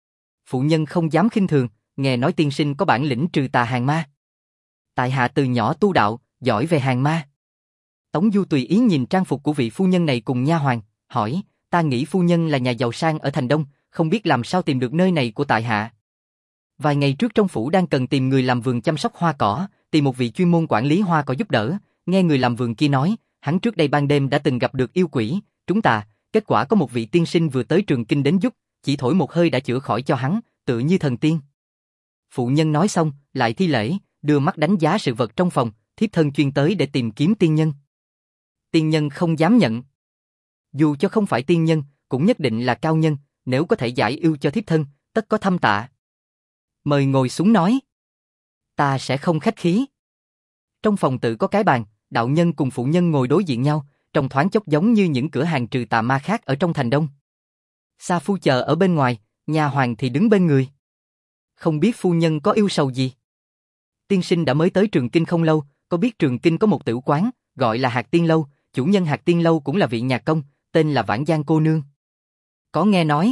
Phụ nhân không dám khinh thường, nghe nói tiên sinh có bản lĩnh trừ tà hàng ma. Tại hạ từ nhỏ tu đạo, giỏi về hàng ma. Tống Du tùy ý nhìn trang phục của vị phu nhân này cùng nha hoàn, hỏi, ta nghĩ phu nhân là nhà giàu sang ở thành Đông, không biết làm sao tìm được nơi này của tại hạ. Vài ngày trước trong phủ đang cần tìm người làm vườn chăm sóc hoa cỏ, tìm một vị chuyên môn quản lý hoa cỏ giúp đỡ, nghe người làm vườn kia nói, hắn trước đây ban đêm đã từng gặp được yêu quỷ, trúng tà, kết quả có một vị tiên sinh vừa tới Trường Kinh đến giúp, chỉ thổi một hơi đã chữa khỏi cho hắn, tự như thần tiên. Phụ nhân nói xong, lại thi lễ, đưa mắt đánh giá sự vật trong phòng, thiếp thân chuyên tới để tìm kiếm tiên nhân. Tiên nhân không dám nhận. Dù cho không phải tiên nhân, cũng nhất định là cao nhân, nếu có thể giải yêu cho thiếp thân, tất có thâm tạ. Mời ngồi xuống nói. Ta sẽ không khách khí. Trong phòng tự có cái bàn, đạo nhân cùng phụ nhân ngồi đối diện nhau, trông thoáng chốc giống như những cửa hàng trừ tà ma khác ở trong thành Đông. Sa phu chờ ở bên ngoài, nha hoàn thì đứng bên người. Không biết phu nhân có yêu sầu gì? Tiên sinh đã mới tới Trường Kinh không lâu, có biết Trường Kinh có một tử quán, gọi là Hạc Tiên Lâu, chủ nhân Hạc Tiên Lâu cũng là vị nhạc công, tên là Vãn Giang cô nương. Có nghe nói.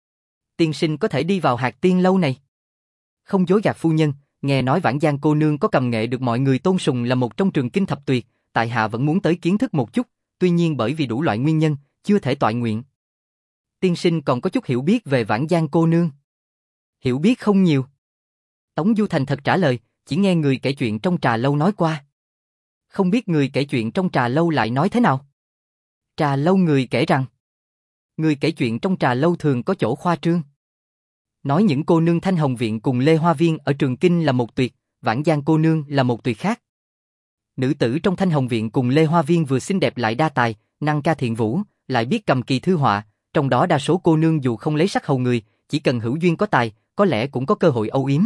Tiên sinh có thể đi vào Hạc Tiên Lâu này. Không dối gạt phu nhân, nghe nói Vãn Giang cô nương có cầm nghệ được mọi người tôn sùng là một trong Trường Kinh thập tuyệt, tại hạ vẫn muốn tới kiến thức một chút, tuy nhiên bởi vì đủ loại nguyên nhân, chưa thể toại nguyện. Tiên sinh còn có chút hiểu biết về Vãn Giang cô nương. Hiểu biết không nhiều. Tống Du thành thật trả lời, chỉ nghe người kể chuyện trong trà lâu nói qua. Không biết người kể chuyện trong trà lâu lại nói thế nào? Trà lâu người kể rằng, người kể chuyện trong trà lâu thường có chỗ khoa trương. Nói những cô nương Thanh Hồng Viện cùng Lê Hoa Viên ở Trường Kinh là một tuyệt, Vãn Giang cô nương là một tuyệt khác. Nữ tử trong Thanh Hồng Viện cùng Lê Hoa Viên vừa xinh đẹp lại đa tài, năng ca thiện vũ, lại biết cầm kỳ thư họa, trong đó đa số cô nương dù không lấy sắc hầu người, chỉ cần hữu duyên có tài, có lẽ cũng có cơ hội âu yếm.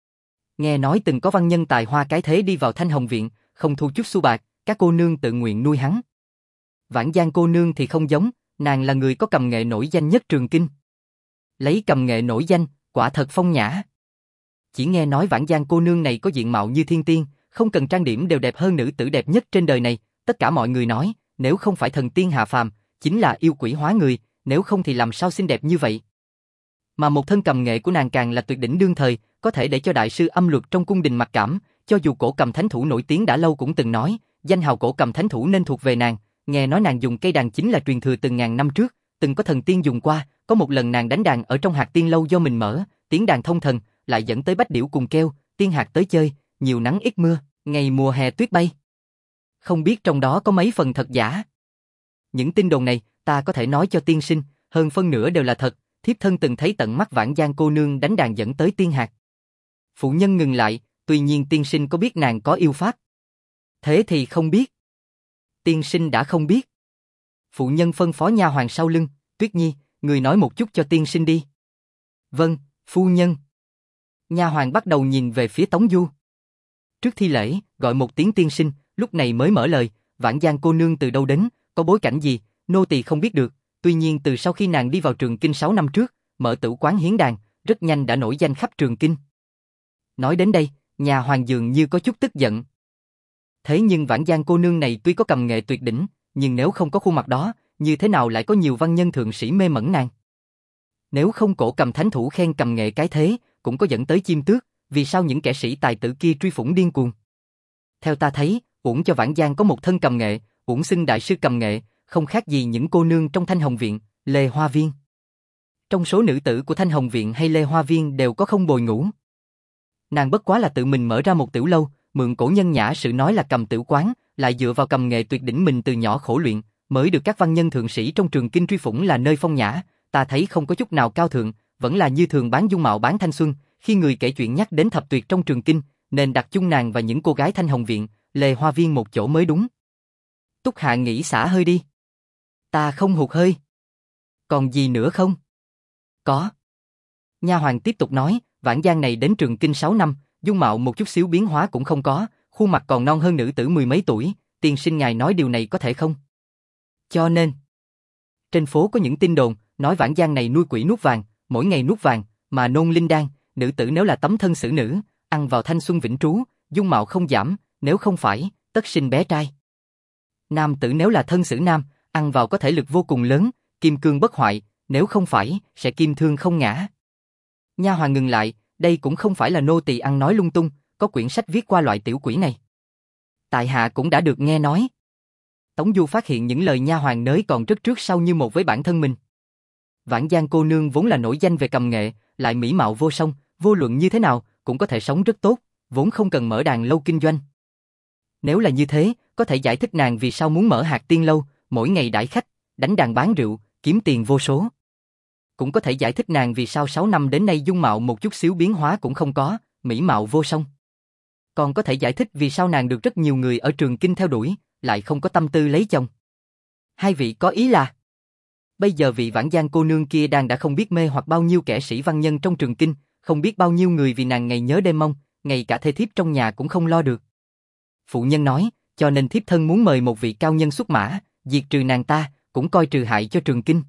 Nghe nói từng có văn nhân tài hoa cái thế đi vào Thanh Hồng Viện, không thu chút xu bạc, các cô nương tự nguyện nuôi hắn. Vãn Giang cô nương thì không giống, nàng là người có cầm nghệ nổi danh nhất Trường Kinh. Lấy cầm nghệ nổi danh, quả thật phong nhã. Chỉ nghe nói Vãn Giang cô nương này có diện mạo như thiên tiên, không cần trang điểm đều đẹp hơn nữ tử đẹp nhất trên đời này, tất cả mọi người nói, nếu không phải thần tiên hạ phàm, chính là yêu quỷ hóa người, nếu không thì làm sao xinh đẹp như vậy. Mà một thân cầm nghệ của nàng càng là tuyệt đỉnh đương thời, có thể để cho đại sư âm luật trong cung đình mặc cảm, cho dù cổ cầm thánh thủ nổi tiếng đã lâu cũng từng nói, danh hào cổ cầm thánh thủ nên thuộc về nàng, nghe nói nàng dùng cây đàn chính là truyền thừa từng ngàn năm trước, từng có thần tiên dùng qua, có một lần nàng đánh đàn ở trong Hạc Tiên Lâu do mình mở, tiếng đàn thông thần, lại dẫn tới bách điểu cùng kêu, tiên hạc tới chơi, nhiều nắng ít mưa, ngày mùa hè tuyết bay. Không biết trong đó có mấy phần thật giả. Những tin đồn này, ta có thể nói cho tiên sinh, hơn phân nửa đều là thật, thiếp thân từng thấy tận mắt Vãn Giang cô nương đánh đàn dẫn tới tiên hạc. Phụ nhân ngừng lại, tuy nhiên tiên sinh có biết nàng có yêu pháp? Thế thì không biết. Tiên sinh đã không biết. Phụ nhân phân phó nha hoàn sau lưng, Tuyết Nhi, người nói một chút cho tiên sinh đi. Vâng, phu nhân. Nha hoàn bắt đầu nhìn về phía Tống Du. Trước thi lễ, gọi một tiếng tiên sinh, lúc này mới mở lời, Vãn Giang cô nương từ đâu đến, có bối cảnh gì, nô tỳ không biết được, tuy nhiên từ sau khi nàng đi vào Trường Kinh sáu năm trước, mở tử quán hiến đàn, rất nhanh đã nổi danh khắp Trường Kinh. Nói đến đây, nhà hoàng dường như có chút tức giận. Thế nhưng Vãn Giang cô nương này tuy có cầm nghệ tuyệt đỉnh, nhưng nếu không có khuôn mặt đó, như thế nào lại có nhiều văn nhân thượng sĩ mê mẩn nàng? Nếu không cổ cầm thánh thủ khen cầm nghệ cái thế, cũng có dẫn tới chim tước, vì sao những kẻ sĩ tài tử kia truy phủng điên cuồng? Theo ta thấy, uổng cho Vãn Giang có một thân cầm nghệ, uổng xưng đại sư cầm nghệ, không khác gì những cô nương trong Thanh Hồng Viện, Lê Hoa Viên. Trong số nữ tử của Thanh Hồng Viện hay Lê Hoa Viên đều có không bồi ngủ. Nàng bất quá là tự mình mở ra một tiểu lâu, mượn cổ nhân nhã sự nói là cầm tiểu quán, lại dựa vào cầm nghệ tuyệt đỉnh mình từ nhỏ khổ luyện, mới được các văn nhân thượng sĩ trong Trường Kinh truy phủng là nơi phong nhã, ta thấy không có chút nào cao thượng, vẫn là như thường bán dung mạo bán thanh xuân, khi người kể chuyện nhắc đến thập tuyệt trong Trường Kinh, nên đặt chung nàng và những cô gái Thanh Hồng Viện, Lê Hoa Viên một chỗ mới đúng. Túc Hạ nghĩ xả hơi đi. Ta không hụt hơi. Còn gì nữa không? Có. Nha hoàn tiếp tục nói, Vãn Giang này đến Trường Kinh sáu năm, dung mạo một chút xíu biến hóa cũng không có, khuôn mặt còn non hơn nữ tử mười mấy tuổi, tiên sinh ngài nói điều này có thể không? Cho nên, trên phố có những tin đồn, nói Vãn Giang này nuôi quỷ nuốt vàng, mỗi ngày nuốt vàng, mà nôn linh đan, nữ tử nếu là tấm thân xử nữ, ăn vào thanh xuân vĩnh trú, dung mạo không giảm, nếu không phải, tất sinh bé trai. Nam tử nếu là thân xử nam, ăn vào có thể lực vô cùng lớn, kim cương bất hoại, nếu không phải, sẽ kim thương không ngã. Nha hoàn ngừng lại, đây cũng không phải là nô tỳ ăn nói lung tung, có quyển sách viết qua loại tiểu quỷ này. Tại hạ cũng đã được nghe nói. Tống Du phát hiện những lời nha hoàn nới còn rất trước sau như một với bản thân mình. Vãn Giang cô nương vốn là nổi danh về cầm nghệ, lại mỹ mạo vô song, vô luận như thế nào, cũng có thể sống rất tốt, vốn không cần mở đàn lâu kinh doanh. Nếu là như thế, có thể giải thích nàng vì sao muốn mở hạt tiên lâu, mỗi ngày đãi khách, đánh đàn bán rượu, kiếm tiền vô số. Cũng có thể giải thích nàng vì sao sáu năm đến nay dung mạo một chút xíu biến hóa cũng không có, mỹ mạo vô song. Còn có thể giải thích vì sao nàng được rất nhiều người ở Trường Kinh theo đuổi, lại không có tâm tư lấy chồng. Hai vị có ý là, bây giờ vị Vãn Giang cô nương kia đang đã không biết mê hoặc bao nhiêu kẻ sĩ văn nhân trong Trường Kinh, không biết bao nhiêu người vì nàng ngày nhớ đêm mong, ngay cả thê thiếp trong nhà cũng không lo được. Phụ nhân nói, cho nên thiếp thân muốn mời một vị cao nhân xuất mã, diệt trừ nàng ta, cũng coi trừ hại cho Trường Kinh.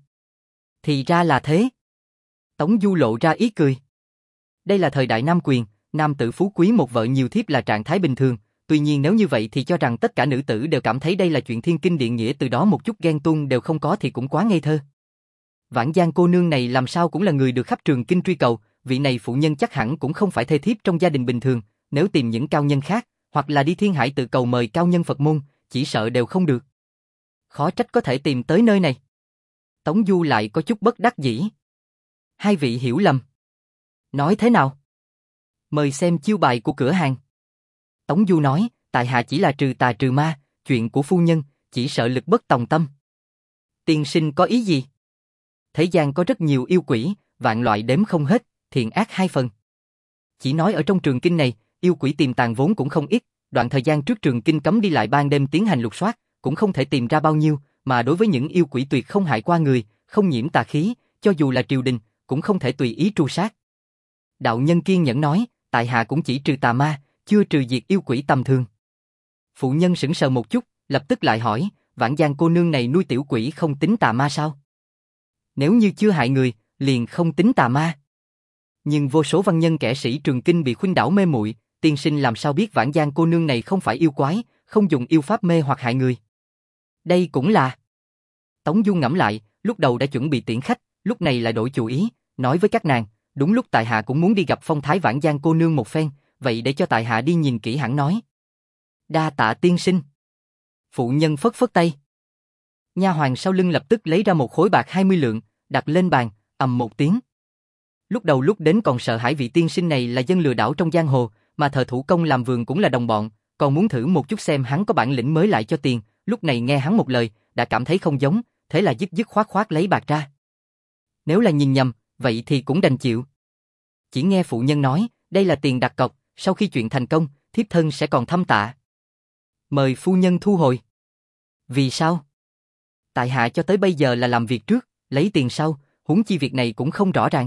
Thì ra là thế. Tống Du lộ ra ý cười. Đây là thời đại nam quyền, nam tử phú quý một vợ nhiều thiếp là trạng thái bình thường, tuy nhiên nếu như vậy thì cho rằng tất cả nữ tử đều cảm thấy đây là chuyện thiên kinh địa nghĩa, từ đó một chút ghen tuông đều không có thì cũng quá ngây thơ. Vãn Giang cô nương này làm sao cũng là người được khắp Trường Kinh truy cầu, vị này phụ nhân chắc hẳn cũng không phải thê thiếp trong gia đình bình thường, nếu tìm những cao nhân khác, hoặc là đi Thiên Hải tự cầu mời cao nhân Phật môn, chỉ sợ đều không được. Khó trách có thể tìm tới nơi này. Tống Du lại có chút bất đắc dĩ. Hai vị hiểu lầm. Nói thế nào? Mời xem chiêu bài của cửa hàng. Tống Du nói, tại hạ chỉ là trừ tà trừ ma, chuyện của phu nhân, chỉ sợ lực bất tòng tâm. Tiên sinh có ý gì? Thế gian có rất nhiều yêu quỷ, vạn loại đếm không hết, thiện ác hai phần. Chỉ nói ở trong Trường Kinh này, yêu quỷ tiềm tàng vốn cũng không ít, đoạn thời gian trước Trường Kinh cấm đi lại ban đêm tiến hành lục soát, cũng không thể tìm ra bao nhiêu, mà đối với những yêu quỷ tuyệt không hại qua người, không nhiễm tà khí, cho dù là triều đình, cũng không thể tùy ý tru sát. Đạo nhân kiên nhẫn nói, tại hạ cũng chỉ trừ tà ma, chưa trừ diệt yêu quỷ tầm thường. Phụ nhân sững sờ một chút, lập tức lại hỏi, Vãn Giang cô nương này nuôi tiểu quỷ không tính tà ma sao? Nếu như chưa hại người, liền không tính tà ma. Nhưng vô số văn nhân kẻ sĩ Trường Kinh bị khuynh đảo mê muội, tiên sinh làm sao biết Vãn Giang cô nương này không phải yêu quái, không dùng yêu pháp mê hoặc hại người? Đây cũng là. Tống Du ngẫm lại, lúc đầu đã chuẩn bị tiễn khách, lúc này lại đổi chủ ý, nói với các nàng, đúng lúc tại hạ cũng muốn đi gặp phong thái Vãn Giang cô nương một phen, vậy để cho tại hạ đi nhìn kỹ hẳn nói. Đa tạ tiên sinh. Phụ nhân phất phất tay. Nha hoàn sau lưng lập tức lấy ra một khối bạc hai mươi lượng, đặt lên bàn, ầm một tiếng. Lúc đầu lúc đến còn sợ hãi vị tiên sinh này là dân lừa đảo trong giang hồ, mà thợ thủ công làm vườn cũng là đồng bọn, còn muốn thử một chút xem hắn có bản lĩnh mới lại cho tiền, lúc này nghe hắn một lời, đã cảm thấy không giống, thế là dứt dứt khoát khoát lấy bạc ra. Nếu là nhìn nhầm, vậy thì cũng đành chịu. Chỉ nghe phụ nhân nói, đây là tiền đặt cọc, sau khi chuyện thành công, thiếp thân sẽ còn thăm tạ. Mời phu nhân thu hồi. Vì sao? Tại hạ cho tới bây giờ là làm việc trước, lấy tiền sau, huống chi việc này cũng không rõ ràng.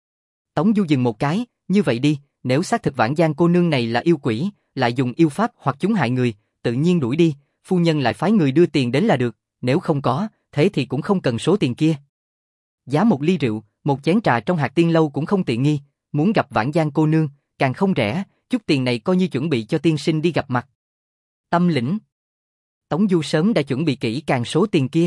Tống Du dừng một cái, như vậy đi, nếu xác thực Vãn Giang cô nương này là yêu quỷ, lại dùng yêu pháp hoặc chúng hại người, tự nhiên đuổi đi, phu nhân lại phái người đưa tiền đến là được, nếu không có, thế thì cũng không cần số tiền kia. Giá một ly rượu, một chén trà trong Hạc Tiên lâu cũng không tiện nghi, muốn gặp Vãn Giang cô nương, càng không rẻ, chút tiền này coi như chuẩn bị cho tiên sinh đi gặp mặt. Tâm lĩnh. Tống Du sớm đã chuẩn bị kỹ càng số tiền kia.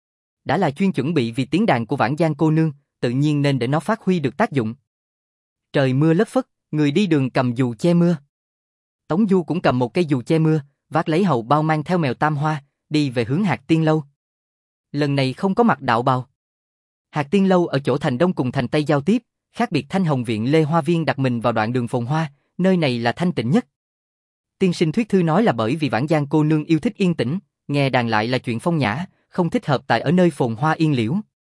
Đã là chuyên chuẩn bị vì tiếng đàn của Vãn Giang cô nương, tự nhiên nên để nó phát huy được tác dụng. Trời mưa lất phất, người đi đường cầm dù che mưa. Tống Du cũng cầm một cây dù che mưa, vác lấy hầu bao mang theo mèo Tam Hoa, đi về hướng Hạc Tiên lâu. Lần này không có mặc đạo bào. Hạc Tiên lâu ở chỗ thành Đông cùng thành Tây giao tiếp, khác biệt Thanh Hồng viện Lê Hoa Viên đặt mình vào đoạn đường phồn hoa, nơi này là thanh tịnh nhất. Tiên sinh thuyết thư nói là bởi vì Vãn Giang cô nương yêu thích yên tĩnh, nghe đàn lại là chuyện phong nhã, không thích hợp tại ở nơi phồn hoa yên liễu.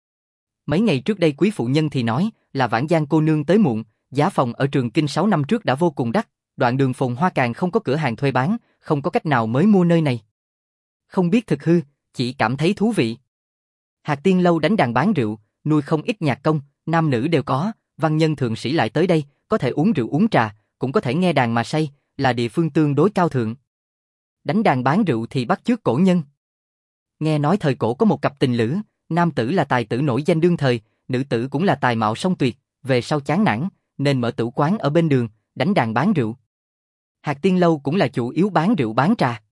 Mấy ngày trước đây quý phụ nhân thì nói là Vãn Giang cô nương tới muộn, giá phòng ở Trường Kinh sáu năm trước đã vô cùng đắt, đoạn đường phồn hoa càng không có cửa hàng thuê bán, không có cách nào mới mua nơi này. Không biết thực hư, chỉ cảm thấy thú vị. Hạc Tiên lâu đánh đàn bán rượu, nuôi không ít nhạc công, nam nữ đều có, văn nhân thượng sĩ lại tới đây, có thể uống rượu uống trà, cũng có thể nghe đàn mà say, là địa phương tương đối cao thượng. Đánh đàn bán rượu thì bắt chước cổ nhân. Nghe nói thời cổ có một cặp tình lữ, nam tử là tài tử nổi danh đương thời, nữ tử cũng là tài mạo song tuyệt, về sau chán nản, nên mở tử quán ở bên đường, đánh đàn bán rượu. Hạc Tiên lâu cũng là chủ yếu bán rượu bán trà.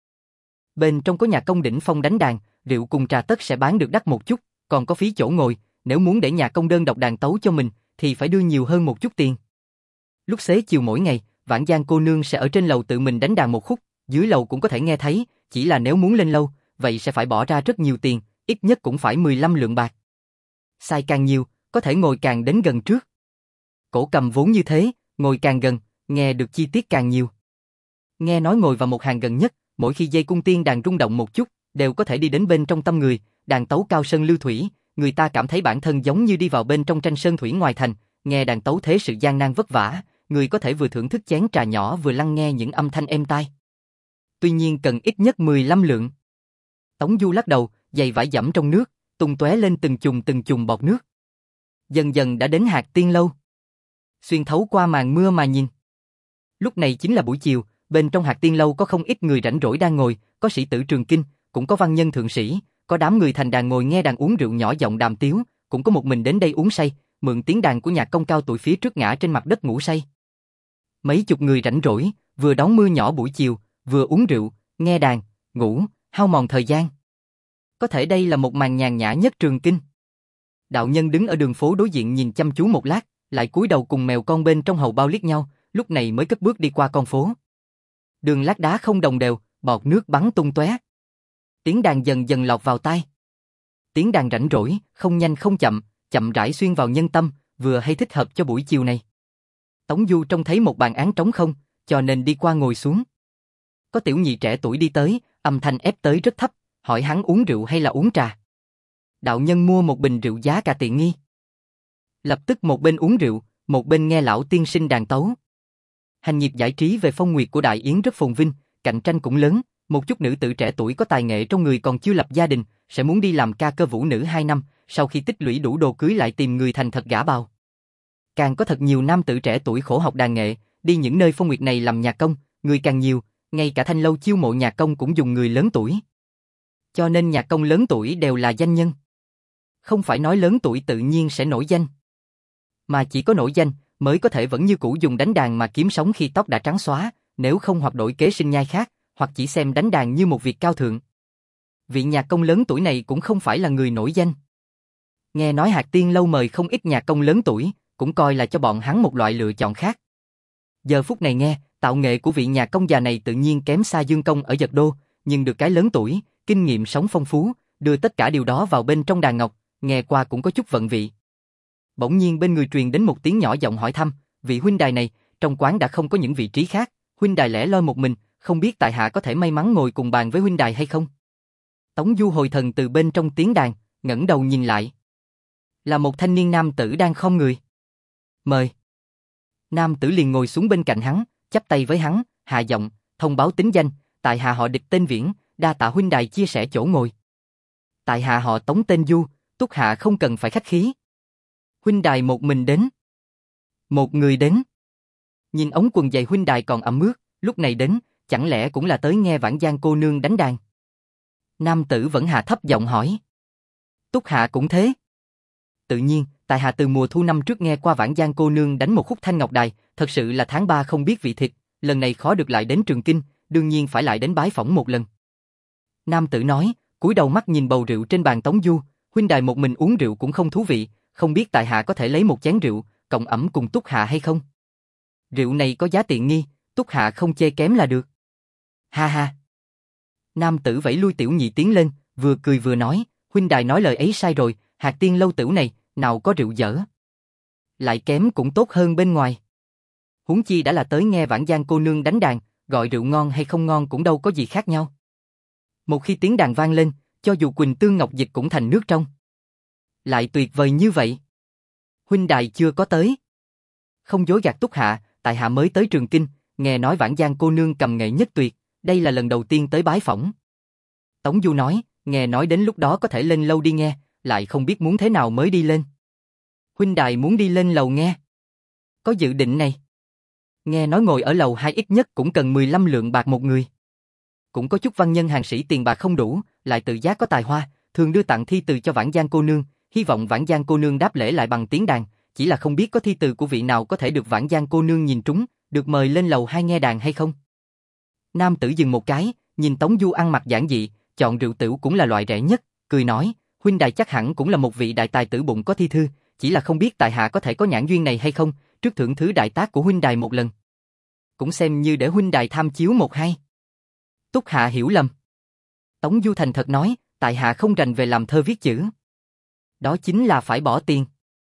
Bên trong có nhà công đỉnh phong đánh đàn, rượu cùng trà tất sẽ bán được đắt một chút, còn có phí chỗ ngồi, nếu muốn để nhà công đơn độc đàn tấu cho mình, thì phải đưa nhiều hơn một chút tiền. Lúc xế chiều mỗi ngày, Vãn Giang cô nương sẽ ở trên lầu tự mình đánh đàn một khúc, dưới lầu cũng có thể nghe thấy, chỉ là nếu muốn lên lâu, vậy sẽ phải bỏ ra rất nhiều tiền, ít nhất cũng phải mười lăm lượng bạc. Sai càng nhiều, có thể ngồi càng đến gần trước. Cổ cầm vốn như thế, ngồi càng gần, nghe được chi tiết càng nhiều. Nghe nói ngồi vào một hàng gần nhất, mỗi khi dây cung tiên đàn rung động một chút, đều có thể đi đến bên trong tâm người, đàn tấu cao sơn lưu thủy, người ta cảm thấy bản thân giống như đi vào bên trong tranh sơn thủy ngoài thành, nghe đàn tấu thế sự gian nan vất vả, người có thể vừa thưởng thức chén trà nhỏ vừa lắng nghe những âm thanh êm tai. Tuy nhiên cần ít nhất mười lăm lượng. Tống Du lắc đầu, giày vải dẫm trong nước, tung tóe lên từng chùm từng chùm bọt nước. Dần dần đã đến Hạc Tiên lâu. Xuyên thấu qua màn mưa mà nhìn. Lúc này chính là buổi chiều, bên trong Hạc Tiên lâu có không ít người rảnh rỗi đang ngồi, có sĩ tử Trường Kinh, cũng có văn nhân thượng sĩ, có đám người thành đàn ngồi nghe đàn uống rượu nhỏ giọng đàm tiếu, cũng có một mình đến đây uống say, mượn tiếng đàn của nhạc công cao tuổi phía trước ngã trên mặt đất ngủ say. Mấy chục người rảnh rỗi, vừa đón mưa nhỏ buổi chiều, vừa uống rượu, nghe đàn, ngủ, hao mòn thời gian. Có thể đây là một màn nhàn nhã nhất Trường Kinh. Đạo nhân đứng ở đường phố đối diện nhìn chăm chú một lát, lại cúi đầu cùng mèo con bên trong hầu bao liếc nhau, lúc này mới cất bước đi qua con phố. Đường lát đá không đồng đều, bọt nước bắn tung tóe. Tiếng đàn dần dần lọt vào tai. Tiếng đàn rảnh rỗi, không nhanh không chậm, chậm rãi xuyên vào nhân tâm, vừa hay thích hợp cho buổi chiều này. Tống Du trông thấy một bàn án trống không, cho nên đi qua ngồi xuống. Có tiểu nhị trẻ tuổi đi tới, âm thanh ép tới rất thấp, hỏi hắn uống rượu hay là uống trà. Đạo nhân mua một bình rượu giá cả tiện nghi. Lập tức một bên uống rượu, một bên nghe lão tiên sinh đàn tấu. Hành nghiệp giải trí về phong nguyệt của Đại Yến rất phồn vinh, cạnh tranh cũng lớn, một chút nữ tử trẻ tuổi có tài nghệ trong người còn chưa lập gia đình, sẽ muốn đi làm ca cơ vũ nữ hai năm, sau khi tích lũy đủ đồ cưới lại tìm người thành thật gả bào. Càng có thật nhiều nam tử trẻ tuổi khổ học đàn nghệ, đi những nơi phong nguyệt này làm nhạc công, người càng nhiều, ngay cả Thanh lâu chiêu mộ nhạc công cũng dùng người lớn tuổi. Cho nên nhạc công lớn tuổi đều là danh nhân. Không phải nói lớn tuổi tự nhiên sẽ nổi danh, mà chỉ có nổi danh mới có thể vẫn như cũ dùng đánh đàn mà kiếm sống khi tóc đã trắng xóa, nếu không hoặc đổi kế sinh nhai khác, hoặc chỉ xem đánh đàn như một việc cao thượng. Vị nhạc công lớn tuổi này cũng không phải là người nổi danh. Nghe nói Hạc Tiên lâu mời không ít nhạc công lớn tuổi, cũng coi là cho bọn hắn một loại lựa chọn khác. Giờ phút này nghe, tạo nghệ của vị nhạc công già này tự nhiên kém xa Dương Công ở Dật Đô, nhưng được cái lớn tuổi, kinh nghiệm sống phong phú, đưa tất cả điều đó vào bên trong đàn ngọc, nghe qua cũng có chút vận vị. Bỗng nhiên bên người truyền đến một tiếng nhỏ giọng hỏi thăm, vị huynh đài này, trong quán đã không có những vị trí khác, huynh đài lẻ loi một mình, không biết tại hạ có thể may mắn ngồi cùng bàn với huynh đài hay không? Tống Du hồi thần từ bên trong tiếng đàn, ngẩng đầu nhìn lại. Là một thanh niên nam tử đang khom người. Mời. Nam tử liền ngồi xuống bên cạnh hắn, chắp tay với hắn, hạ giọng, thông báo tính danh, tại hạ họ Địch tên Viễn, đa tạ huynh đài chia sẻ chỗ ngồi. Tại hạ họ Tống tên Du, Túc hạ không cần phải khách khí. Huynh đài một mình đến. Một người đến. Nhìn ống quần giày huynh đài còn ẩm ướt, lúc này đến, chẳng lẽ cũng là tới nghe Vãn Giang cô nương đánh đàn? Nam tử vẫn hạ thấp giọng hỏi. Túc hạ cũng thế. Tự nhiên, tại hạ từ mùa thu năm trước nghe qua Vãn Giang cô nương đánh một khúc Thanh Ngọc Đài, thật sự là tháng ba không biết vị thịt, lần này khó được lại đến Trường Kinh, đương nhiên phải lại đến bái phỏng một lần. Nam tử nói, cúi đầu mắt nhìn bầu rượu trên bàn Tống Du, huynh đài một mình uống rượu cũng không thú vị, không biết tại hạ có thể lấy một chén rượu, cộng ẩm cùng Túc hạ hay không? Rượu này có giá tiện nghi, Túc hạ không chê kém là được. Ha ha. Nam tử vẫy lui Tiểu Nhị tiến lên, vừa cười vừa nói, huynh đài nói lời ấy sai rồi, Hạc Tiên lâu tiểu này, nào có rượu dở. Lại kém cũng tốt hơn bên ngoài. Huống chi đã là tới nghe Vãn Giang cô nương đánh đàn, gọi rượu ngon hay không ngon cũng đâu có gì khác nhau. Một khi tiếng đàn vang lên, cho dù Quỳnh Tương Ngọc Dịch cũng thành nước trong. Lại tuyệt vời như vậy. Huynh đài chưa có tới. Không dối gạt Túc hạ, tại hạ mới tới Trường Kinh, nghe nói Vãn Giang cô nương cầm nghệ nhất tuyệt, đây là lần đầu tiên tới bái phỏng. Tống Du nói, nghe nói đến lúc đó có thể lên lâu đi nghe, lại không biết muốn thế nào mới đi lên. Huynh đài muốn đi lên lầu nghe. Có dự định này. Nghe nói ngồi ở lầu hai ít nhất cũng cần mười lăm lượng bạc một người. Cũng có chút văn nhân hàng sĩ tiền bạc không đủ, lại tự giác có tài hoa, thường đưa tặng thi từ cho Vãn Giang cô nương, hy vọng Vãn Giang cô nương đáp lễ lại bằng tiếng đàn, chỉ là không biết có thi từ của vị nào có thể được Vãn Giang cô nương nhìn trúng, được mời lên lầu hai nghe đàn hay không. Nam tử dừng một cái, nhìn Tống Du ăn mặc giản dị, chọn rượu tửu cũng là loại rẻ nhất, cười nói, huynh đài chắc hẳn cũng là một vị đại tài tử bụng có thi thư, chỉ là không biết tại hạ có thể có nhãn duyên này hay không, trước thưởng thứ đại tác của huynh đài một lần. Cũng xem như để huynh đài tham chiếu một hai. Túc hạ hiểu lầm. Tống Du thành thật nói, tại hạ không rành về làm thơ viết chữ. Đó chính là phải bỏ tiền.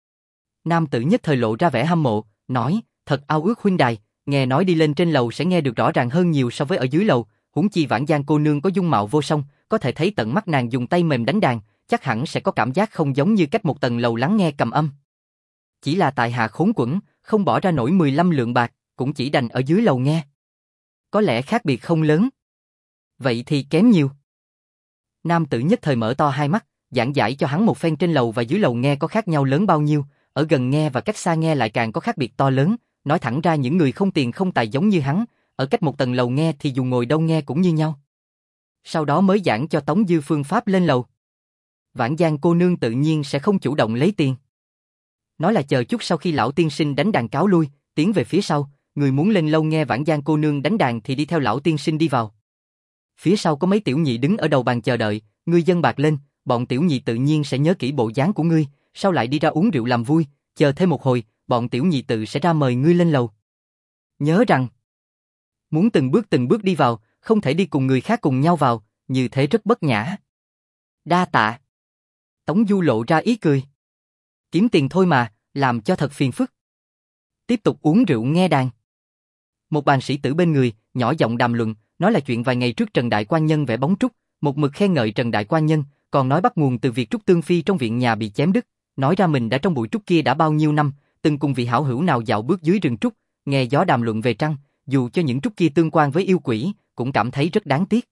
Nam tử nhất thời lộ ra vẻ hâm mộ, nói, thật ao ước huynh đài, nghe nói đi lên trên lầu sẽ nghe được rõ ràng hơn nhiều so với ở dưới lầu, huống chi Vãn Giang cô nương có dung mạo vô song, có thể thấy tận mắt nàng dùng tay mềm đánh đàn, chắc hẳn sẽ có cảm giác không giống như cách một tầng lầu lắng nghe cầm âm. Chỉ là tại hạ khốn quẫn, không bỏ ra nổi mười lăm lượng bạc, cũng chỉ đành ở dưới lầu nghe. Có lẽ khác biệt không lớn. Vậy thì kém nhiều. Nam tử nhất thời mở to hai mắt, giảng giải cho hắn một phen trên lầu và dưới lầu nghe có khác nhau lớn bao nhiêu, ở gần nghe và cách xa nghe lại càng có khác biệt to lớn, nói thẳng ra những người không tiền không tài giống như hắn, ở cách một tầng lầu nghe thì dù ngồi đâu nghe cũng như nhau. Sau đó mới giảng cho Tống Dư phương pháp lên lầu. Vãn Giang cô nương tự nhiên sẽ không chủ động lấy tiền. Nói là chờ chút sau khi lão tiên sinh đánh đàn cáo lui, tiến về phía sau, người muốn lên lâu nghe Vãn Giang cô nương đánh đàn thì đi theo lão tiên sinh đi vào. Phía sau có mấy tiểu nhị đứng ở đầu bàn chờ đợi, ngươi dâng bạc lên, bọn tiểu nhị tự nhiên sẽ nhớ kỹ bộ dáng của ngươi, sau lại đi ra uống rượu làm vui, chờ thêm một hồi, bọn tiểu nhị tự sẽ ra mời ngươi lên lầu. Nhớ rằng, muốn từng bước từng bước đi vào, không thể đi cùng người khác cùng nhau vào, như thế rất bất nhã. Đa tạ. Tống Du lộ ra ý cười. Kiếm tiền thôi mà, làm cho thật phiền phức. Tiếp tục uống rượu nghe đàn. Một bàn sĩ tử bên người, nhỏ giọng đàm luận, nói là chuyện vài ngày trước Trần Đại Quan Nhân vẽ bóng trúc, một mực khen ngợi Trần Đại Quan Nhân, còn nói bắt nguồn từ việc trúc tương phi trong viện nhà bị chém đứt, nói ra mình đã trong bụi trúc kia đã bao nhiêu năm, từng cùng vị hảo hữu nào dạo bước dưới rừng trúc, nghe gió đàm luận về trăng, dù cho những trúc kia tương quan với yêu quỷ, cũng cảm thấy rất đáng tiếc.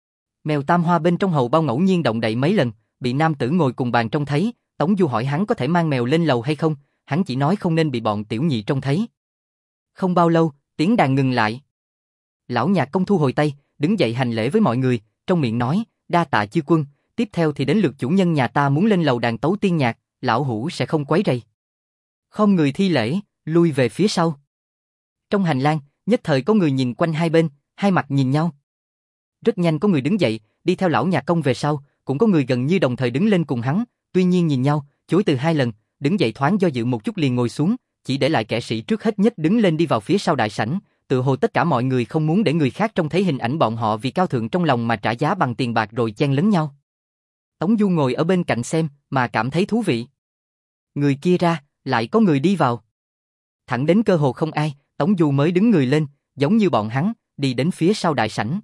Mèo tam hoa bên trong hầu bao ngẫu nhiên động đậy mấy lần, bị nam tử ngồi cùng bàn trông thấy, Tống Du hỏi hắn có thể mang mèo lên lầu hay không, hắn chỉ nói không nên bị bọn tiểu nhị trông thấy. Không bao lâu, tiếng đàn ngừng lại. Lão nhạc công thu hồi tay, đứng dậy hành lễ với mọi người, trong miệng nói, đa tạ chư quân, tiếp theo thì đến lượt chủ nhân nhà ta muốn lên lầu đàn tấu tiên nhạc, lão hữu sẽ không quấy rầy. Không người thi lễ, lui về phía sau. Trong hành lang, nhất thời có người nhìn quanh hai bên, hai mặt nhìn nhau. Rất nhanh có người đứng dậy, đi theo lão nhạc công về sau, cũng có người gần như đồng thời đứng lên cùng hắn, tuy nhiên nhìn nhau, chối từ hai lần, đứng dậy thoáng do dự một chút liền ngồi xuống, chỉ để lại kẻ sĩ trước hết nhất đứng lên đi vào phía sau đại sảnh, tự hồ tất cả mọi người không muốn để người khác trông thấy hình ảnh bọn họ vì cao thượng trong lòng mà trả giá bằng tiền bạc rồi chen lấn nhau. Tống Du ngồi ở bên cạnh xem, mà cảm thấy thú vị. Người kia ra, lại có người đi vào. Thẳng đến cơ hồ không ai, Tống Du mới đứng người lên, giống như bọn hắn, đi đến phía sau đại sảnh.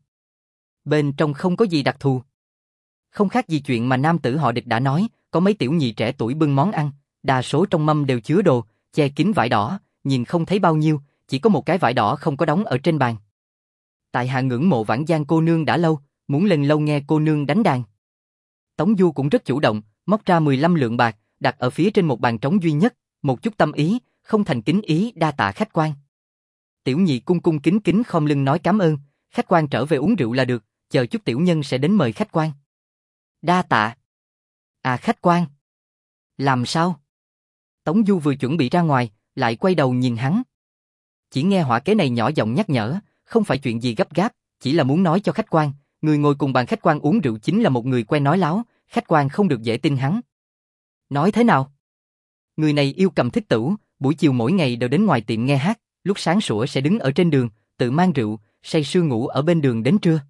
Bên trong không có gì đặc thù. Không khác gì chuyện mà nam tử họ Địch đã nói, có mấy tiểu nhị trẻ tuổi bưng món ăn, đa số trong mâm đều chứa đồ, che kín vải đỏ, nhìn không thấy bao nhiêu, chỉ có một cái vải đỏ không có đóng ở trên bàn. Tại hạ ngưỡng mộ Vãn Giang cô nương đã lâu, muốn lên lâu nghe cô nương đánh đàn. Tống Du cũng rất chủ động, móc ra mười lăm lượng bạc, đặt ở phía trên một bàn trống duy nhất, một chút tâm ý, không thành kính ý đa tạ khách quan. Tiểu nhị cung cung kính kính khom lưng nói cảm ơn, khách quan trở về uống rượu là được, chờ chút tiểu nhân sẽ đến mời khách quan. Đa tạ. À khách quan. Làm sao? Tống Du vừa chuẩn bị ra ngoài, lại quay đầu nhìn hắn. Chỉ nghe hỏa kế này nhỏ giọng nhắc nhở, không phải chuyện gì gấp gáp, chỉ là muốn nói cho khách quan, người ngồi cùng bàn khách quan uống rượu chính là một người quen nói láo, khách quan không được dễ tin hắn. Nói thế nào? Người này yêu cầm thích tửu, buổi chiều mỗi ngày đều đến ngoài tiệm nghe hát, lúc sáng sủa sẽ đứng ở trên đường, tự mang rượu, say sưa ngủ ở bên đường đến trưa.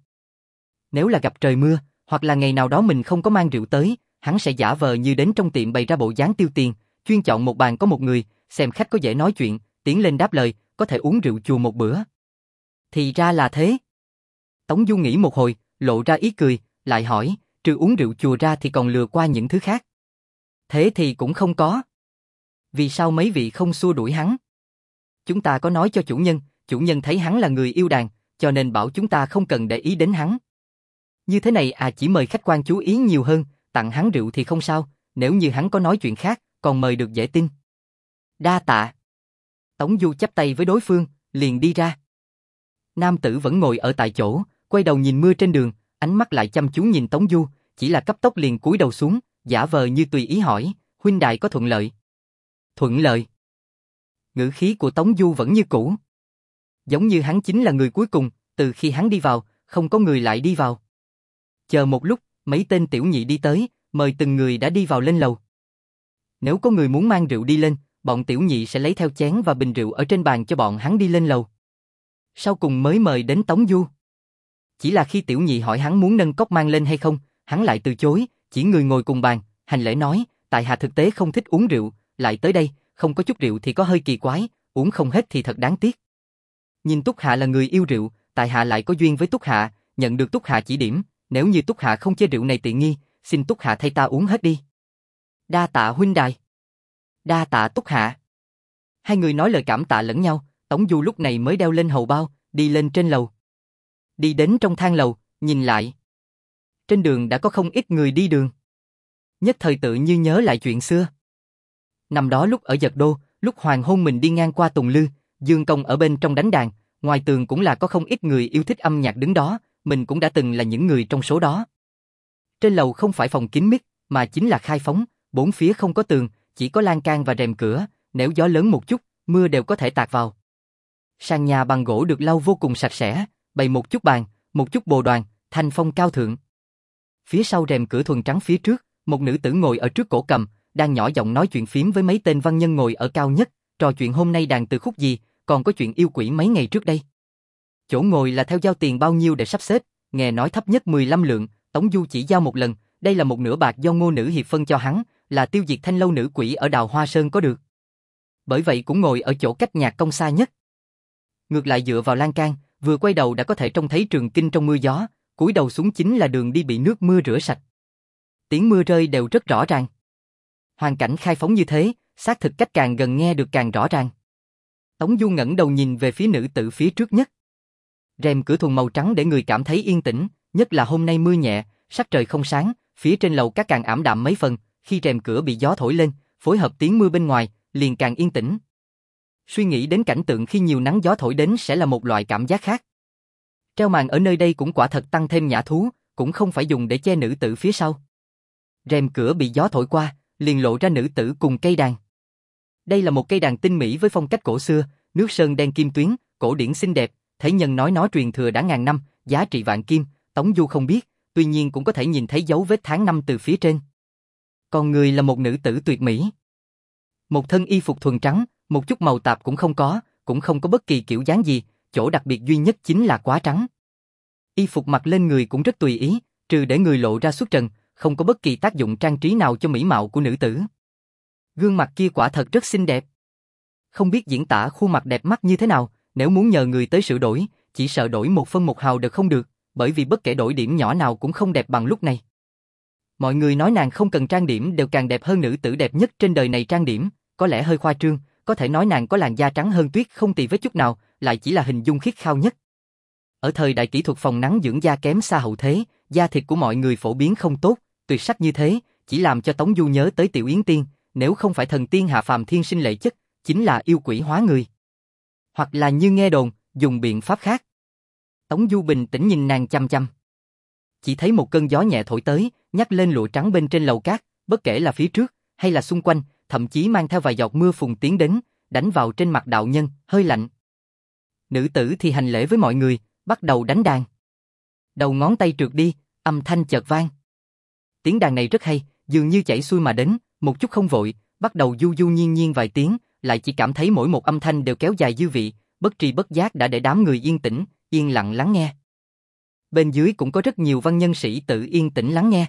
Nếu là gặp trời mưa, hoặc là ngày nào đó mình không có mang rượu tới, hắn sẽ giả vờ như đến trong tiệm bày ra bộ dáng tiêu tiền, chuyên chọn một bàn có một người, xem khách có dễ nói chuyện, tiến lên đáp lời, có thể uống rượu chùa một bữa. Thì ra là thế. Tống Du nghĩ một hồi, lộ ra ý cười, lại hỏi, trừ uống rượu chùa ra thì còn lừa qua những thứ khác. Thế thì cũng không có. Vì sao mấy vị không xua đuổi hắn? Chúng ta có nói cho chủ nhân, chủ nhân thấy hắn là người yêu đàn, cho nên bảo chúng ta không cần để ý đến hắn. Như thế này à, chỉ mời khách quan chú ý nhiều hơn, tặng hắn rượu thì không sao, nếu như hắn có nói chuyện khác, còn mời được dễ tin. Đa tạ. Tống Du chắp tay với đối phương, liền đi ra. Nam tử vẫn ngồi ở tại chỗ, quay đầu nhìn mưa trên đường, ánh mắt lại chăm chú nhìn Tống Du, chỉ là cấp tốc liền cúi đầu xuống, giả vờ như tùy ý hỏi, huynh đài có thuận lợi? Thuận lợi. Ngữ khí của Tống Du vẫn như cũ. Giống như hắn chính là người cuối cùng, từ khi hắn đi vào, không có người lại đi vào. Chờ một lúc, mấy tên tiểu nhị đi tới, mời từng người đã đi vào lên lầu. Nếu có người muốn mang rượu đi lên, bọn tiểu nhị sẽ lấy theo chén và bình rượu ở trên bàn cho bọn hắn đi lên lầu. Sau cùng mới mời đến Tống Du. Chỉ là khi tiểu nhị hỏi hắn muốn nâng cốc mang lên hay không, hắn lại từ chối, chỉ người ngồi cùng bàn, hành lễ nói, tại hạ thực tế không thích uống rượu, lại tới đây, không có chút rượu thì có hơi kỳ quái, uống không hết thì thật đáng tiếc. Nhìn Túc Hạ là người yêu rượu, tại hạ lại có duyên với Túc Hạ, nhận được Túc Hạ chỉ điểm, nếu như Túc Hạ không chê rượu này tiện nghi, xin Túc Hạ thay ta uống hết đi. Đa tạ huynh đài. Đa tạ Túc Hạ. Hai người nói lời cảm tạ lẫn nhau, Tống Du lúc này mới đeo lên hầu bao, đi lên trên lầu. Đi đến trong thang lầu, nhìn lại. Trên đường đã có không ít người đi đường. Nhất thời tự như nhớ lại chuyện xưa. Năm đó lúc ở Giật Đô, lúc hoàng hôn mình đi ngang qua Tùng Lư, Dương Công ở bên trong đánh đàn, ngoài tường cũng là có không ít người yêu thích âm nhạc đứng đó, mình cũng đã từng là những người trong số đó. Trên lầu không phải phòng kín mít, mà chính là khai phóng, bốn phía không có tường, chỉ có lan can và rèm cửa, nếu gió lớn một chút, mưa đều có thể tạt vào. Sàn nhà bằng gỗ được lau vô cùng sạch sẽ, bày một chút bàn, một chút bồ đoàn, thanh phong cao thượng. Phía sau rèm cửa thuần trắng phía trước, một nữ tử ngồi ở trước cổ cầm, đang nhỏ giọng nói chuyện phím với mấy tên văn nhân ngồi ở cao nhất, trò chuyện hôm nay đàn từ khúc gì, còn có chuyện yêu quỷ mấy ngày trước đây. Chỗ ngồi là theo giao tiền bao nhiêu để sắp xếp, nghe nói thấp nhất mười lăm lượng, Tống Du chỉ giao một lần, đây là một nửa bạc do Ngô Nữ Hiệp phân cho hắn, là tiêu diệt thanh lâu nữ quỷ ở Đào Hoa Sơn có được. Bởi vậy cũng ngồi ở chỗ cách nhạc công xa nhất. Ngược lại dựa vào lan can, vừa quay đầu đã có thể trông thấy trường kinh trong mưa gió, cúi đầu xuống chính là đường đi bị nước mưa rửa sạch. Tiếng mưa rơi đều rất rõ ràng. Hoàn cảnh khai phóng như thế, xác thực cách càng gần nghe được càng rõ ràng. Tống Du ngẩng đầu nhìn về phía nữ tử phía trước nhất. Rèm cửa thuần màu trắng để người cảm thấy yên tĩnh, nhất là hôm nay mưa nhẹ, sắc trời không sáng, phía trên lầu các càng ảm đạm mấy phần, khi rèm cửa bị gió thổi lên, phối hợp tiếng mưa bên ngoài, liền càng yên tĩnh. Suy nghĩ đến cảnh tượng khi nhiều nắng gió thổi đến sẽ là một loại cảm giác khác. Treo màn ở nơi đây cũng quả thật tăng thêm nhã thú, cũng không phải dùng để che nữ tử phía sau. Rèm cửa bị gió thổi qua, liền lộ ra nữ tử cùng cây đàn. Đây là một cây đàn tinh mỹ với phong cách cổ xưa, nước sơn đen kim tuyến, cổ điển xinh đẹp, thấy nhân nói nó truyền thừa đã ngàn năm, giá trị vạn kim, Tống Du không biết, tuy nhiên cũng có thể nhìn thấy dấu vết tháng năm từ phía trên. Còn người là một nữ tử tuyệt mỹ. Một thân y phục thuần trắng, một chút màu tạp cũng không có, cũng không có bất kỳ kiểu dáng gì, chỗ đặc biệt duy nhất chính là quá trắng. Y phục mặc lên người cũng rất tùy ý, trừ để người lộ ra xuất trần, không có bất kỳ tác dụng trang trí nào cho mỹ mạo của nữ tử. Gương mặt kia quả thật rất xinh đẹp. Không biết diễn tả khuôn mặt đẹp mắt như thế nào, nếu muốn nhờ người tới sửa đổi, chỉ sợ đổi một phân một hào đều không được, bởi vì bất kể đổi điểm nhỏ nào cũng không đẹp bằng lúc này. Mọi người nói nàng không cần trang điểm đều càng đẹp hơn nữ tử đẹp nhất trên đời này trang điểm, có lẽ hơi khoa trương, có thể nói nàng có làn da trắng hơn tuyết không tì vết chút nào, lại chỉ là hình dung khiết khao nhất. Ở thời đại kỹ thuật phòng nắng dưỡng da kém xa hậu thế, da thịt của mọi người phổ biến không tốt, tuyệt sắc như thế, chỉ làm cho Tống Du nhớ tới Tiểu Yến Tiên, nếu không phải thần tiên hạ phàm thiên sinh lệ chất, chính là yêu quỷ hóa người. Hoặc là như nghe đồn, dùng biện pháp khác. Tống Du bình tĩnh nhìn nàng chăm chăm. Chỉ thấy một cơn gió nhẹ thổi tới, nhắc lên lụa trắng bên trên lầu cát, bất kể là phía trước, hay là xung quanh, thậm chí mang theo vài giọt mưa phùn tiến đến, đánh vào trên mặt đạo nhân, hơi lạnh. Nữ tử thì hành lễ với mọi người, bắt đầu đánh đàn. Đầu ngón tay trượt đi, âm thanh chợt vang. Tiếng đàn này rất hay, dường như chảy xuôi mà đến, một chút không vội, bắt đầu du du nhiên nhiên vài tiếng, lại chỉ cảm thấy mỗi một âm thanh đều kéo dài dư vị, bất tri bất giác đã để đám người yên tĩnh, yên lặng lắng nghe. Bên dưới cũng có rất nhiều văn nhân sĩ tử yên tĩnh lắng nghe.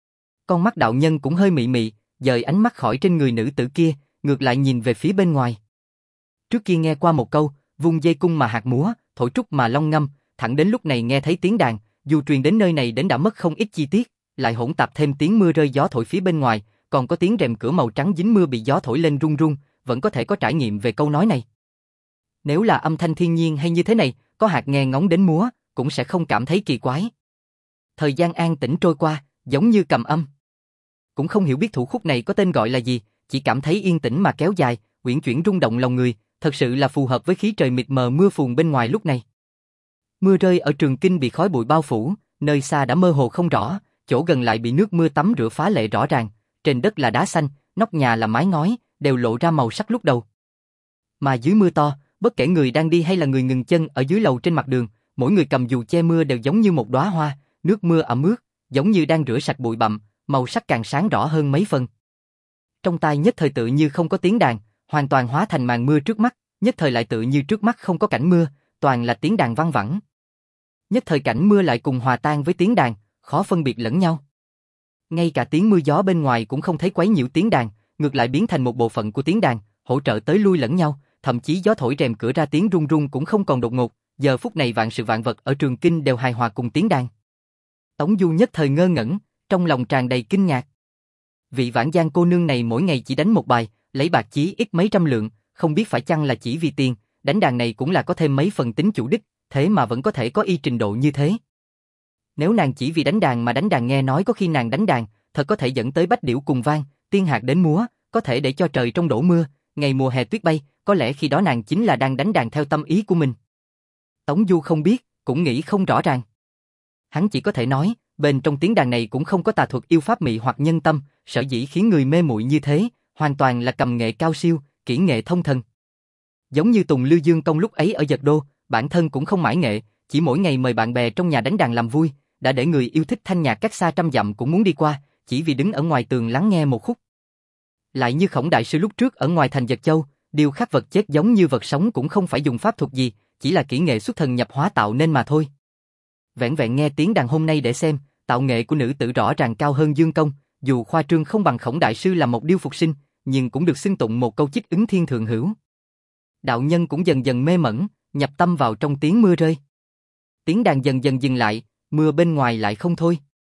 Con mắt đạo nhân cũng hơi mị mị, dời ánh mắt khỏi trên người nữ tử kia, ngược lại nhìn về phía bên ngoài. Trước kia nghe qua một câu, vung dây cung mà hạt múa, thổi trúc mà long ngâm, thẳng đến lúc này nghe thấy tiếng đàn, dù truyền đến nơi này đến đã mất không ít chi tiết, lại hỗn tạp thêm tiếng mưa rơi gió thổi phía bên ngoài, còn có tiếng rèm cửa màu trắng dính mưa bị gió thổi lên rung rung, vẫn có thể có trải nghiệm về câu nói này. Nếu là âm thanh thiên nhiên hay như thế này, có hạt nghe ngóng đến múa, cũng sẽ không cảm thấy kỳ quái. Thời gian an tĩnh trôi qua, giống như cầm âm. Cũng không hiểu biết thủ khúc này có tên gọi là gì, chỉ cảm thấy yên tĩnh mà kéo dài, uyển chuyển rung động lòng người, thật sự là phù hợp với khí trời mịt mờ mưa phùn bên ngoài lúc này. Mưa rơi ở Trường Kinh bị khói bụi bao phủ, nơi xa đã mơ hồ không rõ, chỗ gần lại bị nước mưa tắm rửa phá lệ rõ ràng, trên đất là đá xanh, nóc nhà là mái ngói, đều lộ ra màu sắc lúc đầu. Mà dưới mưa to, bất kể người đang đi hay là người ngừng chân ở dưới lầu trên mặt đường, mỗi người cầm dù che mưa đều giống như một đóa hoa, nước mưa ẩm ướt, giống như đang rửa sạch bụi bặm, màu sắc càng sáng rõ hơn mấy phần. Trong tai nhất thời tự như không có tiếng đàn, hoàn toàn hóa thành màn mưa trước mắt, nhất thời lại tự như trước mắt không có cảnh mưa, toàn là tiếng đàn văng vẳng. Nhất thời cảnh mưa lại cùng hòa tan với tiếng đàn, khó phân biệt lẫn nhau. Ngay cả tiếng mưa gió bên ngoài cũng không thấy quấy nhiễu tiếng đàn, ngược lại biến thành một bộ phận của tiếng đàn, hỗ trợ tới lui lẫn nhau, thậm chí gió thổi rèm cửa ra tiếng rung rung cũng không còn đột ngột, giờ phút này vạn sự vạn vật ở Trường Kinh đều hài hòa cùng tiếng đàn. Tống Du nhất thời ngơ ngẩn, trong lòng tràn đầy kinh ngạc. Vị Vãn Giang cô nương này mỗi ngày chỉ đánh một bài, lấy bạc chí ít mấy trăm lượng, không biết phải chăng là chỉ vì tiền, đánh đàn này cũng là có thêm mấy phần tính chủ đích, thế mà vẫn có thể có y trình độ như thế. Nếu nàng chỉ vì đánh đàn mà đánh đàn, nghe nói có khi nàng đánh đàn, thật có thể dẫn tới bách điểu cùng vang, tiên hạc đến múa, có thể để cho trời trong đổ mưa, ngày mùa hè tuyết bay, có lẽ khi đó nàng chính là đang đánh đàn theo tâm ý của mình. Tống Du không biết, cũng nghĩ không rõ ràng. Hắn chỉ có thể nói, bên trong tiếng đàn này cũng không có tà thuật yêu pháp mị hoặc nhân tâm, sở dĩ khiến người mê muội như thế, hoàn toàn là cầm nghệ cao siêu, kỹ nghệ thông thần. Giống như Tùng Lư Dương Công lúc ấy ở Dật Đô, bản thân cũng không mãi nghệ, chỉ mỗi ngày mời bạn bè trong nhà đánh đàn làm vui, đã để người yêu thích thanh nhạc cách xa trăm dặm cũng muốn đi qua, chỉ vì đứng ở ngoài tường lắng nghe một khúc. Lại như Khổng đại sư lúc trước ở ngoài thành Dật Châu, điều khắc vật chết giống như vật sống cũng không phải dùng pháp thuật gì, chỉ là kỹ nghệ xuất thần nhập hóa tạo nên mà thôi. Vẹn vẹn nghe tiếng đàn hôm nay để xem, tạo nghệ của nữ tử rõ ràng cao hơn Dương Công, dù khoa trương không bằng Khổng đại sư là một điêu phục sinh, nhưng cũng được xưng tụng một câu chích ứng thiên thượng hữu. Đạo nhân cũng dần dần mê mẩn, nhập tâm vào trong tiếng mưa rơi. Tiếng đàn dần dần dừng lại, mưa bên ngoài lại không thôi.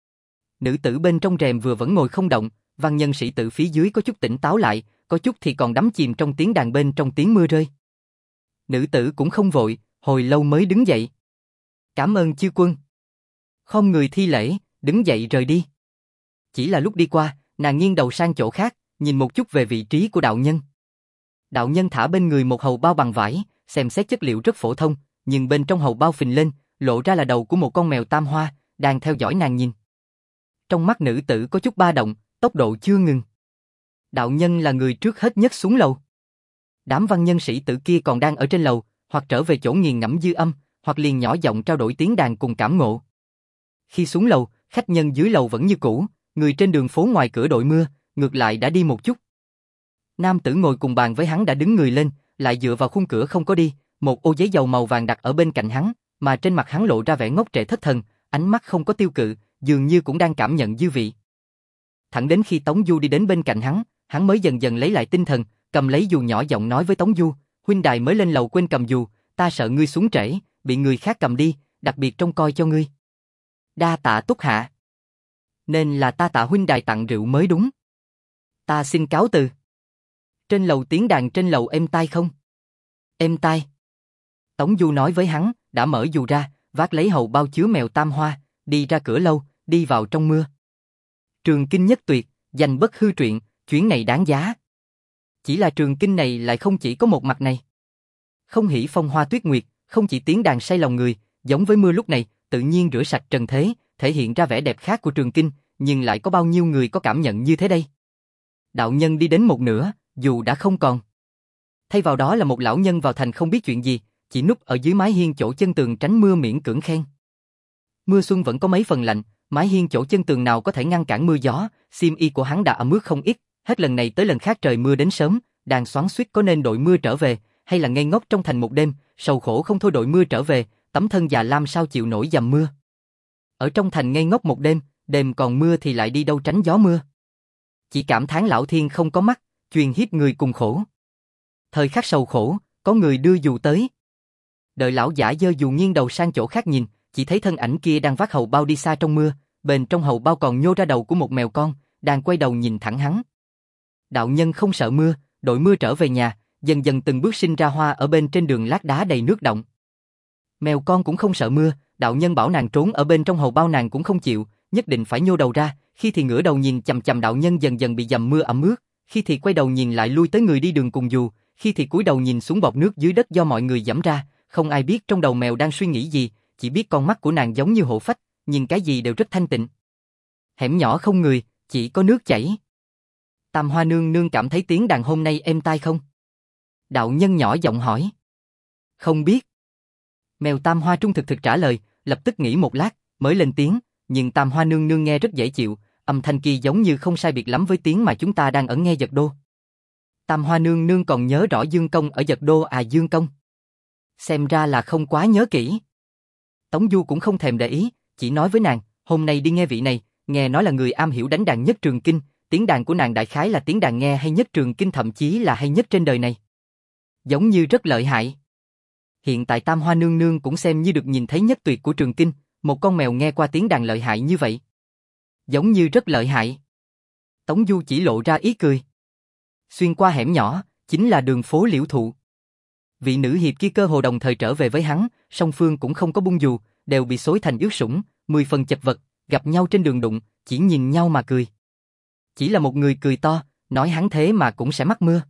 Nữ tử bên trong rèm vừa vẫn ngồi không động, văn nhân sĩ tử phía dưới có chút tỉnh táo lại, có chút thì còn đắm chìm trong tiếng đàn bên trong tiếng mưa rơi. Nữ tử cũng không vội, hồi lâu mới đứng dậy. Cảm ơn chư quân. Khom người thi lễ, đứng dậy rời đi. Chỉ là lúc đi qua, nàng nghiêng đầu sang chỗ khác, nhìn một chút về vị trí của đạo nhân. Đạo nhân thả bên người một hầu bao bằng vải, xem xét chất liệu rất phổ thông, nhưng bên trong hầu bao phình lên, lộ ra là đầu của một con mèo tam hoa, đang theo dõi nàng nhìn. Trong mắt nữ tử có chút ba động, tốc độ chưa ngừng. Đạo nhân là người trước hết nhất xuống lầu. Đám văn nhân sĩ tử kia còn đang ở trên lầu, hoặc trở về chỗ nghiền ngẫm dư âm, hoặc liền nhỏ giọng trao đổi tiếng đàn cùng cảm ngộ. Khi xuống lầu, khách nhân dưới lầu vẫn như cũ, người trên đường phố ngoài cửa đội mưa, ngược lại đã đi một chút. Nam tử ngồi cùng bàn với hắn đã đứng người lên, lại dựa vào khung cửa không có đi, một ô giấy dầu màu vàng đặt ở bên cạnh hắn, mà trên mặt hắn lộ ra vẻ ngốc trệ thất thần, ánh mắt không có tiêu cự, dường như cũng đang cảm nhận dư vị. Thẳng đến khi Tống Du đi đến bên cạnh hắn, hắn mới dần dần lấy lại tinh thần, cầm lấy dù nhỏ giọng nói với Tống Du, huynh đài mới lên lầu quên cầm dù, ta sợ ngươi xuống trễ, bị người khác cầm đi, đặc biệt trông coi cho ngươi. Đa tạ túc hạ. Nên là ta tạ huynh đài tặng rượu mới đúng. Ta xin cáo từ. Trên lầu tiếng đàn trên lầu êm tai không? Êm tai. Tống Du nói với hắn, đã mở dù ra, vác lấy hầu bao chứa mèo tam hoa, đi ra cửa lâu, đi vào trong mưa. Trường kinh nhất tuyệt, danh bất hư truyện, chuyến này đáng giá. Chỉ là trường kinh này lại không chỉ có một mặt này. Không hỉ phong hoa tuyết nguyệt, không chỉ tiếng đàn say lòng người, giống với mưa lúc này, tự nhiên rửa sạch trần thế, thể hiện ra vẻ đẹp khác của trường kinh, nhưng lại có bao nhiêu người có cảm nhận như thế đây? Đạo nhân đi đến một nửa, dù đã không còn. Thay vào đó là một lão nhân vào thành không biết chuyện gì, chỉ núp ở dưới mái hiên chỗ chân tường tránh mưa miễn cưỡng khen. Mưa xuân vẫn có mấy phần lạnh, mái hiên chỗ chân tường nào có thể ngăn cản mưa gió, xiêm y của hắn đã ẩm ướt không ít, hết lần này tới lần khác trời mưa đến sớm, đang xoắn xuýt có nên đội mưa trở về, hay là ngây ngốc trong thành một đêm, sầu khổ không thôi đội mưa trở về, tấm thân già lam sao chịu nổi dầm mưa. Ở trong thành ngây ngốc một đêm, đêm còn mưa thì lại đi đâu tránh gió mưa. Chỉ cảm thán lão thiên không có mắt, truyền hiếp người cùng khổ. Thời khắc sầu khổ, có người đưa dù tới. Đợi lão giả giơ dù nghiêng đầu sang chỗ khác nhìn, chỉ thấy thân ảnh kia đang vác hầu bao đi xa trong mưa, bên trong hầu bao còn nhô ra đầu của một mèo con, đang quay đầu nhìn thẳng hắn. Đạo nhân không sợ mưa, đội mưa trở về nhà, dần dần từng bước sinh ra hoa ở bên trên đường lát đá đầy nước động. Mèo con cũng không sợ mưa, đạo nhân bảo nàng trốn ở bên trong hầu bao nàng cũng không chịu, nhất định phải nhô đầu ra, khi thì ngửa đầu nhìn chằm chằm đạo nhân dần dần bị dầm mưa ẩm ướt, khi thì quay đầu nhìn lại lui tới người đi đường cùng dù, khi thì cúi đầu nhìn xuống bọt nước dưới đất do mọi người giẫm ra, không ai biết trong đầu mèo đang suy nghĩ gì, chỉ biết con mắt của nàng giống như hổ phách, nhìn cái gì đều rất thanh tịnh. Hẻm nhỏ không người, chỉ có nước chảy. Tam Hoa nương nương cảm thấy tiếng đàn hôm nay êm tai không? Đạo nhân nhỏ giọng hỏi. Không biết. Mèo Tam Hoa trung thực thực trả lời, lập tức nghĩ một lát, mới lên tiếng, nhưng Tam Hoa nương nương nghe rất dễ chịu, âm thanh kia giống như không sai biệt lắm với tiếng mà chúng ta đang ẩn nghe Giật Đô. Tam Hoa nương nương còn nhớ rõ Dương Công ở Giật Đô à? Dương Công? Xem ra là không quá nhớ kỹ. Tống Du cũng không thèm để ý, chỉ nói với nàng, hôm nay đi nghe vị này, nghe nói là người am hiểu đánh đàn nhất Trường Kinh, tiếng đàn của nàng đại khái là tiếng đàn nghe hay nhất Trường Kinh, thậm chí là hay nhất trên đời này. Giống như rất lợi hại. Hiện tại Tam Hoa nương nương cũng xem như được nhìn thấy nhất tuyệt của Trường Kinh, một con mèo nghe qua tiếng đàn lợi hại như vậy. Giống như rất lợi hại. Tống Du chỉ lộ ra ý cười. Xuyên qua hẻm nhỏ, chính là đường phố Liễu Thụ. Vị nữ hiệp kia cơ hồ đồng thời trở về với hắn, song phương cũng không có bung dù, đều bị xối thành ướt sũng, mười phần chật vật, gặp nhau trên đường đụng, chỉ nhìn nhau mà cười. Chỉ là một người cười to, nói hắn thế mà cũng sẽ mắc mưa.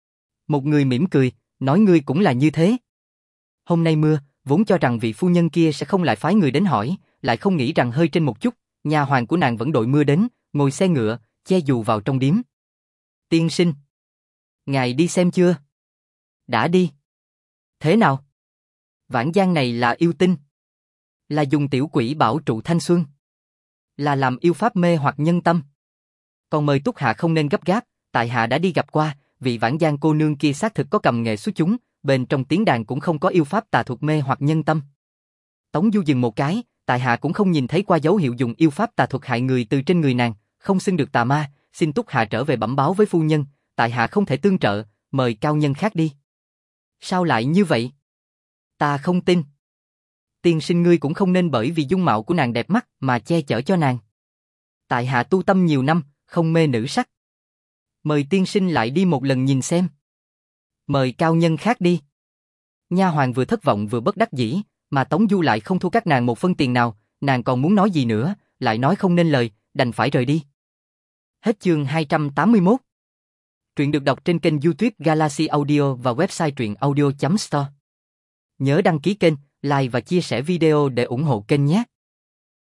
Một người mỉm cười, nói ngươi cũng là như thế. Hôm nay mưa, vốn cho rằng vị phu nhân kia sẽ không lại phái người đến hỏi, lại không nghĩ rằng hơi trên một chút, nhà hoàng của nàng vẫn đội mưa đến, ngồi xe ngựa, che dù vào trong điếm. Tiên sinh, ngài đi xem chưa? Đã đi. Thế nào? Vãn Giang này là yêu tinh? Là dùng tiểu quỷ bảo trụ thanh xuân? Là làm yêu pháp mê hoặc nhân tâm? Còn mời Túc Hạ không nên gấp gáp, tại hạ đã đi gặp qua, vị Vãn Giang cô nương kia xác thực có cầm nghệ xuất chúng, bên trong tiếng đàn cũng không có yêu pháp tà thuật mê hoặc nhân tâm. Tống Du dừng một cái, tại hạ cũng không nhìn thấy qua dấu hiệu dùng yêu pháp tà thuật hại người từ trên người nàng, không xưng được tà ma, xin Túc Hạ trở về bẩm báo với phu nhân, tại hạ không thể tương trợ, mời cao nhân khác đi. Sao lại như vậy? Ta không tin. Tiên sinh ngươi cũng không nên bởi vì dung mạo của nàng đẹp mắt mà che chở cho nàng. Tại hạ tu tâm nhiều năm, không mê nữ sắc. Mời tiên sinh lại đi một lần nhìn xem. Mời cao nhân khác đi. Nha hoàn vừa thất vọng vừa bất đắc dĩ, mà Tống Du lại không thua các nàng một phân tiền nào, nàng còn muốn nói gì nữa, lại nói không nên lời, đành phải rời đi. Hết chương hai trăm tám mươi mốt. Truyện được đọc trên kênh YouTube Galaxy Audio và website truyện audio chấm store. Nhớ đăng ký kênh, like và chia sẻ video để ủng hộ kênh nhé.